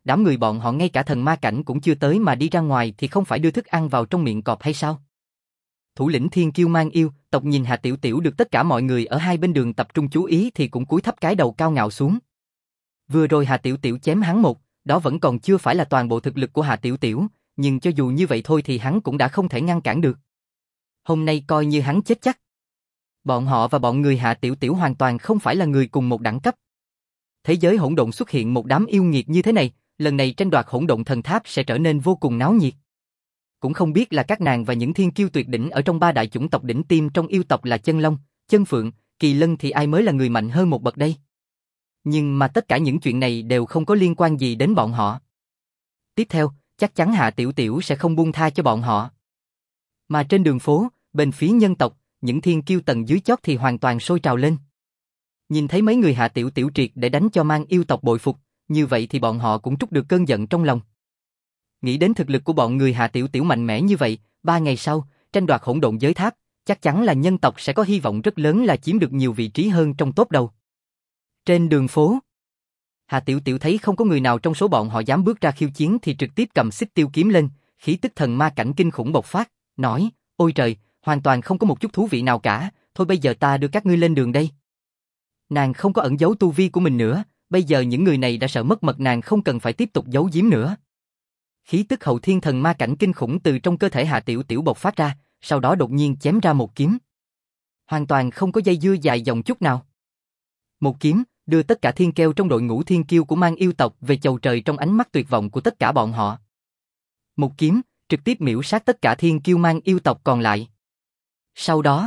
đám người bọn họ ngay cả thần ma cảnh cũng chưa tới mà đi ra ngoài thì không phải đưa thức ăn vào trong miệng cọp hay sao? Thủ lĩnh Thiên Kiêu Mang Yêu tộc nhìn Hà Tiểu Tiểu được tất cả mọi người ở hai bên đường tập trung chú ý thì cũng cúi thấp cái đầu cao ngạo xuống. Vừa rồi Hà Tiểu Tiểu chém hắn một, đó vẫn còn chưa phải là toàn bộ thực lực của Hà Tiểu Tiểu, nhưng cho dù như vậy thôi thì hắn cũng đã không thể ngăn cản được. Hôm nay coi như hắn chết chắc. Bọn họ và bọn người Hà Tiểu Tiểu hoàn toàn không phải là người cùng một đẳng cấp. Thế giới hỗn độn xuất hiện một đám yêu nghiệt như thế này, lần này tranh đoạt hỗn độn thần tháp sẽ trở nên vô cùng náo nhiệt. Cũng không biết là các nàng và những thiên kiêu tuyệt đỉnh ở trong ba đại chủng tộc đỉnh tiêm trong yêu tộc là Chân Long, Chân Phượng, Kỳ Lân thì ai mới là người mạnh hơn một bậc đây. Nhưng mà tất cả những chuyện này đều không có liên quan gì đến bọn họ. Tiếp theo, chắc chắn Hạ Tiểu Tiểu sẽ không buông tha cho bọn họ. Mà trên đường phố, bên phía nhân tộc, những thiên kiêu tầng dưới chót thì hoàn toàn sôi trào lên. Nhìn thấy mấy người Hạ Tiểu Tiểu triệt để đánh cho Mang yêu tộc bội phục, như vậy thì bọn họ cũng trút được cơn giận trong lòng. Nghĩ đến thực lực của bọn người Hạ Tiểu Tiểu mạnh mẽ như vậy, 3 ngày sau, tranh đoạt hỗn độn giới tháp, chắc chắn là nhân tộc sẽ có hy vọng rất lớn là chiếm được nhiều vị trí hơn trong top đầu. Trên đường phố, Hạ Tiểu Tiểu thấy không có người nào trong số bọn họ dám bước ra khiêu chiến thì trực tiếp cầm xích tiêu kiếm lên, khí tức thần ma cảnh kinh khủng bộc phát, nói, ôi trời, hoàn toàn không có một chút thú vị nào cả, thôi bây giờ ta đưa các ngươi lên đường đây. Nàng không có ẩn giấu tu vi của mình nữa, bây giờ những người này đã sợ mất mật nàng không cần phải tiếp tục giấu giếm nữa. Khí tức hậu thiên thần ma cảnh kinh khủng từ trong cơ thể Hạ Tiểu Tiểu bộc phát ra, sau đó đột nhiên chém ra một kiếm. Hoàn toàn không có dây dưa dài dòng chút nào. Một kiếm, đưa tất cả thiên kêu trong đội ngũ thiên kiêu của Mang yêu tộc về chầu trời trong ánh mắt tuyệt vọng của tất cả bọn họ. Một kiếm, trực tiếp miểu sát tất cả thiên kiêu Mang yêu tộc còn lại. Sau đó,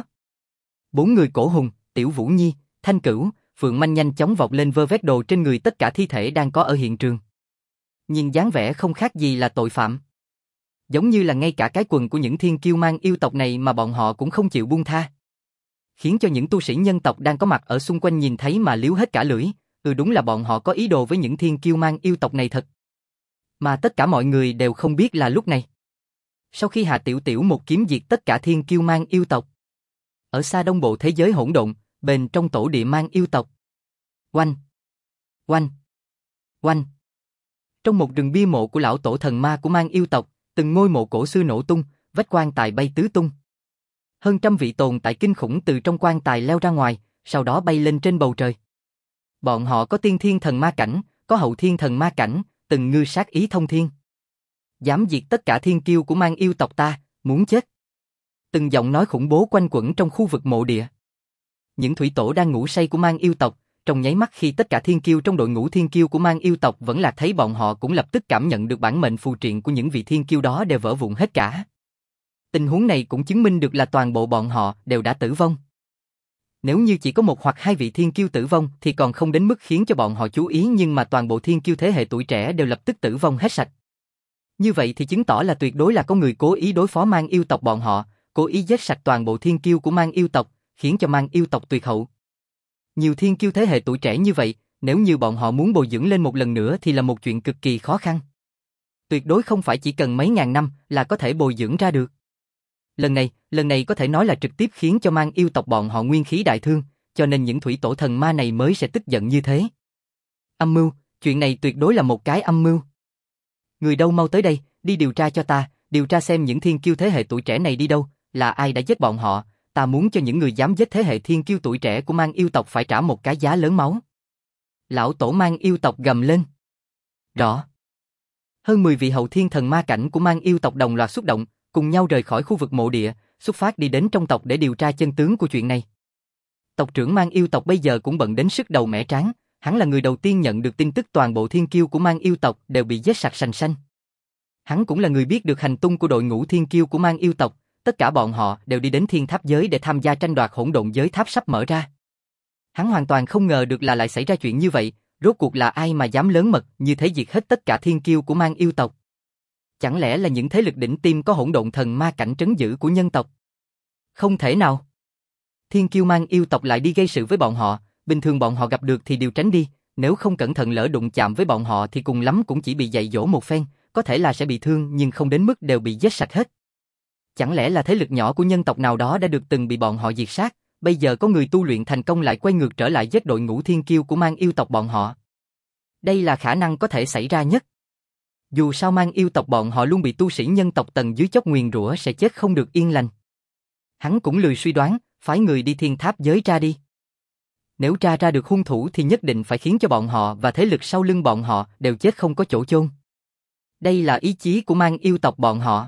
4 người cổ hùng, Tiểu Vũ Nhi, Thanh Cửu, Phượng Manh nhanh chóng vọt lên vơ vét đồ trên người tất cả thi thể đang có ở hiện trường. Nhìn dáng vẻ không khác gì là tội phạm. Giống như là ngay cả cái quần của những thiên kiêu Mang yêu tộc này mà bọn họ cũng không chịu buông tha. Khiến cho những tu sĩ nhân tộc đang có mặt ở xung quanh nhìn thấy mà liếu hết cả lưỡi, đúng là bọn họ có ý đồ với những thiên kiêu Mang yêu tộc này thật. Mà tất cả mọi người đều không biết là lúc này. Sau khi Hạ Tiểu Tiểu một kiếm diệt tất cả thiên kiêu Mang yêu tộc, ở xa đông bộ thế giới hỗn độn, bên trong tổ địa Mang yêu tộc. Oanh! Oanh! Oanh! Trong một rừng bia mộ của lão tổ thần ma của Mang yêu tộc, từng ngôi mộ cổ xưa nổ tung, vách quan tài bay tứ tung. Hơn trăm vị tồn tại kinh khủng từ trong quan tài leo ra ngoài, sau đó bay lên trên bầu trời. Bọn họ có tiên thiên thần ma cảnh, có hậu thiên thần ma cảnh, từng ngư sát ý thông thiên. Dám diệt tất cả thiên kiêu của Mang yêu tộc ta, muốn chết. Từng giọng nói khủng bố quanh quẩn trong khu vực mộ địa. Những thủy tổ đang ngủ say của Mang yêu tộc, trong nháy mắt khi tất cả thiên kiêu trong đội ngũ thiên kiêu của Mang yêu tộc vẫn lạc thấy bọn họ cũng lập tức cảm nhận được bản mệnh phù triện của những vị thiên kiêu đó đều vỡ vụn hết cả. Tình huống này cũng chứng minh được là toàn bộ bọn họ đều đã tử vong. Nếu như chỉ có một hoặc hai vị thiên kiêu tử vong thì còn không đến mức khiến cho bọn họ chú ý, nhưng mà toàn bộ thiên kiêu thế hệ tuổi trẻ đều lập tức tử vong hết sạch. Như vậy thì chứng tỏ là tuyệt đối là có người cố ý đối phó Mang yêu tộc bọn họ, cố ý giết sạch toàn bộ thiên kiêu của Mang yêu tộc, khiến cho Mang yêu tộc tuyệt hậu. Nhiều thiên kiêu thế hệ tuổi trẻ như vậy, nếu như bọn họ muốn bồi dưỡng lên một lần nữa thì là một chuyện cực kỳ khó khăn. Tuyệt đối không phải chỉ cần mấy ngàn năm là có thể bồi dưỡng ra được. Lần này có thể nói là trực tiếp khiến cho Mang yêu tộc bọn họ nguyên khí đại thương, cho nên những thủy tổ thần ma này mới sẽ tức giận như thế. Âm mưu, chuyện này tuyệt đối là một cái âm mưu. Người đâu mau tới đây, đi điều tra cho ta, điều tra xem những thiên kiêu thế hệ tuổi trẻ này đi đâu, là ai đã giết bọn họ, ta muốn cho những người dám giết thế hệ thiên kiêu tuổi trẻ của Mang yêu tộc phải trả một cái giá lớn máu. Lão tổ Mang yêu tộc gầm lên. Rõ. Hơn 10 vị hậu thiên thần ma cảnh của Mang yêu tộc đồng loạt xuất động, cùng nhau rời khỏi khu vực mộ địa, xuất phát đi đến trong tộc để điều tra chân tướng của chuyện này. Tộc trưởng Mang yêu tộc bây giờ cũng bận đến sức đầu mẻ trán, hắn là người đầu tiên nhận được tin tức toàn bộ thiên kiêu của Mang yêu tộc đều bị giết sạch sành sanh. Hắn cũng là người biết được hành tung của đội ngũ thiên kiêu của Mang yêu tộc, tất cả bọn họ đều đi đến thiên tháp giới để tham gia tranh đoạt hỗn độn giới tháp sắp mở ra. Hắn hoàn toàn không ngờ được là lại xảy ra chuyện như vậy, rốt cuộc là ai mà dám lớn mật như thế diệt hết tất cả thiên kiêu của Mang yêu tộc. Chẳng lẽ là những thế lực đỉnh tiêm có hỗn độn thần ma cảnh trấn giữ của nhân tộc? Không thể nào. Thiên kiêu Mang yêu tộc lại đi gây sự với bọn họ, bình thường bọn họ gặp được thì đều tránh đi, nếu không cẩn thận lỡ đụng chạm với bọn họ thì cùng lắm cũng chỉ bị dạy dỗ một phen, có thể là sẽ bị thương nhưng không đến mức đều bị giết sạch hết. Chẳng lẽ là thế lực nhỏ của nhân tộc nào đó đã được từng bị bọn họ diệt sát, bây giờ có người tu luyện thành công lại quay ngược trở lại giết đội ngũ thiên kiêu của Mang yêu tộc bọn họ? Đây là khả năng có thể xảy ra nhất. Dù sao mang yêu tộc bọn họ luôn bị tu sĩ nhân tộc tầng dưới chót nguyền rủa sẽ chết không được yên lành. Hắn cũng lười suy đoán, phái người đi thiên tháp giới tra đi. Nếu tra ra được hung thủ thì nhất định phải khiến cho bọn họ và thế lực sau lưng bọn họ đều chết không có chỗ chôn. Đây là ý chí của mang yêu tộc bọn họ.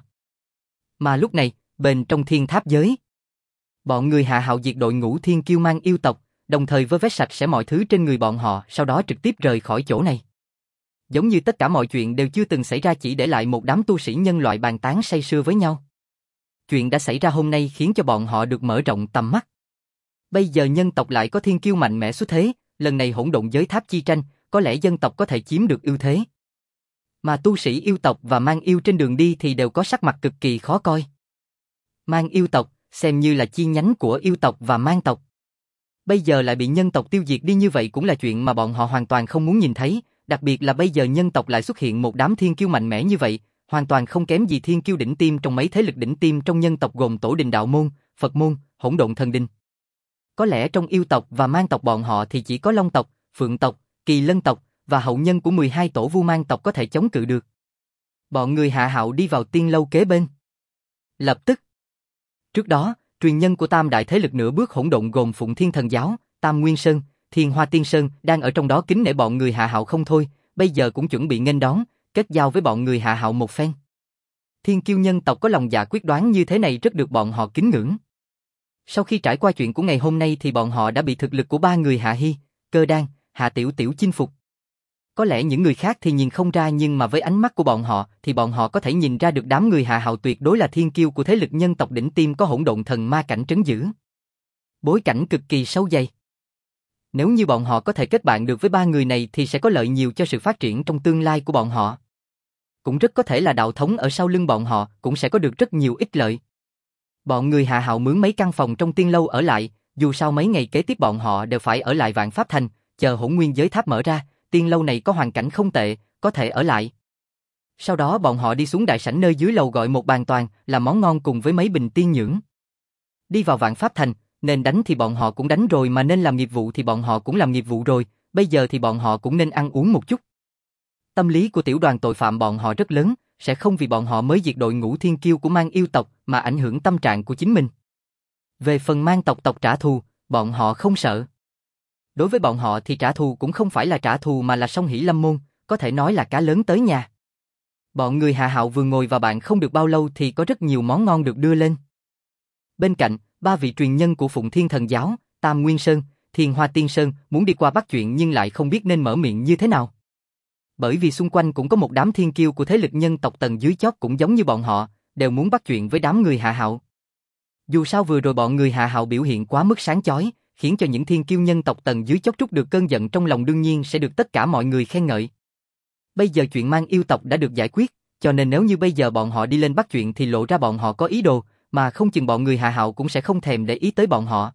Mà lúc này, bên trong thiên tháp giới, bọn người Hạ Hạo diệt đội ngũ thiên kiêu mang yêu tộc, đồng thời vơ vét sạch sẽ mọi thứ trên người bọn họ, sau đó trực tiếp rời khỏi chỗ này. Giống như tất cả mọi chuyện đều chưa từng xảy ra, chỉ để lại một đám tu sĩ nhân loại bàn tán say sưa với nhau. Chuyện đã xảy ra hôm nay khiến cho bọn họ được mở rộng tầm mắt. Bây giờ nhân tộc lại có thiên kiêu mạnh mẽ xuất thế, lần này hỗn độn giới tháp chi tranh, có lẽ dân tộc có thể chiếm được ưu thế. Mà tu sĩ yêu tộc và mang yêu trên đường đi thì đều có sắc mặt cực kỳ khó coi. Mang yêu tộc, xem như là chi nhánh của yêu tộc và mang tộc. Bây giờ lại bị nhân tộc tiêu diệt đi như vậy cũng là chuyện mà bọn họ hoàn toàn không muốn nhìn thấy, đặc biệt là bây giờ nhân tộc lại xuất hiện một đám thiên kiêu mạnh mẽ như vậy, hoàn toàn không kém gì thiên kiêu đỉnh tiêm trong mấy thế lực đỉnh tiêm trong nhân tộc gồm Tổ Đình Đạo Môn, Phật Môn, Hỗn Độn Thần Đình. Có lẽ trong yêu tộc và mang tộc bọn họ thì chỉ có Long tộc, Phượng tộc, Kỳ Lân tộc và hậu nhân của 12 tổ vu mang tộc có thể chống cự được. Bọn người Hạ Hạo đi vào tiên lâu kế bên. Lập tức. Trước đó, truyền nhân của tam đại thế lực nửa bước hỗn độn gồm Phụng Thiên Thần Giáo, Tam Nguyên Sơn, Thiên Hoa Tiên Sơn đang ở trong đó kính nể bọn người Hạ Hạo không thôi, bây giờ cũng chuẩn bị nghênh đón, kết giao với bọn người Hạ Hạo một phen. Thiên kiêu nhân tộc có lòng dạ quyết đoán như thế này rất được bọn họ kính ngưỡng. Sau khi trải qua chuyện của ngày hôm nay thì bọn họ đã bị thực lực của ba người Hạ Hy, Cơ Đan, Hạ Tiểu Tiểu chinh phục. Có lẽ những người khác thì nhìn không ra, nhưng mà với ánh mắt của bọn họ thì bọn họ có thể nhìn ra được đám người Hạ Hạo tuyệt đối là thiên kiêu của thế lực nhân tộc đỉnh tiêm có hỗn độn thần ma cảnh trấn giữ. Bối cảnh cực kỳ sâu dày. Nếu như bọn họ có thể kết bạn được với ba người này thì sẽ có lợi nhiều cho sự phát triển trong tương lai của bọn họ. Cũng rất có thể là đạo thống ở sau lưng bọn họ cũng sẽ có được rất nhiều ích lợi. Bọn người Hạ Hạo mướn mấy căn phòng trong tiên lâu ở lại, dù sao mấy ngày kế tiếp bọn họ đều phải ở lại Vạn Pháp Thành, chờ hỗn nguyên giới tháp mở ra, tiên lâu này có hoàn cảnh không tệ, có thể ở lại. Sau đó bọn họ đi xuống đại sảnh nơi dưới lầu gọi một bàn toàn, làm món ngon cùng với mấy bình tiên nhưỡng. Đi vào Vạn Pháp Thành, nên đánh thì bọn họ cũng đánh rồi, mà nên làm nghiệp vụ thì bọn họ cũng làm nghiệp vụ rồi, bây giờ thì bọn họ cũng nên ăn uống một chút. Tâm lý của tiểu đoàn tội phạm bọn họ rất lớn, sẽ không vì bọn họ mới diệt đội ngũ thiên kiêu của mang yêu tộc mà ảnh hưởng tâm trạng của chính mình. Về phần mang tộc trả thù, bọn họ không sợ. Đối với bọn họ thì trả thù cũng không phải là trả thù mà là song hỷ lâm môn, có thể nói là cá lớn tới nhà. Bọn người Hạ Hạo vừa ngồi vào bàn không được bao lâu thì có rất nhiều món ngon được đưa lên. Bên cạnh, ba vị truyền nhân của Phụng Thiên Thần Giáo, Tam Nguyên Sơn, Thiên Hoa Tiên Sơn muốn đi qua bắt chuyện nhưng lại không biết nên mở miệng như thế nào. Bởi vì xung quanh cũng có một đám thiên kiêu của thế lực nhân tộc tầng dưới chót cũng giống như bọn họ, đều muốn bắt chuyện với đám người Hạ Hạo. Dù sao vừa rồi bọn người Hạ Hạo biểu hiện quá mức sáng chói, khiến cho những thiên kiêu nhân tộc tầng dưới chót trút được cơn giận trong lòng, đương nhiên sẽ được tất cả mọi người khen ngợi. Bây giờ chuyện mang yêu tộc đã được giải quyết, cho nên nếu như bây giờ bọn họ đi lên bắt chuyện thì lộ ra bọn họ có ý đồ, mà không chừng bọn người Hạ Hạo cũng sẽ không thèm để ý tới bọn họ.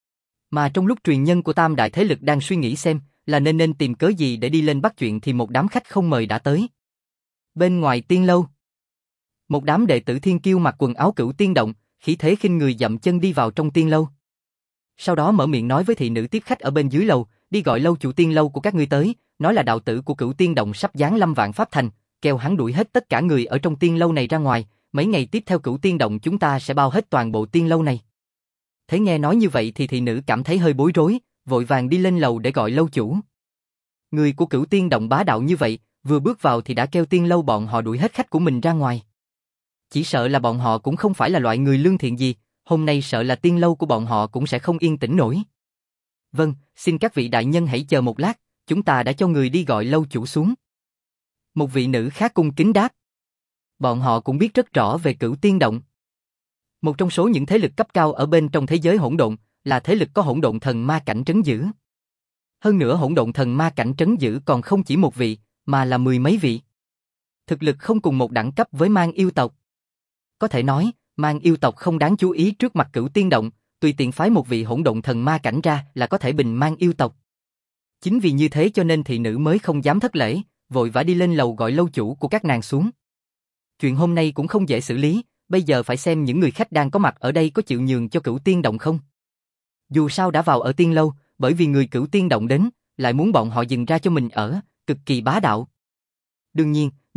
Mà trong lúc truyền nhân của tam đại thế lực đang suy nghĩ xem là nên tìm cớ gì để đi lên bắt chuyện thì một đám khách không mời đã tới. Bên ngoài tiên lâu, một đám đệ tử thiên kiêu mặc quần áo Cửu Tiên Động, khí thế khinh người dậm chân đi vào trong tiên lâu. Sau đó mở miệng nói với thị nữ tiếp khách ở bên dưới lầu, đi gọi lâu chủ tiên lâu của các ngươi tới, nói là đạo tử của Cửu Tiên Động sắp giáng lâm Vạn Pháp Thành, kêu hắn đuổi hết tất cả người ở trong tiên lâu này ra ngoài, mấy ngày tiếp theo Cửu Tiên Động chúng ta sẽ bao hết toàn bộ tiên lâu này. Thấy nghe nói như vậy thì thị nữ cảm thấy hơi bối rối, vội vàng đi lên lầu để gọi lâu chủ. Người của Cửu Tiên Động bá đạo như vậy, vừa bước vào thì đã kêu tiên lâu bọn họ đuổi hết khách của mình ra ngoài. Chỉ sợ là bọn họ cũng không phải là loại người lương thiện gì, hôm nay sợ là tiên lâu của bọn họ cũng sẽ không yên tĩnh nổi. Vâng, xin các vị đại nhân hãy chờ một lát, chúng ta đã cho người đi gọi lâu chủ xuống. Một vị nữ khác cung kính đáp. Bọn họ cũng biết rất rõ về Cửu Tiên Động. Một trong số những thế lực cấp cao ở bên trong thế giới hỗn độn, là thế lực có hỗn độn thần ma cảnh trấn giữ. Hơn nữa hỗn độn thần ma cảnh trấn giữ còn không chỉ một vị, mà là mười mấy vị. Thực lực không cùng một đẳng cấp với mang yêu tộc. Có thể nói, mang yêu tộc không đáng chú ý trước mặt Cửu Tiên Động, tùy tiện phái một vị hỗn độn thần ma cảnh ra là có thể bình mang yêu tộc. Chính vì như thế cho nên thị nữ mới không dám thất lễ, vội vã đi lên lầu gọi lâu chủ của các nàng xuống. Chuyện hôm nay cũng không dễ xử lý, bây giờ phải xem những người khách đang có mặt ở đây có chịu nhường cho Cửu Tiên Động không. Dù sao đã vào ở tiên lâu, bởi vì người Cửu Tiên Động đến, lại muốn bọn họ dừng ra cho mình ở, cực kỳ bá đạo. Đương nhiên,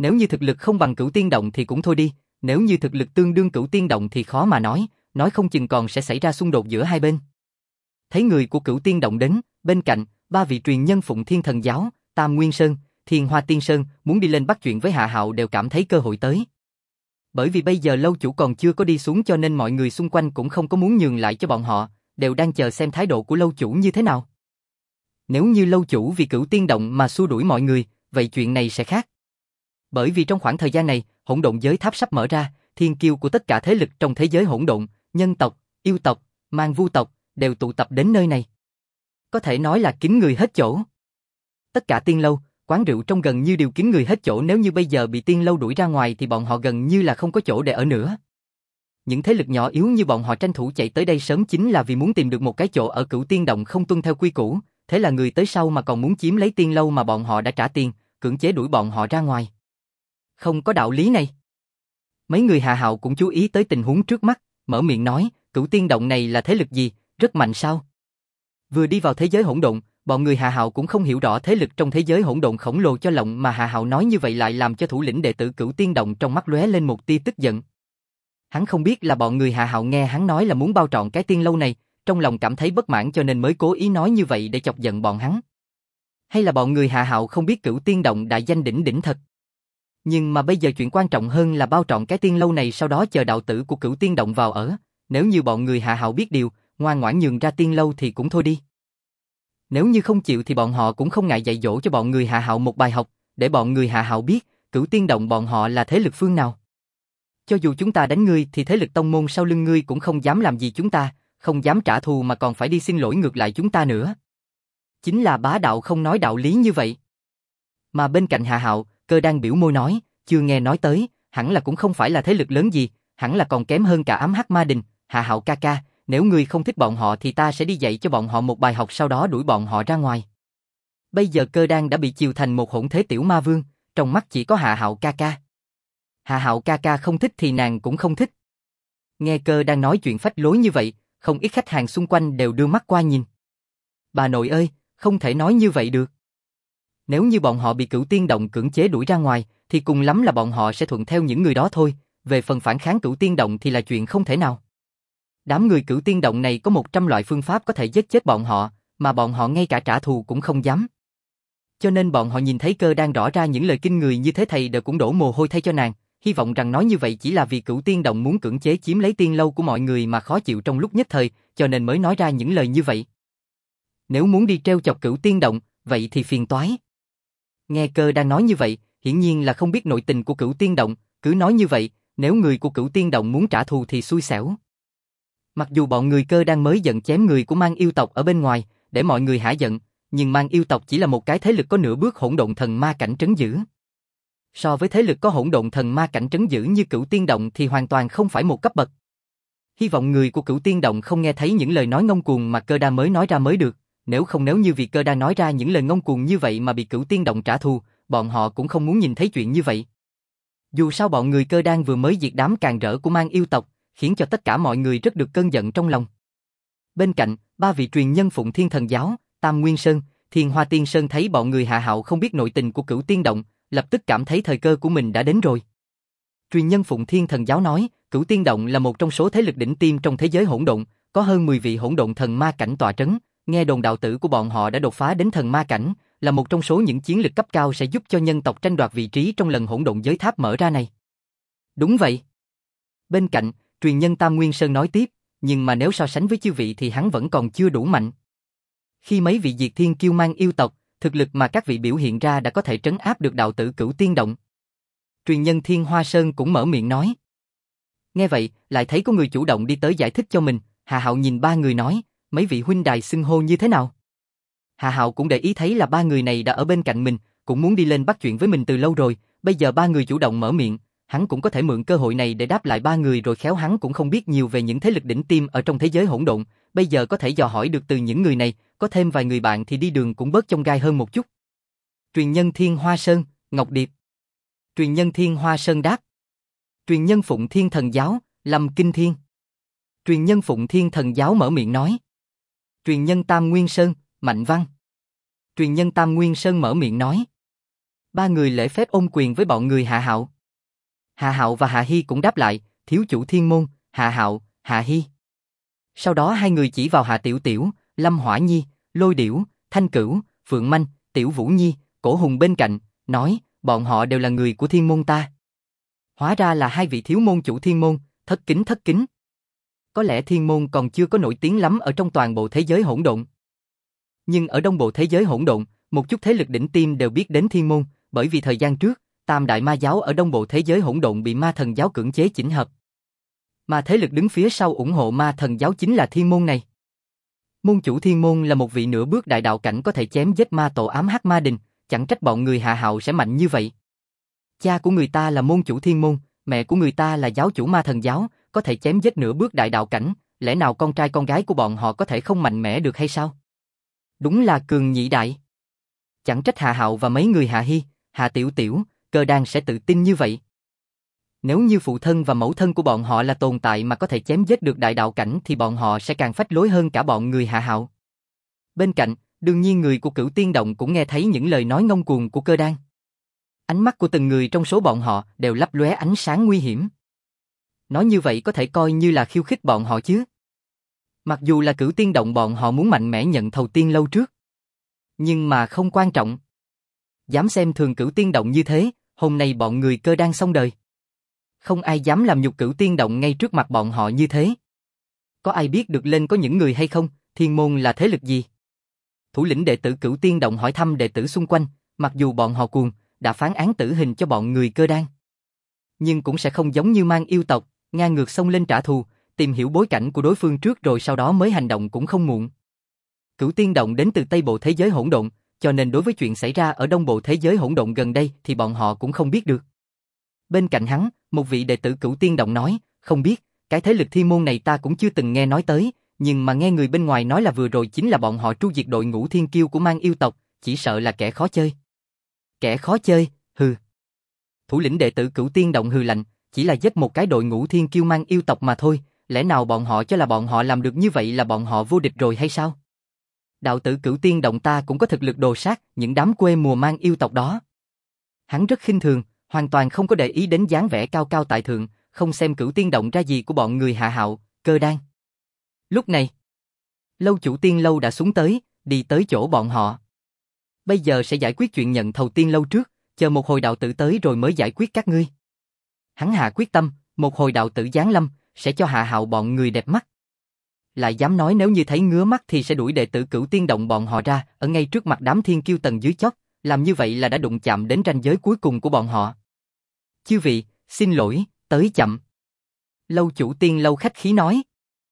Nếu như thực lực không bằng Cửu Tiên Động thì cũng thôi đi, nếu như thực lực tương đương Cửu Tiên Động thì khó mà nói không chừng còn sẽ xảy ra xung đột giữa hai bên. Thấy người của Cửu Tiên Động đến, bên cạnh, ba vị truyền nhân Phụng Thiên Thần Giáo, Tam Nguyên Sơn, Thiên Hoa Tiên Sơn muốn đi lên bắt chuyện với Hạ Hạo đều cảm thấy cơ hội tới. Bởi vì bây giờ lâu chủ còn chưa có đi xuống cho nên mọi người xung quanh cũng không có muốn nhường lại cho bọn họ, đều đang chờ xem thái độ của lâu chủ như thế nào. Nếu như lâu chủ vì Cửu Tiên Động mà xua đuổi mọi người, vậy chuyện này sẽ khác. Bởi vì trong khoảng thời gian này, hỗn độn giới tháp sắp mở ra, thiên kiêu của tất cả thế lực trong thế giới hỗn độn, nhân tộc, yêu tộc, mang vu tộc, đều tụ tập đến nơi này. Có thể nói là kín người hết chỗ. Tất cả tiên lâu, quán rượu trong gần như đều kín người hết chỗ, nếu như bây giờ bị tiên lâu đuổi ra ngoài thì bọn họ gần như là không có chỗ để ở nữa. Những thế lực nhỏ yếu như bọn họ tranh thủ chạy tới đây sớm chính là vì muốn tìm được một cái chỗ ở Cửu Tiên Động không tuân theo quy củ, thế là người tới sau mà còn muốn chiếm lấy tiên lâu mà bọn họ đã trả tiền, cưỡng chế đuổi bọn họ ra ngoài. Không có đạo lý này. Mấy người Hạ Hạo cũng chú ý tới tình huống trước mắt, mở miệng nói, Cửu Tiên Động này là thế lực gì, rất mạnh sao? Vừa đi vào thế giới hỗn độn, bọn người Hạ Hạo cũng không hiểu rõ thế lực trong thế giới hỗn độn khổng lồ cho lộng mà Hạ Hạo nói như vậy lại làm cho thủ lĩnh đệ tử Cửu Tiên Động trong mắt lóe lên một tia tức giận. Hắn không biết là bọn người Hạ Hạo nghe hắn nói là muốn bao trọn cái tiên lâu này, trong lòng cảm thấy bất mãn cho nên mới cố ý nói như vậy để chọc giận bọn hắn. Hay là bọn người Hạ Hạo không biết Cửu Tiên Động đại danh đỉnh đỉnh thật. Nhưng mà bây giờ chuyện quan trọng hơn là bao trọn cái tiên lâu này sau đó chờ đạo tử của Cửu Tiên Động vào ở, nếu như bọn người Hạ Hạo biết điều, ngoan ngoãn nhường ra tiên lâu thì cũng thôi đi. Nếu như không chịu thì bọn họ cũng không ngại dạy dỗ cho bọn người Hạ Hạo một bài học, để bọn người Hạ Hạo biết, Cửu Tiên Động bọn họ là thế lực phương nào. Cho dù chúng ta đánh ngươi thì thế lực tông môn sau lưng ngươi cũng không dám làm gì chúng ta, không dám trả thù mà còn phải đi xin lỗi ngược lại chúng ta nữa. Chính là bá đạo không nói đạo lý như vậy. Mà bên cạnh Hạ Hạo, Cơ đang biểu môi nói, chưa nghe nói tới, hẳn là cũng không phải là thế lực lớn gì, hẳn là còn kém hơn cả Ám Hắc Ma Đình, Hạ Hạo ca ca, nếu ngươi không thích bọn họ thì ta sẽ đi dạy cho bọn họ một bài học sau đó đuổi bọn họ ra ngoài. Bây giờ Cơ đang đã bị chiều thành một hỗn thế tiểu ma vương, trong mắt chỉ có Hạ Hạo ca ca. Hạ Hạo ca ca không thích thì nàng cũng không thích. Nghe Cơ đang nói chuyện phách lối như vậy, không ít khách hàng xung quanh đều đưa mắt qua nhìn. Bà nội ơi, không thể nói như vậy được. Nếu như bọn họ bị Cửu Tiên Động cưỡng chế đuổi ra ngoài, thì cùng lắm là bọn họ sẽ thuận theo những người đó thôi, về phần phản kháng Cửu Tiên Động thì là chuyện không thể nào. Đám người Cửu Tiên Động này có 100 loại phương pháp có thể giết chết bọn họ, mà bọn họ ngay cả trả thù cũng không dám. Cho nên bọn họ nhìn thấy Cơ đang rõ ra những lời kinh người như thế thầy đều cũng đổ mồ hôi thay cho nàng, hy vọng rằng nói như vậy chỉ là vì Cửu Tiên Động muốn cưỡng chế chiếm lấy tiên lâu của mọi người mà khó chịu trong lúc nhất thời, cho nên mới nói ra những lời như vậy. Nếu muốn đi treo chọc Cửu Tiên Động, vậy thì phiền toái. Nghe Cơ đang nói như vậy, hiển nhiên là không biết nội tình của Cửu Tiên Động, cứ nói như vậy, nếu người của Cửu Tiên Động muốn trả thù thì xui xẻo. Mặc dù bọn người Cơ đang mới giận chém người của Mang yêu tộc ở bên ngoài, để mọi người hả giận, nhưng Mang yêu tộc chỉ là một cái thế lực có nửa bước hỗn độn thần ma cảnh trấn giữ. So với thế lực có hỗn độn thần ma cảnh trấn giữ như Cửu Tiên Động thì hoàn toàn không phải một cấp bậc. Hy vọng người của Cửu Tiên Động không nghe thấy những lời nói ngông cuồng mà Cơ đa mới nói ra mới được, nếu như vì Cơ đa nói ra những lời ngông cuồng như vậy mà bị Cửu Tiên Động trả thù, bọn họ cũng không muốn nhìn thấy chuyện như vậy. Dù sao bọn người Cơ đan vừa mới diệt đám càn rỡ của Mang yêu tộc, khiến cho tất cả mọi người rất được cơn giận trong lòng. Bên cạnh, ba vị truyền nhân Phụng Thiên Thần Giáo, Tam Nguyên Sơn, Thiên Hoa Tiên Sơn thấy bọn người Hạ Hạo không biết nội tình của Cửu Tiên Động, lập tức cảm thấy thời cơ của mình đã đến rồi. Truyền nhân Phụng Thiên Thần Giáo nói, Cửu Tiên Động là một trong số thế lực đỉnh tiêm trong thế giới hỗn độn, có hơn 10 vị hỗn độn thần ma cảnh tọa trấn, nghe đồn đạo tử của bọn họ đã đột phá đến thần ma cảnh, là một trong số những chiến lực cấp cao sẽ giúp cho nhân tộc tranh đoạt vị trí trong lần hỗn độn giới tháp mở ra này. Đúng vậy. Bên cạnh, truyền nhân Tam Nguyên Sơn nói tiếp, nhưng mà nếu so sánh với chư vị thì hắn vẫn còn chưa đủ mạnh. Khi mấy vị diệt thiên kiêu Mang yêu tộc, thực lực mà các vị biểu hiện ra đã có thể trấn áp được đạo tử Cửu Tiên Động. Truyền nhân Thiên Hoa Sơn cũng mở miệng nói. Nghe vậy, lại thấy có người chủ động đi tới giải thích cho mình, Hạ Hạo nhìn ba người nói, mấy vị huynh đài xưng hô như thế nào? Hạ Hạo cũng để ý thấy là ba người này đã ở bên cạnh mình, cũng muốn đi lên bắt chuyện với mình từ lâu rồi, bây giờ ba người chủ động mở miệng, hắn cũng có thể mượn cơ hội này để đáp lại ba người rồi khéo hắn cũng không biết nhiều về những thế lực đỉnh tiêm ở trong thế giới hỗn độn, bây giờ có thể dò hỏi được từ những người này, có thêm vài người bạn thì đi đường cũng bớt chông gai hơn một chút. Truyền nhân Thiên Hoa Sơn, Ngọc Điệp. Truyền nhân Thiên Hoa Sơn đáp. Truyền nhân Phụng Thiên Thần Giáo, Lâm Kinh Thiên. Truyền nhân Phụng Thiên Thần Giáo mở miệng nói. Truyền nhân Tam Nguyên Sơn, Mạnh Văn. Truyền nhân Tam Nguyên Sơn mở miệng nói. Ba người lễ phép ôm quyền với bọn người Hạ Hạo. Hạ Hạo và Hạ Hi cũng đáp lại, thiếu chủ thiên môn, Hạ Hạo, Hạ Hi. Sau đó hai người chỉ vào Hạ Tiểu Tiểu, Lâm Hỏa Nhi, Lôi Điểu, Thanh Cửu, Phượng Manh, Tiểu Vũ Nhi, Cổ Hùng bên cạnh, nói, bọn họ đều là người của thiên môn ta. Hóa ra là hai vị thiếu môn chủ thiên môn, thất kính thất kính. Có lẽ thiên môn còn chưa có nổi tiếng lắm ở trong toàn bộ thế giới hỗn độn. Nhưng ở đông bộ thế giới hỗn độn, một chút thế lực đỉnh tiêm đều biết đến thiên môn, bởi vì thời gian trước, Tam đại ma giáo ở đông bộ thế giới hỗn độn bị ma thần giáo cưỡng chế chỉnh hợp. Mà thế lực đứng phía sau ủng hộ ma thần giáo chính là thiên môn này. Môn chủ thiên môn là một vị nửa bước đại đạo cảnh có thể chém giết ma tổ ám hắc ma đình, chẳng trách bọn người Hạ Hạo sẽ mạnh như vậy. Cha của người ta là môn chủ thiên môn, mẹ của người ta là giáo chủ ma thần giáo, có thể chém giết nửa bước đại đạo cảnh, lẽ nào con trai con gái của bọn họ có thể không mạnh mẽ được hay sao? Đúng là cường nhị đại. Chẳng trách Hạ Hạo và mấy người Hạ Hi, Hạ Tiểu Tiểu, Cơ Đan sẽ tự tin như vậy. Nếu như phụ thân và mẫu thân của bọn họ là tồn tại mà có thể chém giết được đại đạo cảnh thì bọn họ sẽ càng phách lối hơn cả bọn người Hạ Hạo. Bên cạnh, đương nhiên người của Cửu Tiên Động cũng nghe thấy những lời nói ngông cuồng của Cơ Đan. Ánh mắt của từng người trong số bọn họ đều lấp lóe ánh sáng nguy hiểm. Nói như vậy có thể coi như là khiêu khích bọn họ chứ. Mặc dù là Cửu Tiên Động bọn họ muốn mạnh mẽ nhận thầu tiên lâu trước. Nhưng mà không quan trọng. Dám xem thường Cửu Tiên Động như thế, hôm nay bọn người Cơ Đan xong đời. Không ai dám làm nhục Cửu Tiên Động ngay trước mặt bọn họ như thế. Có ai biết được lên có những người hay không, thiên môn là thế lực gì? Thủ lĩnh đệ tử Cửu Tiên Động hỏi thăm đệ tử xung quanh, mặc dù bọn họ cuồng, đã phán án tử hình cho bọn người Cơ Đan. Nhưng cũng sẽ không giống như mang yêu tộc, ngang ngược xông lên trả thù, tìm hiểu bối cảnh của đối phương trước rồi sau đó mới hành động cũng không muộn. Cửu Tiên Động đến từ Tây Bộ thế giới hỗn độn, cho nên đối với chuyện xảy ra ở Đông Bộ thế giới hỗn độn gần đây thì bọn họ cũng không biết được. Bên cạnh hắn, một vị đệ tử Cửu Tiên Động nói, không biết, cái thế lực thiên môn này ta cũng chưa từng nghe nói tới, nhưng mà nghe người bên ngoài nói là vừa rồi chính là bọn họ tru diệt đội ngũ thiên kiêu của mang yêu tộc, chỉ sợ là kẻ khó chơi. Kẻ khó chơi, hừ. Thủ lĩnh đệ tử Cửu Tiên Động hừ lạnh, chỉ là giết một cái đội ngũ thiên kiêu mang yêu tộc mà thôi, lẽ nào bọn họ cho là bọn họ làm được như vậy là bọn họ vô địch rồi hay sao? Đạo tử Cửu Tiên Động ta cũng có thực lực đồ sát những đám quê mùa mang yêu tộc đó. Hắn rất khinh thường, hoàn toàn không có để ý đến dáng vẻ cao cao tại thượng, không xem Cửu Tiên Động ra gì của bọn người Hạ Hạo, Cơ Đan. Lúc này, lâu chủ tiên lâu đã xuống tới, đi tới chỗ bọn họ. Bây giờ sẽ giải quyết chuyện nhận thầu tiên lâu trước, chờ một hồi đạo tử tới rồi mới giải quyết các ngươi. Hắn hạ quyết tâm, một hồi đạo tử giáng lâm, sẽ cho Hạ Hạo bọn người đẹp mắt. Lại dám nói nếu như thấy ngứa mắt thì sẽ đuổi đệ tử Cửu Tiên Động bọn họ ra, ở ngay trước mặt đám thiên kiêu tầng dưới chót, làm như vậy là đã đụng chạm đến ranh giới cuối cùng của bọn họ. Chư vị, xin lỗi, tới chậm. Lâu chủ tiên lâu khách khí nói.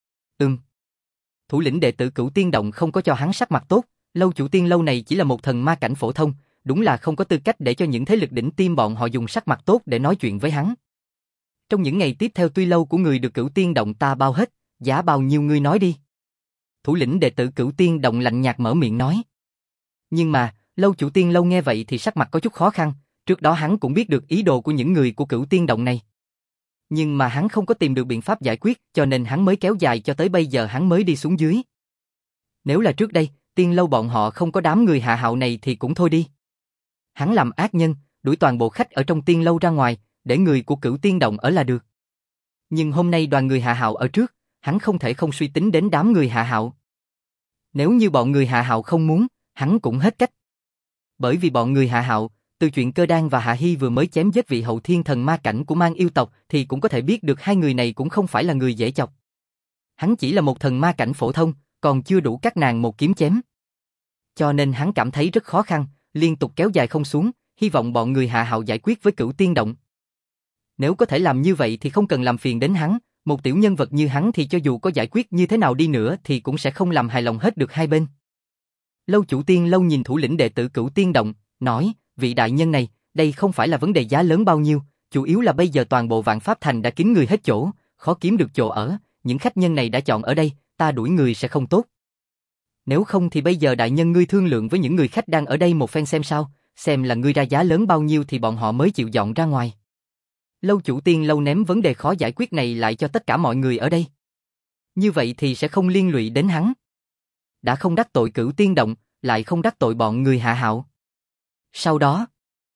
Thủ lĩnh đệ tử Cửu Tiên Động không có cho hắn sắc mặt tốt, lâu chủ tiên lâu này chỉ là một thần ma cảnh phổ thông, đúng là không có tư cách để cho những thế lực đỉnh tiêm bọn họ dùng sắc mặt tốt để nói chuyện với hắn. Trong những ngày tiếp theo tuy lâu của người được Cửu Tiên Động ta bao hết, giá bao nhiêu ngươi nói đi. Thủ lĩnh đệ tử Cửu Tiên Động lạnh nhạt mở miệng nói. Nhưng mà, lâu chủ tiên lâu nghe vậy thì sắc mặt có chút khó khăn, trước đó hắn cũng biết được ý đồ của những người của Cửu Tiên Động này. Nhưng mà hắn không có tìm được biện pháp giải quyết, cho nên hắn mới kéo dài cho tới bây giờ hắn mới đi xuống dưới. Nếu là trước đây, tiên lâu bọn họ không có đám người Hạ Hạo này thì cũng thôi đi. Hắn làm ác nhân, đuổi toàn bộ khách ở trong tiên lâu ra ngoài, để người của Cửu Tiên Động ở là được. Nhưng hôm nay đoàn người Hạ Hạo ở trước, hắn không thể không suy tính đến đám người Hạ Hạo. Nếu như bọn người Hạ Hạo không muốn, hắn cũng hết cách. Bởi vì bọn người Hạ Hạo, từ chuyện Cơ Đan và Hạ Hi vừa mới chém giết vị hậu thiên thần ma cảnh của mang yêu tộc thì cũng có thể biết được hai người này cũng không phải là người dễ chọc. Hắn chỉ là một thần ma cảnh phổ thông, còn chưa đủ các nàng một kiếm chém. Cho nên hắn cảm thấy rất khó khăn, liên tục kéo dài không xuống, hy vọng bọn người Hạ Hạo giải quyết với Cửu Tiên Động. Nếu có thể làm như vậy thì không cần làm phiền đến hắn, một tiểu nhân vật như hắn thì cho dù có giải quyết như thế nào đi nữa thì cũng sẽ không làm hài lòng hết được hai bên. Lâu chủ tiên lâu nhìn thủ lĩnh đệ tử Cửu Tiên Động, nói, vị đại nhân này, đây không phải là vấn đề giá lớn bao nhiêu, chủ yếu là bây giờ toàn bộ Vạn Pháp Thành đã kín người hết chỗ, khó kiếm được chỗ ở, những khách nhân này đã chọn ở đây, ta đuổi người sẽ không tốt. Nếu không thì bây giờ đại nhân ngươi thương lượng với những người khách đang ở đây một phen xem sao, xem là ngươi ra giá lớn bao nhiêu thì bọn họ mới chịu dọn ra ngoài. Lâu chủ tiên lâu ném vấn đề khó giải quyết này lại cho tất cả mọi người ở đây. Như vậy thì sẽ không liên lụy đến hắn. Đã không đắc tội Cửu Tiên Động, lại không đắc tội bọn người Hạ Hạo. Sau đó,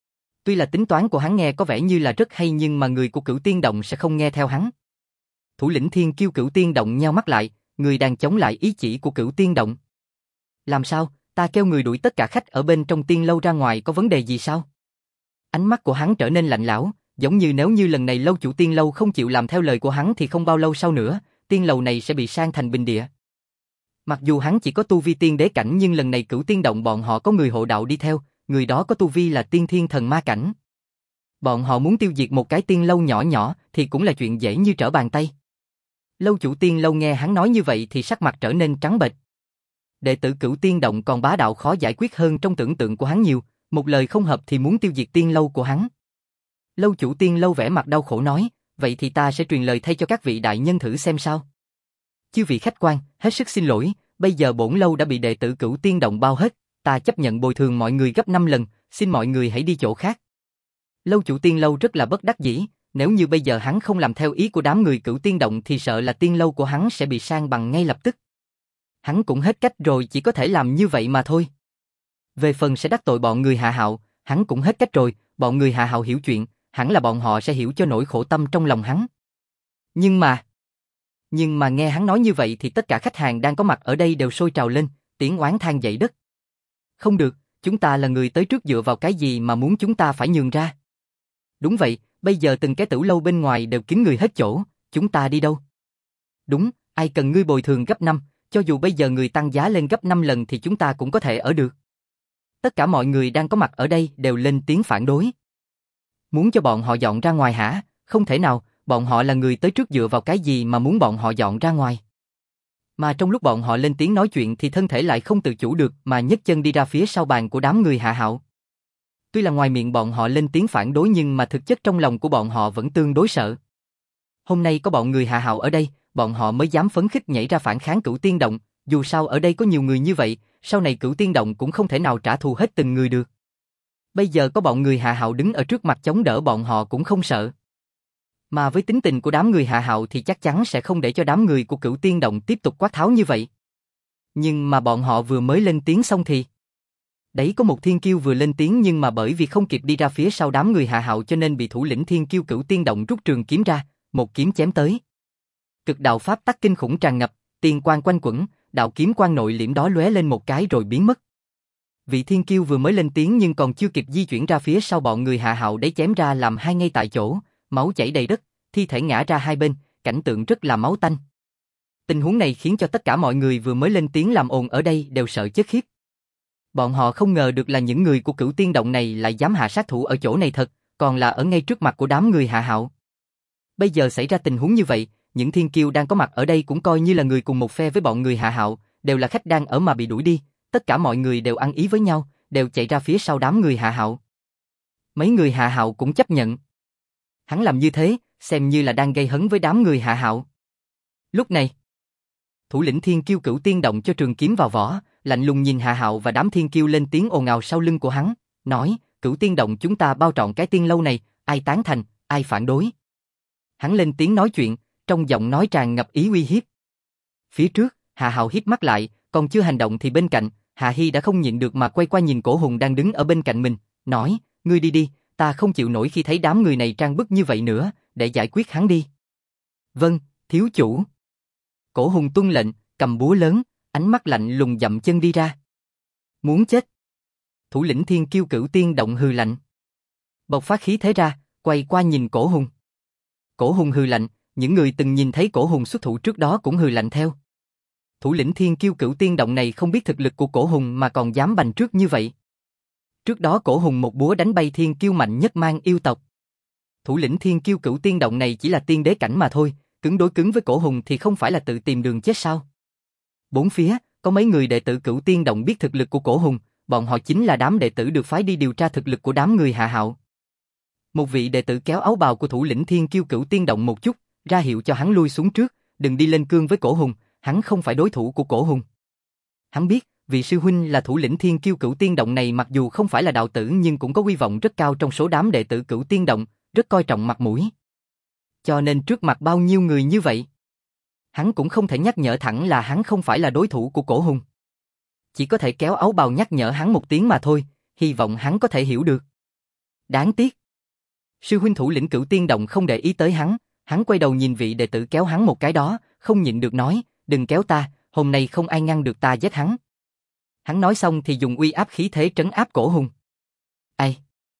Tuy là tính toán của hắn nghe có vẻ như là rất hay nhưng mà người của Cửu Tiên Động sẽ không nghe theo hắn. Thủ lĩnh Thiên Kiêu Cửu Tiên Động nheo mắt lại, người đang chống lại ý chỉ của Cửu Tiên Động. Làm sao, ta kêu người đuổi tất cả khách ở bên trong tiên lâu ra ngoài có vấn đề gì sao? Ánh mắt của hắn trở nên lạnh lẽo, giống như nếu như lần này lâu chủ tiên lâu không chịu làm theo lời của hắn thì không bao lâu sau nữa, tiên lầu này sẽ bị san thành bình địa. Mặc dù hắn chỉ có tu vi tiên đế cảnh nhưng lần này Cửu Tiên Động bọn họ có người hộ đạo đi theo, người đó có tu vi là tiên thiên thần ma cảnh. Bọn họ muốn tiêu diệt một cái tiên lâu nhỏ nhỏ thì cũng là chuyện dễ như trở bàn tay. Lâu chủ tiên lâu nghe hắn nói như vậy thì sắc mặt trở nên trắng bệch. Đệ tử Cửu Tiên Động còn bá đạo khó giải quyết hơn trong tưởng tượng của hắn nhiều, một lời không hợp thì muốn tiêu diệt tiên lâu của hắn. Lâu chủ tiên lâu vẻ mặt đau khổ nói, vậy thì ta sẽ truyền lời thay cho các vị đại nhân thử xem sao. Chư vị khách quan, hết sức xin lỗi, bây giờ bổn lâu đã bị đệ tử Cửu Tiên Động bao hết, ta chấp nhận bồi thường mọi người gấp 5 lần, xin mọi người hãy đi chỗ khác. Lâu chủ tiên lâu rất là bất đắc dĩ, nếu như bây giờ hắn không làm theo ý của đám người Cửu Tiên Động thì sợ là tiên lâu của hắn sẽ bị san bằng ngay lập tức. Hắn cũng hết cách rồi, chỉ có thể làm như vậy mà thôi. Về phần sẽ đắc tội bọn người Hạ Hạo, hắn cũng hết cách rồi, bọn người Hạ Hạo hiểu chuyện, hẳn là bọn họ sẽ hiểu cho nỗi khổ tâm trong lòng hắn. Nhưng mà nghe hắn nói như vậy thì tất cả khách hàng đang có mặt ở đây đều sôi trào lên, tiếng oán than dậy đất. Không được, chúng ta là người tới trước dựa vào cái gì mà muốn chúng ta phải nhường ra? Đúng vậy, bây giờ từng cái tửu lâu bên ngoài đều kín người hết chỗ, chúng ta đi đâu? Đúng, ai cần ngươi bồi thường gấp 5, cho dù bây giờ người tăng giá lên gấp 5 lần thì chúng ta cũng có thể ở được. Tất cả mọi người đang có mặt ở đây đều lên tiếng phản đối. Muốn cho bọn họ dọn ra ngoài hả? Không thể nào, bọn họ là người tới trước dựa vào cái gì mà muốn bọn họ dọn ra ngoài? Mà trong lúc bọn họ lên tiếng nói chuyện thì thân thể lại không tự chủ được mà nhấc chân đi ra phía sau bàn của đám người Hạ Hạo. Tuy là ngoài miệng bọn họ lên tiếng phản đối nhưng mà thực chất trong lòng của bọn họ vẫn tương đối sợ. Hôm nay có bọn người Hạ Hạo ở đây, bọn họ mới dám phấn khích nhảy ra phản kháng Cửu Tiên Động, dù sao ở đây có nhiều người như vậy, sau này Cửu Tiên Động cũng không thể nào trả thù hết từng người được. Bây giờ có bọn người Hạ Hạo đứng ở trước mặt chống đỡ bọn họ cũng không sợ. Mà với tính tình của đám người Hạ Hạo thì chắc chắn sẽ không để cho đám người của Cửu Tiên Động tiếp tục quát tháo như vậy. Nhưng mà bọn họ vừa mới lên tiếng xong thì... Đấy có một thiên kiêu vừa lên tiếng nhưng mà bởi vì không kịp đi ra phía sau đám người Hạ Hạo cho nên bị thủ lĩnh thiên kiêu Cửu Tiên Động rút trường kiếm ra, một kiếm chém tới. Cực đạo pháp tắc kinh khủng tràn ngập, tiên quang quanh quẩn, đạo kiếm quang nội liễm đó lóe lên một cái rồi biến mất. Vị thiên kiêu vừa mới lên tiếng nhưng còn chưa kịp di chuyển ra phía sau bọn người Hạ Hạo đấy chém ra làm hai ngay tại chỗ, máu chảy đầy đất, thi thể ngã ra hai bên, cảnh tượng rất là máu tanh. Tình huống này khiến cho tất cả mọi người vừa mới lên tiếng làm ồn ở đây đều sợ chết khiếp. Bọn họ không ngờ được là những người của Cửu Tiên Động này lại dám hạ sát thủ ở chỗ này thật, còn là ở ngay trước mặt của đám người Hạ Hạo. Bây giờ xảy ra tình huống như vậy, những thiên kiêu đang có mặt ở đây cũng coi như là người cùng một phe với bọn người Hạ Hạo, đều là khách đang ở mà bị đuổi đi, tất cả mọi người đều ăn ý với nhau, đều chạy ra phía sau đám người Hạ Hạo. Mấy người Hạ Hạo cũng chấp nhận. Hắn làm như thế, xem như là đang gây hấn với đám người Hạ Hạo. Lúc này, thủ lĩnh thiên kiêu Cửu Tiên Động cho trường kiếm vào vỏ, lạnh lùng nhìn Hạ Hạo và đám thiên kiêu lên tiếng ồn ào sau lưng của hắn, nói, Cửu Tiên Động chúng ta bao trọn cái tiên lâu này, ai tán thành, ai phản đối. Hắn lên tiếng nói chuyện, trong giọng nói tràn ngập ý uy hiếp. Phía trước, Hạ Hạo híp mắt lại, còn chưa hành động thì bên cạnh, Hạ Hi đã không nhịn được mà quay qua nhìn Cổ Hùng đang đứng ở bên cạnh mình, nói, ngươi đi đi, ta không chịu nổi khi thấy đám người này trang bức như vậy nữa, để giải quyết hắn đi. Vâng, thiếu chủ. Cổ Hùng tuân lệnh, cầm búa lớn, ánh mắt lạnh lùng dậm chân đi ra. Muốn chết. Thủ lĩnh thiên kiêu Cửu Tiên Động hừ lạnh. Bộc phát khí thế ra, quay qua nhìn Cổ Hùng. Cổ Hùng hừ lạnh, những người từng nhìn thấy Cổ Hùng xuất thủ trước đó cũng hừ lạnh theo. Thủ lĩnh thiên kiêu Cửu Tiên Động này không biết thực lực của Cổ Hùng mà còn dám bành trước như vậy. Trước đó Cổ Hùng một búa đánh bay thiên kiêu mạnh nhất mang yêu tộc. Thủ lĩnh thiên kiêu Cửu Tiên Động này chỉ là tiên đế cảnh mà thôi, cứng đối cứng với Cổ Hùng thì không phải là tự tìm đường chết sao? Bốn phía, có mấy người đệ tử Cửu Tiên Động biết thực lực của Cổ Hùng, bọn họ chính là đám đệ tử được phái đi điều tra thực lực của đám người Hạ Hạo. Một vị đệ tử kéo áo bào của thủ lĩnh thiên kiêu Cửu Tiên Động một chút, ra hiệu cho hắn lui xuống trước, đừng đi lên cương với Cổ Hùng, hắn không phải đối thủ của Cổ Hùng. Hắn biết, vị sư huynh là thủ lĩnh thiên kiêu Cửu Tiên Động này mặc dù không phải là đạo tử nhưng cũng có uy vọng rất cao trong số đám đệ tử Cửu Tiên Động, rất coi trọng mặt mũi. Cho nên trước mặt bao nhiêu người như vậy, hắn cũng không thể nhắc nhở thẳng là hắn không phải là đối thủ của Cổ Hùng. Chỉ có thể kéo áo bào nhắc nhở hắn một tiếng mà thôi, hy vọng hắn có thể hiểu được. Đáng tiếc. Sư huynh thủ lĩnh Cửu Tiên Động không để ý tới hắn quay đầu nhìn vị đệ tử kéo hắn một cái đó, không nhịn được nói, đừng kéo ta, hôm nay không ai ngăn được ta giết hắn. Hắn nói xong thì dùng uy áp khí thế trấn áp Cổ Hùng. Ai?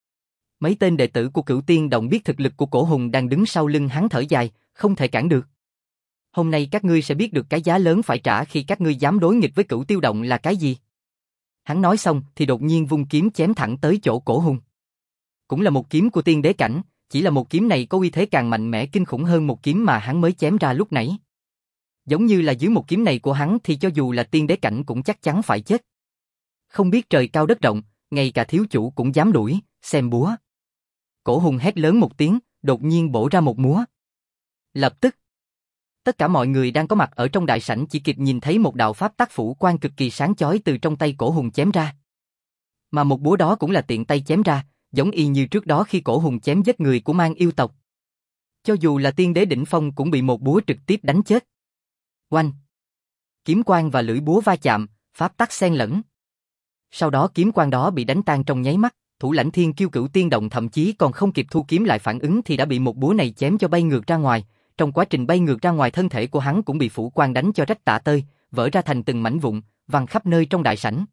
Mấy tên đệ tử của Cửu Tiên Động biết thực lực của Cổ Hùng đang đứng sau lưng hắn thở dài, không thể cản được. Hôm nay các ngươi sẽ biết được cái giá lớn phải trả khi các ngươi dám đối nghịch với Cửu Tiêu Động là cái gì. Hắn nói xong thì đột nhiên vung kiếm chém thẳng tới chỗ Cổ Hùng. Cũng là một kiếm của tiên đế cảnh, chỉ là một kiếm này có uy thế càng mạnh mẽ kinh khủng hơn một kiếm mà hắn mới chém ra lúc nãy. Giống như là dưới một kiếm này của hắn thì cho dù là tiên đế cảnh cũng chắc chắn phải chết. Không biết trời cao đất rộng, ngay cả thiếu chủ cũng dám đuổi, xem búa. Cổ Hùng hét lớn một tiếng, đột nhiên bổ ra một múa. Lập tức, tất cả mọi người đang có mặt ở trong đại sảnh chỉ kịp nhìn thấy một đạo pháp tắc phủ quang cực kỳ sáng chói từ trong tay Cổ Hùng chém ra. Mà một búa đó cũng là tiện tay chém ra, giống y như trước đó khi Cổ Hùng chém giết người của Mang yêu tộc. Cho dù là tiên đế đỉnh phong cũng bị một búa trực tiếp đánh chết. Oanh! Kiếm quang và lưỡi búa va chạm, pháp tắc xen lẫn. Sau đó kiếm quang đó bị đánh tan trong nháy mắt, thủ lãnh Thiên Kiêu Cửu Tiên Động thậm chí còn không kịp thu kiếm lại phản ứng thì đã bị một búa này chém cho bay ngược ra ngoài. Trong quá trình bay ngược ra ngoài thân thể của hắn cũng bị phủ quang đánh cho rách tả tơi, vỡ ra thành từng mảnh vụn, văng khắp nơi trong đại sảnh.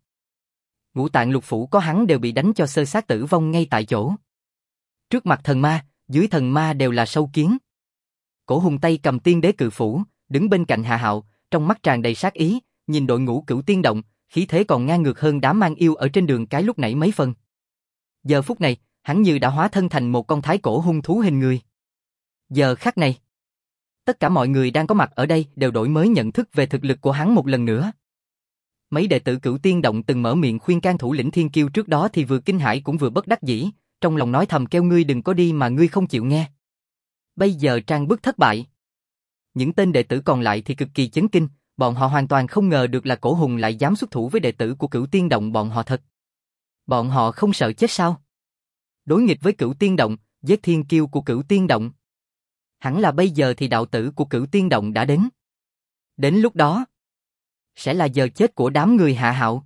Ngũ tạng lục phủ có hắn đều bị đánh cho xơ xác tử vong ngay tại chỗ. Trước mặt thần ma, dưới thần ma đều là sâu kiến. Cổ Hùng tay cầm tiên đế cự phủ, đứng bên cạnh Hạ Hạo, trong mắt tràn đầy sát ý, nhìn đội ngũ Cửu Tiên Động, khí thế còn ngang ngược hơn đám Mang yêu ở trên đường cái lúc nãy mấy phần. Giờ phút này, hắn như đã hóa thân thành một con thái cổ hung thú hình người. Giờ khắc này, tất cả mọi người đang có mặt ở đây đều đổi mới nhận thức về thực lực của hắn một lần nữa. Mấy đệ tử Cửu Tiên Động từng mở miệng khuyên can thủ lĩnh Thiên Kiêu trước đó thì vừa kinh hãi cũng vừa bất đắc dĩ, trong lòng nói thầm kêu ngươi đừng có đi mà ngươi không chịu nghe. Bây giờ trang bức thất bại. Những tên đệ tử còn lại thì cực kỳ chấn kinh, bọn họ hoàn toàn không ngờ được là Cổ Hùng lại dám xuất thủ với đệ tử của Cửu Tiên Động bọn họ thật. Bọn họ không sợ chết sao? Đối nghịch với Cửu Tiên Động, giết Thiên Kiêu của Cửu Tiên Động. Hẳn là bây giờ thì đạo tử của Cửu Tiên Động đã đến. Đến lúc đó, sẽ là giờ chết của đám người Hạ Hạo.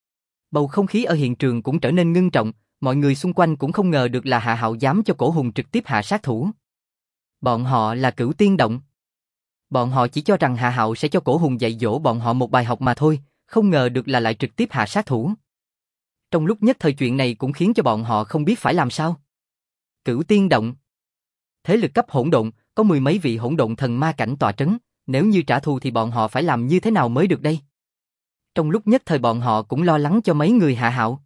Bầu không khí ở hiện trường cũng trở nên ngưng trọng, mọi người xung quanh cũng không ngờ được là Hạ Hạo dám cho Cổ Hùng trực tiếp hạ sát thủ. Bọn họ là Cửu Tiên Động. Bọn họ chỉ cho rằng Hạ Hạo sẽ cho Cổ Hùng dạy dỗ bọn họ một bài học mà thôi, không ngờ được là lại trực tiếp hạ sát thủ. Trong lúc nhất thời chuyện này cũng khiến cho bọn họ không biết phải làm sao. Cửu Tiên Động, thế lực cấp hỗn độn, có mười mấy vị hỗn độn thần ma cảnh tọa trấn, nếu như trả thù thì bọn họ phải làm như thế nào mới được đây? Trong lúc nhất thời bọn họ cũng lo lắng cho mấy người Hạ Hạo.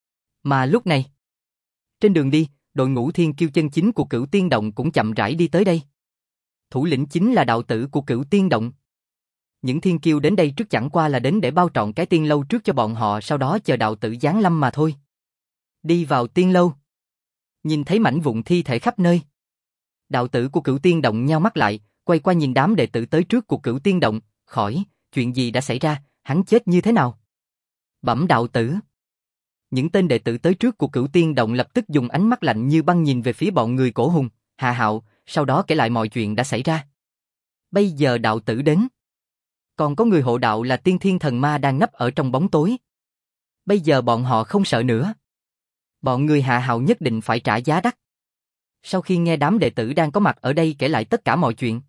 Mà lúc này, trên đường đi, đội ngũ Thiên Kiêu chân chính của Cửu Tiên Động cũng chậm rãi đi tới đây. Thủ lĩnh chính là đạo tử của Cửu Tiên Động. Những Thiên Kiêu đến đây trước chẳng qua là đến để bao trọn cái tiên lâu trước cho bọn họ, sau đó chờ đạo tử giáng lâm mà thôi. Đi vào tiên lâu, nhìn thấy mảnh vụn thi thể khắp nơi. Đạo tử của Cửu Tiên Động nheo mắt lại, quay qua nhìn đám đệ tử tới trước của Cửu Tiên Động, hỏi, chuyện gì đã xảy ra, hắn chết như thế nào? Bẩm đạo tử. Những tên đệ tử tới trước của Cửu Tiên Động lập tức dùng ánh mắt lạnh như băng nhìn về phía bọn người Cổ Hùng, Hạ Hạo, sau đó kể lại mọi chuyện đã xảy ra. Bây giờ đạo tử đến. Còn có người hộ đạo là tiên thiên thần ma đang nấp ở trong bóng tối. Bây giờ bọn họ không sợ nữa. Bọn người Hạ Hạo nhất định phải trả giá đắt. Sau khi nghe đám đệ tử đang có mặt ở đây kể lại tất cả mọi chuyện,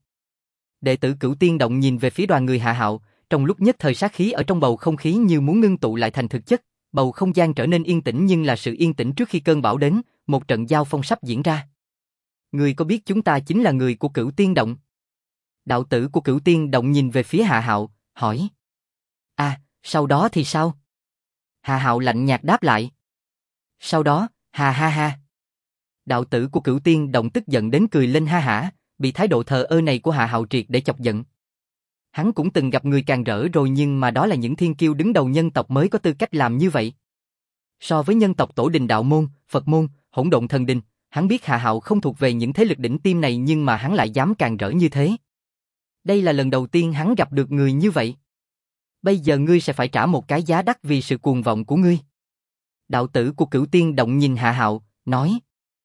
đệ tử Cửu Tiên Động nhìn về phía đoàn người Hạ Hạo, trong lúc nhất thời sát khí ở trong bầu không khí như muốn ngưng tụ lại thành thực chất, bầu không gian trở nên yên tĩnh nhưng là sự yên tĩnh trước khi cơn bão đến, một trận giao phong sắp diễn ra. Người có biết chúng ta chính là người của Cửu Tiên Động? Đạo tử của Cửu Tiên Động nhìn về phía Hạ Hạo, hỏi. Sau đó thì sao? Hạ Hạo lạnh nhạt đáp lại. Sau đó, ha ha ha. Đạo tử của Cửu Tiên Động tức giận đến cười lên ha hả, bị thái độ thờ ơ này của Hạ Hạo triệt để chọc giận. Hắn cũng từng gặp người càng rỡ rồi nhưng mà đó là những thiên kiêu đứng đầu nhân tộc mới có tư cách làm như vậy. So với nhân tộc Tổ Đình Đạo Môn, Phật Môn, Hỗn Độn Thần Đình, hắn biết Hạ Hạo không thuộc về những thế lực đỉnh tiêm này nhưng mà hắn lại dám càng rỡ như thế. Đây là lần đầu tiên hắn gặp được người như vậy. Bây giờ ngươi sẽ phải trả một cái giá đắt vì sự cuồng vọng của ngươi. Đạo tử của Cửu Tiên Động nhìn Hạ Hạo, nói.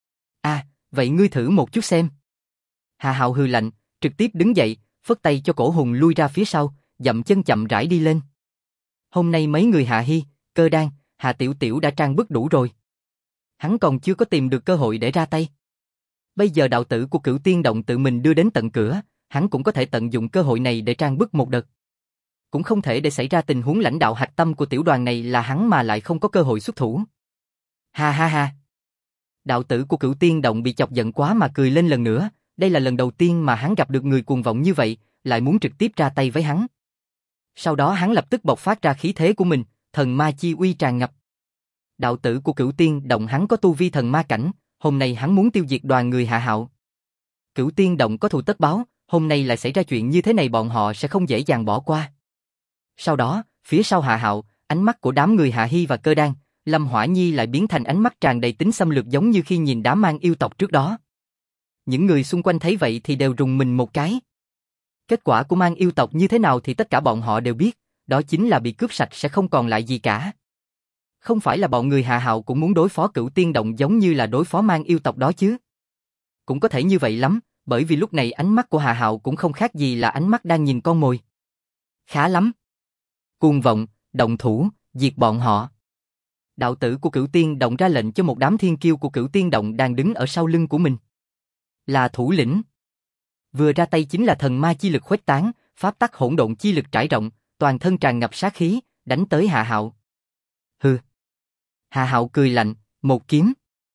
Vậy ngươi thử một chút xem. Hạ Hạo hừ lạnh, trực tiếp đứng dậy, phất tay cho Cổ Hùng lui ra phía sau, dậm chân chậm rãi đi lên. Hôm nay mấy người Hạ Hi, Cơ Đan, Hạ Tiểu Tiểu đã trang bức đủ rồi. Hắn còn chưa có tìm được cơ hội để ra tay. Bây giờ đạo tử của Cửu Tiên Động tự mình đưa đến tận cửa, hắn cũng có thể tận dụng cơ hội này để trang bức một đợt. Cũng không thể để xảy ra tình huống lãnh đạo hạch tâm của tiểu đoàn này là hắn mà lại không có cơ hội xuất thủ. Ha ha ha. Đạo tử của Cửu Tiên Động bị chọc giận quá mà cười lên lần nữa, đây là lần đầu tiên mà hắn gặp được người cuồng vọng như vậy, lại muốn trực tiếp ra tay với hắn. Sau đó hắn lập tức bộc phát ra khí thế của mình, thần ma chi uy tràn ngập. Đạo tử của Cửu Tiên Động hắn có tu vi thần ma cảnh, hôm nay hắn muốn tiêu diệt đoàn người Hạ Hạo. Cửu Tiên Động có thù tất báo, hôm nay lại xảy ra chuyện như thế này bọn họ sẽ không dễ dàng bỏ qua. Sau đó, phía sau Hạ Hạo, ánh mắt của đám người Hạ Hy và Cơ Đan, Lâm Hỏa Nhi lại biến thành ánh mắt tràn đầy tính xâm lược giống như khi nhìn đám mang yêu tộc trước đó. Những người xung quanh thấy vậy thì đều rùng mình một cái. Kết quả của mang yêu tộc như thế nào thì tất cả bọn họ đều biết, đó chính là bị cướp sạch sẽ không còn lại gì cả. Không phải là bọn người Hạ Hạo cũng muốn đối phó Cửu Tiên Động giống như là đối phó mang yêu tộc đó chứ? Cũng có thể như vậy lắm, bởi vì lúc này ánh mắt của Hạ Hạo cũng không khác gì là ánh mắt đang nhìn con mồi. Khá lắm. Cuồng vọng, động thủ, diệt bọn họ. Đạo tử của Cửu Tiên Động ra lệnh cho một đám thiên kiêu của Cửu Tiên Động đang đứng ở sau lưng của mình. Là thủ lĩnh. Vừa ra tay chính là thần ma chi lực khuếch tán, pháp tắc hỗn độn chi lực trải rộng, toàn thân tràn ngập sát khí, đánh tới Hạ Hạo. Hừ. Hạ Hạo cười lạnh, một kiếm.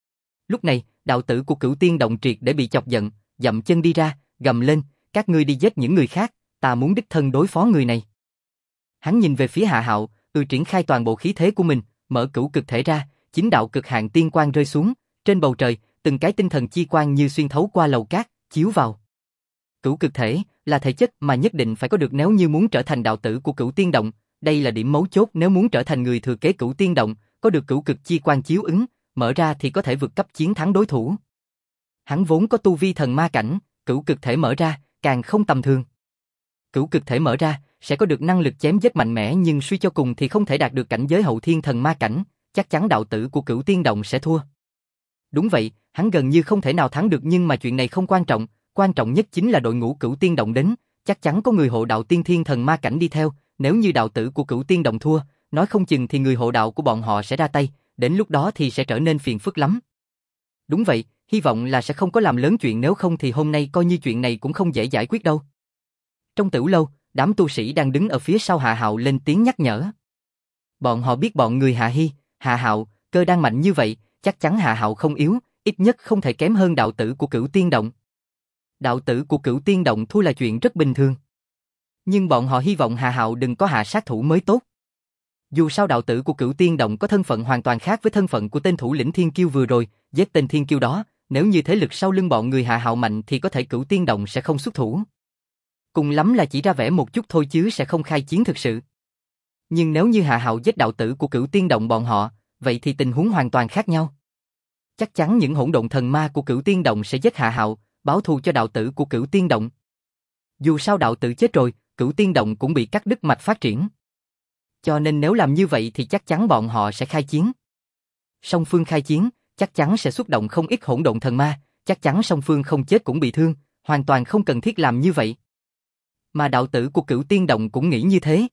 Lúc này, đạo tử của Cửu Tiên Động triệt để bị chọc giận, dậm chân đi ra, gầm lên, các ngươi đi giết những người khác, ta muốn đích thân đối phó người này. Hắn nhìn về phía Hạ Hạo, triển khai toàn bộ khí thế của mình, mở cửu cực thể ra, chính đạo cực hạn tiên quang rơi xuống, trên bầu trời, từng cái tinh thần chi quang như xuyên thấu qua lầu cát, chiếu vào. Cửu cực thể là thể chất mà nhất định phải có được nếu như muốn trở thành đạo tử của Cửu Tiên Động, đây là điểm mấu chốt nếu muốn trở thành người thừa kế Cửu Tiên Động, có được cửu cực chi quang chiếu ứng, mở ra thì có thể vượt cấp chiến thắng đối thủ. Hắn vốn có tu vi thần ma cảnh, cửu cực thể mở ra, càng không tầm thường. Cửu cực thể mở ra, sẽ có được năng lực chém giết mạnh mẽ nhưng suy cho cùng thì không thể đạt được cảnh giới hậu thiên thần ma cảnh, chắc chắn đạo tử của Cửu Tiên Động sẽ thua. Đúng vậy, hắn gần như không thể nào thắng được nhưng mà chuyện này không quan trọng nhất chính là đội ngũ Cửu Tiên Động đến, chắc chắn có người hộ đạo tiên thiên thần ma cảnh đi theo, nếu như đạo tử của Cửu Tiên Động thua, nói không chừng thì người hộ đạo của bọn họ sẽ ra tay, đến lúc đó thì sẽ trở nên phiền phức lắm. Đúng vậy, hy vọng là sẽ không có làm lớn chuyện nếu không thì hôm nay coi như chuyện này cũng không dễ giải quyết đâu. Trong tử lâu, đám tu sĩ đang đứng ở phía sau Hạ Hạo lên tiếng nhắc nhở. Bọn họ biết bọn người Hạ Hy, Hạ Hạo, Cơ đang mạnh như vậy, chắc chắn Hạ Hạo không yếu, ít nhất không thể kém hơn đạo tử của Cửu Tiên Động. Đạo tử của Cửu Tiên Động thua là chuyện rất bình thường. Nhưng bọn họ hy vọng Hạ Hạo đừng có hạ sát thủ mới tốt. Dù sao đạo tử của Cửu Tiên Động có thân phận hoàn toàn khác với thân phận của tên thủ lĩnh Thiên Kiêu vừa rồi, giết tên Thiên Kiêu đó, nếu như thế lực sau lưng bọn người Hạ Hạo mạnh thì có thể Cửu Tiên Động sẽ không xuất thủ. Cùng lắm là chỉ ra vẻ một chút thôi chứ sẽ không khai chiến thực sự. Nhưng nếu như Hạ Hạo giết đạo tử của Cửu Tiên Động bọn họ, vậy thì tình huống hoàn toàn khác nhau. Chắc chắn những hỗn độn thần ma của Cửu Tiên Động sẽ giết Hạ Hạo, báo thù cho đạo tử của Cửu Tiên Động. Dù sao đạo tử chết rồi, Cửu Tiên Động cũng bị cắt đứt mạch phát triển. Cho nên nếu làm như vậy thì chắc chắn bọn họ sẽ khai chiến. Song phương khai chiến, chắc chắn sẽ xuất động không ít hỗn độn thần ma, chắc chắn song phương không chết cũng bị thương, hoàn toàn không cần thiết làm như vậy. Mà đạo tử của Cửu Tiên Động cũng nghĩ như thế.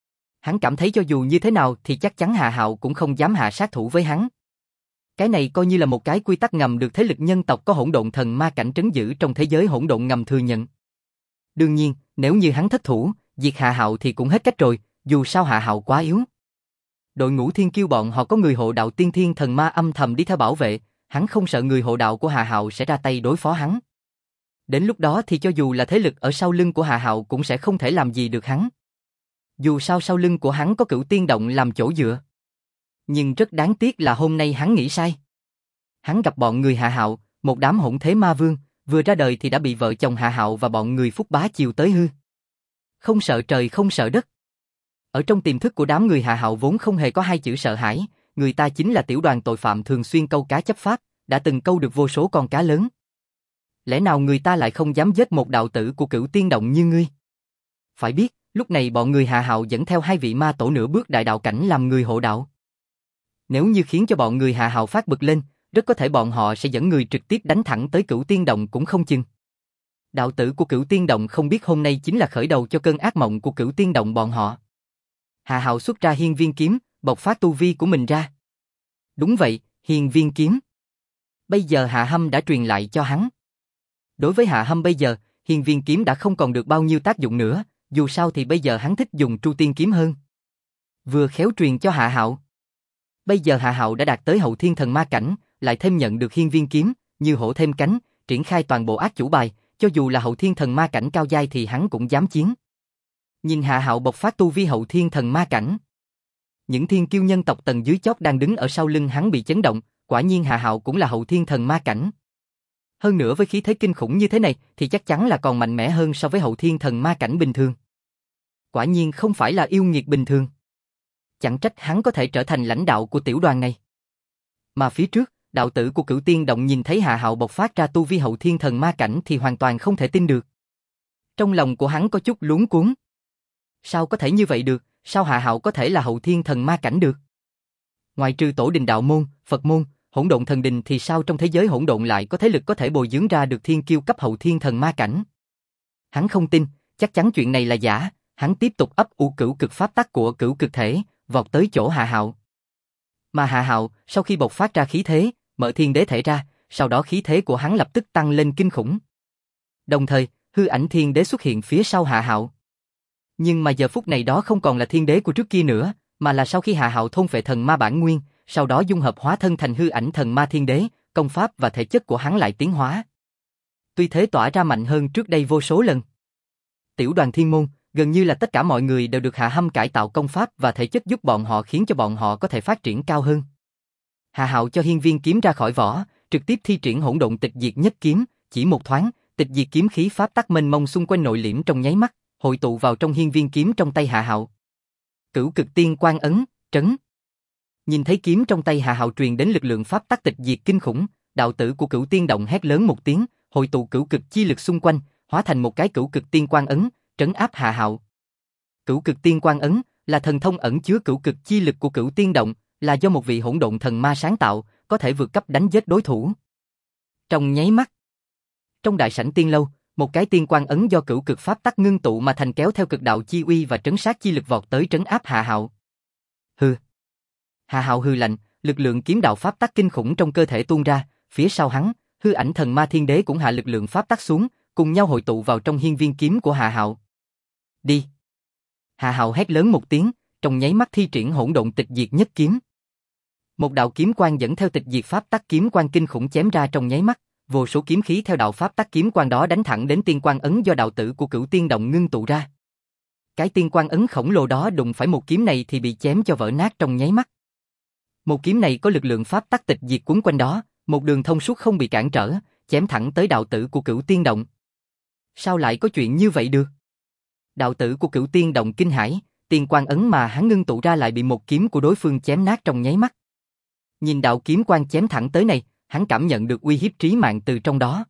Hắn cảm thấy cho dù như thế nào thì chắc chắn Hạ Hạo cũng không dám hạ sát thủ với hắn. Cái này coi như là một cái quy tắc ngầm được thế lực nhân tộc có hỗn độn thần ma cảnh trấn giữ trong thế giới hỗn độn ngầm thừa nhận. Đương nhiên, nếu như hắn thất thủ, diệt Hạ Hạo thì cũng hết cách rồi, dù sao Hạ Hạo quá yếu. Đội ngũ Thiên Kiêu bọn họ có người hộ đạo tiên thiên thần ma âm thầm đi theo bảo vệ, hắn không sợ người hộ đạo của Hạ Hạo sẽ ra tay đối phó hắn. Đến lúc đó thì cho dù là thế lực ở sau lưng của Hạ Hạo cũng sẽ không thể làm gì được hắn. Dù sao sau lưng của hắn có Cửu Tiên Động làm chỗ dựa. Nhưng rất đáng tiếc là hôm nay hắn nghĩ sai. Hắn gặp bọn người Hạ Hạo, một đám hỗn thế ma vương, vừa ra đời thì đã bị vợ chồng Hạ Hạo và bọn người Phúc Bá chiều tới hư. Không sợ trời không sợ đất. Ở trong tiềm thức của đám người Hạ Hạo vốn không hề có hai chữ sợ hãi, người ta chính là tiểu đoàn tội phạm thường xuyên câu cá chấp pháp, đã từng câu được vô số con cá lớn. Lẽ nào người ta lại không dám giết một đạo tử của Cửu Tiên Động như ngươi? Phải biết, lúc này bọn người Hạ Hạo dẫn theo hai vị ma tổ nửa bước đại đạo cảnh làm người hộ đạo. Nếu như khiến cho bọn người Hạ Hạo phát bực lên, rất có thể bọn họ sẽ dẫn người trực tiếp đánh thẳng tới Cửu Tiên Động cũng không chừng. Đạo tử của Cửu Tiên Động không biết hôm nay chính là khởi đầu cho cơn ác mộng của Cửu Tiên Động bọn họ. Hạ Hạo xuất ra hiên viên kiếm, bộc phát tu vi của mình ra. Đúng vậy, Hiên viên kiếm. Bây giờ Hạ Hâm đã truyền lại cho hắn. Đối với Hạ Hâm bây giờ, hiên viên kiếm đã không còn được bao nhiêu tác dụng nữa, dù sao thì bây giờ hắn thích dùng Tru Tiên kiếm hơn. Vừa khéo truyền cho Hạ Hạo. Bây giờ Hạ Hạo đã đạt tới hậu thiên thần ma cảnh, lại thêm nhận được hiên viên kiếm, như hổ thêm cánh, triển khai toàn bộ ác chủ bài, cho dù là hậu thiên thần ma cảnh cao giai thì hắn cũng dám chiến. Nhìn Hạ Hạo bộc phát tu vi hậu thiên thần ma cảnh. Những thiên kiêu nhân tộc tầng dưới chót đang đứng ở sau lưng hắn bị chấn động, quả nhiên Hạ Hạo cũng là hậu thiên thần ma cảnh. Hơn nữa với khí thế kinh khủng như thế này thì chắc chắn là còn mạnh mẽ hơn so với hậu thiên thần ma cảnh bình thường. Quả nhiên không phải là yêu nghiệt bình thường. Chẳng trách hắn có thể trở thành lãnh đạo của tiểu đoàn này. Mà phía trước, đạo tử của Cửu Tiên Động nhìn thấy Hạ Hạo bộc phát ra tu vi hậu thiên thần ma cảnh thì hoàn toàn không thể tin được. Trong lòng của hắn có chút luống cuống. Sao có thể như vậy được, sao Hạ Hạo có thể là hậu thiên thần ma cảnh được? Ngoài trừ Tổ Đình Đạo Môn, Phật Môn, Hỗn Độn Thần Đình thì sao trong thế giới hỗn độn lại có thế lực có thể bồi dưỡng ra được thiên kiêu cấp hậu thiên thần ma cảnh? Hắn không tin, chắc chắn chuyện này là giả, hắn tiếp tục ấp ủ cửu cực pháp tắc của cửu cực thể, vọt tới chỗ Hạ Hạo. Mà Hạ Hạo, sau khi bộc phát ra khí thế, mở thiên đế thể ra, sau đó khí thế của hắn lập tức tăng lên kinh khủng. Đồng thời, hư ảnh thiên đế xuất hiện phía sau Hạ Hạo. Nhưng mà giờ phút này đó không còn là thiên đế của trước kia nữa, mà là sau khi Hạ Hạo thôn phệ thần ma bản nguyên, sau đó dung hợp hóa thân thành hư ảnh thần ma thiên đế, công pháp và thể chất của hắn lại tiến hóa. Tuy thế tỏa ra mạnh hơn trước đây vô số lần. Tiểu đoàn Thiên Môn, gần như là tất cả mọi người đều được Hạ Hâm cải tạo công pháp và thể chất giúp bọn họ khiến cho bọn họ có thể phát triển cao hơn. Hạ Hạo cho hiên viên kiếm ra khỏi vỏ, trực tiếp thi triển hỗn độn tịch diệt nhất kiếm, chỉ một thoáng, tịch diệt kiếm khí pháp tắc mênh mông xung quanh nội liễm trong nháy mắt, hội tụ vào trong hiên viên kiếm trong tay Hạ Hạo. Cửu cực tiên quan ấn, trấn. Nhìn thấy kiếm trong tay Hạ Hạo truyền đến lực lượng pháp tắc tịch diệt kinh khủng, đạo tử của Cửu Tiên Động hét lớn một tiếng, hội tụ cửu cực chi lực xung quanh, hóa thành một cái cửu cực tiên quan ấn, trấn áp Hạ Hạo. Cửu cực tiên quan ấn là thần thông ẩn chứa cửu cực chi lực của Cửu Tiên Động, là do một vị hỗn độn thần ma sáng tạo, có thể vượt cấp đánh giết đối thủ. Trong nháy mắt, trong đại sảnh tiên lâu, một cái tiên quan ấn do cửu cực pháp tắc ngưng tụ mà thành kéo theo cực đạo chi uy và trấn sát chi lực vọt tới trấn áp Hạ Hạo. Hừ. Hạ Hạo hừ lạnh, lực lượng kiếm đạo pháp tắc kinh khủng trong cơ thể tuôn ra, phía sau hắn, hư ảnh thần ma thiên đế cũng hạ lực lượng pháp tắc xuống, cùng nhau hội tụ vào trong hiên viên kiếm của Hạ Hạo. Đi. Hạ Hạo hét lớn một tiếng, trong nháy mắt thi triển hỗn độn tịch diệt nhất kiếm. Một đạo kiếm quang dẫn theo tịch diệt pháp tắc kiếm quang kinh khủng chém ra trong nháy mắt, vô số kiếm khí theo đạo pháp tắc kiếm quang đó đánh thẳng đến tiên quan ấn do đạo tử của Cửu Tiên Động ngưng tụ ra. Cái tiên quan ấn khổng lồ đó đụng phải một kiếm này thì bị chém cho vỡ nát trong nháy mắt. Một kiếm này có lực lượng pháp tắc tịch diệt quấn quanh đó, một đường thông suốt không bị cản trở, chém thẳng tới đạo tử của Cửu Tiên Động. Sao lại có chuyện như vậy được? Đạo tử của Cửu Tiên Động kinh hãi, tiên quan ấn mà hắn ngưng tụ ra lại bị một kiếm của đối phương chém nát trong nháy mắt. Nhìn đạo kiếm quang chém thẳng tới này, hắn cảm nhận được uy hiếp trí mạng từ trong đó.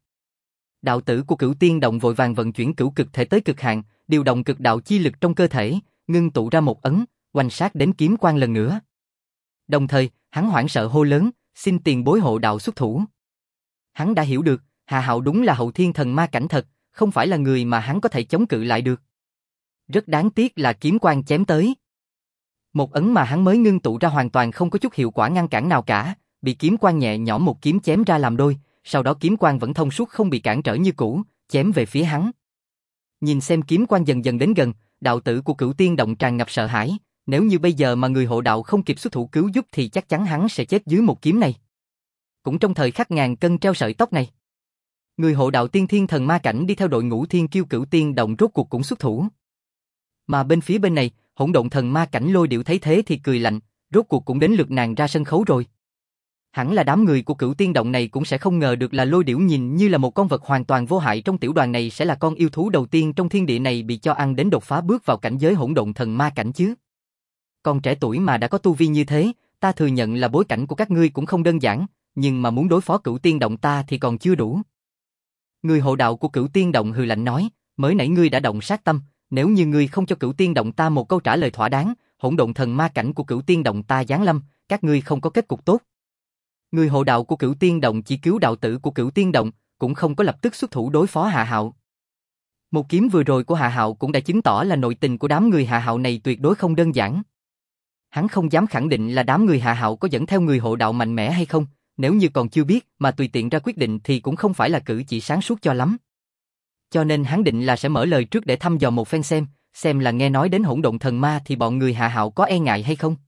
Đạo tử của Cửu Tiên Động vội vàng vận chuyển cửu cực thể tới cực hạn, điều động cực đạo chi lực trong cơ thể, ngưng tụ ra một ấn, oanh sát đến kiếm quang lần nữa. Đồng thời, hắn hoảng sợ hô lớn, xin tiền bối hộ đạo xuất thủ. Hắn đã hiểu được, Hạ Hạo đúng là hậu thiên thần ma cảnh thật, không phải là người mà hắn có thể chống cự lại được. Rất đáng tiếc là kiếm quang chém tới. Một ấn mà hắn mới ngưng tụ ra hoàn toàn không có chút hiệu quả ngăn cản nào cả, bị kiếm quang nhẹ nhõm một kiếm chém ra làm đôi, sau đó kiếm quang vẫn thông suốt không bị cản trở như cũ, chém về phía hắn. Nhìn xem kiếm quang dần dần đến gần, đạo tử của Cửu Tiên Động tràn ngập sợ hãi, nếu như bây giờ mà người hộ đạo không kịp xuất thủ cứu giúp thì chắc chắn hắn sẽ chết dưới một kiếm này. Cũng trong thời khắc ngàn cân treo sợi tóc này, người hộ đạo tiên thiên thần ma cảnh đi theo đội ngũ thiên kiêu Cửu Tiên Động rốt cuộc cũng xuất thủ. Mà bên phía bên này, hỗn độn thần ma cảnh Lôi Điểu thấy thế thì cười lạnh, rốt cuộc cũng đến lượt nàng ra sân khấu rồi. Hẳn là đám người của Cửu Tiên Động này cũng sẽ không ngờ được là Lôi Điểu nhìn như là một con vật hoàn toàn vô hại trong tiểu đoàn này sẽ là con yêu thú đầu tiên trong thiên địa này bị cho ăn đến đột phá bước vào cảnh giới hỗn độn thần ma cảnh chứ. Con trẻ tuổi mà đã có tu vi như thế, ta thừa nhận là bối cảnh của các ngươi cũng không đơn giản, nhưng mà muốn đối phó Cửu Tiên Động ta thì còn chưa đủ. Người hộ đạo của Cửu Tiên Động hừ lạnh nói, mới nãy ngươi đã động sát tâm, nếu như ngươi không cho Cửu Tiên Động ta một câu trả lời thỏa đáng, hỗn độn thần ma cảnh của Cửu Tiên Động ta giáng lâm, các ngươi không có kết cục tốt. Người hộ đạo của Cửu Tiên Động chỉ cứu đạo tử của Cửu Tiên Động, cũng không có lập tức xuất thủ đối phó Hạ Hạo. Một kiếm vừa rồi của Hạ Hạo cũng đã chứng tỏ là nội tình của đám người Hạ Hạo này tuyệt đối không đơn giản. Hắn không dám khẳng định là đám người Hạ Hạo có dẫn theo người hộ đạo mạnh mẽ hay không, nếu như còn chưa biết mà tùy tiện ra quyết định thì cũng không phải là cử chỉ sáng suốt cho lắm. Cho nên hắn định là sẽ mở lời trước để thăm dò một phen xem là nghe nói đến hỗn độn thần ma thì bọn người Hạ Hạo có e ngại hay không.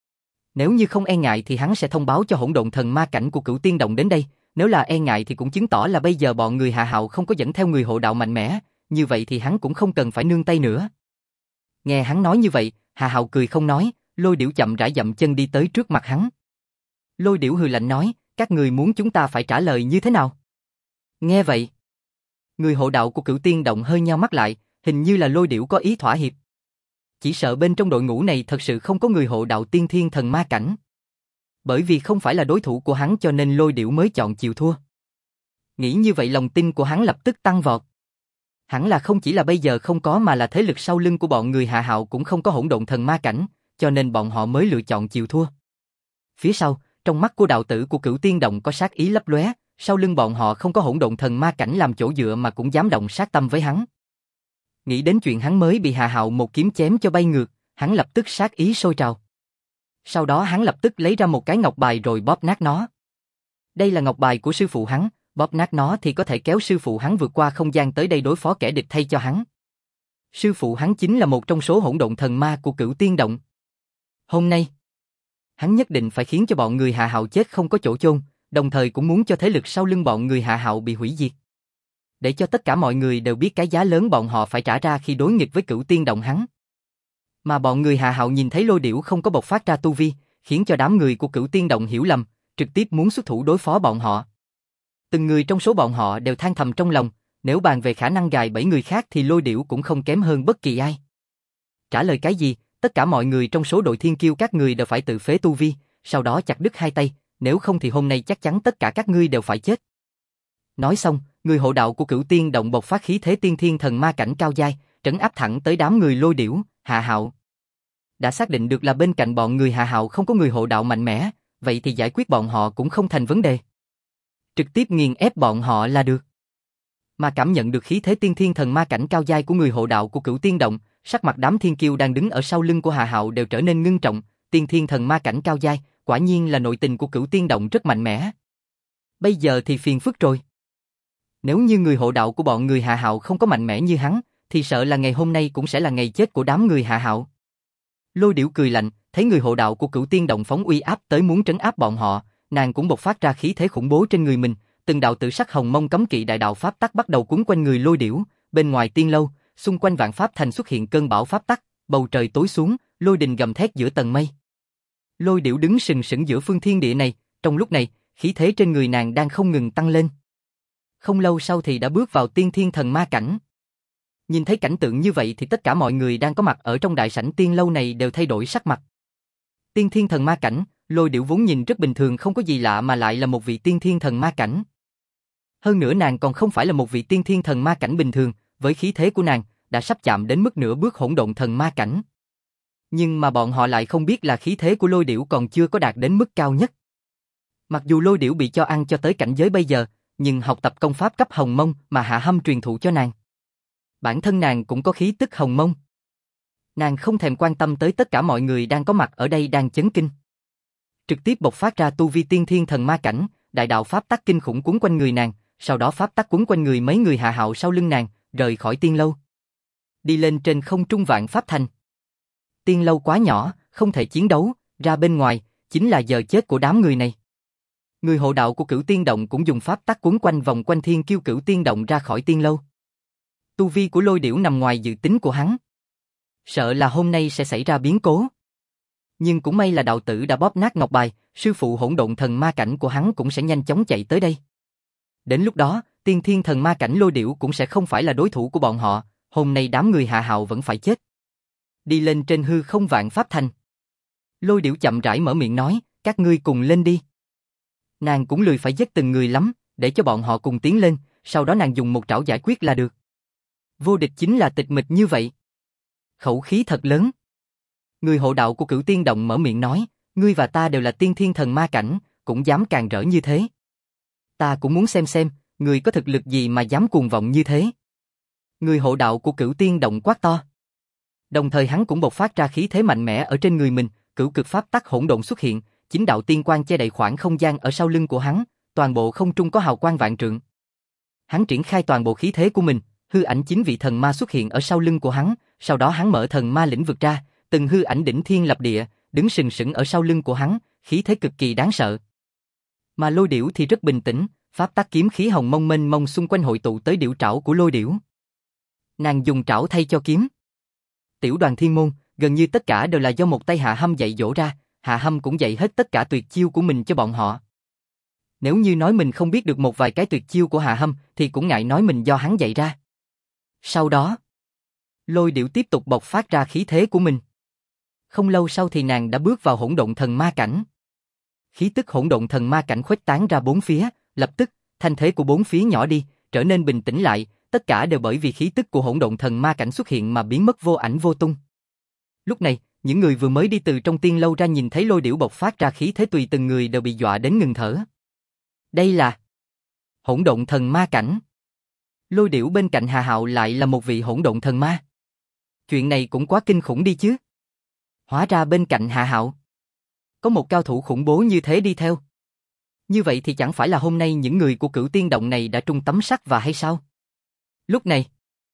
Nếu như không e ngại thì hắn sẽ thông báo cho hỗn độn thần ma cảnh của Cửu Tiên Động đến đây, nếu là e ngại thì cũng chứng tỏ là bây giờ bọn người Hạ Hạo không có dẫn theo người hộ đạo mạnh mẽ, như vậy thì hắn cũng không cần phải nương tay nữa. Nghe hắn nói như vậy, Hạ Hạo cười không nói, Lôi Điểu chậm rãi dậm chân đi tới trước mặt hắn. Lôi Điểu hừ lạnh nói, các người muốn chúng ta phải trả lời như thế nào? Nghe vậy, người hộ đạo của Cửu Tiên Động hơi nheo mắt lại, hình như là Lôi Điểu có ý thỏa hiệp. Chỉ sợ bên trong đội ngũ này thật sự không có người hộ đạo tiên thiên thần ma cảnh. Bởi vì không phải là đối thủ của hắn cho nên Lôi Điểu mới chọn chịu thua. Nghĩ như vậy lòng tin của hắn lập tức tăng vọt. Hẳn là không chỉ là bây giờ không có mà là thế lực sau lưng của bọn người Hạ Hạo cũng không có hỗn độn thần ma cảnh, cho nên bọn họ mới lựa chọn chịu thua. Phía sau, trong mắt của đạo tử của Cửu Tiên Động có sát ý lấp lóe, sau lưng bọn họ không có hỗn độn thần ma cảnh làm chỗ dựa mà cũng dám động sát tâm với hắn. Nghĩ đến chuyện hắn mới bị Hạ Hạo một kiếm chém cho bay ngược, hắn lập tức sát ý sôi trào. Sau đó hắn lập tức lấy ra một cái ngọc bài rồi bóp nát nó. Đây là ngọc bài của sư phụ hắn, bóp nát nó thì có thể kéo sư phụ hắn vượt qua không gian tới đây đối phó kẻ địch thay cho hắn. Sư phụ hắn chính là một trong số hỗn độn thần ma của Cửu Tiên Động. Hôm nay, hắn nhất định phải khiến cho bọn người Hạ Hạo chết không có chỗ chôn, đồng thời cũng muốn cho thế lực sau lưng bọn người Hạ Hạo bị hủy diệt. Để cho tất cả mọi người đều biết cái giá lớn bọn họ phải trả ra khi đối nghịch với Cửu Tiên Động hắn. Mà bọn người Hạ Hạo nhìn thấy Lôi Điểu không có bộc phát ra tu vi, khiến cho đám người của Cửu Tiên Động hiểu lầm, trực tiếp muốn xuất thủ đối phó bọn họ. Từng người trong số bọn họ đều than thầm trong lòng, nếu bàn về khả năng gài bẫy người khác thì Lôi Điểu cũng không kém hơn bất kỳ ai. Trả lời cái gì, tất cả mọi người trong số đội Thiên Kiêu các người đều phải tự phế tu vi, sau đó chặt đứt hai tay, nếu không thì hôm nay chắc chắn tất cả các ngươi đều phải chết. Nói xong, người hộ đạo của Cửu Tiên Động bộc phát khí thế tiên thiên thần ma cảnh cao giai, trấn áp thẳng tới đám người Lôi Điểu, Hạ Hạo. Đã xác định được là bên cạnh bọn người Hạ Hạo không có người hộ đạo mạnh mẽ, vậy thì giải quyết bọn họ cũng không thành vấn đề. Trực tiếp nghiền ép bọn họ là được. Mà cảm nhận được khí thế tiên thiên thần ma cảnh cao giai của người hộ đạo của Cửu Tiên Động, sắc mặt đám thiên kiêu đang đứng ở sau lưng của Hạ Hạo đều trở nên ngưng trọng, tiên thiên thần ma cảnh cao giai, quả nhiên là nội tình của Cửu Tiên Động rất mạnh mẽ. Bây giờ thì phiền phức rồi. Nếu như người hộ đạo của bọn người Hạ Hạo không có mạnh mẽ như hắn, thì sợ là ngày hôm nay cũng sẽ là ngày chết của đám người Hạ Hạo. Lôi Điểu cười lạnh, thấy người hộ đạo của Cửu Tiên Động phóng uy áp tới muốn trấn áp bọn họ, nàng cũng bộc phát ra khí thế khủng bố trên người mình, từng đạo tự sắc hồng mông cấm kỵ đại đạo pháp tắc bắt đầu quấn quanh người Lôi Điểu, bên ngoài tiên lâu, xung quanh vạn pháp thành xuất hiện cơn bão pháp tắc, bầu trời tối xuống, lôi đình gầm thét giữa tầng mây. Lôi Điểu đứng sừng sững giữa phương thiên địa này, trong lúc này, khí thế trên người nàng đang không ngừng tăng lên. Không lâu sau thì đã bước vào tiên thiên thần ma cảnh. Nhìn thấy cảnh tượng như vậy thì tất cả mọi người đang có mặt ở trong đại sảnh tiên lâu này đều thay đổi sắc mặt. Tiên thiên thần ma cảnh, Lôi Điểu vốn nhìn rất bình thường không có gì lạ mà lại là một vị tiên thiên thần ma cảnh. Hơn nữa nàng còn không phải là một vị tiên thiên thần ma cảnh bình thường, với khí thế của nàng, đã sắp chạm đến mức nửa bước hỗn độn thần ma cảnh. Nhưng mà bọn họ lại không biết là khí thế của Lôi Điểu còn chưa có đạt đến mức cao nhất. Mặc dù Lôi Điểu bị cho ăn cho tới cảnh giới bây giờ, nhưng học tập công pháp cấp hồng mông mà Hạ Hâm truyền thụ cho nàng. Bản thân nàng cũng có khí tức hồng mông. Nàng không thèm quan tâm tới tất cả mọi người đang có mặt ở đây đang chấn kinh. Trực tiếp bộc phát ra tu vi tiên thiên thần ma cảnh, đại đạo pháp tắc kinh khủng quấn quanh người nàng, sau đó pháp tắc quấn quanh người mấy người Hạ Hạo sau lưng nàng, rời khỏi tiên lâu. Đi lên trên không trung vạn pháp thành. Tiên lâu quá nhỏ, không thể chiến đấu, ra bên ngoài, chính là giờ chết của đám người này. Người hộ đạo của Cửu Tiên Động cũng dùng pháp tắc quấn quanh vòng quanh Thiên Kiêu Cửu Tiên Động ra khỏi tiên lâu. Tu vi của Lôi Điểu nằm ngoài dự tính của hắn. Sợ là hôm nay sẽ xảy ra biến cố. Nhưng cũng may là đạo tử đã bóp nát ngọc bài, sư phụ hỗn độn thần ma cảnh của hắn cũng sẽ nhanh chóng chạy tới đây. Đến lúc đó, tiên thiên thần ma cảnh Lôi Điểu cũng sẽ không phải là đối thủ của bọn họ, hôm nay đám người Hạ Hạo vẫn phải chết. Đi lên trên hư không vạn pháp thành. Lôi Điểu chậm rãi mở miệng nói, các ngươi cùng lên đi. Nàng cũng lười phải giết từng người lắm, để cho bọn họ cùng tiến lên, sau đó nàng dùng một trảo giải quyết là được. Vô địch chính là tịch mịch như vậy. Khẩu khí thật lớn. Người hộ đạo của Cửu Tiên Động mở miệng nói, ngươi và ta đều là tiên thiên thần ma cảnh, cũng dám càn rỡ như thế. Ta cũng muốn xem, ngươi có thực lực gì mà dám cuồng vọng như thế. Người hộ đạo của Cửu Tiên Động quát to. Đồng thời hắn cũng bộc phát ra khí thế mạnh mẽ ở trên người mình, cửu cực pháp tắc hỗn độn xuất hiện, chính đạo tiên quang che đậy khoảng không gian ở sau lưng của hắn, toàn bộ không trung có hào quang vạn trượng. Hắn triển khai toàn bộ khí thế của mình, hư ảnh chính vị thần ma xuất hiện ở sau lưng của hắn, sau đó hắn mở thần ma lĩnh vực ra, từng hư ảnh đỉnh thiên lập địa, đứng sừng sững ở sau lưng của hắn, khí thế cực kỳ đáng sợ. Mà Lôi Điểu thì rất bình tĩnh, pháp tắc kiếm khí hồng mông mênh mông xung quanh hội tụ tới điểu trảo của Lôi Điểu. Nàng dùng trảo thay cho kiếm. Tiểu đoàn thiên môn, gần như tất cả đều là do một tay Hạ Hâm dạy dỗ ra, Hạ Hâm cũng dạy hết tất cả tuyệt chiêu của mình cho bọn họ. Nếu như nói mình không biết được một vài cái tuyệt chiêu của Hạ Hâm thì cũng ngại nói mình do hắn dạy ra. Sau đó, Lôi Điểu tiếp tục bộc phát ra khí thế của mình. Không lâu sau thì nàng đã bước vào hỗn độn thần ma cảnh. Khí tức hỗn độn thần ma cảnh khuếch tán ra bốn phía, lập tức, thanh thế của bốn phía nhỏ đi, trở nên bình tĩnh lại, tất cả đều bởi vì khí tức của hỗn độn thần ma cảnh xuất hiện mà biến mất vô ảnh vô tung. Lúc này, những người vừa mới đi từ trong tiên lâu ra nhìn thấy Lôi Điểu bộc phát ra khí thế tùy từng người đều bị dọa đến ngừng thở. Đây là hỗn độn thần ma cảnh. Lôi Điểu bên cạnh Hà Hạo lại là một vị hỗn độn thần ma. Chuyện này cũng quá kinh khủng đi chứ. Hóa ra bên cạnh Hà Hạo có một cao thủ khủng bố như thế đi theo. Như vậy thì chẳng phải là hôm nay những người của Cửu Tiên Động này đã trung tấm sắt và hay sao? Lúc này,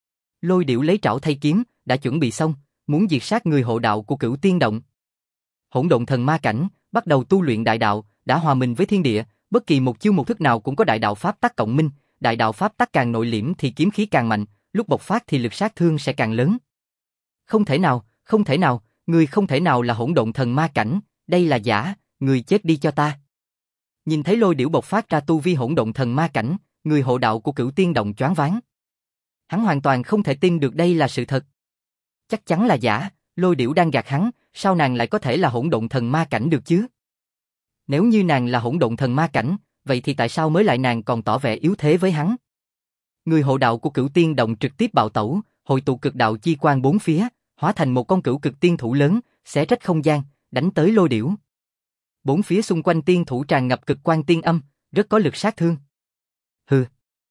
Lôi Điểu lấy trảo thay kiếm, đã chuẩn bị xong, muốn diệt sát người hộ đạo của Cửu Tiên Động. Hỗn độn thần ma cảnh, bắt đầu tu luyện đại đạo, đã hòa mình với thiên địa, bất kỳ một chiêu một thức nào cũng có đại đạo pháp tắc cộng minh, đại đạo pháp tắc càng nội liễm thì kiếm khí càng mạnh, lúc bộc phát thì lực sát thương sẽ càng lớn. Không thể nào, người không thể nào là hỗn độn thần ma cảnh, đây là giả, người chết đi cho ta. Nhìn thấy Lôi Điểu bộc phát ra tu vi hỗn độn thần ma cảnh, người hộ đạo của Cửu Tiên Động choáng váng. Hắn hoàn toàn không thể tin được đây là sự thật. Chắc chắn là giả, Lôi Điểu đang gạt hắn, sao nàng lại có thể là hỗn độn thần ma cảnh được chứ? Nếu như nàng là hỗn độn thần ma cảnh, vậy thì tại sao mới lại nàng còn tỏ vẻ yếu thế với hắn? Người hộ đạo của Cửu Tiên Động trực tiếp bạo tẩu, hội tụ cực đạo chi quang bốn phía, hóa thành một con cửu cực tiên thủ lớn, xé rách không gian, đánh tới Lôi Điểu. Bốn phía xung quanh tiên thủ tràn ngập cực quang tiên âm, rất có lực sát thương. Hừ.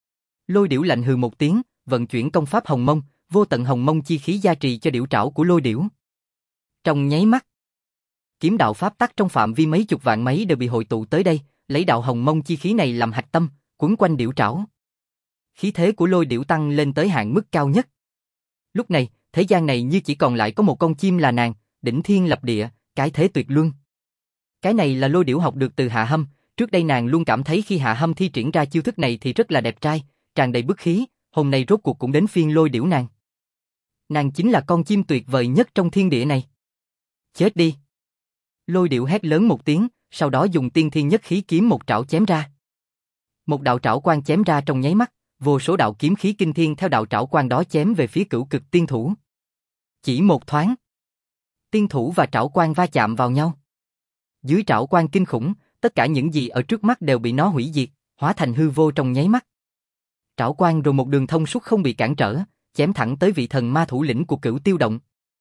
Lôi Điểu lạnh hừ một tiếng, vận chuyển công pháp Hồng Mông, vô tận Hồng Mông chi khí gia trì cho điểu trảo của Lôi Điểu. Trong nháy mắt, kiếm đạo pháp tắc trong phạm vi mấy chục vạn mấy đều bị hội tụ tới đây, lấy đạo Hồng Mông chi khí này làm hạch tâm, quấn quanh điểu trảo. Khí thế của Lôi Điểu tăng lên tới hạn mức cao nhất. Lúc này, thế gian này như chỉ còn lại có một con chim là nàng, đỉnh thiên lập địa, cái thế tuyệt luân. Cái này là Lôi Điểu học được từ Hạ Hâm, trước đây nàng luôn cảm thấy khi Hạ Hâm thi triển ra chiêu thức này thì rất là đẹp trai, tràn đầy bức khí, hôm nay rốt cuộc cũng đến phiên Lôi Điểu nàng. Nàng chính là con chim tuyệt vời nhất trong thiên địa này. Chết đi. Lôi Điểu hét lớn một tiếng, sau đó dùng tiên thiên nhất khí kiếm một trảo chém ra. Một đạo trảo quang chém ra trong nháy mắt, vô số đạo kiếm khí kinh thiên theo đạo trảo quang đó chém về phía cửu cực tiên thủ. Chỉ một thoáng, tiên thủ và trảo quang va chạm vào nhau. Dưới trảo quang kinh khủng, tất cả những gì ở trước mắt đều bị nó hủy diệt, hóa thành hư vô trong nháy mắt. Trảo quang rồi một đường thông suốt không bị cản trở, chém thẳng tới vị thần ma thủ lĩnh của Cửu Tiêu Động.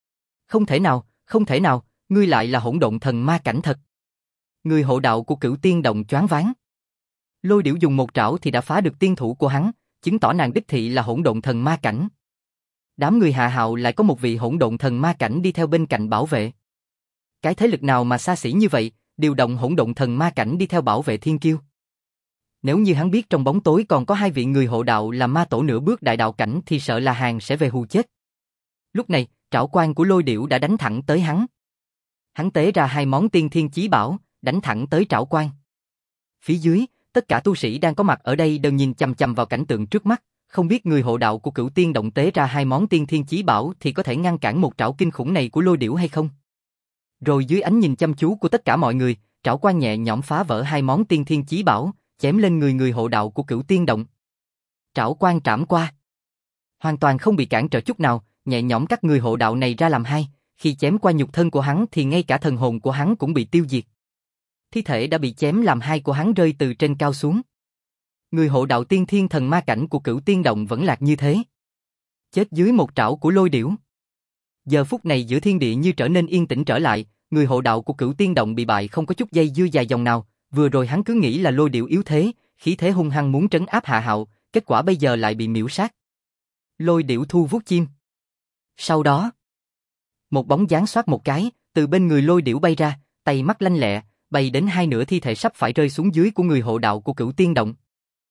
Không thể nào, ngươi lại là hỗn độn thần ma cảnh thật. Người hộ đạo của Cửu Tiên Động choáng váng. Lôi Điểu dùng một trảo thì đã phá được tiên thủ của hắn, chứng tỏ nàng đích thị là hỗn độn thần ma cảnh. Đám người Hạ Hạo lại có một vị hỗn độn thần ma cảnh đi theo bên cạnh bảo vệ. Cái thế lực nào mà xa xỉ như vậy, điều động hỗn độn thần ma cảnh đi theo bảo vệ thiên kiêu. Nếu như hắn biết trong bóng tối còn có hai vị người hộ đạo là ma tổ nửa bước đại đạo cảnh thì sợ là hàng sẽ về hù chết. Lúc này, trảo quang của Lôi Điểu đã đánh thẳng tới hắn. Hắn tế ra hai món tiên thiên chí bảo, đánh thẳng tới trảo quang. Phía dưới, tất cả tu sĩ đang có mặt ở đây đều nhìn chằm chằm vào cảnh tượng trước mắt, không biết người hộ đạo của Cửu Tiên Động tế ra hai món tiên thiên chí bảo thì có thể ngăn cản một trảo kinh khủng này của Lôi Điểu hay không. Rồi dưới ánh nhìn chăm chú của tất cả mọi người, trảo quang nhẹ nhõm phá vỡ hai món tiên thiên chí bảo, chém lên người hộ đạo của Cửu Tiên Động. Trảo quang trảm qua, hoàn toàn không bị cản trở chút nào, nhẹ nhõm cắt người hộ đạo này ra làm hai, khi chém qua nhục thân của hắn thì ngay cả thần hồn của hắn cũng bị tiêu diệt. Thi thể đã bị chém làm hai của hắn rơi từ trên cao xuống. Người hộ đạo tiên thiên thần ma cảnh của Cửu Tiên Động vẫn lạc như thế. Chết dưới một trảo của Lôi Điểu. Giờ phút này giữa thiên địa như trở nên yên tĩnh trở lại, người hộ đạo của Cửu Tiên Động bị bại không có chút dây dưa dài dòng nào, vừa rồi hắn cứ nghĩ là Lôi Điểu yếu thế, khí thế hung hăng muốn trấn áp Hạ Hạo, kết quả bây giờ lại bị miễu sát. Lôi Điểu thu vuốt chim. Sau đó, một bóng dáng xoát một cái, từ bên người Lôi Điểu bay ra, tay mắt lanh lẹ, bay đến hai nửa thi thể sắp phải rơi xuống dưới của người hộ đạo của Cửu Tiên Động.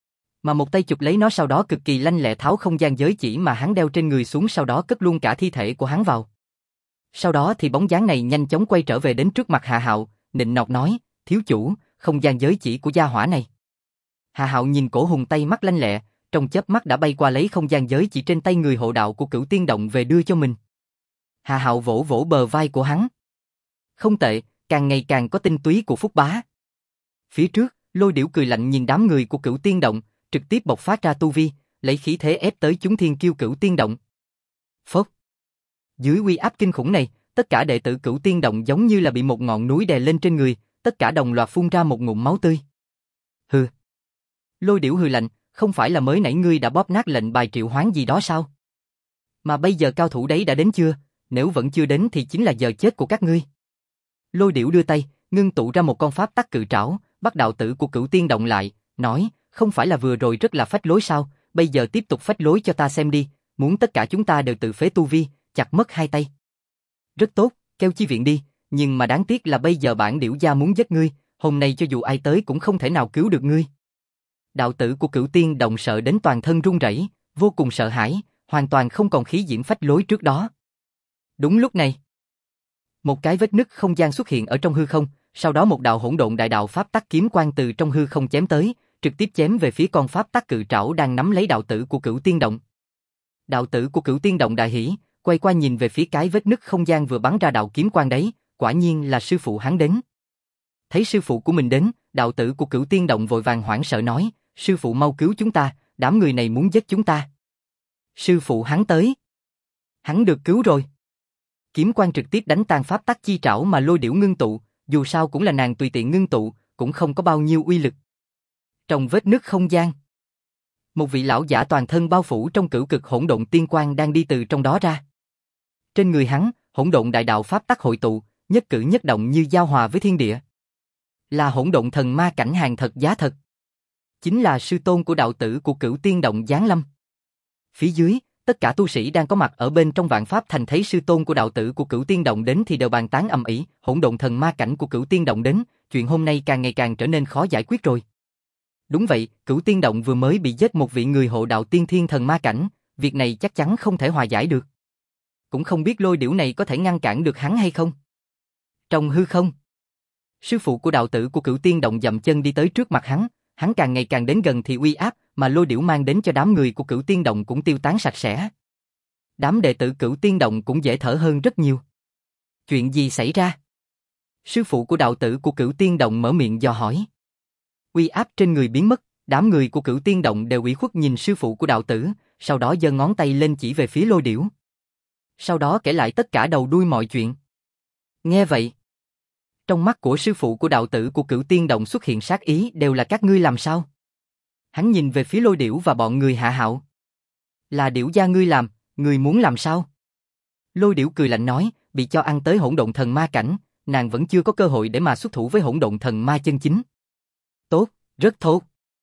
Mà một tay chụp lấy nó, sau đó cực kỳ lanh lẹ tháo không gian giới chỉ mà hắn đeo trên người xuống, sau đó cất luôn cả thi thể của hắn vào. Sau đó thì bóng dáng này nhanh chóng quay trở về đến trước mặt Hạ Hạo, nịnh nọt nói, thiếu chủ, không gian giới chỉ của gia hỏa này. Hạ Hạo nhìn Cổ Hùng tay mắt lanh lẹ, trong chớp mắt đã bay qua lấy không gian giới chỉ trên tay người hộ đạo của Cửu Tiên Động về đưa cho mình. Hạ Hạo vỗ vỗ bờ vai của hắn. Không tệ, càng ngày càng có tinh túy của Phúc Bá. Phía trước, Lôi Điểu cười lạnh nhìn đám người của Cửu Tiên Động, trực tiếp bộc phát ra tu vi, lấy khí thế ép tới chúng thiên kiêu Cửu Tiên Động. Phốc. Dưới uy áp kinh khủng này, tất cả đệ tử Cửu Tiên Động giống như là bị một ngọn núi đè lên trên người, tất cả đồng loạt phun ra một ngụm máu tươi. Hừ. Lôi Điểu hừ lạnh, không phải là mới nãy ngươi đã bóp nát lệnh bài triệu hoán gì đó sao? Mà bây giờ cao thủ đấy đã đến chưa? Nếu vẫn chưa đến thì chính là giờ chết của các ngươi. Lôi Điểu đưa tay, ngưng tụ ra một con pháp tắc cự trảo, bắt đạo tử của Cửu Tiên Động lại, nói, không phải là vừa rồi rất là phách lối sao, bây giờ tiếp tục phách lối cho ta xem đi, muốn tất cả chúng ta đều tự phế tu vi, chặt mất hai tay. Rất tốt, kêu chi viện đi, nhưng mà đáng tiếc là bây giờ bản Điểu gia muốn giết ngươi, hôm nay cho dù ai tới cũng không thể nào cứu được ngươi. Đạo tử của Cửu Tiên Động sợ đến toàn thân run rẩy, vô cùng sợ hãi, hoàn toàn không còn khí diễm phách lối trước đó. Đúng lúc này, một cái vết nứt không gian xuất hiện ở trong hư không, sau đó một đạo hỗn độn đại đạo pháp tắc kiếm quang từ trong hư không chém tới, trực tiếp chém về phía con pháp tắc cự trảo đang nắm lấy đạo tử của Cửu Tiên Động. Đạo tử của Cửu Tiên Động đại hỉ, quay qua nhìn về phía cái vết nứt không gian vừa bắn ra đạo kiếm quang đấy, quả nhiên là sư phụ hắn đến. Thấy sư phụ của mình đến, đạo tử của Cửu Tiên Động vội vàng hoảng sợ nói, sư phụ mau cứu chúng ta, đám người này muốn giết chúng ta. Sư phụ hắn tới. Hắn được cứu rồi. Kiếm quang trực tiếp đánh tan pháp tắc chi trảo mà Lôi Điểu ngưng tụ, dù sao cũng là nàng tùy tiện ngưng tụ, cũng không có bao nhiêu uy lực. Trong vết nứt không gian, một vị lão giả toàn thân bao phủ trong cửu cực hỗn độn tiên quang đang đi từ trong đó ra. Trên người hắn, hỗn độn đại đạo pháp tắc hội tụ, nhất cử nhất động như giao hòa với thiên địa. Là hỗn độn thần ma cảnh hàng thật giá thật. Chính là sư tôn của đạo tử của Cửu Tiên Động giáng lâm. Phía dưới, tất cả tu sĩ đang có mặt ở bên trong Vạn Pháp Thành thấy sư tôn của đạo tử của Cửu Tiên Động đến thì đều bàn tán ầm ĩ, hỗn độn thần ma cảnh của Cửu Tiên Động đến, chuyện hôm nay càng ngày càng trở nên khó giải quyết rồi. Đúng vậy, Cửu Tiên Động vừa mới bị giết một vị người hộ đạo tiên thiên thần ma cảnh, việc này chắc chắn không thể hòa giải được. Cũng không biết Lôi Điểu này có thể ngăn cản được hắn hay không. Trong hư không, sư phụ của đạo tử của Cửu Tiên Động dậm chân đi tới trước mặt hắn càng ngày càng đến gần thì uy áp mà Lôi Điểu mang đến cho đám người của Cửu Tiên Động cũng tiêu tán sạch sẽ. Đám đệ tử Cửu Tiên Động cũng dễ thở hơn rất nhiều. Chuyện gì xảy ra? Sư phụ của đạo tử của Cửu Tiên Động mở miệng dò hỏi. Uy áp trên người biến mất, đám người của Cửu Tiên Động đều ủy khuất nhìn sư phụ của đạo tử, sau đó giơ ngón tay lên chỉ về phía Lôi Điểu. Sau đó kể lại tất cả đầu đuôi mọi chuyện. Nghe vậy, trong mắt của sư phụ của đạo tử của Cửu Tiên Động xuất hiện sát ý, đều là các ngươi làm sao? Hắn nhìn về phía Lôi Điểu và bọn người Hạ Hạo. Là Điểu gia ngươi làm, ngươi muốn làm sao? Lôi Điểu cười lạnh nói, bị cho ăn tới hỗn độn thần ma cảnh, nàng vẫn chưa có cơ hội để mà xuất thủ với hỗn độn thần ma chân chính. Tốt, rất tốt.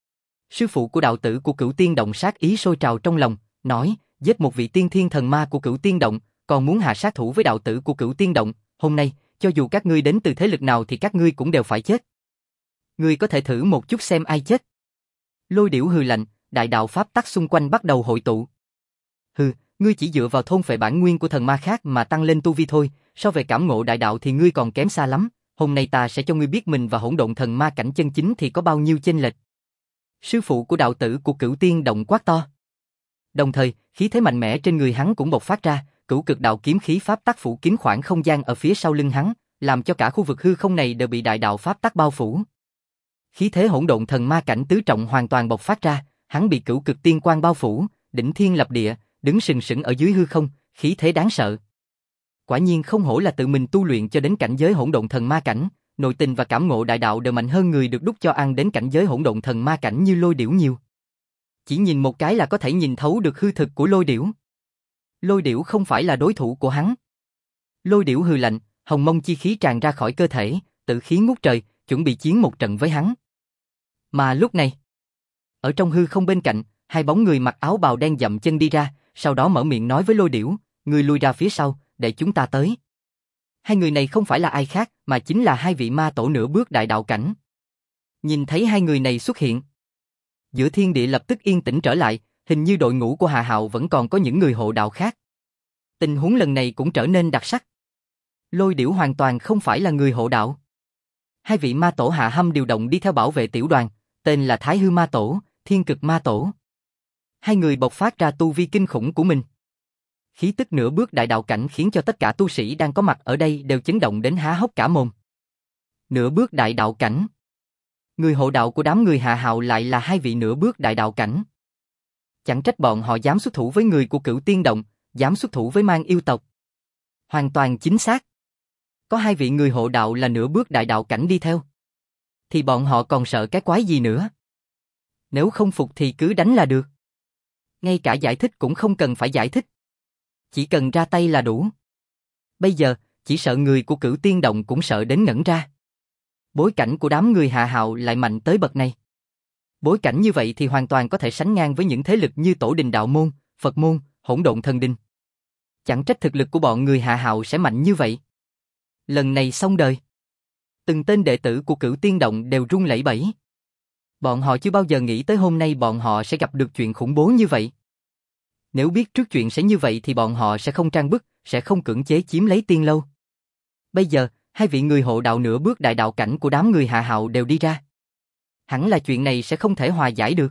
Sư phụ của đạo tử của Cửu Tiên Động sát ý sôi trào trong lòng, nói, giết một vị tiên thiên thần ma của Cửu Tiên Động, còn muốn hạ sát thủ với đạo tử của Cửu Tiên Động, hôm nay, cho dù các ngươi đến từ thế lực nào thì các ngươi cũng đều phải chết. Ngươi có thể thử một chút xem ai chết. Lôi Điểu hừ lạnh, đại đạo pháp tắc xung quanh bắt đầu hội tụ. Hừ, ngươi chỉ dựa vào thôn phệ bản nguyên của thần ma khác mà tăng lên tu vi thôi, so về cảm ngộ đại đạo thì ngươi còn kém xa lắm, hôm nay ta sẽ cho ngươi biết mình và hỗn độn thần ma cảnh chân chính thì có bao nhiêu chênh lệch. Sư phụ của đạo tử của Cửu Tiên Động quát to. Đồng thời, khí thế mạnh mẽ trên người hắn cũng bộc phát ra, cửu cực đạo kiếm khí pháp tắc phủ kín khoảng không gian ở phía sau lưng hắn, làm cho cả khu vực hư không này đều bị đại đạo pháp tắc bao phủ. Khí thế hỗn độn thần ma cảnh tứ trọng hoàn toàn bộc phát ra, hắn bị cửu cực tiên quang bao phủ, đỉnh thiên lập địa, đứng sừng sững ở dưới hư không, khí thế đáng sợ. Quả nhiên không hổ là tự mình tu luyện cho đến cảnh giới hỗn độn thần ma cảnh, nội tình và cảm ngộ đại đạo đều mạnh hơn người được đúc cho ăn đến cảnh giới hỗn độn thần ma cảnh như Lôi Điểu nhiều. Chỉ nhìn một cái là có thể nhìn thấu được hư thực của Lôi Điểu. Lôi Điểu không phải là đối thủ của hắn. Lôi Điểu hừ lạnh, hồng mông chi khí tràn ra khỏi cơ thể, tự khí ngút trời, chuẩn bị chiến một trận với hắn. Mà lúc này, ở trong hư không bên cạnh, hai bóng người mặc áo bào đen dậm chân đi ra, sau đó mở miệng nói với Lôi Điểu, ngươi lui ra phía sau, để chúng ta tới. Hai người này không phải là ai khác, mà chính là hai vị ma tổ nửa bước đại đạo cảnh. Nhìn thấy hai người này xuất hiện, giữa thiên địa lập tức yên tĩnh trở lại, hình như đội ngũ của Hà Hạo vẫn còn có những người hộ đạo khác. Tình huống lần này cũng trở nên đặc sắc. Lôi Điểu hoàn toàn không phải là người hộ đạo. Hai vị ma tổ Hạ Hâm điều động đi theo bảo vệ tiểu đoàn, tên là Thái Hư Ma Tổ, Thiên Cực Ma Tổ. Hai người bộc phát ra tu vi kinh khủng của mình. Khí tức nửa bước đại đạo cảnh khiến cho tất cả tu sĩ đang có mặt ở đây đều chấn động đến há hốc cả mồm. Nửa bước đại đạo cảnh. Người hộ đạo của đám người Hạ Hạo lại là hai vị nửa bước đại đạo cảnh. Chẳng trách bọn họ dám xuất thủ với người của Cửu Tiên Động, dám xuất thủ với Mang yêu tộc. Hoàn toàn chính xác. Có hai vị người hộ đạo là nửa bước đại đạo cảnh đi theo, thì bọn họ còn sợ cái quái gì nữa. Nếu không phục thì cứ đánh là được. Ngay cả giải thích cũng không cần phải giải thích. Chỉ cần ra tay là đủ. Bây giờ, chỉ sợ người của Cửu Tiên Động cũng sợ đến ngẩn ra. Bối cảnh của đám người Hạ Hạo lại mạnh tới bậc này. Bối cảnh như vậy thì hoàn toàn có thể sánh ngang với những thế lực như Tổ Đình Đạo Môn, Phật Môn, Hỗn Độn Thần Đình. Chẳng trách thực lực của bọn người Hạ Hạo sẽ mạnh như vậy. Lần này xong đời. Từng tên đệ tử của Cửu Tiên Động đều run lẩy bẩy. Bọn họ chưa bao giờ nghĩ tới hôm nay bọn họ sẽ gặp được chuyện khủng bố như vậy. Nếu biết trước chuyện sẽ như vậy thì bọn họ sẽ không trang bức, sẽ không cưỡng chế chiếm lấy tiên lâu. Bây giờ, hai vị người hộ đạo nửa bước đại đạo cảnh của đám người Hạ Hạo đều đi ra. Hẳn là chuyện này sẽ không thể hòa giải được.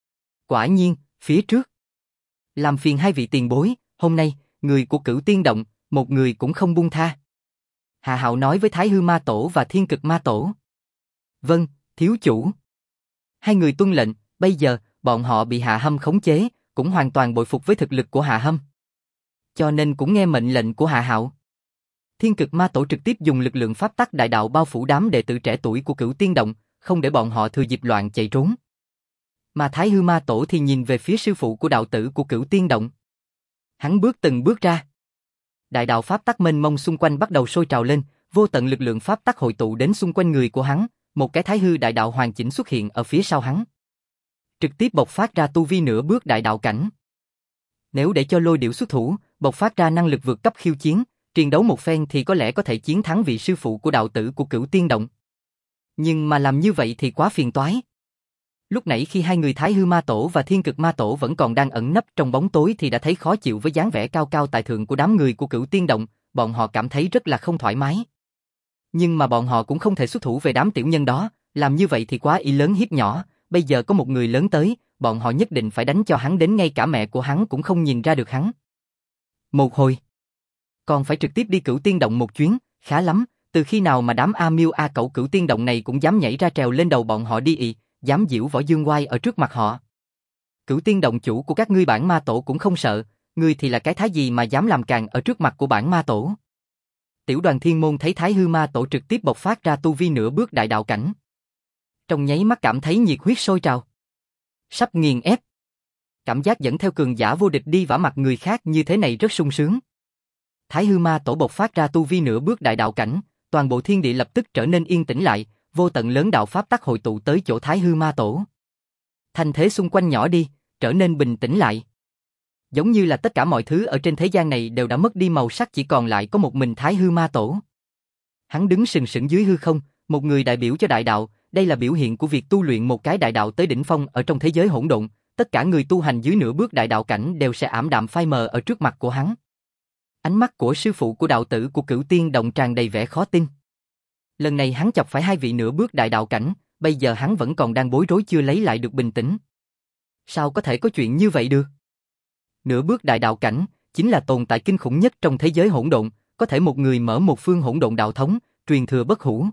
Quả nhiên, phía trước. Làm phiền hai vị tiền bối, hôm nay, người của Cửu Tiên Động, một người cũng không buông tha. Hạ Hạo nói với Thái Hư Ma Tổ và Thiên Cực Ma Tổ. Vâng, thiếu chủ. Hai người tuân lệnh, bây giờ, bọn họ bị Hạ Hâm khống chế, cũng hoàn toàn bội phục với thực lực của Hạ Hâm. Cho nên cũng nghe mệnh lệnh của Hạ Hạo. Thiên Cực Ma Tổ trực tiếp dùng lực lượng pháp tắc đại đạo bao phủ đám đệ tử trẻ tuổi của Cửu Tiên Động, không để bọn họ thừa dịp loạn chạy trốn. Mà Thái Hư Ma Tổ thì nhìn về phía sư phụ của đạo tử của Cửu Tiên Động. Hắn bước từng bước ra. Đại đạo pháp tắc mênh mông xung quanh bắt đầu sôi trào lên, vô tận lực lượng pháp tắc hội tụ đến xung quanh người của hắn, một cái Thái Hư đại đạo hoàn chỉnh xuất hiện ở phía sau hắn. Trực tiếp bộc phát ra tu vi nửa bước đại đạo cảnh. Nếu để cho Lôi Điểu xuất thủ, bộc phát ra năng lực vượt cấp khiêu chiến, chiến đấu một phen thì có lẽ có thể chiến thắng vị sư phụ của đạo tử của Cửu Tiên Động. Nhưng mà làm như vậy thì quá phiền toái. Lúc nãy khi hai người Thái Hư Ma Tổ và Thiên Cực Ma Tổ vẫn còn đang ẩn nấp trong bóng tối thì đã thấy khó chịu với dáng vẻ cao cao tại thượng của đám người của Cửu Tiên Động, bọn họ cảm thấy rất là không thoải mái. Nhưng mà bọn họ cũng không thể xuất thủ về đám tiểu nhân đó, làm như vậy thì quá ý lớn hiếp nhỏ, bây giờ có một người lớn tới, bọn họ nhất định phải đánh cho hắn đến ngay cả mẹ của hắn cũng không nhìn ra được hắn. Một hồi, còn phải trực tiếp đi Cửu Tiên Động một chuyến, khá lắm, từ khi nào mà đám A Miêu A Cẩu Cửu Tiên Động này cũng dám nhảy ra trèo lên đầu bọn họ đi ị, dám giễu võ dương oai ở trước mặt họ. Cửu Tiên Động chủ của các ngươi bản ma tổ cũng không sợ, ngươi thì là cái thá gì mà dám làm càn ở trước mặt của bản ma tổ. Tiểu đoàn Thiên Môn thấy Thái Hư Ma Tổ trực tiếp bộc phát ra tu vi nửa bước đại đạo cảnh. Trong nháy mắt cảm thấy nhiệt huyết sôi trào. Sắp nghiền ép. Cảm giác dẫn theo cường giả vô địch đi vả mặt người khác như thế này rất sung sướng. Thái Hư Ma Tổ bộc phát ra tu vi nửa bước đại đạo cảnh, toàn bộ thiên địa lập tức trở nên yên tĩnh lại, vô tận lớn đạo pháp tắc hội tụ tới chỗ Thái Hư Ma Tổ. Thành thế xung quanh nhỏ đi, trở nên bình tĩnh lại. Giống như là tất cả mọi thứ ở trên thế gian này đều đã mất đi màu sắc, chỉ còn lại có một mình Thái Hư Ma Tổ. Hắn đứng sừng sững dưới hư không, một người đại biểu cho đại đạo, đây là biểu hiện của việc tu luyện một cái đại đạo tới đỉnh phong ở trong thế giới hỗn độn, tất cả người tu hành dưới nửa bước đại đạo cảnh đều sẽ ảm đạm phai mờ ở trước mặt của hắn. Ánh mắt của sư phụ của đạo tử của Cửu Tiên Động tràn đầy vẻ khó tin. Lần này hắn chọc phải hai vị nửa bước đại đạo cảnh, bây giờ hắn vẫn còn đang bối rối chưa lấy lại được bình tĩnh. Sao có thể có chuyện như vậy được? Nửa bước đại đạo cảnh chính là tồn tại kinh khủng nhất trong thế giới hỗn độn, có thể một người mở một phương hỗn độn đạo thống, truyền thừa bất hủ.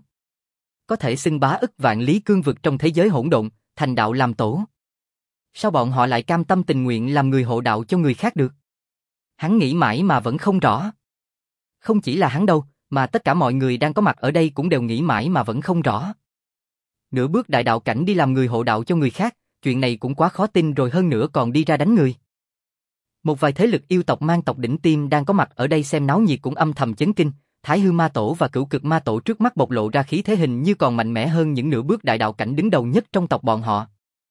Có thể xưng bá ức vạn lý cương vực trong thế giới hỗn độn, thành đạo làm tổ. Sao bọn họ lại cam tâm tình nguyện làm người hộ đạo cho người khác được? Hắn nghĩ mãi mà vẫn không rõ. Không chỉ là hắn đâu, mà tất cả mọi người đang có mặt ở đây cũng đều nghĩ mãi mà vẫn không rõ. Nửa bước đại đạo cảnh đi làm người hộ đạo cho người khác, chuyện này cũng quá khó tin rồi, hơn nữa còn đi ra đánh người. Một vài thế lực yêu tộc mang tộc đỉnh tiêm đang có mặt ở đây xem náo nhiệt cũng âm thầm chấn kinh, Thái Hư Ma Tổ và Cửu Cực Ma Tổ trước mắt bộc lộ ra khí thế hình như còn mạnh mẽ hơn những nửa bước đại đạo cảnh đứng đầu nhất trong tộc bọn họ.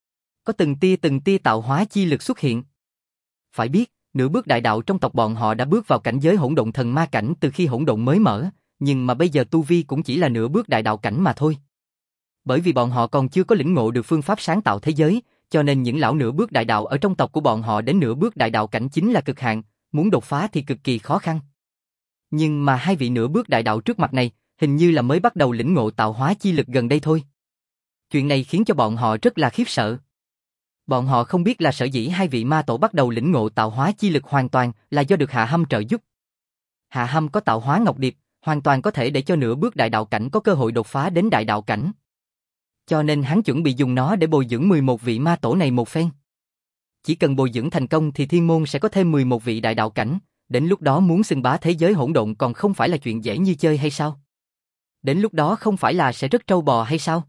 Có từng tia tạo hóa chi lực xuất hiện. Phải biết, nửa bước đại đạo trong tộc bọn họ đã bước vào cảnh giới hỗn độn thần ma cảnh từ khi hỗn độn mới mở, nhưng mà bây giờ tu vi cũng chỉ là nửa bước đại đạo cảnh mà thôi. Bởi vì bọn họ còn chưa có lĩnh ngộ được phương pháp sáng tạo thế giới, cho nên những lão nửa bước đại đạo ở trong tộc của bọn họ đến nửa bước đại đạo cảnh chính là cực hạn, muốn đột phá thì cực kỳ khó khăn. Nhưng mà hai vị nửa bước đại đạo trước mặt này, hình như là mới bắt đầu lĩnh ngộ tạo hóa chi lực gần đây thôi. Chuyện này khiến cho bọn họ rất là khiếp sợ. Bọn họ không biết là sở dĩ hai vị ma tổ bắt đầu lĩnh ngộ tạo hóa chi lực hoàn toàn là do được Hạ Hâm trợ giúp. Hạ Hâm có tạo hóa ngọc điệp, hoàn toàn có thể để cho nửa bước đại đạo cảnh có cơ hội đột phá đến đại đạo cảnh. Cho nên hắn chuẩn bị dùng nó để bồi dưỡng 11 vị ma tổ này một phen. Chỉ cần bồi dưỡng thành công thì thiên môn sẽ có thêm 11 vị đại đạo cảnh, đến lúc đó muốn xưng bá thế giới hỗn độn còn không phải là chuyện dễ như chơi hay sao? Đến lúc đó không phải là sẽ rất trâu bò hay sao?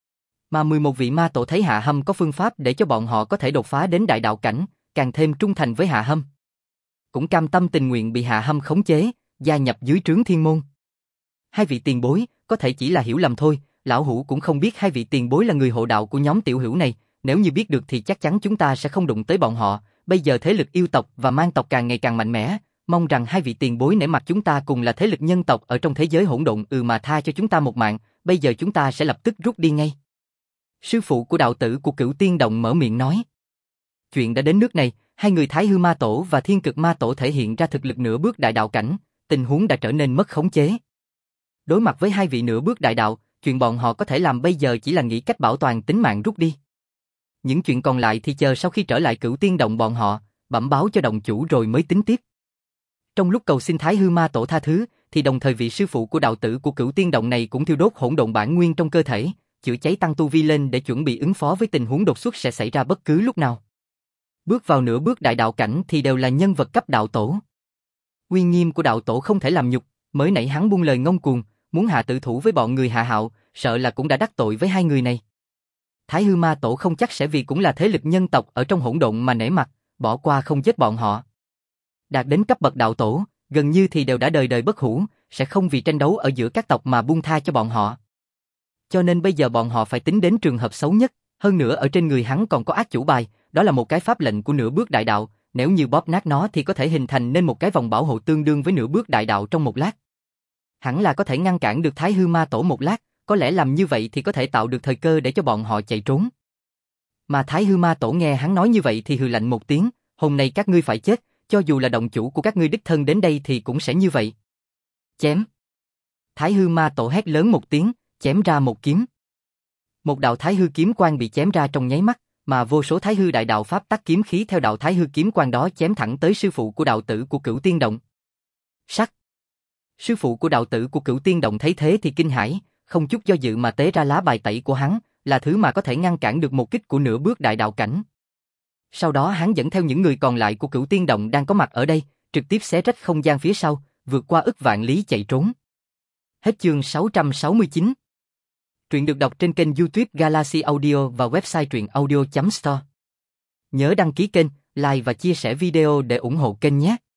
Mà 11 vị ma tổ thấy Hạ Hâm có phương pháp để cho bọn họ có thể đột phá đến đại đạo cảnh, càng thêm trung thành với Hạ Hâm. Cũng cam tâm tình nguyện bị Hạ Hâm khống chế, gia nhập dưới trướng thiên môn. Hai vị tiền bối, có thể chỉ là hiểu lầm thôi, lão hủ cũng không biết hai vị tiền bối là người hộ đạo của nhóm tiểu hữu này, nếu như biết được thì chắc chắn chúng ta sẽ không đụng tới bọn họ, bây giờ thế lực yêu tộc và man tộc càng ngày càng mạnh mẽ, mong rằng hai vị tiền bối nể mặt chúng ta cùng là thế lực nhân tộc ở trong thế giới hỗn độn mà tha cho chúng ta một mạng, bây giờ chúng ta sẽ lập tức rút đi ngay. Sư phụ của đạo tử của Cửu Tiên Động mở miệng nói. Chuyện đã đến nước này, hai người Thái Hư Ma Tổ và Thiên Cực Ma Tổ thể hiện ra thực lực nửa bước đại đạo cảnh, tình huống đã trở nên mất khống chế. Đối mặt với hai vị nửa bước đại đạo, chuyện bọn họ có thể làm bây giờ chỉ là nghĩ cách bảo toàn tính mạng rút đi. Những chuyện còn lại thì chờ sau khi trở lại Cửu Tiên Động bọn họ, bẩm báo cho động chủ rồi mới tính tiếp. Trong lúc cầu xin Thái Hư Ma Tổ tha thứ, thì đồng thời vị sư phụ của đạo tử của Cửu Tiên Động này cũng thiêu đốt hỗn độn bản nguyên trong cơ thể, chữa cháy tăng tu vi lên để chuẩn bị ứng phó với tình huống đột xuất sẽ xảy ra bất cứ lúc nào. Bước vào nửa bước đại đạo cảnh thì đều là nhân vật cấp đạo tổ. Uy nghiêm của đạo tổ không thể làm nhục, mới nãy hắn buông lời ngông cuồng, muốn hạ tử thủ với bọn người Hạ Hạo, sợ là cũng đã đắc tội với hai người này. Thái Hư Ma Tổ không chắc sẽ vì cũng là thế lực nhân tộc ở trong hỗn độn mà nể mặt, bỏ qua không giết bọn họ. Đạt đến cấp bậc đạo tổ, gần như thì đều đã đời đời bất hủ, sẽ không vì tranh đấu ở giữa các tộc mà buông tha cho bọn họ. Cho nên bây giờ bọn họ phải tính đến trường hợp xấu nhất, hơn nữa ở trên người hắn còn có ác chủ bài, đó là một cái pháp lệnh của nửa bước đại đạo, nếu như bóp nát nó thì có thể hình thành nên một cái vòng bảo hộ tương đương với nửa bước đại đạo trong một lát. Hẳn là có thể ngăn cản được Thái Hư Ma Tổ một lát, có lẽ làm như vậy thì có thể tạo được thời cơ để cho bọn họ chạy trốn. Mà Thái Hư Ma Tổ nghe hắn nói như vậy thì hừ lạnh một tiếng, hôm nay các ngươi phải chết, cho dù là động chủ của các ngươi đích thân đến đây thì cũng sẽ như vậy. Chém. Thái Hư Ma Tổ hét lớn một tiếng, chém ra một kiếm. Một đạo Thái Hư kiếm quang bị chém ra trong nháy mắt, mà vô số Thái Hư đại đạo pháp tắc kiếm khí theo đạo Thái Hư kiếm quang đó chém thẳng tới sư phụ của đạo tử của Cửu Tiên Động. Sắc. Sư phụ của đạo tử của Cửu Tiên Động thấy thế thì kinh hãi, không chút do dự mà tế ra lá bài tẩy của hắn, là thứ mà có thể ngăn cản được một kích của nửa bước đại đạo cảnh. Sau đó hắn dẫn theo những người còn lại của Cửu Tiên Động đang có mặt ở đây, trực tiếp xé rách không gian phía sau, vượt qua ức vạn lý chạy trốn. Hết chương 669. Truyện được đọc trên kênh YouTube Galaxy Audio và website truyệnaudio.store. Nhớ đăng ký kênh, like và chia sẻ video để ủng hộ kênh nhé.